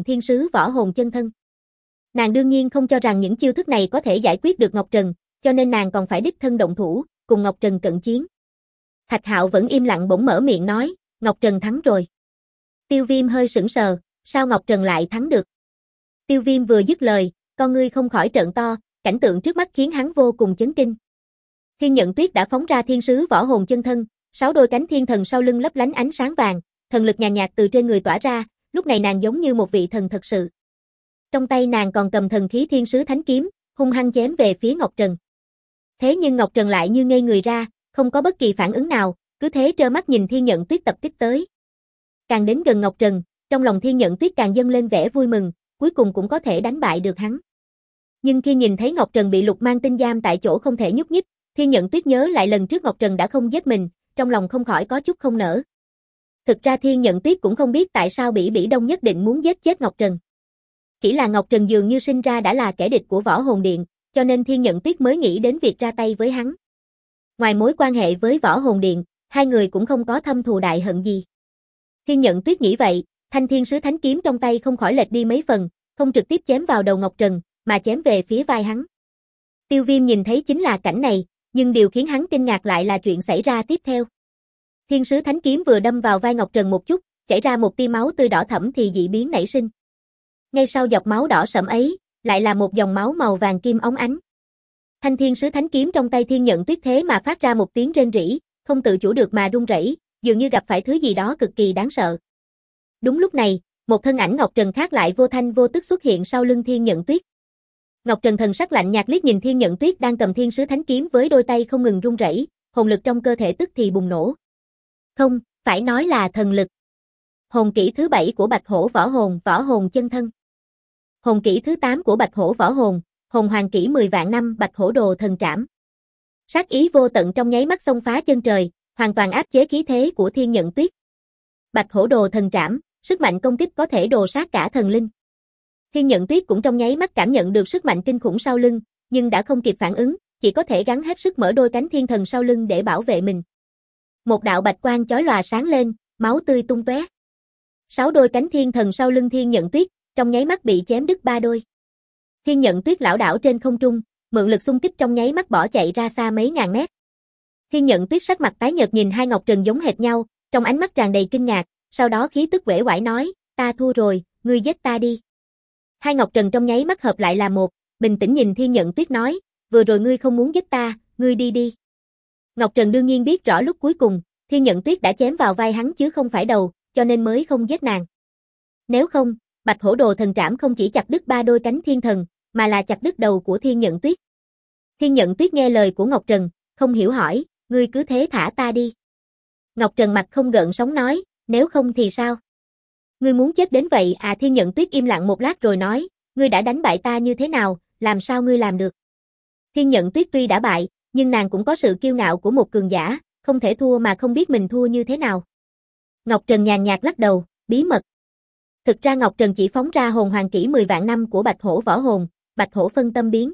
Võ Hồn Chân Thân. Nàng đương nhiên không cho rằng những chiêu thức này có thể giải quyết được Ngọc Trần, cho nên nàng còn phải đích thân động thủ, cùng Ngọc Trần cận chiến. Thạch Hạo vẫn im lặng bỗng mở miệng nói, Ngọc Trần thắng rồi. Tiêu Viêm hơi sững sờ, sao Ngọc Trần lại thắng được? Tiêu Viêm vừa dứt lời, con ngươi không khỏi trợn to, cảnh tượng trước mắt khiến hắn vô cùng chấn kinh. Thiên Nhận Tuyết đã phóng ra Thiên Sứ Võ Hồn Chân Thân, 6 đôi cánh thiên thần sau lưng lấp lánh ánh sáng vàng, thần lực nhàn nhạt từ trên người tỏa ra, lúc này nàng giống như một vị thần thật sự. Trong tay nàng còn cầm thần khí Thiên Sứ Thánh Kiếm, hung hăng chém về phía Ngọc Trần. Thế nhưng Ngọc Trần lại như ngây người ra, không có bất kỳ phản ứng nào, cứ thế trơ mắt nhìn Thiên Nhận Tuyết tập kích tới. Càng đến gần Ngọc Trần, trong lòng Thiên Nhận Tuyết càng dâng lên vẻ vui mừng, cuối cùng cũng có thể đánh bại được hắn. Nhưng khi nhìn thấy Ngọc Trần bị Lục Mang Tinh giam tại chỗ không thể nhúc nhích, Thiên Nhận Tuyết nhớ lại lần trước Ngọc Trần đã không giết mình, trong lòng không khỏi có chút không nỡ. Thực ra Thiên Nhận Tuyết cũng không biết tại sao Bỉ Đông nhất định muốn giết chết Ngọc Trần. Chỉ là Ngọc Trần dường như sinh ra đã là kẻ địch của Võ Hồn Điện, cho nên Thiên Nhận Tuyết mới nghĩ đến việc ra tay với hắn. Ngoài mối quan hệ với Võ Hồn Điện, hai người cũng không có thâm thù đại hận gì. Thiên Nhận Tuyết nghĩ vậy, thanh Thiên Sứ Thánh Kiếm trong tay không khỏi lệch đi mấy phần, không trực tiếp chém vào đầu Ngọc Trần, mà chém về phía vai hắn. Tiêu Viêm nhìn thấy chính là cảnh này, nhưng điều khiến hắn kinh ngạc lại là chuyện xảy ra tiếp theo. Thiên Sứ Thánh Kiếm vừa đâm vào vai Ngọc Trần một chút, chảy ra một tia máu tươi đỏ thẫm thì dị biến nảy sinh. Ngay sau dòng máu đỏ sẫm ấy, lại là một dòng máu màu vàng kim óng ánh. Thanh Thiên Sứ Thánh Kiếm trong tay Thiên Nhận Tuyết thế mà phát ra một tiếng rên rỉ, không tự chủ được mà run rẩy, dường như gặp phải thứ gì đó cực kỳ đáng sợ. Đúng lúc này, một thân ảnh Ngọc Trần khác lại vô thanh vô tức xuất hiện sau lưng Thiên Nhận Tuyết. Ngọc Trần thần sắc lạnh nhạt liếc nhìn Thiên Nhận Tuyết đang cầm Thiên Sứ Thánh Kiếm với đôi tay không ngừng run rẩy, hồn lực trong cơ thể tức thì bùng nổ. Không, phải nói là thần lực. Hồn kỹ thứ 7 của Bạch Hổ Võ Hồn Chân Thân. Hồn kỹ thứ 8 của Bạch Hổ Võ Hồn, hồn hoàng kỹ 10 vạn năm Bạch Hổ Đồ Thần Trảm. Sát ý vô tận trong nháy mắt xông phá chân trời, hoàn toàn áp chế khí thế của Thiên Nhận Tuyết. Bạch Hổ Đồ Thần Trảm, sức mạnh công kích có thể đồ sát cả thần linh. Thiên Nhận Tuyết cũng trong nháy mắt cảm nhận được sức mạnh kinh khủng sau lưng, nhưng đã không kịp phản ứng, chỉ có thể gắng hết sức mở đôi cánh thiên thần sau lưng để bảo vệ mình. Một đạo bạch quang chói lòa sáng lên, máu tươi tung tóe. 6 đôi cánh thiên thần sau lưng Thiên Nhận Tuyết, trong nháy mắt bị chém đứt 3 đôi. Thiên Nhận Tuyết lảo đảo trên không trung, mượn lực xung kích trong nháy mắt bỏ chạy ra xa mấy ngàn mét. Thiên Nhận Tuyết sắc mặt tái nhợt nhìn hai Ngọc Trần giống hệt nhau, trong ánh mắt tràn đầy kinh ngạc, sau đó khí tức uể oải nói, ta thua rồi, ngươi giết ta đi. Hai Ngọc Trần trong nháy mắt hợp lại là một, bình tĩnh nhìn Thiên Nhận Tuyết nói, vừa rồi ngươi không muốn giết ta, ngươi đi đi. Ngọc Trần đương nhiên biết rõ lúc cuối cùng, Thiên Nhận Tuyết đã chém vào vai hắn chứ không phải đầu, cho nên mới không giết nàng. Nếu không, Bạch Hổ Đồ Thần Trảm không chỉ chặt đứt 3 đôi cánh thiên thần, mà là chặt đứt đầu của Thiên Nhận Tuyết. Thiên Nhận Tuyết nghe lời của Ngọc Trần, không hiểu hỏi, ngươi cứ thế thả ta đi. Ngọc Trần mặt không gợn sóng nói, nếu không thì sao? Ngươi muốn chết đến vậy à? Thiên Nhận Tuyết im lặng một lát rồi nói, ngươi đã đánh bại ta như thế nào, làm sao ngươi làm được? Thiên Nhận Tuyết tuy đã bại, nhưng nàng cũng có sự kiêu ngạo của một cường giả, không thể thua mà không biết mình thua như thế nào. Ngọc Trần nhàn nhạt lắc đầu, bí mật. Thực ra Ngọc Trần chỉ phóng ra hồn hoàng kỹ 10 vạn năm của Bạch Hổ Võ Hồn, Bạch Hổ Phân Tâm Biến.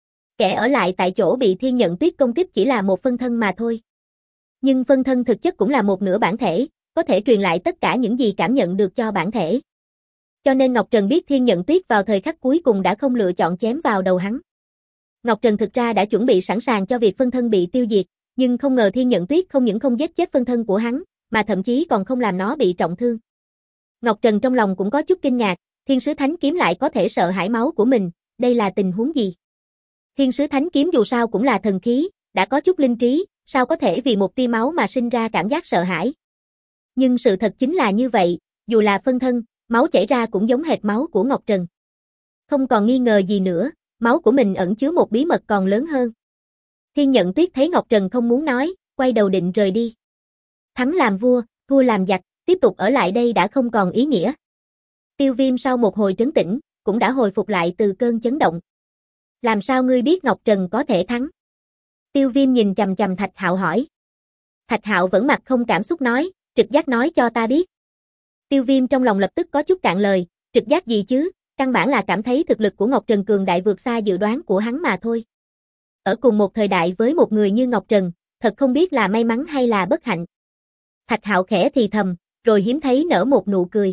Kẻ ở lại tại chỗ bị Thiên Nhận Tuyết công kích chỉ là một phân thân mà thôi. Nhưng phân thân thực chất cũng là một nửa bản thể, có thể truyền lại tất cả những gì cảm nhận được cho bản thể. Cho nên Ngọc Trần biết Thiên Nhận Tuyết vào thời khắc cuối cùng đã không lựa chọn chém vào đầu hắn. Ngọc Trần thực ra đã chuẩn bị sẵn sàng cho việc phân thân bị tiêu diệt, nhưng không ngờ Thiên Nhận Tuyết không những không giết chết phân thân của hắn, mà thậm chí còn không làm nó bị trọng thương. Ngọc Trần trong lòng cũng có chút kinh ngạc, Thiên Sứ Thánh Kiếm lại có thể sợ hãi máu của mình, đây là tình huống gì? Thiên Sứ Thánh Kiếm dù sao cũng là thần khí, đã có chút linh trí, sao có thể vì một tia máu mà sinh ra cảm giác sợ hãi? Nhưng sự thật chính là như vậy, dù là phân thân, máu chảy ra cũng giống hệt máu của Ngọc Trần. Không còn nghi ngờ gì nữa, máu của mình ẩn chứa một bí mật còn lớn hơn. Thiên Nhận Tuyết thấy Ngọc Trần không muốn nói, quay đầu định rời đi. Thắng làm vua, thua làm giặc, tiếp tục ở lại đây đã không còn ý nghĩa. Tiêu Viêm sau một hồi trấn tĩnh, cũng đã hồi phục lại từ cơn chấn động. Làm sao ngươi biết Ngọc Trần có thể thắng? Tiêu Viêm nhìn chằm chằm Thạch Hạo hỏi. Thạch Hạo vẫn mặt không cảm xúc nói, trực giác nói cho ta biết. Tiêu Viêm trong lòng lập tức có chút cạn lời, trực giác gì chứ, căn bản là cảm thấy thực lực của Ngọc Trần cường đại vượt xa dự đoán của hắn mà thôi. Ở cùng một thời đại với một người như Ngọc Trần, thật không biết là may mắn hay là bất hạnh. Thạch Hạo khẽ thì thầm, rồi hiếm thấy nở một nụ cười.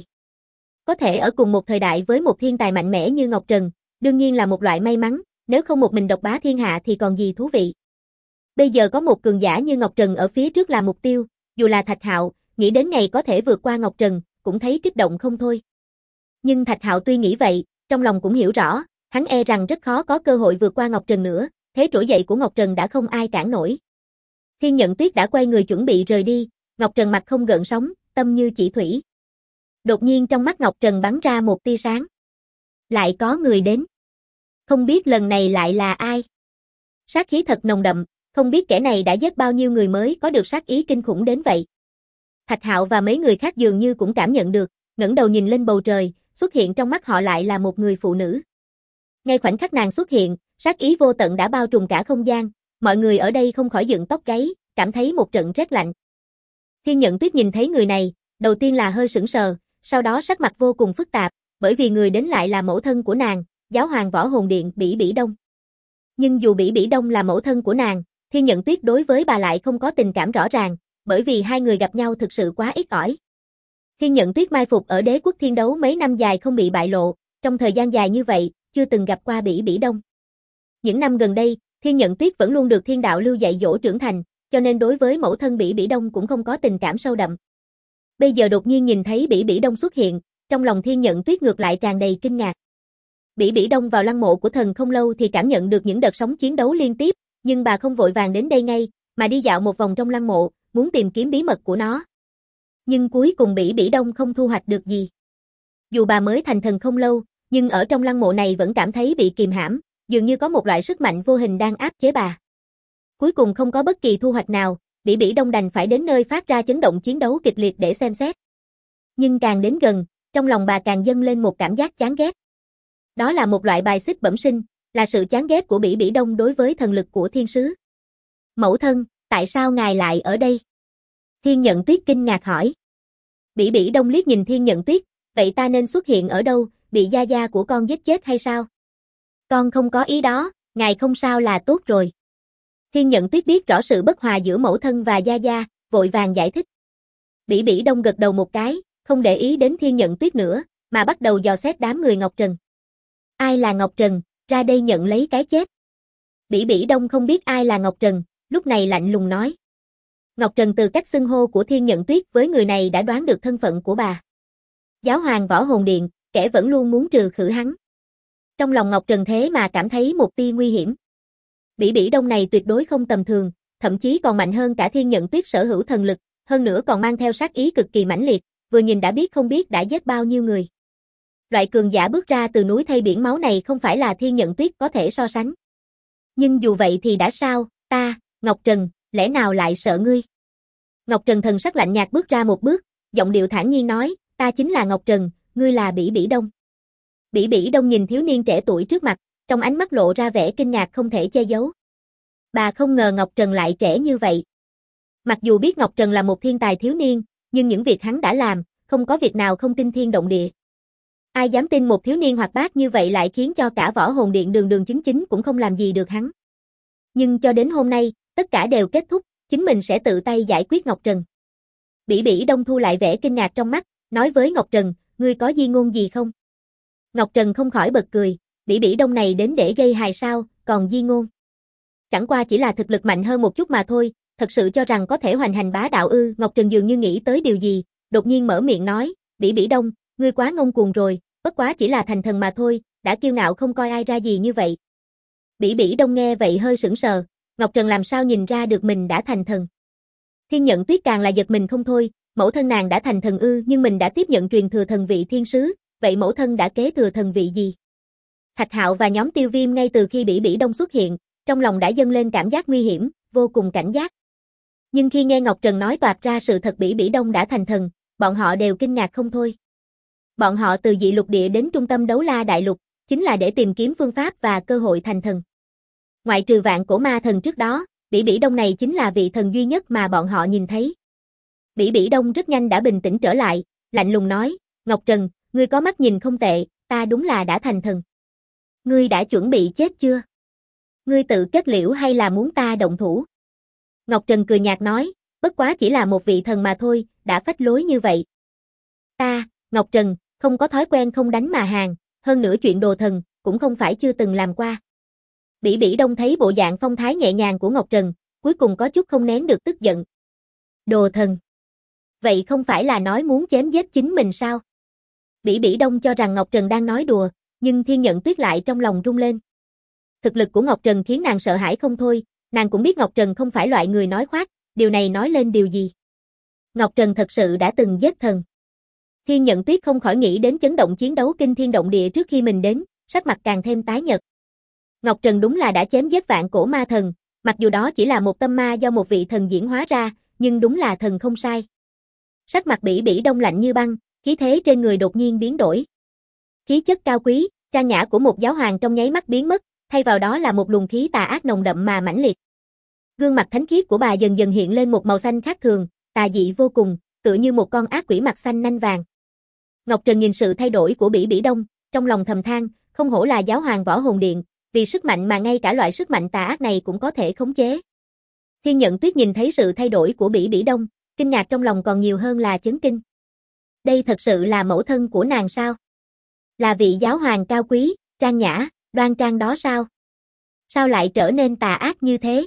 Có thể ở cùng một thời đại với một thiên tài mạnh mẽ như Ngọc Trần, đương nhiên là một loại may mắn, nếu không một mình độc bá thiên hạ thì còn gì thú vị. Bây giờ có một cường giả như Ngọc Trần ở phía trước là mục tiêu, dù là Thạch Hạo, nghĩ đến ngày có thể vượt qua Ngọc Trần, cũng thấy kích động không thôi. Nhưng Thạch Hạo tuy nghĩ vậy, trong lòng cũng hiểu rõ, hắn e rằng rất khó có cơ hội vượt qua Ngọc Trần nữa, thế trỗi dậy của Ngọc Trần đã không ai cản nổi. Thiên Nhận Tuyết đã quay người chuẩn bị rời đi, Ngọc Trần mặt không gợn sóng, tâm như chỉ thủy. Đột nhiên trong mắt Ngọc Trần bắn ra một tia sáng. Lại có người đến. Không biết lần này lại là ai? Sát khí thật nồng đậm, không biết kẻ này đã giết bao nhiêu người mới có được sát ý kinh khủng đến vậy. Thạch Hạo và mấy người khác dường như cũng cảm nhận được, ngẩng đầu nhìn lên bầu trời, xuất hiện trong mắt họ lại là một người phụ nữ. Ngay khoảnh khắc nàng xuất hiện, sát ý vô tận đã bao trùm cả không gian, mọi người ở đây không khỏi dựng tóc gáy, cảm thấy một trận rét lạnh. Thiên Nhận Tuyết nhìn thấy người này, đầu tiên là hơi sững sờ, sau đó sắc mặt vô cùng phức tạp, bởi vì người đến lại là mẫu thân của nàng, Giáo hoàng Võ Hồn Điện Bỉ Bỉ Đông. Nhưng dù Bỉ Bỉ Đông là mẫu thân của nàng, Thiên Nhận Tuyết đối với bà lại không có tình cảm rõ ràng, bởi vì hai người gặp nhau thực sự quá ít ỏi. Thiên Nhận Tuyết mai phục ở Đế quốc Thiên Đấu mấy năm dài không bị bại lộ, trong thời gian dài như vậy, chưa từng gặp qua Bỉ Bỉ Đông. Những năm gần đây, Thiên Nhận Tuyết vẫn luôn được Thiên Đạo Lưu dạy dỗ trưởng thành, cho nên đối với mẫu thân Bỉ Bỉ Đông cũng không có tình cảm sâu đậm. Bây giờ đột nhiên nhìn thấy Bỉ Bỉ Đông xuất hiện, trong lòng Thiên Nhận Tuyết ngược lại tràn đầy kinh ngạc. Bỉ Bỉ Đông vào lăng mộ của thần không lâu thì cảm nhận được những đợt sóng chiến đấu liên tiếp, nhưng bà không vội vàng đến đây ngay, mà đi dạo một vòng trong lăng mộ, muốn tìm kiếm bí mật của nó. Nhưng cuối cùng Bỉ Bỉ Đông không thu hoạch được gì. Dù bà mới thành thần không lâu, nhưng ở trong lăng mộ này vẫn cảm thấy bị kìm hãm, dường như có một loại sức mạnh vô hình đang áp chế bà. Cuối cùng không có bất kỳ thu hoạch nào, Bỉ Bỉ Đông đành phải đến nơi phát ra chấn động chiến đấu kịch liệt để xem xét. Nhưng càng đến gần, trong lòng bà càng dâng lên một cảm giác chán ghét. Đó là một loại bài xích bẩm sinh, là sự chán ghét của Bỉ Bỉ Đông đối với thần lực của thiên sứ. Mẫu thân, tại sao ngài lại ở đây? Thiên Nhận Tuyết kinh ngạc hỏi. Bỉ Bỉ Đông liếc nhìn Thiên Nhận Tuyết, vậy ta nên xuất hiện ở đâu, bị gia gia của con giết chết hay sao? Con không có ý đó, ngài không sao là tốt rồi. Thiên Nhận Tuyết biết rõ sự bất hòa giữa mẫu thân và gia gia, vội vàng giải thích. Bỉ Bỉ Đông gật đầu một cái, không để ý đến Thiên Nhận Tuyết nữa, mà bắt đầu dò xét đám người Ngọc Trần. Ai là Ngọc Trần, ra đây nhận lấy cái chết. Bỉ Bỉ Đông không biết ai là Ngọc Trần, lúc này lạnh lùng nói. Ngọc Trần từ cách xưng hô của Thiên Nhận Tuyết với người này đã đoán được thân phận của bà. Giáo hoàng Võ Hồn Điện, kẻ vẫn luôn muốn trừ khử hắn. Trong lòng Ngọc Trần thế mà cảm thấy một tia nguy hiểm. Bỉ Bỉ Đông này tuyệt đối không tầm thường, thậm chí còn mạnh hơn cả Thiên Nhận Tuyết sở hữu thần lực, hơn nữa còn mang theo sát ý cực kỳ mãnh liệt, vừa nhìn đã biết không biết đã giết bao nhiêu người. Loại cường giả bước ra từ núi thay biển máu này không phải là Thiên Nhận Tuyết có thể so sánh. Nhưng dù vậy thì đã sao, ta, Ngọc Trần, lẽ nào lại sợ ngươi? Ngọc Trần thần sắc lạnh nhạt bước ra một bước, giọng điệu thản nhiên nói, ta chính là Ngọc Trần, ngươi là Bỉ Bỉ Đông. Bỉ Bỉ Đông nhìn thiếu niên trẻ tuổi trước mặt, trong ánh mắt lộ ra vẻ kinh ngạc không thể che giấu. Bà không ngờ Ngọc Trần lại trẻ như vậy. Mặc dù biết Ngọc Trần là một thiên tài thiếu niên, nhưng những việc hắn đã làm, không có việc nào không kinh thiên động địa. Ai dám tin một thiếu niên hoạt bát như vậy lại khiến cho cả Võ Hồn Điện đường đường chính chính cũng không làm gì được hắn. Nhưng cho đến hôm nay, tất cả đều kết thúc, chính mình sẽ tự tay giải quyết Ngọc Trần. Bỉ Bỉ Đông thu lại vẻ kinh ngạc trong mắt, nói với Ngọc Trần, ngươi có di ngôn gì không? Ngọc Trần không khỏi bật cười, Bỉ Bỉ Đông này đến để gây hài sao, còn di ngôn. Chẳng qua chỉ là thực lực mạnh hơn một chút mà thôi, thật sự cho rằng có thể hoành hành bá đạo ư? Ngọc Trần dường như nghĩ tới điều gì, đột nhiên mở miệng nói, Bỉ Bỉ Đông, ngươi quá ngông cuồng rồi, bất quá chỉ là thành thần mà thôi, đã kiêu ngạo không coi ai ra gì như vậy. Bỉ Bỉ Đông nghe vậy hơi sững sờ, Ngọc Trần làm sao nhìn ra được mình đã thành thần. Thiên Nhận Tuyết càng là giật mình không thôi, mẫu thân nàng đã thành thần ư? Nhưng mình đã tiếp nhận truyền thừa thần vị thiên sứ, vậy mẫu thân đã kế thừa thần vị gì? Thạch Hạo và nhóm Tiêu Viêm ngay từ khi Bỉ Bỉ Đông xuất hiện, trong lòng đã dâng lên cảm giác nguy hiểm, vô cùng cảnh giác. Nhưng khi nghe Ngọc Trần nói toạc ra sự thật Bỉ Bỉ Đông đã thành thần, bọn họ đều kinh ngạc không thôi. Bọn họ từ dị lục địa đến trung tâm Đấu La Đại Lục, chính là để tìm kiếm phương pháp và cơ hội thành thần. Ngoại trừ Vạn Cổ Ma Thần trước đó, Bỉ Bỉ Đông này chính là vị thần duy nhất mà bọn họ nhìn thấy. Bỉ Bỉ Đông rất nhanh đã bình tĩnh trở lại, lạnh lùng nói, Ngọc Trần, ngươi có mắt nhìn không tệ, ta đúng là đã thành thần. Ngươi đã chuẩn bị chết chưa? Ngươi tự kết liễu hay là muốn ta động thủ? Ngọc Trần cười nhạt nói, bất quá chỉ là một vị thần mà thôi, đã phách lối như vậy. Ta, Ngọc Trần, không có thói quen không đánh mà hàng, hơn nữa chuyện đồ thần, cũng không phải chưa từng làm qua. Bỉ Bỉ Đông thấy bộ dạng phong thái nhẹ nhàng của Ngọc Trần, cuối cùng có chút không nén được tức giận. Đồ thần. Vậy không phải là nói muốn chém giết chính mình sao? Bỉ Bỉ Đông cho rằng Ngọc Trần đang nói đùa, nhưng Thiên Nhận Tuyết lại trong lòng rung lên. Thực lực của Ngọc Trần khiến nàng sợ hãi không thôi, nàng cũng biết Ngọc Trần không phải loại người nói khoác, điều này nói lên điều gì? Ngọc Trần thật sự đã từng giết thần. Thiên Nhận Tuyết không khỏi nghĩ đến chấn động chiến đấu kinh thiên động địa trước khi mình đến, sắc mặt càng thêm tái nhợt. Ngọc Trần đúng là đã chém giết vạn cổ ma thần, mặc dù đó chỉ là một tâm ma do một vị thần diễn hóa ra, nhưng đúng là thần không sai. Sắc mặt Bỉ Bỉ Đông lạnh như băng, khí thế trên người đột nhiên biến đổi. Khí chất cao quý, trang nhã của một giáo hoàng trong nháy mắt biến mất, thay vào đó là một luồng khí tà ác nồng đậm mà mãnh liệt. Gương mặt thánh khiết của bà dần dần hiện lên một màu xanh khác thường, tà dị vô cùng, tựa như một con ác quỷ mặt xanh nanh vàng. Ngọc Trần nhìn sự thay đổi của Bỉ Bỉ Đông, trong lòng thầm than, không hổ là giáo hoàng võ hồn điện, vì sức mạnh mà ngay cả loại sức mạnh tà ác này cũng có thể khống chế. Thiên Nhận Tuyết nhìn thấy sự thay đổi của Bỉ Bỉ Đông, kinh ngạc trong lòng còn nhiều hơn là chấn kinh. Đây thật sự là mẫu thân của nàng sao? Là vị giáo hoàng cao quý, trang nhã, đoan trang đó sao? Sao lại trở nên tà ác như thế?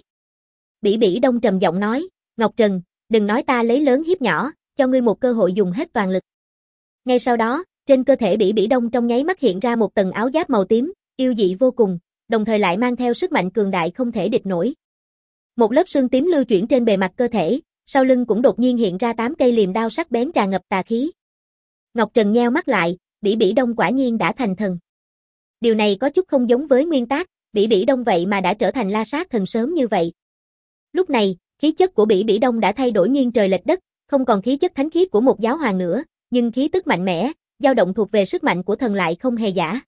Bỉ Bỉ Đông trầm giọng nói, Ngọc Trần, đừng nói ta lấy lớn hiếp nhỏ, cho ngươi một cơ hội dùng hết toàn lực. Ngay sau đó, trên cơ thể Bỉ Bỉ Đông trong nháy mắt hiện ra một tầng áo giáp màu tím, yêu dị vô cùng, đồng thời lại mang theo sức mạnh cường đại không thể địch nổi. Một lớp sương tím lưu chuyển trên bề mặt cơ thể, sau lưng cũng đột nhiên hiện ra 8 cây liềm đao sắc bén tràn ngập tà khí. Ngọc Trần nheo mắt lại, Bỉ Bỉ Đông quả nhiên đã thành thần. Điều này có chút không giống với nguyên tác, Bỉ Bỉ Đông vậy mà đã trở thành La Sát thần sớm như vậy. Lúc này, khí chất của Bỉ Bỉ Đông đã thay đổi nghiêng trời lệch đất, không còn khí chất thánh khiết của một giáo hoàng nữa, nhưng khí tức mạnh mẽ, dao động thuộc về sức mạnh của thần lại không hề giả.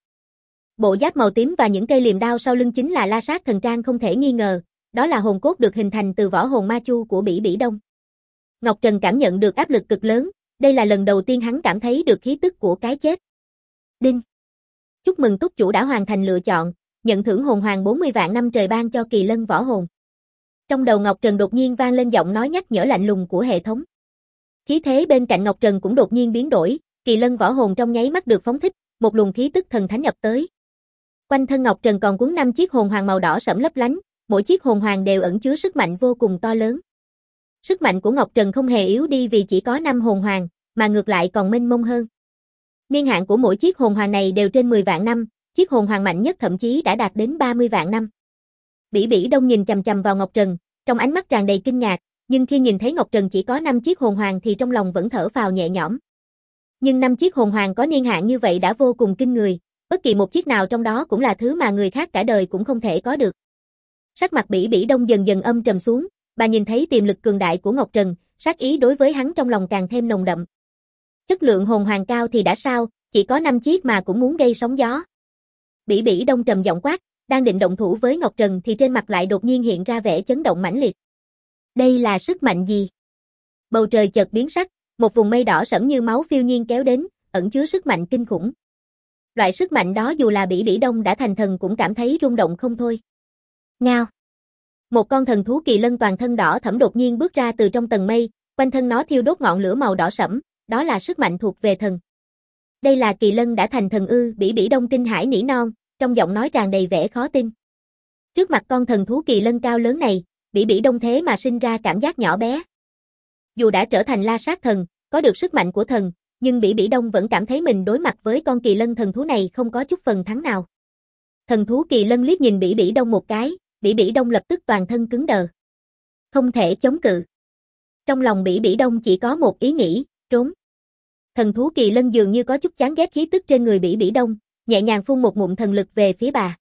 Bộ giáp màu tím và những cây liềm đao sau lưng chính là La Sát thần trang không thể nghi ngờ, đó là hồn cốt được hình thành từ võ hồn ma chu của Bỉ Bỉ Đông. Ngọc Trần cảm nhận được áp lực cực lớn, đây là lần đầu tiên hắn cảm thấy được khí tức của cái chết. Đinh. Chúc mừng túc chủ đã hoàn thành lựa chọn, nhận thưởng hồn hoàng 40 vạn năm trời ban cho kỳ lân võ hồn. Trong đầu Ngọc Trần đột nhiên vang lên giọng nói nhắc nhở lạnh lùng của hệ thống. Khí thế bên cạnh Ngọc Trần cũng đột nhiên biến đổi, kỳ lân võ hồn trong nháy mắt được phóng thích, một luồng khí tức thần thánh ập tới. Quanh thân Ngọc Trần còn cuốn 5 chiếc hồn hoàng màu đỏ sẫm lấp lánh, mỗi chiếc hồn hoàng đều ẩn chứa sức mạnh vô cùng to lớn. Sức mạnh của Ngọc Trần không hề yếu đi vì chỉ có 5 hồn hoàng, mà ngược lại còn mênh mông hơn. Niên hạn của mỗi chiếc hồn hoàng này đều trên 10 vạn năm, chiếc hồn hoàng mạnh nhất thậm chí đã đạt đến 30 vạn năm. Bỉ Bỉ Đông nhìn chằm chằm vào Ngọc Trần, trong ánh mắt tràn đầy kinh ngạc, nhưng khi nhìn thấy Ngọc Trần chỉ có 5 chiếc hồn hoàng thì trong lòng vẫn thở phào nhẹ nhõm. Nhưng 5 chiếc hồn hoàng có niên hạn như vậy đã vô cùng kinh người, bất kỳ một chiếc nào trong đó cũng là thứ mà người khác cả đời cũng không thể có được. Sắc mặt Bỉ Bỉ Đông dần dần âm trầm xuống, bà nhìn thấy tiềm lực cường đại của Ngọc Trần, sát ý đối với hắn trong lòng càng thêm nồng đậm. Chất lượng hồn hoàng cao thì đã sao, chỉ có 5 chiếc mà cũng muốn gây sóng gió. Bỉ Bỉ Đông trầm giọng quát, đang định động thủ với Ngọc Trần thì trên mặt lại đột nhiên hiện ra vẻ chấn động mãnh liệt. Đây là sức mạnh gì? Bầu trời chợt biến sắc, một vùng mây đỏ sẫm như máu phiêu nhiên kéo đến, ẩn chứa sức mạnh kinh khủng. Loại sức mạnh đó dù là Bỉ Bỉ Đông đã thành thần cũng cảm thấy rung động không thôi. Ngao. Một con thần thú kỳ lân toàn thân đỏ thẫm đột nhiên bước ra từ trong tầng mây, quanh thân nó thiêu đốt ngọn lửa màu đỏ sẫm, đó là sức mạnh thuộc về thần. Đây là kỳ lân đã thành thần ư? Bỉ Bỉ Đông kinh hãi nỉ non, trong giọng nói tràn đầy vẻ khó tin. Trước mặt con thần thú kỳ lân cao lớn này, Bỉ Bỉ Đông thế mà sinh ra cảm giác nhỏ bé. Dù đã trở thành La Sát thần, có được sức mạnh của thần, nhưng Bỉ Bỉ Đông vẫn cảm thấy mình đối mặt với con kỳ lân thần thú này không có chút phần thắng nào. Thần thú kỳ lân liếc nhìn Bỉ Bỉ Đông một cái, Bỉ Bỉ Đông lập tức toàn thân cứng đờ. Không thể chống cự. Trong lòng Bỉ Bỉ Đông chỉ có một ý nghĩ, trốn. Thần thú kỳ lân dường như có chút chán ghét khí tức trên người Bỉ Bỉ Đông, nhẹ nhàng phun một ngụm thần lực về phía bà.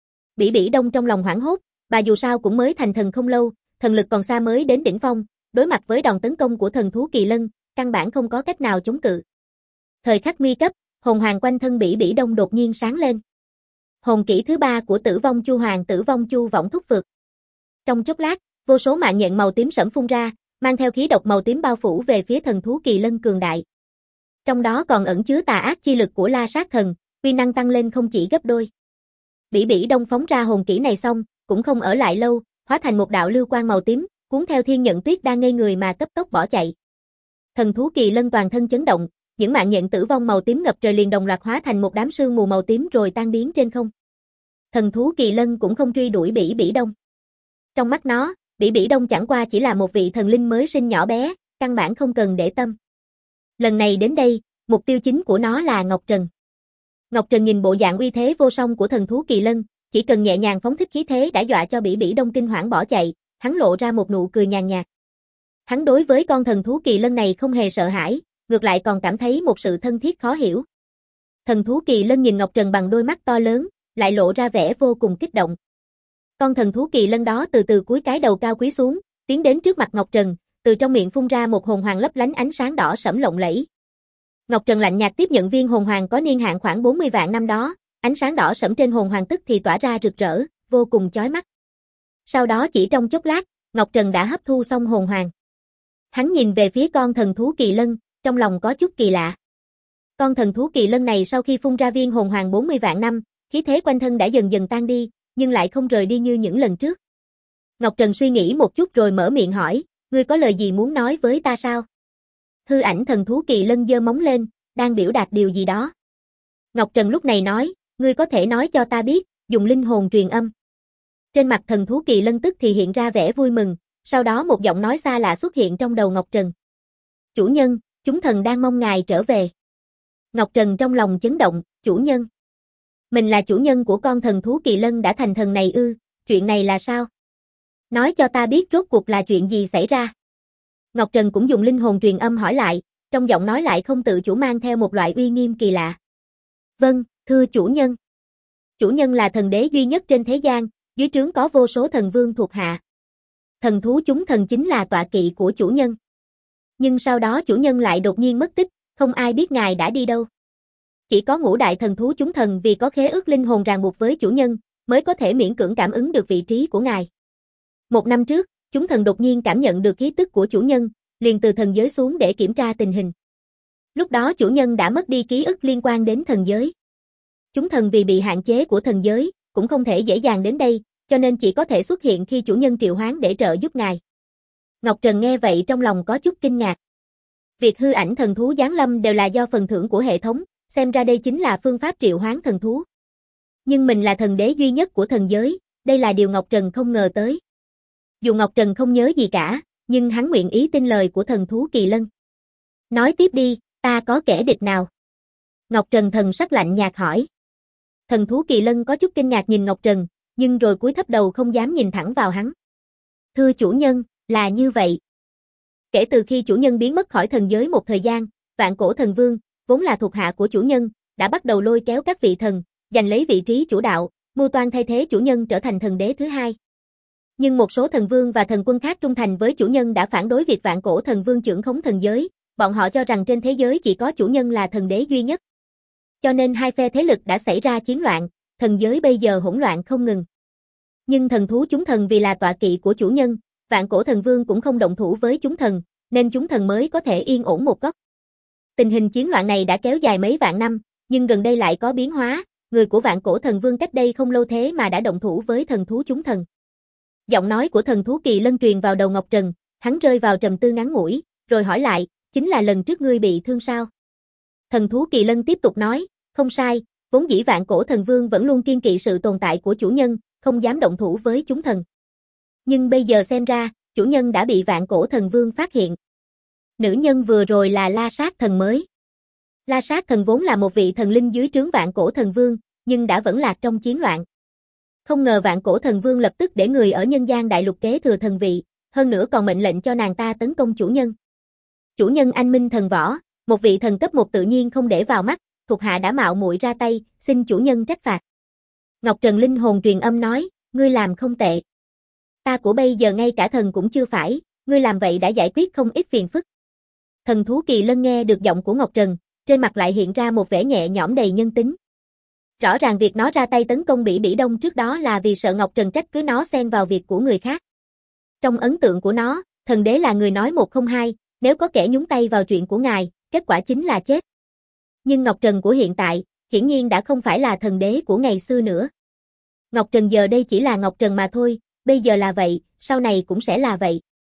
Bỉ Bỉ Đông trong lòng hoảng hốt, bà dù sao cũng mới thành thần không lâu, thần lực còn xa mới đến đỉnh phong, đối mặt với đòn tấn công của thần thú kỳ lân, căn bản không có cách nào chống cự. Thời khắc nguy cấp, hồn hoàng quanh thân Bỉ Bỉ Đông đột nhiên sáng lên. Hồn kỹ thứ 3 của Tử Vong Chu Hoàng, Tử Vong Chu Võng Thúc Phược. Trong chốc lát, vô số mạng nhện màu tím sẫm phun ra, mang theo khí độc màu tím bao phủ về phía thần thú kỳ lân cường đại. Trong đó còn ẩn chứa tà ác chi lực của La Sát thần, uy năng tăng lên không chỉ gấp đôi. Bỉ Bỉ Đông phóng ra hồn kỹ này xong, cũng không ở lại lâu, hóa thành một đạo lưu quang màu tím, cuốn theo Thiên Nhận Tuyết đang ngây người mà cấp tốc bỏ chạy. Thần thú kỳ lân toàn thân chấn động, những mạng nhện tử vong màu tím ngập trời liền đồng loạt hóa thành một đám sương mù màu tím rồi tan biến trên không. Thần thú kỳ lân cũng không truy đuổi Bỉ Bỉ Đông. Trong mắt nó, Bỉ Bỉ Đông chẳng qua chỉ là một vị thần linh mới sinh nhỏ bé, căn bản không cần để tâm. Lần này đến đây, mục tiêu chính của nó là Ngọc Trần. Ngọc Trần nhìn bộ dạng uy thế vô song của thần thú kỳ lân, chỉ cần nhẹ nhàng phóng thích khí thế đã dọa cho Bỉ Bỉ Đông kinh hoảng bỏ chạy, hắn lộ ra một nụ cười nhàn nhạt. Hắn đối với con thần thú kỳ lân này không hề sợ hãi, ngược lại còn cảm thấy một sự thân thiết khó hiểu. Thần thú kỳ lân nhìn Ngọc Trần bằng đôi mắt to lớn, lại lộ ra vẻ vô cùng kích động. Con thần thú kỳ lân đó từ từ cúi cái đầu cao quý xuống, tiến đến trước mặt Ngọc Trần, từ trong miệng phun ra một hồn hoàng lấp lánh ánh sáng đỏ sẫm lộng lẫy. Ngọc Trần lạnh nhạt tiếp nhận viên hồn hoàng có niên hạn khoảng 40 vạn năm đó, ánh sáng đỏ sẫm trên hồn hoàng tức thì tỏa ra rực rỡ, vô cùng chói mắt. Sau đó chỉ trong chốc lát, Ngọc Trần đã hấp thu xong hồn hoàng. Hắn nhìn về phía con thần thú kỳ lân, trong lòng có chút kỳ lạ. Con thần thú kỳ lân này sau khi phun ra viên hồn hoàng 40 vạn năm, khí thế quanh thân đã dần dần tan đi, nhưng lại không rời đi như những lần trước. Ngọc Trần suy nghĩ một chút rồi mở miệng hỏi, ngươi có lời gì muốn nói với ta sao? Hư ảnh thần thú kỳ lân giơ móng lên, đang biểu đạt điều gì đó. Ngọc Trần lúc này nói, ngươi có thể nói cho ta biết, dùng linh hồn truyền âm. Trên mặt thần thú kỳ lân tức thì hiện ra vẻ vui mừng, sau đó một giọng nói xa lạ xuất hiện trong đầu Ngọc Trần. Chủ nhân, chúng thần đang mong ngài trở về. Ngọc Trần trong lòng chấn động, chủ nhân. Mình là chủ nhân của con thần thú kỳ lân đã thành thần này ư, chuyện này là sao? Nói cho ta biết rốt cuộc là chuyện gì xảy ra. Ngọc Trần cũng dùng linh hồn truyền âm hỏi lại, trong giọng nói lại không tự chủ mang theo một loại uy nghiêm kỳ lạ. Vâng, thưa chủ nhân. Chủ nhân là thần đế duy nhất trên thế gian, dưới trướng có vô số thần vương thuộc hạ. Thần thú chúng thần chính là tọa kỵ của chủ nhân. Nhưng sau đó chủ nhân lại đột nhiên mất tích, không ai biết ngài đã đi đâu. Chỉ có ngũ đại thần thú chúng thần vì có khế ước linh hồn ràng buộc với chủ nhân, mới có thể miễn cưỡng cảm ứng được vị trí của ngài. Một năm trước, chúng thần đột nhiên cảm nhận được khí tức của chủ nhân, liền từ thần giới xuống để kiểm tra tình hình. Lúc đó chủ nhân đã mất đi ký ức liên quan đến thần giới. Chúng thần vì bị hạn chế của thần giới, cũng không thể dễ dàng đến đây, cho nên chỉ có thể xuất hiện khi chủ nhân triệu hoán để trợ giúp ngài. Ngọc Trần nghe vậy trong lòng có chút kinh ngạc. Việc hư ảnh thần thú giáng lâm đều là do phần thưởng của hệ thống, xem ra đây chính là phương pháp triệu hoán thần thú. Nhưng mình là thần đế duy nhất của thần giới, đây là điều Ngọc Trần không ngờ tới. Dù Ngọc Trần không nhớ gì cả, nhưng hắn nguyện ý tin lời của thần thú kỳ lân. Nói tiếp đi, ta có kẻ địch nào? Ngọc Trần thần sắc lạnh nhạt hỏi. Thần thú kỳ lân có chút kinh ngạc nhìn Ngọc Trần, nhưng rồi cúi thấp đầu không dám nhìn thẳng vào hắn. Thưa chủ nhân, là như vậy. Kể từ khi chủ nhân biến mất khỏi thần giới một thời gian, Vạn Cổ Thần Vương, vốn là thuộc hạ của chủ nhân, đã bắt đầu lôi kéo các vị thần, giành lấy vị trí chủ đạo, mưu toan thay thế chủ nhân trở thành thần đế thứ hai. Nhưng một số thần vương và thần quân khác trung thành với chủ nhân đã phản đối việc Vạn Cổ Thần Vương trưởng khống thần giới, bọn họ cho rằng trên thế giới chỉ có chủ nhân là thần đế duy nhất. Cho nên hai phe thế lực đã xảy ra chiến loạn, thần giới bây giờ hỗn loạn không ngừng. Nhưng thần thú chúng thần vì là tọa kỵ của chủ nhân, Vạn Cổ Thần Vương cũng không động thủ với chúng thần, nên chúng thần mới có thể yên ổn một góc. Tình hình chiến loạn này đã kéo dài mấy vạn năm, nhưng gần đây lại có biến hóa, người của Vạn Cổ Thần Vương cách đây không lâu thế mà đã động thủ với thần thú chúng thần. Giọng nói của thần thú kỳ lân truyền vào đầu Ngọc Trần, hắn rơi vào trầm tư ngắn ngủi, rồi hỏi lại, chính là lần trước ngươi bị thương sao? Thần thú kỳ lân tiếp tục nói, không sai, vốn dĩ Vạn Cổ Thần Vương vẫn luôn kiêng kỵ sự tồn tại của chủ nhân, không dám động thủ với chúng thần. Nhưng bây giờ xem ra, chủ nhân đã bị Vạn Cổ Thần Vương phát hiện. Nữ nhân vừa rồi là La Sát Thần mới. La Sát Thần vốn là một vị thần linh dưới trướng Vạn Cổ Thần Vương, nhưng đã vẫn lạc trong chiến loạn. Không ngờ Vạn Cổ Thần Vương lập tức để người ở nhân gian đại lục kế thừa thần vị, hơn nữa còn mệnh lệnh cho nàng ta tấn công chủ nhân. Chủ nhân anh minh thần võ, một vị thần cấp 1 tự nhiên không để vào mắt, thuộc hạ đã mạo muội ra tay, xin chủ nhân trách phạt. Ngọc Trần linh hồn truyền âm nói, ngươi làm không tệ. Ta của bây giờ ngay cả thần cũng chưa phải, ngươi làm vậy đã giải quyết không ít phiền phức. Thần thú kỳ lân nghe được giọng của Ngọc Trần, trên mặt lại hiện ra một vẻ nhẹ nhõm đầy nhân tính. Rõ ràng việc nó ra tay tấn công Bỉ Bỉ Đông trước đó là vì sợ Ngọc Trần trách cứ nó xen vào việc của người khác. Trong ấn tượng của nó, thần đế là người nói một không hai, nếu có kẻ nhúng tay vào chuyện của ngài, kết quả chính là chết. Nhưng Ngọc Trần của hiện tại, hiển nhiên đã không phải là thần đế của ngày xưa nữa. Ngọc Trần giờ đây chỉ là Ngọc Trần mà thôi, bây giờ là vậy, sau này cũng sẽ là vậy.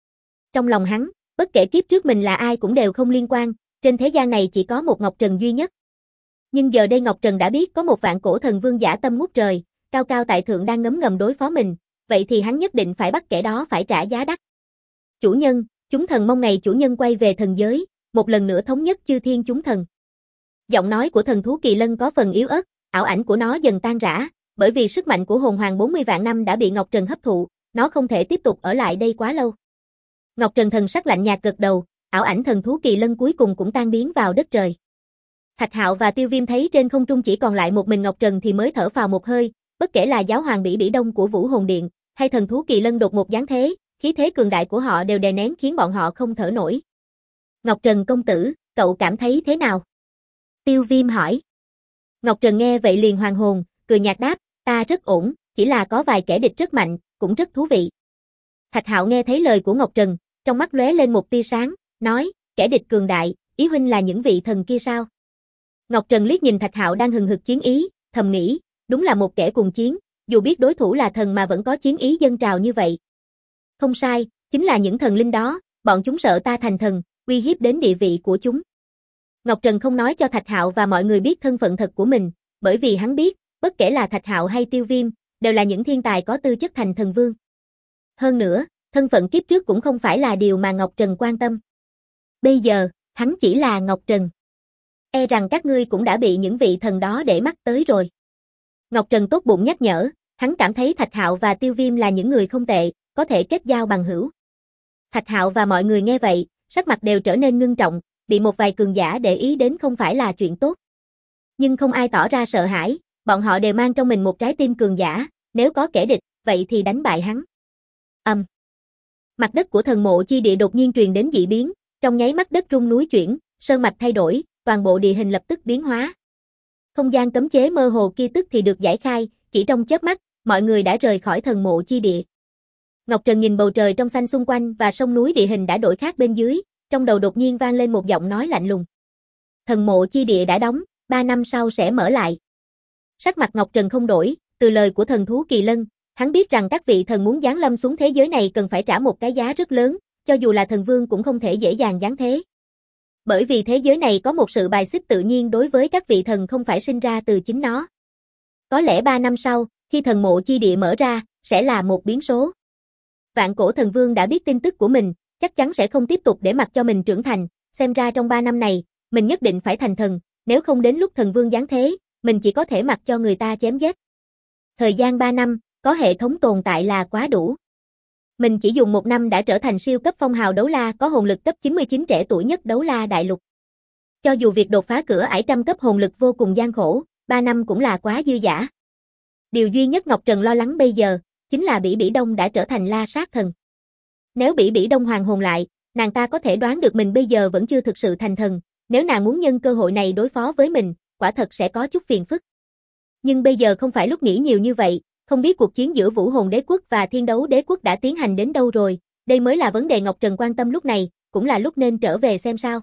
Trong lòng hắn, bất kể kiếp trước mình là ai cũng đều không liên quan, trên thế gian này chỉ có một Ngọc Trần duy nhất. Nhưng giờ đây Ngọc Trần đã biết có một vạn cổ thần vương dã tâm ngút trời, cao cao tại thượng đang ngấm ngầm đối phó mình, vậy thì hắn nhất định phải bắt kẻ đó phải trả giá đắt. Chủ nhân, chúng thần mong ngày chủ nhân quay về thần giới, một lần nữa thống nhất chư thiên chúng thần. Giọng nói của thần thú Kỳ Lân có phần yếu ớt, ảo ảnh của nó dần tan rã, bởi vì sức mạnh của hồn hoàng 40 vạn năm đã bị Ngọc Trần hấp thụ, nó không thể tiếp tục ở lại đây quá lâu. Ngọc Trần thần sắc lạnh nhạt gật đầu, ảo ảnh thần thú Kỳ Lân cuối cùng cũng tan biến vào đất trời. Thạch Hạo và Tiêu Viêm thấy trên không trung chỉ còn lại một mình Ngọc Trần thì mới thở phào một hơi, bất kể là giáo hoàng Bỉ Bỉ Đông của Vũ Hồn Điện, hay thần thú Kỳ Lân đột ngột giáng thế, khí thế cường đại của họ đều đè nén khiến bọn họ không thở nổi. Ngọc Trần công tử, cậu cảm thấy thế nào? Tiêu Viêm hỏi. Ngọc Trần nghe vậy liền hoàn hồn, cười nhạt đáp, ta rất ổn, chỉ là có vài kẻ địch rất mạnh, cũng rất thú vị. Thạch Hạo nghe thấy lời của Ngọc Trần, trong mắt lóe lên một tia sáng, nói, kẻ địch cường đại, ý huynh là những vị thần kia sao? Ngọc Trần liếc nhìn Thạch Hạo đang hừng hực chiến ý, thầm nghĩ, đúng là một kẻ cùng chiến, dù biết đối thủ là thần mà vẫn có chiến ý dâng trào như vậy. Không sai, chính là những thần linh đó, bọn chúng sợ ta thành thần, uy hiếp đến địa vị của chúng. Ngọc Trần không nói cho Thạch Hạo và mọi người biết thân phận thật của mình, bởi vì hắn biết, bất kể là Thạch Hạo hay Tiêu Viêm, đều là những thiên tài có tư chất thành thần vương. Hơn nữa, thân phận kiếp trước cũng không phải là điều mà Ngọc Trần quan tâm. Bây giờ, hắn chỉ là Ngọc Trần. E rằng các ngươi cũng đã bị những vị thần đó để mắt tới rồi. Ngọc Trần tốt bụng nhắc nhở, hắn cảm thấy Thạch Hạo và Tiêu Viêm là những người không tệ, có thể kết giao bằng hữu. Thạch Hạo và mọi người nghe vậy, sắc mặt đều trở nên ngưng trọng, bị một vài cường giả để ý đến không phải là chuyện tốt. Nhưng không ai tỏ ra sợ hãi, bọn họ đều mang trong mình một trái tim cường giả, nếu có kẻ địch, vậy thì đánh bại hắn. Mặt đất của thần mộ chi địa đột nhiên truyền đến dị biến, trong nháy mắt đất rung núi chuyển, sơn mạch thay đổi, toàn bộ địa hình lập tức biến hóa. Không gian cấm chế mơ hồ kia tức thì được giải khai, chỉ trong chớp mắt, mọi người đã rời khỏi thần mộ chi địa. Ngọc Trần nhìn bầu trời trong xanh xung quanh và sông núi địa hình đã đổi khác bên dưới, trong đầu đột nhiên vang lên một giọng nói lạnh lùng. Thần mộ chi địa đã đóng, 3 năm sau sẽ mở lại. Sắc mặt Ngọc Trần không đổi, từ lời của thần thú Kỳ Lân, hắn biết rằng các vị thần muốn giáng lâm xuống thế giới này cần phải trả một cái giá rất lớn, cho dù là thần vương cũng không thể dễ dàng giáng thế. Bởi vì thế giới này có một sự bài xích tự nhiên đối với các vị thần không phải sinh ra từ chính nó. Có lẽ 3 năm sau, khi thần mộ chi địa mở ra, sẽ là một biến số. Vạn cổ thần vương đã biết tin tức của mình, chắc chắn sẽ không tiếp tục để mặc cho mình trưởng thành, xem ra trong 3 năm này, mình nhất định phải thành thần, nếu không đến lúc thần vương giáng thế, mình chỉ có thể mặc cho người ta chém giết. Thời gian 3 năm, có hệ thống tồn tại là quá đủ. Mình chỉ dùng 1 năm đã trở thành siêu cấp phong hào đấu la có hồn lực cấp 99 trẻ tuổi nhất đấu la đại lục. Cho dù việc đột phá cửa ải trăm cấp hồn lực vô cùng gian khổ, 3 năm cũng là quá dư dả. Điều duy nhất Ngọc Trần lo lắng bây giờ, chính là Bỉ Bỉ Đông đã trở thành la sát thần. Nếu Bỉ Bỉ Đông hoàn hồn lại, nàng ta có thể đoán được mình bây giờ vẫn chưa thực sự thành thần, nếu nàng muốn nhân cơ hội này đối phó với mình, quả thật sẽ có chút phiền phức. Nhưng bây giờ không phải lúc nghĩ nhiều như vậy, không biết cuộc chiến giữa Vũ Hồn Đế Quốc và Thiên Đấu Đế Quốc đã tiến hành đến đâu rồi, đây mới là vấn đề Ngọc Trần quan tâm lúc này, cũng là lúc nên trở về xem sao.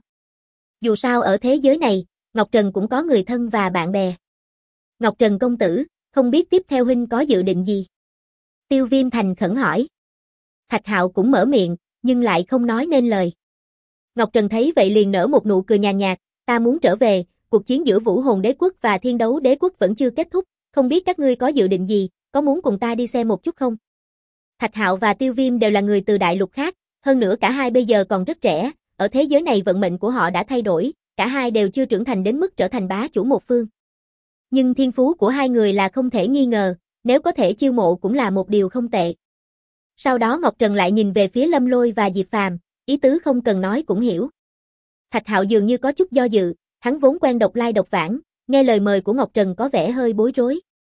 Dù sao ở thế giới này, Ngọc Trần cũng có người thân và bạn bè. Ngọc Trần công tử, không biết tiếp theo huynh có dự định gì? Tiêu Viêm thành khẩn hỏi. Thạch Hạo cũng mở miệng, nhưng lại không nói nên lời. Ngọc Trần thấy vậy liền nở một nụ cười nhàn nhạt, ta muốn trở về, cuộc chiến giữa Vũ Hồn Đế Quốc và Thiên Đấu Đế Quốc vẫn chưa kết thúc, không biết các ngươi có dự định gì, có muốn cùng ta đi xem một chút không? Thạch Hạo và Tiêu Viêm đều là người từ đại lục khác, hơn nữa cả hai bây giờ còn rất trẻ, ở thế giới này vận mệnh của họ đã thay đổi, cả hai đều chưa trưởng thành đến mức trở thành bá chủ một phương. Nhưng thiên phú của hai người là không thể nghi ngờ, nếu có thể chiêu mộ cũng là một điều không tệ. Sau đó Ngọc Trần lại nhìn về phía Lâm Lôi và Diệp Phàm, ý tứ không cần nói cũng hiểu. Thạch Hạo dường như có chút do dự, hắn vốn quen độc lai độc vãng, nghe lời mời của Ngọc Trần có vẻ hơi bối rối.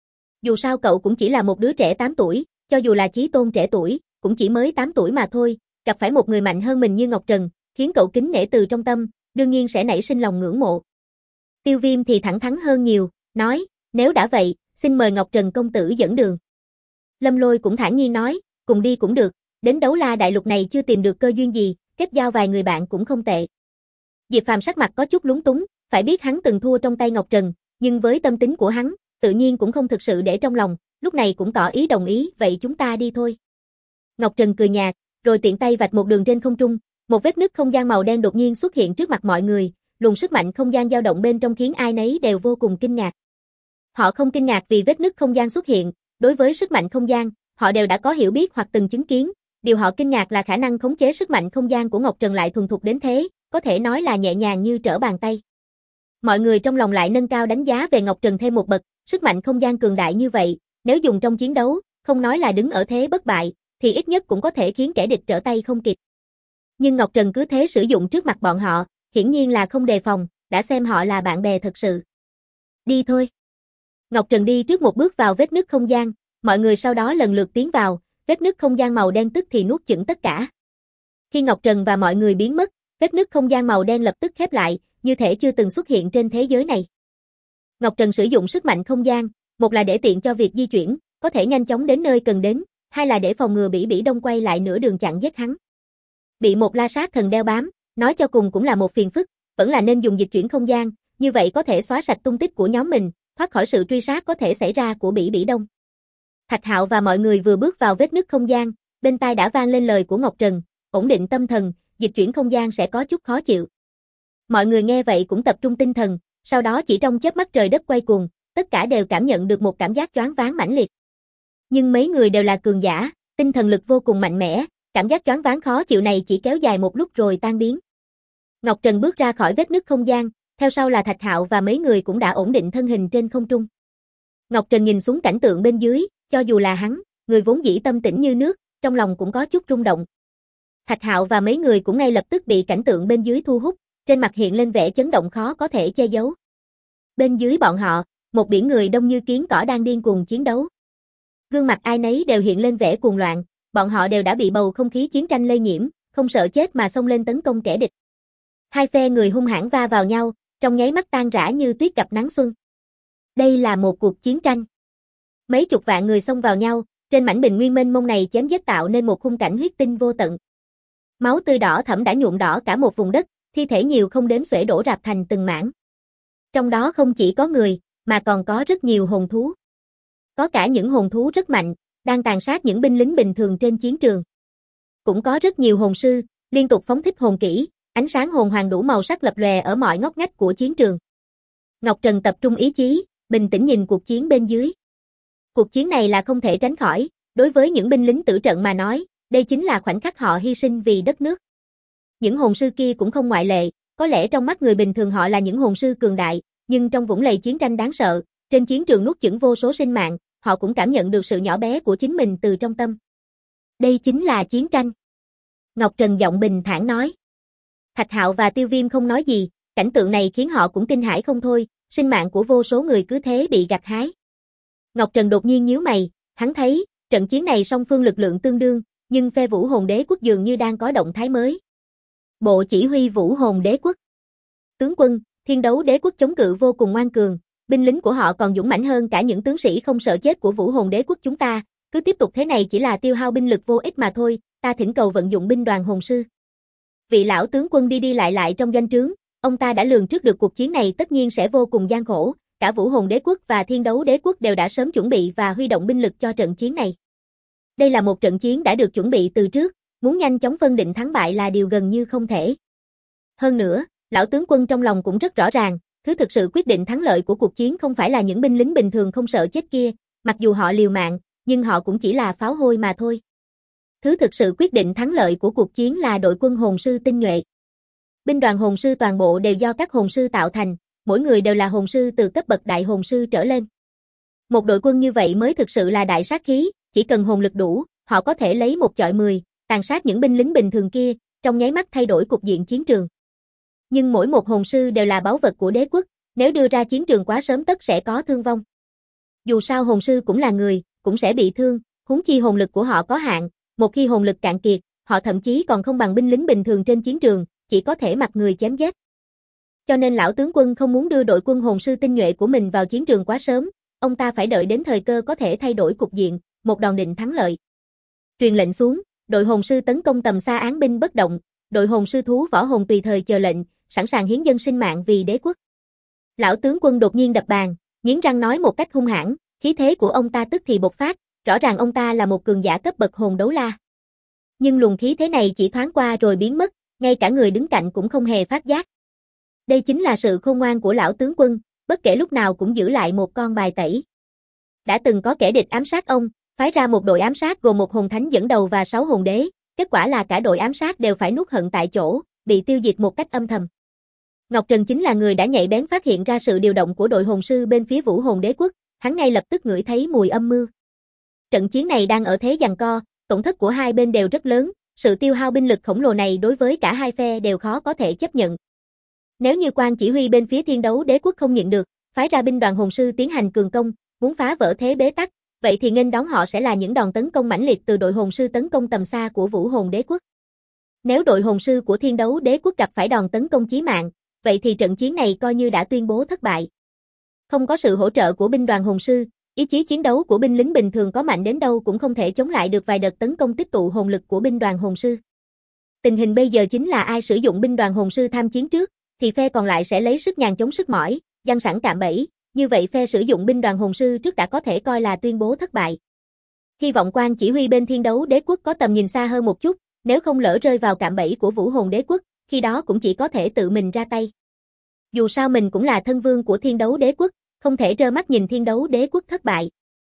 Dù sao cậu cũng chỉ là một đứa trẻ 8 tuổi, cho dù là chí tôn trẻ tuổi, cũng chỉ mới 8 tuổi mà thôi, gặp phải một người mạnh hơn mình như Ngọc Trần, khiến cậu kính nể từ trong tâm, đương nhiên sẽ nảy sinh lòng ngưỡng mộ. Tiêu Viêm thì thẳng thắn hơn nhiều, nói, nếu đã vậy, xin mời Ngọc Trần công tử dẫn đường. Lâm Lôi cũng thản nhiên nói, cùng đi cũng được, đến đấu la đại lục này chưa tìm được cơ duyên gì, kết giao vài người bạn cũng không tệ. Diệp Phàm sắc mặt có chút lúng túng, phải biết hắn từng thua trong tay Ngọc Trần, nhưng với tâm tính của hắn, tự nhiên cũng không thực sự để trong lòng, lúc này cũng tỏ ý đồng ý, vậy chúng ta đi thôi. Ngọc Trần cười nhạt, rồi tiện tay vạch một đường trên không trung, một vết nứt không gian màu đen đột nhiên xuất hiện trước mặt mọi người, luồng sức mạnh không gian dao động bên trong khiến ai nấy đều vô cùng kinh ngạc. Họ không kinh ngạc vì vết nứt không gian xuất hiện, đối với sức mạnh không gian, họ đều đã có hiểu biết hoặc từng chứng kiến, điều họ kinh ngạc là khả năng khống chế sức mạnh không gian của Ngọc Trần lại thuần thục đến thế, có thể nói là nhẹ nhàng như trở bàn tay. Mọi người trong lòng lại nâng cao đánh giá về Ngọc Trần thêm một bậc, sức mạnh không gian cường đại như vậy, nếu dùng trong chiến đấu, không nói là đứng ở thế bất bại, thì ít nhất cũng có thể khiến kẻ địch trở tay không kịp. Nhưng Ngọc Trần cứ thế sử dụng trước mặt bọn họ, hiển nhiên là không đề phòng, đã xem họ là bạn bè thật sự. Đi thôi. Ngọc Trần đi trước một bước vào vết nứt không gian, mọi người sau đó lần lượt tiến vào, vết nứt không gian màu đen tức thì nuốt chửng tất cả. Khi Ngọc Trần và mọi người biến mất, vết nứt không gian màu đen lập tức khép lại, như thể chưa từng xuất hiện trên thế giới này. Ngọc Trần sử dụng sức mạnh không gian, một là để tiện cho việc di chuyển, có thể nhanh chóng đến nơi cần đến, hai là để phòng ngừa Bỉ Đông quay lại nửa đường chặn giết hắn. Bị một la sát thần đeo bám, nói cho cùng cũng là một phiền phức, vẫn là nên dùng dịch chuyển không gian, như vậy có thể xóa sạch tung tích của nhóm mình, thoát khỏi sự truy sát có thể xảy ra của Bỉ Đông. Thạch Hạo và mọi người vừa bước vào vết nứt không gian, bên tai đã vang lên lời của Ngọc Trần, ổn định tâm thần, dịch chuyển không gian sẽ có chút khó chịu. Mọi người nghe vậy cũng tập trung tinh thần, sau đó chỉ trong chớp mắt trời đất quay cuồng, tất cả đều cảm nhận được một cảm giác choáng váng mãnh liệt. Nhưng mấy người đều là cường giả, tinh thần lực vô cùng mạnh mẽ, cảm giác choáng váng khó chịu này chỉ kéo dài một lúc rồi tan biến. Ngọc Trần bước ra khỏi vết nứt không gian, theo sau là Thạch Hạo và mấy người cũng đã ổn định thân hình trên không trung. Ngọc Trần nhìn xuống cảnh tượng bên dưới, cho dù là hắn, người vốn dĩ tâm tĩnh như nước, trong lòng cũng có chút rung động. Thạch Hạo và mấy người cũng ngay lập tức bị cảnh tượng bên dưới thu hút, trên mặt hiện lên vẻ chấn động khó có thể che giấu. Bên dưới bọn họ, một biển người đông như kiến cỏ đang điên cuồng chiến đấu. Gương mặt ai nấy đều hiện lên vẻ cuồng loạn, bọn họ đều đã bị bầu không khí chiến tranh lây nhiễm, không sợ chết mà xông lên tấn công kẻ địch. Hai phe người hung hãn va vào nhau, trong nháy mắt tan rã như tuyết gặp nắng xuân. Đây là một cuộc chiến tranh. Mấy chục vạn người xông vào nhau, trên mảnh bình nguyên mênh mông này chém giết tạo nên một khung cảnh huyết tinh vô tận. Máu tươi đỏ thẫm đã nhuộm đỏ cả một vùng đất, thi thể nhiều không đếm xuể đổ rạp thành từng mảng. Trong đó không chỉ có người, mà còn có rất nhiều hồn thú. Có cả những hồn thú rất mạnh, đang tàn sát những binh lính bình thường trên chiến trường. Cũng có rất nhiều hồn sư, liên tục phóng thích hồn kỹ, ánh sáng hồn hoàng đủ màu sắc lập lòe ở mọi ngóc ngách của chiến trường. Ngọc Trần tập trung ý chí, bình tĩnh nhìn cuộc chiến bên dưới. Cuộc chiến này là không thể tránh khỏi, đối với những binh lính tử trận mà nói, đây chính là khoảnh khắc họ hy sinh vì đất nước. Những hồn sư kia cũng không ngoại lệ, có lẽ trong mắt người bình thường họ là những hồn sư cường đại, nhưng trong vũng lầy chiến tranh đáng sợ, trên chiến trường nuốt chửng vô số sinh mạng, họ cũng cảm nhận được sự nhỏ bé của chính mình từ trong tâm. Đây chính là chiến tranh. Ngọc Trần giọng bình thản nói. Thạch Hạo và Tiêu Viêm không nói gì, cảnh tượng này khiến họ cũng kinh hãi không thôi, sinh mạng của vô số người cứ thế bị gặt hái. Ngọc Trần đột nhiên nhíu mày, hắn thấy, trận chiến này song phương lực lượng tương đương, nhưng phe Vũ Hồn Đế Quốc dường như đang có động thái mới. Bộ chỉ huy Vũ Hồn Đế Quốc. Tướng quân, Thiên Đấu Đế Quốc chống cự vô cùng ngoan cường, binh lính của họ còn dũng mãnh hơn cả những tướng sĩ không sợ chết của Vũ Hồn Đế Quốc chúng ta, cứ tiếp tục thế này chỉ là tiêu hao binh lực vô ích mà thôi, ta thỉnh cầu vận dụng binh đoàn hồn sư. Vị lão tướng quân đi đi lại trong doanh trướng, ông ta đã lường trước được cuộc chiến này tất nhiên sẽ vô cùng gian khổ, cả Vũ Hồn Đế Quốc và Thiên Đấu Đế Quốc đều đã sớm chuẩn bị và huy động binh lực cho trận chiến này. Đây là một trận chiến đã được chuẩn bị từ trước, muốn nhanh chóng phân định thắng bại là điều gần như không thể. Hơn nữa, lão tướng quân trong lòng cũng rất rõ ràng, thứ thực sự quyết định thắng lợi của cuộc chiến không phải là những binh lính bình thường không sợ chết kia, mặc dù họ liều mạng, nhưng họ cũng chỉ là pháo hôi mà thôi. Thứ thực sự quyết định thắng lợi của cuộc chiến là đội quân hồn sư tinh nhuệ. Binh đoàn hồn sư toàn bộ đều do các hồn sư tạo thành, mỗi người đều là hồn sư từ cấp bậc đại hồn sư trở lên. Một đội quân như vậy mới thực sự là đại sát khí, chỉ cần hồn lực đủ, họ có thể lấy một chọi 10, tàn sát những binh lính bình thường kia, trong nháy mắt thay đổi cục diện chiến trường. Nhưng mỗi một hồn sư đều là báu vật của đế quốc, nếu đưa ra chiến trường quá sớm tất sẽ có thương vong. Dù sao hồn sư cũng là người, cũng sẽ bị thương, huống chi hồn lực của họ có hạn, một khi hồn lực cạn kiệt, họ thậm chí còn không bằng binh lính bình thường trên chiến trường, chỉ có thể mặc người chém giết. Cho nên lão tướng quân không muốn đưa đội quân hồn sư tinh nhuệ của mình vào chiến trường quá sớm, ông ta phải đợi đến thời cơ có thể thay đổi cục diện, một đòn định thắng lợi. Truyền lệnh xuống, đội hồn sư tấn công tầm xa án binh bất động, đội hồn sư thú võ hồn tùy thời chờ lệnh, sẵn sàng hiến dâng sinh mạng vì đế quốc. Lão tướng quân đột nhiên đập bàn, nghiến răng nói một cách hung hãn, khí thế của ông ta tức thì bộc phát, rõ ràng ông ta là một cường giả cấp bậc hồn đấu la. Nhưng luồng khí thế này chỉ thoáng qua rồi biến mất, ngay cả người đứng cạnh cũng không hề phát giác. Đây chính là sự khôn ngoan của lão tướng quân, bất kể lúc nào cũng giữ lại một con bài tẩy. Đã từng có kẻ địch ám sát ông, phái ra một đội ám sát gồm một hồn thánh dẫn đầu và 6 hồn đế, kết quả là cả đội ám sát đều phải nuốt hận tại chỗ, bị tiêu diệt một cách âm thầm. Ngọc Trần chính là người đã nhạy bén phát hiện ra sự điều động của đội hồn sư bên phía Vũ Hồn Đế Quốc, hắn ngay lập tức ngửi thấy mùi âm mưu. Trận chiến này đang ở thế giằng co, tổn thất của hai bên đều rất lớn, sự tiêu hao binh lực khổng lồ này đối với cả hai phe đều khó có thể chấp nhận. Nếu như quan chỉ huy bên phía Thiên Đấu Đế Quốc không nhịn được, phái ra binh đoàn hồn sư tiến hành cường công, muốn phá vỡ thế bế tắc, vậy thì nghênh đón họ sẽ là những đòn tấn công mãnh liệt từ đội hồn sư tấn công tầm xa của Vũ Hồn Đế Quốc. Nếu đội hồn sư của Thiên Đấu Đế Quốc gặp phải đòn tấn công chí mạng, vậy thì trận chiến này coi như đã tuyên bố thất bại. Không có sự hỗ trợ của binh đoàn hồn sư, ý chí chiến đấu của binh lính bình thường có mạnh đến đâu cũng không thể chống lại được vài đợt tấn công tích tụ hồn lực của binh đoàn hồn sư. Tình hình bây giờ chính là ai sử dụng binh đoàn hồn sư tham chiến trước, thì phe còn lại sẽ lấy sức nhàn chống sức mỏi, giăng sẵn cạm bẫy, như vậy phe sử dụng binh đoàn hồn sư trước đã có thể coi là tuyên bố thất bại. Hy vọng quan chỉ huy bên Thiên Đấu Đế Quốc có tầm nhìn xa hơn một chút, nếu không lỡ rơi vào cạm bẫy của Vũ Hồn Đế Quốc, khi đó cũng chỉ có thể tự mình ra tay. Dù sao mình cũng là thân vương của Thiên Đấu Đế Quốc, không thể trơ mắt nhìn Thiên Đấu Đế Quốc thất bại.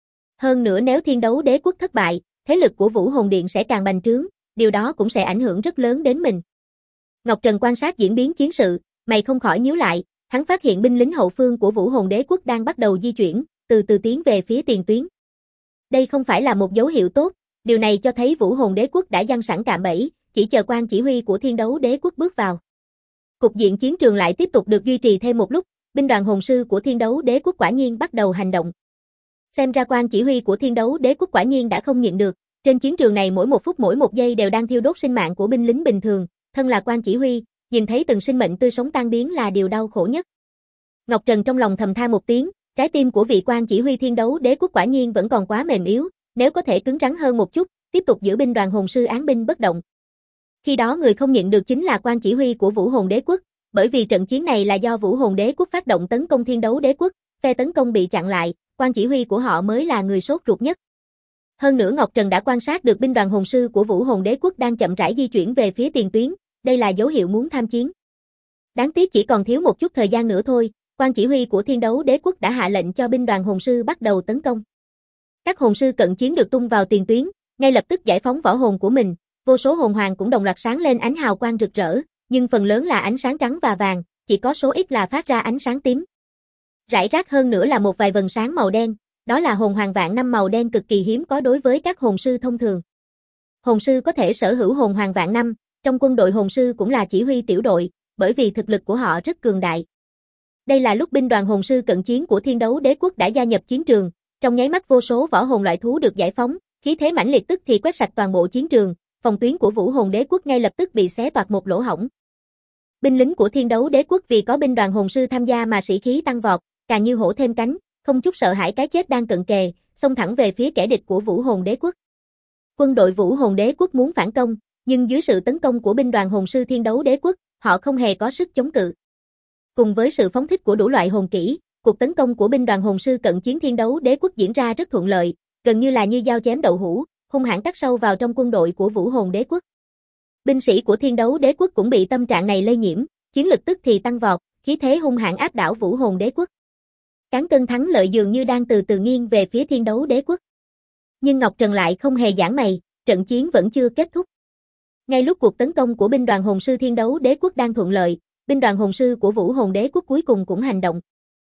Hơn nữa nếu Thiên Đấu Đế Quốc thất bại, thế lực của Vũ Hồn Điện sẽ càng bành trướng, điều đó cũng sẽ ảnh hưởng rất lớn đến mình. Ngọc Trần quan sát diễn biến chiến sự, mày không khỏi nhíu lại, hắn phát hiện binh lính hậu phương của Vũ Hồn Đế Quốc đang bắt đầu di chuyển, từ từ tiến về phía tiền tuyến. Đây không phải là một dấu hiệu tốt, điều này cho thấy Vũ Hồn Đế Quốc đã giăng sẵn cạm bẫy, chỉ chờ quan chỉ huy của Thiên Đấu Đế Quốc bước vào. Cục diện chiến trường lại tiếp tục được duy trì thêm một lúc, binh đoàn hồn sư của Thiên Đấu Đế Quốc quả nhiên bắt đầu hành động. Xem ra quan chỉ huy của Thiên Đấu Đế Quốc quả nhiên đã không nhịn được, trên chiến trường này mỗi một phút mỗi một giây đều đang thiêu đốt sinh mạng của binh lính bình thường, thân là quan chỉ huy, nhìn thấy từng sinh mệnh tươi sống tan biến là điều đau khổ nhất. Ngọc Trần trong lòng thầm than một tiếng, trái tim của vị quan chỉ huy Thiên Đấu Đế Quốc quả nhiên vẫn còn quá mềm yếu, nếu có thể cứng rắn hơn một chút, tiếp tục giữ binh đoàn hồn sư án binh bất động. Khi đó người không nhịn được chính là quan chỉ huy của Vũ Hồn Đế Quốc, bởi vì trận chiến này là do Vũ Hồn Đế Quốc phát động tấn công Thiên Đấu Đế Quốc, phe tấn công bị chặn lại, quan chỉ huy của họ mới là người sốt ruột nhất. Hơn nữa Ngọc Trần đã quan sát được binh đoàn hồn sư của Vũ Hồn Đế Quốc đang chậm rãi di chuyển về phía tiền tuyến, đây là dấu hiệu muốn tham chiến. Đáng tiếc chỉ còn thiếu một chút thời gian nữa thôi, quan chỉ huy của Thiên Đấu Đế Quốc đã hạ lệnh cho binh đoàn hồn sư bắt đầu tấn công. Các hồn sư cận chiến được tung vào tiền tuyến, ngay lập tức giải phóng võ hồn của mình, vô số hồn hoàng cũng đồng loạt sáng lên ánh hào quang rực rỡ, nhưng phần lớn là ánh sáng trắng và vàng, chỉ có số ít là phát ra ánh sáng tím. Rải rác hơn nữa là một vài vầng sáng màu đen, đó là hồn hoàng vạn năm màu đen cực kỳ hiếm có đối với các hồn sư thông thường. Hồn sư có thể sở hữu hồn hoàng vạn năm, trong quân đội hồn sư cũng là chỉ huy tiểu đội, bởi vì thực lực của họ rất cường đại. Đây là lúc binh đoàn hồn sư cận chiến của Thiên Đấu Đế Quốc đã gia nhập chiến trường, trong nháy mắt vô số võ hồn loại thú được giải phóng, khí thế mãnh liệt tức thì quét sạch toàn bộ chiến trường, phòng tuyến của Vũ Hồn Đế Quốc ngay lập tức bị xé toạc một lỗ hổng. Binh lính của Thiên Đấu Đế Quốc vì có binh đoàn hồn sư tham gia mà sĩ khí tăng vọt, càng như hổ thêm cánh, không chút sợ hãi cái chết đang cận kề, xông thẳng về phía kẻ địch của Vũ Hồn Đế Quốc. Quân đội Vũ Hồn Đế Quốc muốn phản công, nhưng dưới sự tấn công của binh đoàn hồn sư Thiên Đấu Đế Quốc, họ không hề có sức chống cự. Cùng với sự phóng thích của đủ loại hồn kỹ, cuộc tấn công của binh đoàn hồn sư cận chiến Thiên Đấu Đế Quốc diễn ra rất thuận lợi, gần như là như dao chém đậu hũ, hung hãn cắt sâu vào trong quân đội của Vũ Hồn Đế Quốc. Binh sĩ của Thiên Đấu Đế Quốc cũng bị tâm trạng này lây nhiễm, chiến lực tức thì tăng vọt, khí thế hung hãn áp đảo Vũ Hồn Đế Quốc. Cán cân thắng lợi dường như đang từ từ nghiêng về phía Thiên Đấu Đế Quốc. Nhưng Ngọc Trần lại không hề giãn mày, trận chiến vẫn chưa kết thúc. Ngay lúc cuộc tấn công của binh đoàn hồn sư Thiên Đấu Đế Quốc đang thuận lợi, binh đoàn hồn sư của Vũ Hồn Đế Quốc cuối cùng cũng hành động.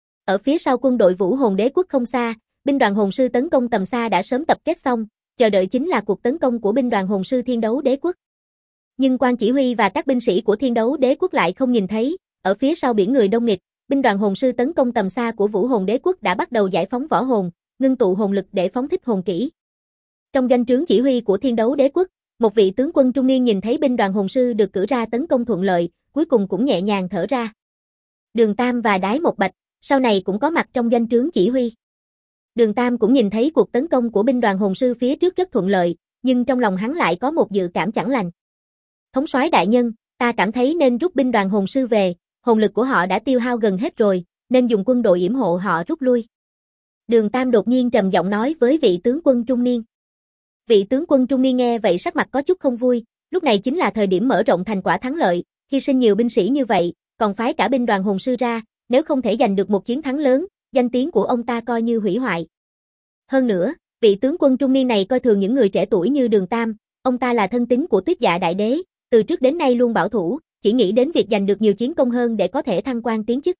Ở phía sau quân đội Vũ Hồn Đế Quốc không xa, binh đoàn hồn sư tấn công tầm xa đã sớm tập kết xong, chờ đợi chính là cuộc tấn công của binh đoàn hồn sư Thiên Đấu Đế Quốc. Nhưng quan chỉ huy và các binh sĩ của Thiên Đấu Đế Quốc lại không nhìn thấy, ở phía sau biển người đông nghịt, binh đoàn hồn sư tấn công tầm xa của Vũ Hồn Đế Quốc đã bắt đầu giải phóng võ hồn, ngưng tụ hồn lực để phóng thích hồn kỹ. Trong doanh trướng chỉ huy của Thiên Đấu Đế Quốc, một vị tướng quân trung niên nhìn thấy binh đoàn hồn sư được cử ra tấn công thuận lợi, cuối cùng cũng nhẹ nhàng thở ra. Đường Tam và Đái Một Bạch, sau này cũng có mặt trong doanh trướng chỉ huy. Đường Tam cũng nhìn thấy cuộc tấn công của binh đoàn hồn sư phía trước rất thuận lợi, nhưng trong lòng hắn lại có một dự cảm chẳng lành. Thống soái đại nhân, ta cảm thấy nên rút binh đoàn hồn sư về, hồn lực của họ đã tiêu hao gần hết rồi, nên dùng quân đội yểm hộ họ rút lui. Đường Tam đột nhiên trầm giọng nói với vị tướng quân trung niên. Vị tướng quân trung niên nghe vậy sắc mặt có chút không vui, lúc này chính là thời điểm mở rộng thành quả thắng lợi, hy sinh nhiều binh sĩ như vậy, còn phái cả binh đoàn hồn sư ra, nếu không thể giành được một chiến thắng lớn, danh tiếng của ông ta coi như hủy hoại. Hơn nữa, vị tướng quân trung niên này coi thường những người trẻ tuổi như Đường Tam, ông ta là thân tín của Tuyết Dạ Đại Đế, từ trước đến nay luôn bảo thủ, chỉ nghĩ đến việc giành được nhiều chiến công hơn để có thể thăng quan tiến chức.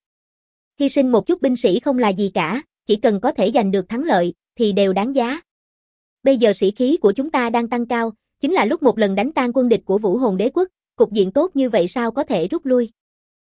Hy sinh một chút binh sĩ không là gì cả, chỉ cần có thể giành được thắng lợi, thì đều đáng giá. Bây giờ sĩ khí của chúng ta đang tăng cao, chính là lúc một lần đánh tan quân địch của Vũ Hồn Đế Quốc, cục diện tốt như vậy sao có thể rút lui.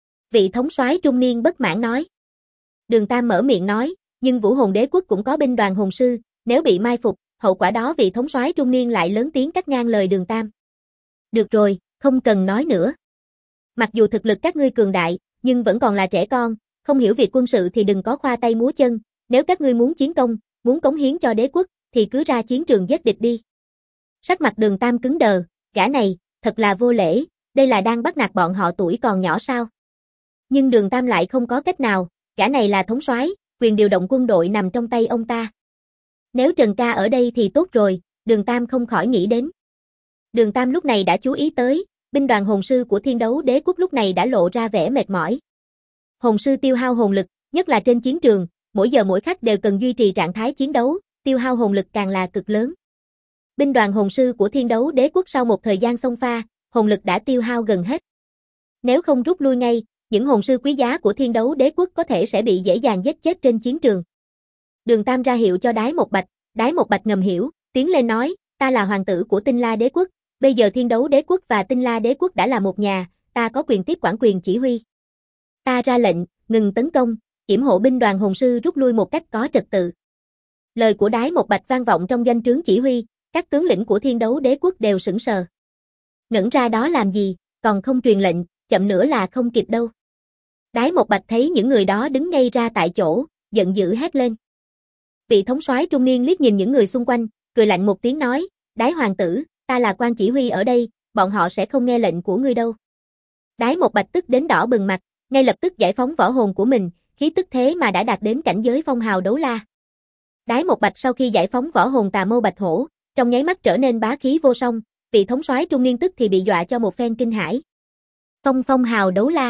Vị thống soái trung niên bất mãn nói. Đường Tam mở miệng nói, nhưng Vũ Hồn Đế Quốc cũng có binh đoàn hồn sư, nếu bị mai phục, hậu quả đó vị thống soái trung niên lại lớn tiếng cắt ngang lời Đường Tam. Được rồi, không cần nói nữa. Mặc dù thực lực các ngươi cường đại, nhưng vẫn còn là trẻ con, không hiểu việc quân sự thì đừng có khoa tay múa chân, nếu các ngươi muốn chiến công, muốn cống hiến cho đế quốc, thì cứ ra chiến trường giết địch đi. Sắc mặt Đường Tam cứng đờ, gã này, thật là vô lễ, đây là đang bắt nạt bọn họ tuổi còn nhỏ sao? Nhưng Đường Tam lại không có cách nào, gã này là thống soái, quyền điều động quân đội nằm trong tay ông ta. Nếu Trần Ca ở đây thì tốt rồi, Đường Tam không khỏi nghĩ đến. Đường Tam lúc này đã chú ý tới, binh đoàn hồn sư của Thiên Đấu Đế Quốc lúc này đã lộ ra vẻ mệt mỏi. Hồn sư tiêu hao hồn lực, nhất là trên chiến trường, mỗi giờ mỗi khắc đều cần duy trì trạng thái chiến đấu, tiêu hao hồn lực càng là cực lớn. Binh đoàn hồn sư của Thiên Đấu Đế Quốc sau một thời gian xông pha, hồn lực đã tiêu hao gần hết. Nếu không rút lui ngay, những hồn sư quý giá của Thiên Đấu Đế Quốc có thể sẽ bị dễ dàng giết chết trên chiến trường. Đường Tam ra hiệu cho Đái Một Bạch ngầm hiểu, tiến lên nói, ta là hoàng tử của Tinh La Đế Quốc, bây giờ Thiên Đấu Đế Quốc và Tinh La Đế Quốc đã là một nhà, ta có quyền tiếp quản quyền chỉ huy. Ta ra lệnh, ngừng tấn công, yểm hộ binh đoàn hồn sư rút lui một cách có trật tự. Lời của Đái Một Bạch vang vọng trong doanh trướng chỉ huy, các tướng lĩnh của Thiên Đấu Đế Quốc đều sững sờ. Ngẩn ra đó làm gì, còn không truyền lệnh, chậm nữa là không kịp đâu. Đái Một Bạch thấy những người đó đứng ngay ra tại chỗ, giận dữ hét lên. Vị thống soái trung niên liếc nhìn những người xung quanh, cười lạnh một tiếng nói, Đái hoàng tử, ta là quan chỉ huy ở đây, bọn họ sẽ không nghe lệnh của ngươi đâu. Đái Một Bạch tức đến đỏ bừng mặt, ngay lập tức giải phóng võ hồn của mình, khí tức thế mà đã đạt đến cảnh giới phong hào đấu la. Đái Một Bạch sau khi giải phóng võ hồn Tà Mâu Bạch Hổ, trong nháy mắt trở nên bá khí vô song, vị thống soái trung niên tức thì bị dọa cho một phen kinh hãi. Phong hào đấu la.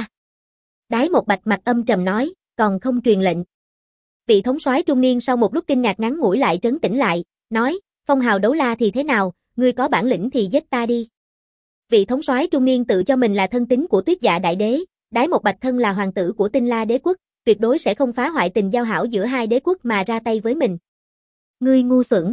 Đái Một Bạch mặt âm trầm nói, còn không truyền lệnh. Vị thống soái trung niên sau một lúc kinh ngạc ngắn ngủi lại trấn tĩnh lại, nói, phong hào đấu la thì thế nào, ngươi có bản lĩnh thì giết ta đi. Vị thống soái trung niên tự cho mình là thân tín của Tuyết Dạ Đại Đế, Đái Một Bạch thân là hoàng tử của Tinh La Đế Quốc, tuyệt đối sẽ không phá hoại tình giao hảo giữa hai đế quốc mà ra tay với mình. Ngươi ngu xuẩn.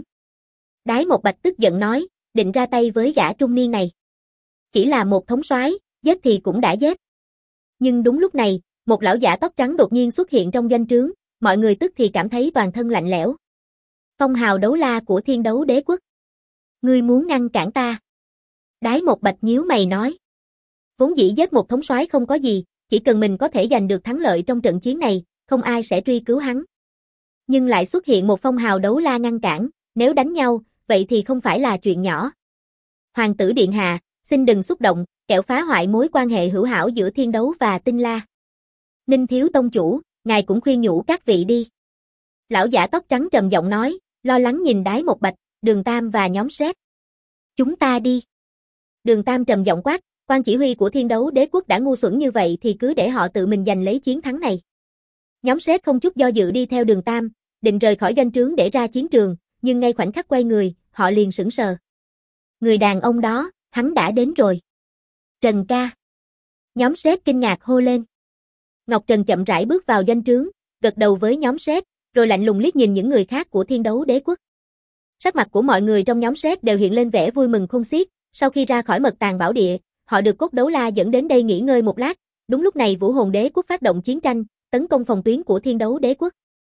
Đái Một Bạch tức giận nói, định ra tay với gã trung niên này. Chỉ là một thống soái, giết thì cũng đã giết. Nhưng đúng lúc này, một lão giả tóc trắng đột nhiên xuất hiện trong doanh trướng, mọi người tức thì cảm thấy toàn thân lạnh lẽo. Phong hào đấu la của Thiên Đấu Đế Quốc. Ngươi muốn ngăn cản ta? Đái Một Bạch nhíu mày nói. Vốn dĩ giết một thống soái không có gì, chỉ cần mình có thể giành được thắng lợi trong trận chiến này, không ai sẽ truy cứu hắn. Nhưng lại xuất hiện một phong hào đấu la ngăn cản, nếu đánh nhau, vậy thì không phải là chuyện nhỏ. Hoàng tử điện hạ, xin đừng xúc động, kẻo phá hoại mối quan hệ hữu hảo giữa Thiên Đấu và Tinh La. Ninh thiếu tông chủ, ngài cũng khuyên nhủ các vị đi. Lão giả tóc trắng trầm giọng nói, lo lắng nhìn Đái Một Bạch, Đường Tam và nhóm Sét. Chúng ta đi. Đường Tam trầm giọng quát, quan chỉ huy của Thiên Đấu Đế Quốc đã ngu xuẩn như vậy thì cứ để họ tự mình giành lấy chiến thắng này. Nhóm Sét không chút do dự đi theo Đường Tam, định rời khỏi doanh trướng để ra chiến trường, nhưng ngay khoảnh khắc quay người, họ liền sững sờ. Người đàn ông đó, hắn đã đến rồi. Trần ca. Nhóm Sét kinh ngạc hô lên. Ngọc Trần chậm rãi bước vào doanh trướng, gật đầu với nhóm Sét, rồi lạnh lùng liếc nhìn những người khác của Thiên Đấu Đế Quốc. Sắc mặt của mọi người trong nhóm Sét đều hiện lên vẻ vui mừng khôn xiết, sau khi ra khỏi Mật Tàng Bảo Địa, họ được Cốt Đấu La dẫn đến đây nghỉ ngơi một lát, đúng lúc này Vũ Hồn Đế Quốc phát động chiến tranh, tấn công phòng tuyến của Thiên Đấu Đế Quốc.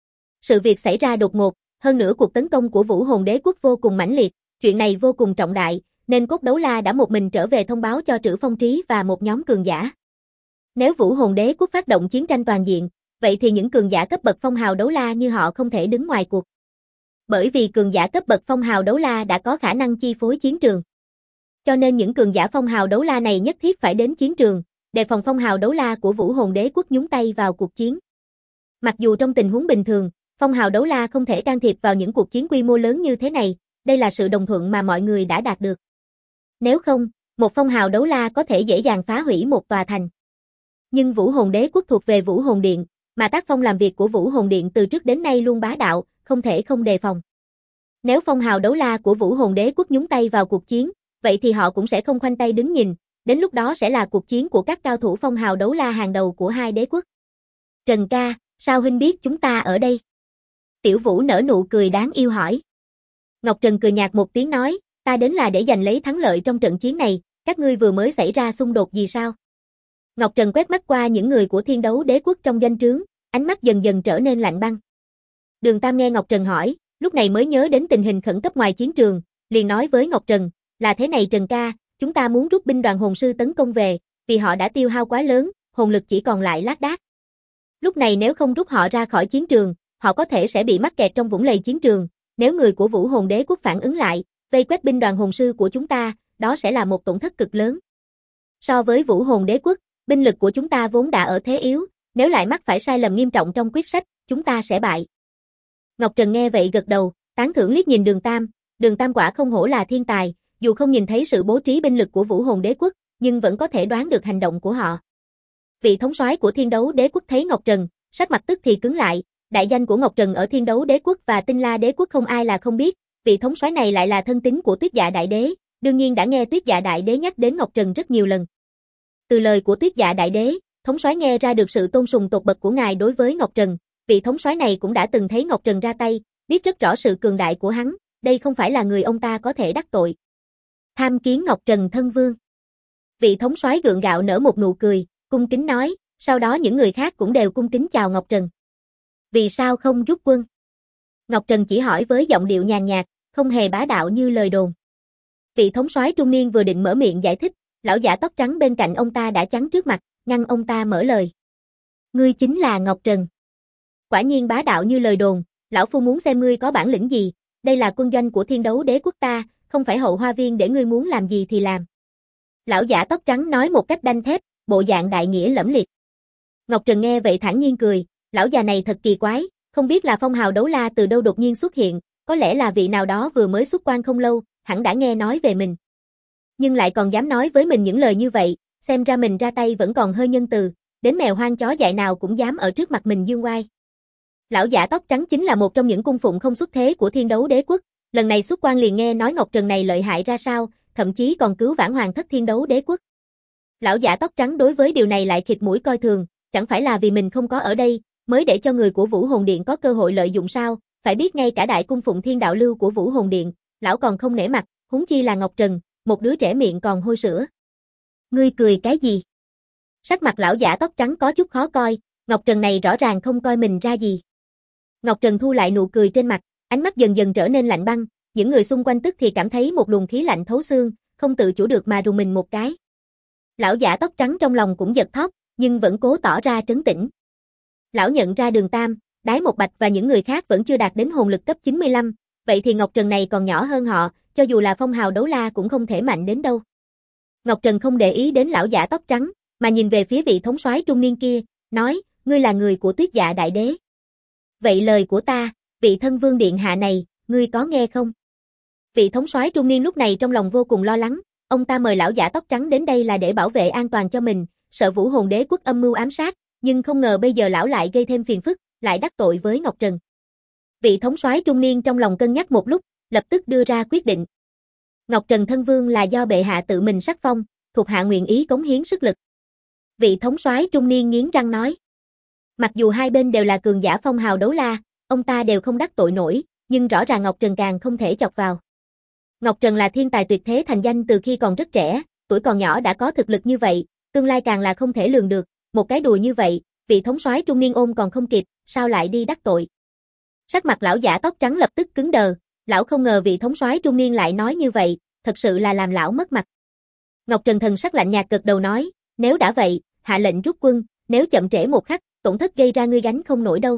Sự việc xảy ra đột ngột, hơn nữa cuộc tấn công của Vũ Hồn Đế Quốc vô cùng mãnh liệt, chuyện này vô cùng trọng đại, nên Cốt Đấu La đã một mình trở về thông báo cho Trữ Phong Trí và một nhóm cường giả. Nếu Vũ Hồn Đế Quốc phát động chiến tranh toàn diện, vậy thì những cường giả cấp bậc phong hào đấu la như họ không thể đứng ngoài cuộc. Bởi vì cường giả cấp bậc phong hào đấu la đã có khả năng chi phối chiến trường. Cho nên những cường giả phong hào đấu la này nhất thiết phải đến chiến trường, đề phòng phong hào đấu la của Vũ Hồn Đế Quốc nhúng tay vào cuộc chiến. Mặc dù trong tình huống bình thường, phong hào đấu la không thể can thiệp vào những cuộc chiến quy mô lớn như thế này, đây là sự đồng thuận mà mọi người đã đạt được. Nếu không, một phong hào đấu la có thể dễ dàng phá hủy một tòa thành. Nhưng Vũ Hồn Đế Quốc thuộc về Vũ Hồn Điện, mà tác phong làm việc của Vũ Hồn Điện từ trước đến nay luôn bá đạo, không thể không đề phòng. Nếu phong hào đấu la của Vũ Hồn Đế Quốc nhúng tay vào cuộc chiến, vậy thì họ cũng sẽ không khoanh tay đứng nhìn, đến lúc đó sẽ là cuộc chiến của các cao thủ phong hào đấu la hàng đầu của hai đế quốc. Trần ca, sao huynh biết chúng ta ở đây? Tiểu Vũ nở nụ cười đáng yêu hỏi. Ngọc Trần cười nhạt một tiếng nói, ta đến là để giành lấy thắng lợi trong trận chiến này, các ngươi vừa mới xảy ra xung đột gì sao? Ngọc Trần quét mắt qua những người của Thiên Đấu Đế Quốc trong doanh trướng, ánh mắt dần dần trở nên lạnh băng. Đường Tam nghe Ngọc Trần hỏi, lúc này mới nhớ đến tình hình khẩn cấp ngoài chiến trường, liền nói với Ngọc Trần, là thế này Trần ca, chúng ta muốn rút binh đoàn hồn sư tấn công về, vì họ đã tiêu hao quá lớn, hồn lực chỉ còn lại lác đác. Lúc này nếu không rút họ ra khỏi chiến trường, họ có thể sẽ bị mắc kẹt trong vũng lầy chiến trường, nếu người của Vũ Hồn Đế Quốc phản ứng lại, vây quét binh đoàn hồn sư của chúng ta, đó sẽ là một tổn thất cực lớn. So với Vũ Hồn Đế Quốc, binh lực của chúng ta vốn đã ở thế yếu, nếu lại mắc phải sai lầm nghiêm trọng trong quyết sách, chúng ta sẽ bại. Ngọc Trần nghe vậy gật đầu, tán thưởng liếc nhìn Đường Tam quả không hổ là thiên tài, dù không nhìn thấy sự bố trí binh lực của Vũ Hồn Đế Quốc, nhưng vẫn có thể đoán được hành động của họ. Vị thống soái của Thiên Đấu Đế Quốc thấy Ngọc Trần, sắc mặt tức thì cứng lại, đại danh của Ngọc Trần ở Thiên Đấu Đế Quốc và Tinh La Đế Quốc không ai là không biết, vị thống soái này lại là thân tín của Tuyết Dạ Đại Đế, đương nhiên đã nghe Tuyết Dạ Đại Đế nhắc đến Ngọc Trần rất nhiều lần. Từ lời của Tuyết Dạ Đại Đế, thống soái nghe ra được sự tôn sùng tột bậc của ngài đối với Ngọc Trần, vị thống soái này cũng đã từng thấy Ngọc Trần ra tay, biết rất rõ sự cường đại của hắn, đây không phải là người ông ta có thể đắc tội. Tham kiến Ngọc Trần thân vương. Vị thống soái gượng gạo nở một nụ cười, cung kính nói, sau đó những người khác cũng đều cung kính chào Ngọc Trần. Vì sao không rút quân? Ngọc Trần chỉ hỏi với giọng điệu nhàn nhạt, không hề bá đạo như lời đồn. Vị thống soái trung niên vừa định mở miệng giải thích, lão giả tóc trắng bên cạnh ông ta đã chắn trước mặt, ngăn ông ta mở lời. Ngươi chính là Ngọc Trần. Quả nhiên bá đạo như lời đồn, lão phu muốn xem ngươi có bản lĩnh gì, đây là quân doanh của Thiên Đấu Đế Quốc ta, không phải hậu hoa viên để ngươi muốn làm gì thì làm. Lão giả tóc trắng nói một cách đanh thép, bộ dạng đại nghĩa lẫm liệt. Ngọc Trần nghe vậy thản nhiên cười, lão già này thật kỳ quái, không biết là phong hào đấu la từ đâu đột nhiên xuất hiện, có lẽ là vị nào đó vừa mới xuất quan không lâu, hẳn đã nghe nói về mình. Nhưng lại còn dám nói với mình những lời như vậy, xem ra mình ra tay vẫn còn hơi nhân từ, đến mèo hoang chó dại nào cũng dám ở trước mặt mình dương oai. Lão giả tóc trắng chính là một trong những cung phụng không xuất thế của Thiên Đấu Đế Quốc, lần này xuất quan liền nghe nói Ngọc Trần này lợi hại ra sao, thậm chí còn cứu vãn hoàng thất Thiên Đấu Đế Quốc. Lão giả tóc trắng đối với điều này lại khịt mũi coi thường, chẳng phải là vì mình không có ở đây, mới để cho người của Vũ Hồn Điện có cơ hội lợi dụng sao, phải biết ngay cả đại cung phụng Thiên Đạo Lưu của Vũ Hồn Điện, lão còn không nể mặt, huống chi là Ngọc Trần, một đứa trẻ miệng còn hôi sữa. Ngươi cười cái gì? Sắc mặt lão giả tóc trắng có chút khó coi, Ngọc Trần này rõ ràng không coi mình ra gì. Ngọc Trần thu lại nụ cười trên mặt, ánh mắt dần dần trở nên lạnh băng, những người xung quanh tức thì cảm thấy một luồng khí lạnh thấu xương, không tự chủ được mà rùng mình một cái. Lão giả tóc trắng trong lòng cũng giật thót, nhưng vẫn cố tỏ ra trấn tĩnh. Lão nhận ra Đường Tam, Đái Một Bạch và những người khác vẫn chưa đạt đến hồn lực cấp 95, vậy thì Ngọc Trần này còn nhỏ hơn họ, cho dù là phong hào đấu la cũng không thể mạnh đến đâu. Ngọc Trần không để ý đến lão giả tóc trắng, mà nhìn về phía vị thống soái trung niên kia, nói, ngươi là người của Tuyết Dạ Đại Đế. Vậy lời của ta, vị thân vương điện hạ này, ngươi có nghe không? Vị thống soái trung niên lúc này trong lòng vô cùng lo lắng, ông ta mời lão giả tóc trắng đến đây là để bảo vệ an toàn cho mình, sợ Vũ Hồn Đế Quốc âm mưu ám sát, nhưng không ngờ bây giờ lão lại gây thêm phiền phức, lại đắc tội với Ngọc Trần. Vị thống soái trung niên trong lòng cân nhắc một lúc, lập tức đưa ra quyết định. Ngọc Trần thân vương là do bệ hạ tự mình sắc phong, thuộc hạ nguyện ý cống hiến sức lực. Vị thống soái trung niên nghiến răng nói. Mặc dù hai bên đều là cường giả phong hào đấu la, ông ta đều không đắc tội nổi, nhưng rõ ràng Ngọc Trần càng không thể chọc vào. Ngọc Trần là thiên tài tuyệt thế thành danh từ khi còn rất trẻ, tuổi còn nhỏ đã có thực lực như vậy, tương lai càng là không thể lường được, một cái đùa như vậy, vị thống soái trung niên ôm còn không kịp, sao lại đi đắc tội. Sắc mặt lão giả tóc trắng lập tức cứng đờ, lão không ngờ vị thống soái trung niên lại nói như vậy, thật sự là làm lão mất mặt. Ngọc Trần thần sắc lạnh nhạt gật đầu nói, nếu đã vậy, hạ lệnh rút quân, nếu chậm trễ một khắc, tổn thất gây ra ngươi gánh không nổi đâu.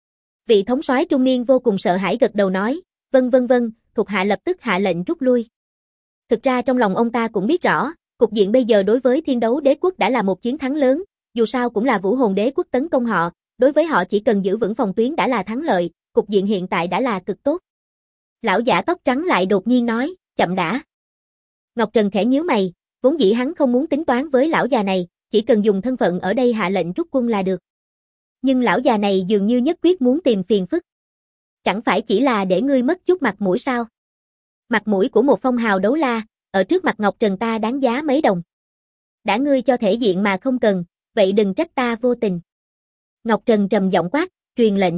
Vị thống soái trung niên vô cùng sợ hãi gật đầu nói, vâng, thuộc hạ lập tức hạ lệnh rút lui. Thực ra trong lòng ông ta cũng biết rõ, cục diện bây giờ đối với Thiên Đấu Đế Quốc đã là một chiến thắng lớn, dù sao cũng là Vũ Hồn Đế Quốc tấn công họ, đối với họ chỉ cần giữ vững phòng tuyến đã là thắng lợi, cục diện hiện tại đã là cực tốt. Lão giả tóc trắng lại đột nhiên nói, chậm đã. Ngọc Trần khẽ nhíu mày, vốn dĩ hắn không muốn tính toán với lão già này, chỉ cần dùng thân phận ở đây hạ lệnh rút quân là được. Nhưng lão già này dường như nhất quyết muốn tìm phiền phức. Chẳng phải chỉ là để ngươi mất chút mặt mũi sao? Mặt mũi của một phong hào đấu la, ở trước mặt Ngọc Trần ta đáng giá mấy đồng. Đã ngươi cho thể diện mà không cần, vậy đừng trách ta vô tình. Ngọc Trần trầm giọng quát, truyền lệnh.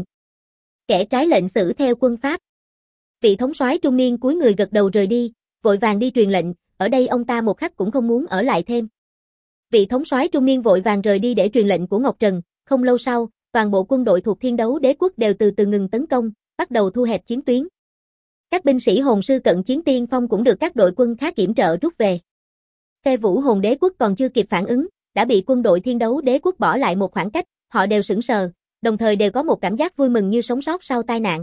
Kẻ trái lệnh xử theo quân pháp. Vị thống soái trung niên cúi người gật đầu rời đi, vội vàng đi truyền lệnh, ở đây ông ta một khắc cũng không muốn ở lại thêm. Vị thống soái trung niên vội vàng rời đi để truyền lệnh của Ngọc Trần, không lâu sau, toàn bộ quân đội thuộc Thiên Đấu Đế quốc đều từ từ ngừng tấn công, bắt đầu thu hẹp chiến tuyến. Các binh sĩ hồn sư cận chiến tiên phong cũng được các đội quân khác yểm trợ rút về. Phe Vũ Hồn Đế quốc còn chưa kịp phản ứng, đã bị quân đội Thiên Đấu Đế quốc bỏ lại một khoảng cách, họ đều sững sờ, đồng thời đều có một cảm giác vui mừng như sống sót sau tai nạn.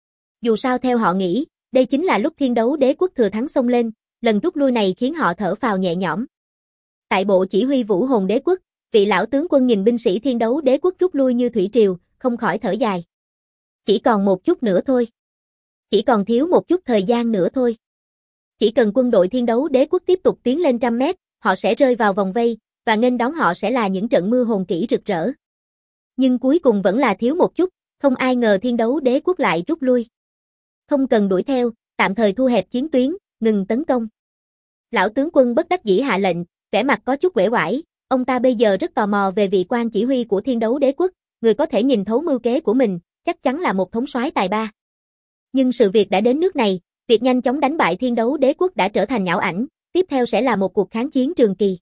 Dù sao theo họ nghĩ, đây chính là lúc Thiên Đấu Đế quốc thừa thắng xông lên, lần rút lui này khiến họ thở phào nhẹ nhõm. Tại bộ chỉ huy Vũ Hồn Đế quốc, vị lão tướng quân nhìn binh sĩ Thiên Đấu Đế quốc rút lui như thủy triều, không khỏi thở dài. Chỉ còn một chút nữa thôi. Chỉ còn thiếu một chút thời gian nữa thôi. Chỉ cần quân đội Thiên Đấu Đế quốc tiếp tục tiến lên 100 mét, họ sẽ rơi vào vòng vây, và nghênh đón họ sẽ là những trận mưa hồn kỹ rực rỡ. Nhưng cuối cùng vẫn là thiếu một chút, không ai ngờ Thiên Đấu Đế quốc lại rút lui. Không cần đuổi theo, tạm thời thu hẹp chiến tuyến, ngừng tấn công. Lão tướng quân bất đắc dĩ hạ lệnh, vẻ mặt có chút uể oải, ông ta bây giờ rất tò mò về vị quan chỉ huy của Thiên Đấu Đế quốc, người có thể nhìn thấu mưu kế của mình, chắc chắn là một thống soái tài ba. Nhưng sự việc đã đến nước này, việc nhanh chóng đánh bại Thiên Đấu Đế quốc đã trở thành ảo ảnh, tiếp theo sẽ là một cuộc kháng chiến trường kỳ.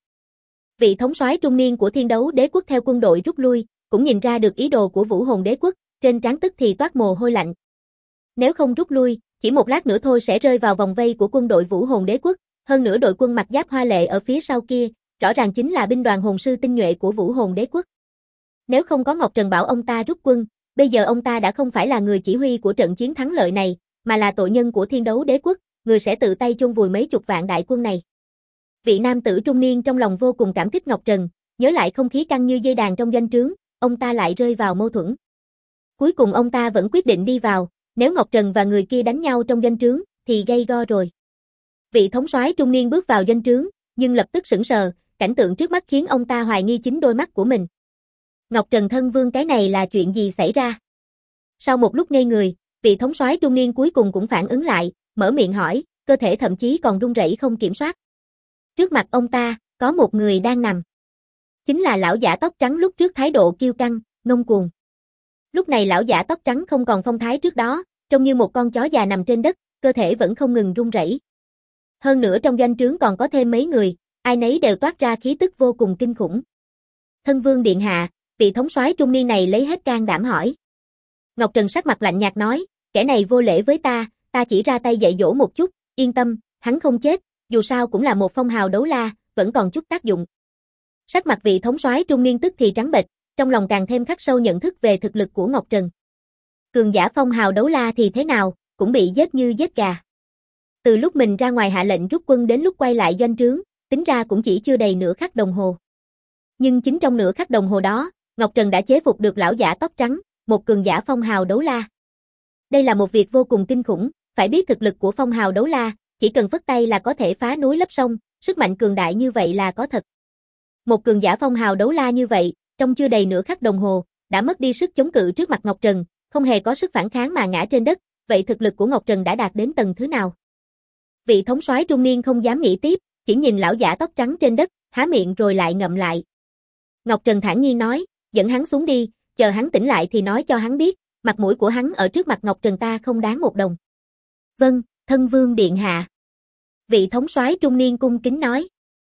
Vị thống soái trung niên của Thiên Đấu Đế quốc theo quân đội rút lui, cũng nhìn ra được ý đồ của Vũ Hồn Đế quốc, trên trán tức thì toát mồ hôi lạnh. Nếu không rút lui, chỉ một lát nữa thôi sẽ rơi vào vòng vây của quân đội Vũ Hồn Đế quốc, hơn nữa đội quân mặc giáp hoa lệ ở phía sau kia, rõ ràng chính là binh đoàn hồn sư tinh nhuệ của Vũ Hồn Đế quốc. Nếu không có Ngọc Trần bảo ông ta rút quân, bây giờ ông ta đã không phải là người chỉ huy của trận chiến thắng lợi này, mà là tội nhân của Thiên Đấu Đế quốc, người sẽ tự tay chôn vùi mấy chục vạn đại quân này. Vị nam tử trung niên trong lòng vô cùng cảm kích Ngọc Trần, nhớ lại không khí căng như dây đàn trong doanh trướng, ông ta lại rơi vào mâu thuẫn. Cuối cùng ông ta vẫn quyết định đi vào, nếu Ngọc Trần và người kia đánh nhau trong doanh trướng, thì gây go rồi. Vị thống soái trung niên bước vào doanh trướng, nhưng lập tức sững sờ, cảnh tượng trước mắt khiến ông ta hoài nghi chính đôi mắt của mình. Ngọc Trần thân vương, cái này là chuyện gì xảy ra? Sau một lúc ngây người, vị thống soái trung niên cuối cùng cũng phản ứng lại, mở miệng hỏi, cơ thể thậm chí còn run rẩy không kiểm soát. Trước mặt ông ta, có một người đang nằm. Chính là lão giả tóc trắng lúc trước thái độ kiêu căng, ngông cuồng. Lúc này lão giả tóc trắng không còn phong thái trước đó, trông như một con chó già nằm trên đất, cơ thể vẫn không ngừng run rẩy. Hơn nữa trong doanh trướng còn có thêm mấy người, ai nấy đều toát ra khí tức vô cùng kinh khủng. Thân vương điện hạ, vị thống soái trung niên này lấy hết can đảm hỏi. Ngọc Trần sắc mặt lạnh nhạt nói, kẻ này vô lễ với ta chỉ ra tay dạy dỗ một chút, yên tâm, hắn không chết, dù sao cũng là một phong hào đấu la, vẫn còn chút tác dụng. Sắc mặt vị thống soái trung niên tức thì trắng bệch, trong lòng càng thêm khắc sâu nhận thức về thực lực của Ngọc Trần. Cường giả phong hào đấu la thì thế nào, cũng bị giết như giết gà. Từ lúc mình ra ngoài hạ lệnh rút quân đến lúc quay lại doanh trướng, tính ra cũng chỉ chưa đầy nửa khắc đồng hồ. Nhưng chính trong nửa khắc đồng hồ đó, Ngọc Trần đã chế phục được lão giả tóc trắng, một cường giả phong hào đấu la. Đây là một việc vô cùng kinh khủng, phải biết thực lực của phong hào đấu la, chỉ cần phất tay là có thể phá núi lấp sông, sức mạnh cường đại như vậy là có thật. Một cường giả phong hào đấu la như vậy, trong chưa đầy nửa khắc đồng hồ, đã mất đi sức chống cự trước mặt Ngọc Trần, không hề có sức phản kháng mà ngã trên đất, vậy thực lực của Ngọc Trần đã đạt đến tầng thứ nào? Vị thống soái trung niên không dám nghĩ tiếp, chỉ nhìn lão giả tóc trắng trên đất, há miệng rồi lại ngậm lại. Ngọc Trần thản nhiên nói, dẫn hắn xuống đi, chờ hắn tỉnh lại thì nói cho hắn biết, mặt mũi của hắn ở trước mặt Ngọc Trần ta không đáng một đồng. Vâng, thân vương điện hạ. Vị thống soái trung niên cung kính nói.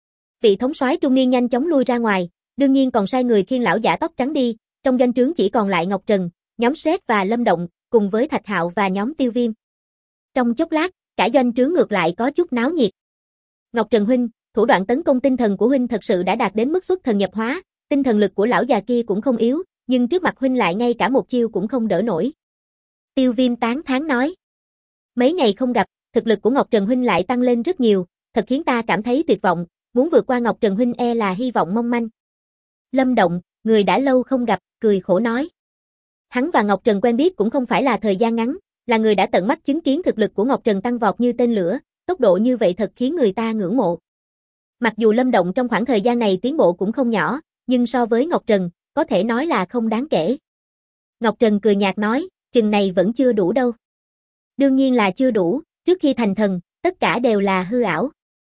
Vị thống soái trung niên nhanh chóng lui ra ngoài, đương nhiên còn sai người khiêng lão giả tóc trắng đi, trong doanh trướng chỉ còn lại Ngọc Trần, nhóm Sét và Lâm Động, cùng với Thạch Hạo và nhóm Tiêu Viêm. Trong chốc lát, cả doanh trướng ngược lại có chút náo nhiệt. Ngọc Trần huynh, thủ đoạn tấn công tinh thần của huynh thật sự đã đạt đến mức xuất thần nhập hóa, tinh thần lực của lão già kia cũng không yếu, nhưng trước mặt huynh lại ngay cả một chiêu cũng không đỡ nổi. Tiêu Viêm tán thán nói. Mấy ngày không gặp, thực lực của Ngọc Trần huynh lại tăng lên rất nhiều, thật khiến ta cảm thấy tuyệt vọng, muốn vượt qua Ngọc Trần huynh e là hy vọng mong manh. Lâm Động, người đã lâu không gặp, cười khổ nói. Hắn và Ngọc Trần quen biết cũng không phải là thời gian ngắn, Là người đã tận mắt chứng kiến thực lực của Ngọc Trần tăng vọt như tên lửa, tốc độ như vậy thật khiến người ta ngưỡng mộ. Mặc dù Lâm Động trong khoảng thời gian này tiến bộ cũng không nhỏ, nhưng so với Ngọc Trần, có thể nói là không đáng kể. Ngọc Trần cười nhạt nói, chừng này vẫn chưa đủ đâu. Đương nhiên là chưa đủ, trước khi thành thần, tất cả đều là hư ảo.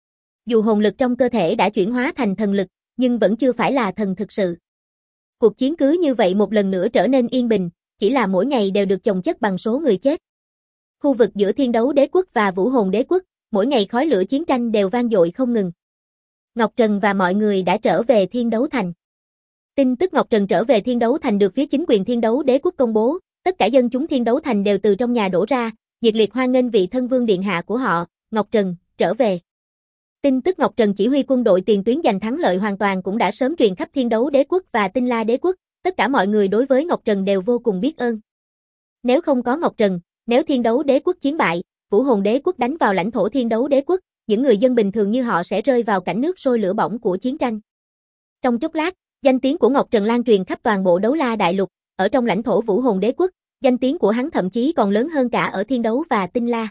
Dù hồn lực trong cơ thể đã chuyển hóa thành thần lực, nhưng vẫn chưa phải là thần thực sự. Cuộc chiến cứ như vậy một lần nữa trở nên yên bình, chỉ là mỗi ngày đều được chồng chất bằng số người chết. Khu vực giữa Thiên Đấu Đế Quốc và Vũ Hồn Đế Quốc, mỗi ngày khói lửa chiến tranh đều vang dội không ngừng. Ngọc Trần và mọi người đã trở về Thiên Đấu Thành. Tin tức Ngọc Trần trở về Thiên Đấu Thành được phía chính quyền Thiên Đấu Đế Quốc công bố, tất cả dân chúng Thiên Đấu Thành đều từ trong nhà đổ ra, nhiệt liệt hoan nghênh vị thân vương điện hạ của họ, Ngọc Trần, trở về. Tin tức Ngọc Trần chỉ huy quân đội tiền tuyến giành thắng lợi hoàn toàn cũng đã sớm truyền khắp Thiên Đấu Đế Quốc và Tinh La Đế Quốc, tất cả mọi người đối với Ngọc Trần đều vô cùng biết ơn. Nếu không có Ngọc Trần, nếu Thiên Đấu Đế Quốc chiến bại, Vũ Hồn Đế Quốc đánh vào lãnh thổ Thiên Đấu Đế Quốc, những người dân bình thường như họ sẽ rơi vào cảnh nước sôi lửa bỏng của chiến tranh. Trong chốc lát, danh tiếng của Ngọc Trần lan truyền khắp toàn bộ Đấu La Đại Lục, ở trong lãnh thổ Vũ Hồn Đế Quốc, danh tiếng của hắn thậm chí còn lớn hơn cả ở Thiên Đấu và Tinh La.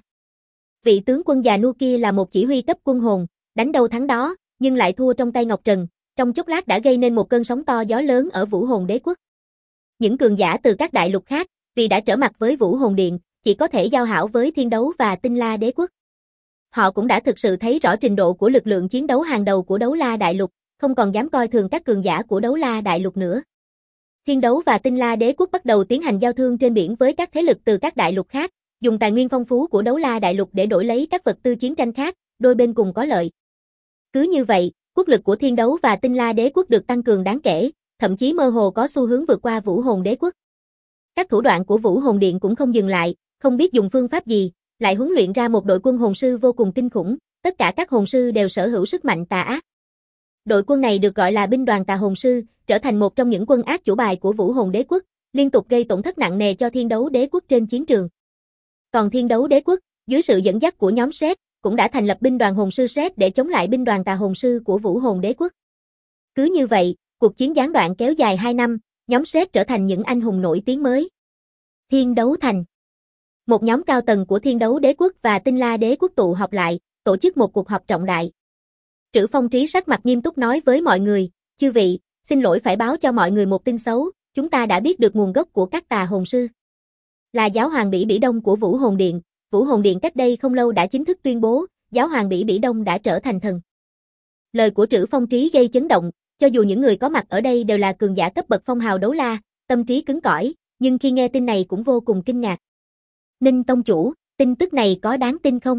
Vị tướng quân già nua kia là một chỉ huy cấp quân hồn, đánh đâu thắng đó, nhưng lại thua trong tay Ngọc Trần, trong chốc lát đã gây nên một cơn sóng to gió lớn ở Vũ Hồn Đế Quốc. Những cường giả từ các đại lục khác, vì đã trở mặt với Vũ Hồn Điện, chỉ có thể giao hảo với Thiên Đấu và Tinh La Đế Quốc. Họ cũng đã thực sự thấy rõ trình độ của lực lượng chiến đấu hàng đầu của Đấu La Đại Lục, không còn dám coi thường các cường giả của Đấu La Đại Lục nữa. Thiên Đấu và Tinh La Đế Quốc bắt đầu tiến hành giao thương trên biển với các thế lực từ các đại lục khác, dùng tài nguyên phong phú của Đấu La Đại Lục để đổi lấy các vật tư chiến tranh khác, đôi bên cùng có lợi. Cứ như vậy, quốc lực của Thiên Đấu và Tinh La Đế Quốc được tăng cường đáng kể, thậm chí mơ hồ có xu hướng vượt qua Vũ Hồn Đế Quốc. Các thủ đoạn của Vũ Hồn Điện cũng không dừng lại, không biết dùng phương pháp gì, lại huấn luyện ra một đội quân hồn sư vô cùng kinh khủng, tất cả các hồn sư đều sở hữu sức mạnh tà ác. Đội quân này được gọi là binh đoàn tà hồn sư, trở thành một trong những quân ác chủ bài của Vũ Hồn Đế Quốc, liên tục gây tổn thất nặng nề cho Thiên Đấu Đế Quốc trên chiến trường. Còn Thiên Đấu Đế Quốc, dưới sự dẫn dắt của nhóm Sét, cũng đã thành lập binh đoàn hồn sư Sét để chống lại binh đoàn tà hồn sư của Vũ Hồn Đế Quốc. Cứ như vậy, cuộc chiến gián đoạn kéo dài 2 năm, nhóm Sét trở thành những anh hùng nổi tiếng mới. Thiên Đấu Thành. Một nhóm cao tầng của Thiên Đấu Đế Quốc và Tinh La Đế Quốc tụ họp lại, tổ chức một cuộc họp trọng đại. Trữ Phong Trí sắc mặt nghiêm túc nói với mọi người, chư vị, xin lỗi phải báo cho mọi người một tin xấu, chúng ta đã biết được nguồn gốc của các tà hồn sư. Là giáo hoàng Bỉ Bỉ Đông của Vũ Hồn Điện, Vũ Hồn Điện cách đây không lâu đã chính thức tuyên bố, giáo hoàng Bỉ Bỉ Đông đã trở thành thần. Lời của Trữ Phong Trí gây chấn động, cho dù những người có mặt ở đây đều là cường giả cấp bậc phong hào đấu la, tâm trí cứng cỏi, nhưng khi nghe tin này cũng vô cùng kinh ngạc. Ninh tông chủ, tin tức này có đáng tin không?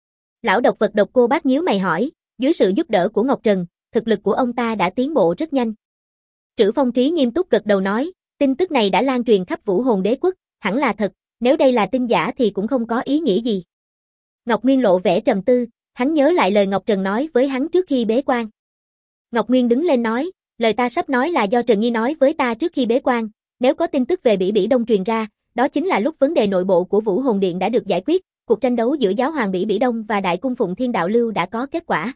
Lão độc vật Độc Cô Bác nhíu mày hỏi, dưới sự giúp đỡ của Ngọc Trần, thực lực của ông ta đã tiến bộ rất nhanh. Trữ Phong Trí nghiêm túc gật đầu nói, tin tức này đã lan truyền khắp Vũ Hồn Đế Quốc, hẳn là thật, nếu đây là tin giả thì cũng không có ý nghĩa gì. Ngọc Nguyên lộ vẻ trầm tư, hắn nhớ lại lời Ngọc Trần nói với hắn trước khi bế quan. Ngọc Nguyên đứng lên nói, lời ta sắp nói là do Trần Nhi nói với ta trước khi bế quan, nếu có tin tức về Bỉ Bỉ Đông truyền ra, đó chính là lúc vấn đề nội bộ của Vũ Hồn Điện đã được giải quyết, cuộc tranh đấu giữa giáo hoàng Bỉ Bỉ Đông và Đại cung phụng Thiên Đạo Lưu đã có kết quả.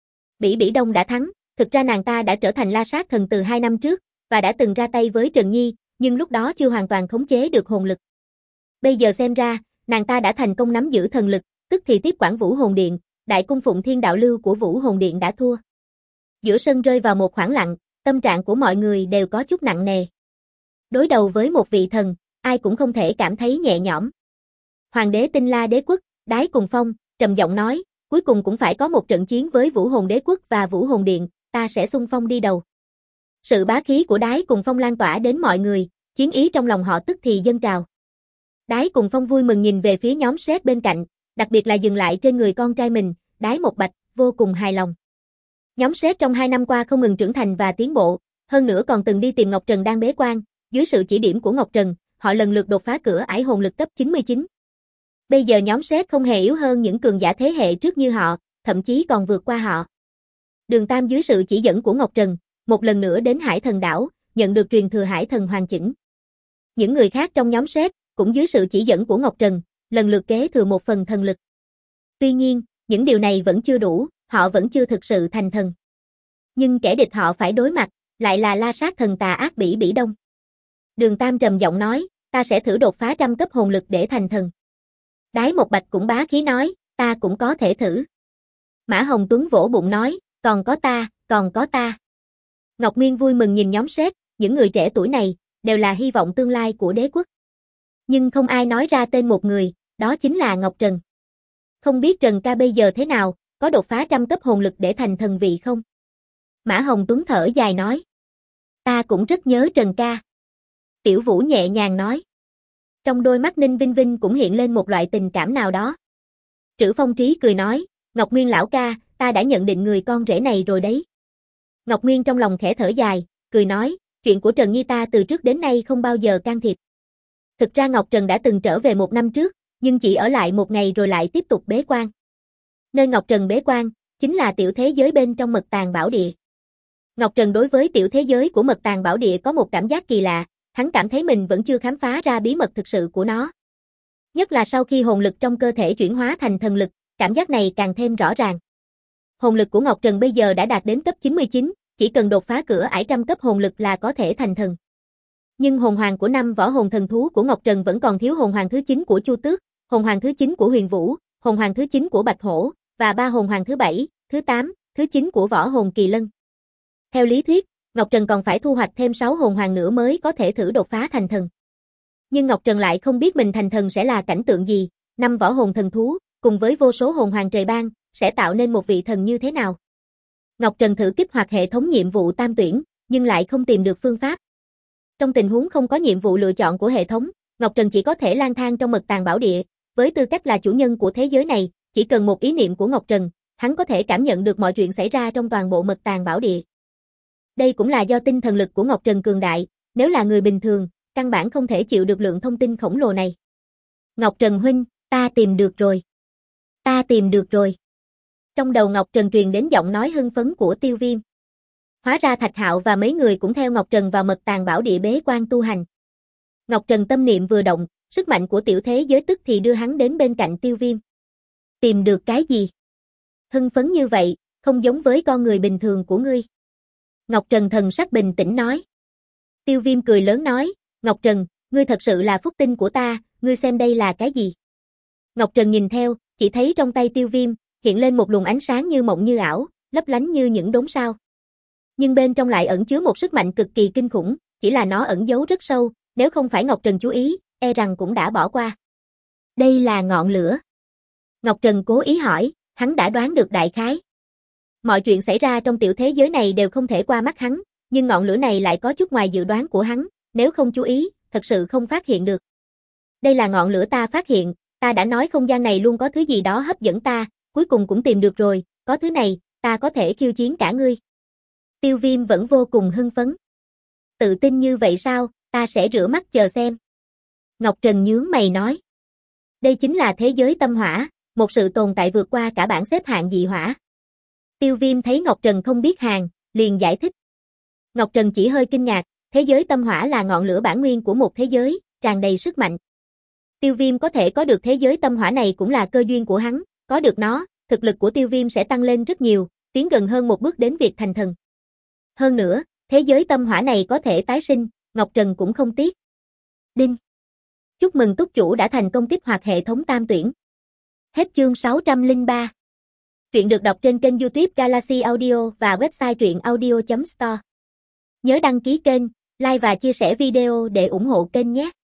Bỉ Bỉ Đông đã thắng, thực ra nàng ta đã trở thành La Sát thần từ 2 năm trước, và đã từng ra tay với Trần Nhi, nhưng lúc đó chưa hoàn toàn khống chế được hồn lực. Bây giờ xem ra, nàng ta đã thành công nắm giữ thần lực, tức thì tiếp quản Vũ Hồn Điện, Đại cung phụng Thiên Đạo Lưu của Vũ Hồn Điện đã thua. Giữa sân rơi vào một khoảng lặng, tâm trạng của mọi người đều có chút nặng nề. Đối đầu với một vị thần, ai cũng không thể cảm thấy nhẹ nhõm. Hoàng đế Tinh La Đế Quốc, Đái Cùng Phong, trầm giọng nói, cuối cùng cũng phải có một trận chiến với Vũ Hồn Đế Quốc và Vũ Hồn Điện, ta sẽ xung phong đi đầu. Sự bá khí của Đái Cùng Phong lan tỏa đến mọi người, chiến ý trong lòng họ tức thì dâng trào. Đái Cùng Phong vui mừng nhìn về phía nhóm Sét bên cạnh, đặc biệt là dừng lại trên người con trai mình, Đái Một Bạch, vô cùng hài lòng. Nhóm Sét trong 2 năm qua không ngừng trưởng thành và tiến bộ, hơn nữa còn từng đi tìm Ngọc Trần đang bế quan, dưới sự chỉ điểm của Ngọc Trần, họ lần lượt đột phá cửa ải hồn lực cấp 99. Bây giờ nhóm Sét không hề yếu hơn những cường giả thế hệ trước như họ, thậm chí còn vượt qua họ. Đường Tam dưới sự chỉ dẫn của Ngọc Trần, một lần nữa đến Hải Thần Đảo, nhận được truyền thừa Hải Thần hoàn chỉnh. Những người khác trong nhóm Sét cũng dưới sự chỉ dẫn của Ngọc Trần, lần lượt kế thừa một phần thần lực. Tuy nhiên, những điều này vẫn chưa đủ, họ vẫn chưa thực sự thành thần. Nhưng kẻ địch họ phải đối mặt, lại là La Sát thần tà ác Bỉ Bỉ Đông. Đường Tam trầm giọng nói, ta sẽ thử đột phá 100 cấp hồn lực để thành thần. Đái Một Bạch cũng bá khí nói, ta cũng có thể thử. Mã Hồng Tuấn vỗ bụng nói, còn có ta. Ngọc Nguyên vui mừng nhìn nhóm sếp, những người trẻ tuổi này, đều là hy vọng tương lai của đế quốc. Nhưng không ai nói ra tên một người, đó chính là Ngọc Trần. Không biết Trần ca bây giờ thế nào, có đột phá 100 cấp hồn lực để thành thần vị không? Mã Hồng Tuấn thở dài nói. Ta cũng rất nhớ Trần ca. Tiểu Vũ nhẹ nhàng nói. Trong đôi mắt Ninh Vinh Vinh cũng hiện lên một loại tình cảm nào đó. Trữ Phong Trí cười nói, Ngọc Nguyên lão ca, ta đã nhận định người con rể này rồi đấy. Ngọc Nguyên trong lòng khẽ thở dài, cười nói, chuyện của Trần Nhi ta từ trước đến nay không bao giờ can thiệp. Thực ra Ngọc Trần đã từng trở về 1 năm trước, nhưng chỉ ở lại 1 ngày rồi lại tiếp tục bế quan. Nơi Ngọc Trần bế quan, chính là tiểu thế giới bên trong Mật Tàng Bảo Địa. Ngọc Trần đối với tiểu thế giới của Mật Tàng Bảo Địa có một cảm giác kỳ lạ, hắn cảm thấy mình vẫn chưa khám phá ra bí mật thực sự của nó. Nhất là sau khi hồn lực trong cơ thể chuyển hóa thành thần lực, cảm giác này càng thêm rõ ràng. Hồn lực của Ngọc Trần bây giờ đã đạt đến cấp 99, chỉ cần đột phá cửa ải 100 cấp hồn lực là có thể thành thần. Nhưng hồn hoàng của 5 võ hồn thần thú của Ngọc Trần vẫn còn thiếu hồn hoàng thứ 9 của Chu Tước, hồn hoàng thứ 9 của Huyền Vũ, hồn hoàng thứ 9 của Bạch Hổ, và 3 hồn hoàng thứ 7, thứ 8, thứ 9 của võ hồn Kỳ Lân. Theo lý thuyết, Ngọc Trần còn phải thu hoạch thêm 6 hồn hoàng nữa mới có thể thử đột phá thành thần. Nhưng Ngọc Trần lại không biết mình thành thần sẽ là cảnh tượng gì, 5 võ hồn thần thú, cùng với vô số hồn hoàng trời ban, sẽ tạo nên một vị thần như thế nào. Ngọc Trần thử kích hoạt hệ thống nhiệm vụ tam tuyển, nhưng lại không tìm được phương pháp. Trong tình huống không có nhiệm vụ lựa chọn của hệ thống, Ngọc Trần chỉ có thể lang thang trong Mật Tàng Bảo Địa, với tư cách là chủ nhân của thế giới này, chỉ cần một ý niệm của Ngọc Trần, hắn có thể cảm nhận được mọi chuyện xảy ra trong toàn bộ Mật Tàng Bảo Địa. Đây cũng là do tinh thần lực của Ngọc Trần cường đại, nếu là người bình thường, căn bản không thể chịu được lượng thông tin khổng lồ này. Ngọc Trần huynh, ta tìm được rồi. Ta tìm được rồi. Trong đầu Ngọc Trần truyền đến giọng nói hưng phấn của Tiêu Viêm. Hóa ra Thạch Hạo và mấy người cũng theo Ngọc Trần vào Mật Tàng Bảo Địa bế quan tu hành. Ngọc Trần tâm niệm vừa động, sức mạnh của tiểu thế giới tức thì đưa hắn đến bên cạnh Tiêu Viêm. Tìm được cái gì? Hưng phấn như vậy, không giống với con người bình thường của ngươi. Ngọc Trần thần sắc bình tĩnh nói. Tiêu Viêm cười lớn nói, Ngọc Trần, ngươi thật sự là phúc tinh của ta, ngươi xem đây là cái gì? Ngọc Trần nhìn theo, chỉ thấy trong tay Tiêu Viêm, hiện lên một luồng ánh sáng như mộng như ảo, lấp lánh như những đốm sao. Nhưng bên trong lại ẩn chứa một sức mạnh cực kỳ kinh khủng, chỉ là nó ẩn giấu rất sâu, nếu không phải Ngọc Trần chú ý, e rằng cũng đã bỏ qua. Đây là ngọn lửa. Ngọc Trần cố ý hỏi, hắn đã đoán được đại khái. Mọi chuyện xảy ra trong tiểu thế giới này đều không thể qua mắt hắn, nhưng ngọn lửa này lại có chút ngoài dự đoán của hắn, nếu không chú ý, thật sự không phát hiện được. Đây là ngọn lửa ta phát hiện, ta đã nói không gian này luôn có thứ gì đó hấp dẫn ta, cuối cùng cũng tìm được rồi, có thứ này, ta có thể khiêu chiến cả ngươi. Tiêu Viêm vẫn vô cùng hưng phấn. Tự tin như vậy sao, ta sẽ rửa mắt chờ xem. Ngọc Trần nhướng mày nói. Đây chính là thế giới tâm hỏa, một sự tồn tại vượt qua cả bảng xếp hạng dị hỏa. Tiêu Viêm thấy Ngọc Trần không biết hàng, liền giải thích. Ngọc Trần chỉ hơi kinh ngạc, thế giới tâm hỏa là ngọn lửa bản nguyên của một thế giới, tràn đầy sức mạnh. Tiêu Viêm có thể có được thế giới tâm hỏa này cũng là cơ duyên của hắn, có được nó, thực lực của Tiêu Viêm sẽ tăng lên rất nhiều, tiến gần hơn một bước đến việc thành thần. Hơn nữa, thế giới tâm hỏa này có thể tái sinh, Ngọc Trần cũng không tiếc. Đinh. Chúc mừng túc chủ đã thành công kích hoạt hệ thống tam tuyển. Hết chương 603. Truyện được đọc trên kênh YouTube Galaxy Audio và website truyệnaudio.store. Nhớ đăng ký kênh, like và chia sẻ video để ủng hộ kênh nhé.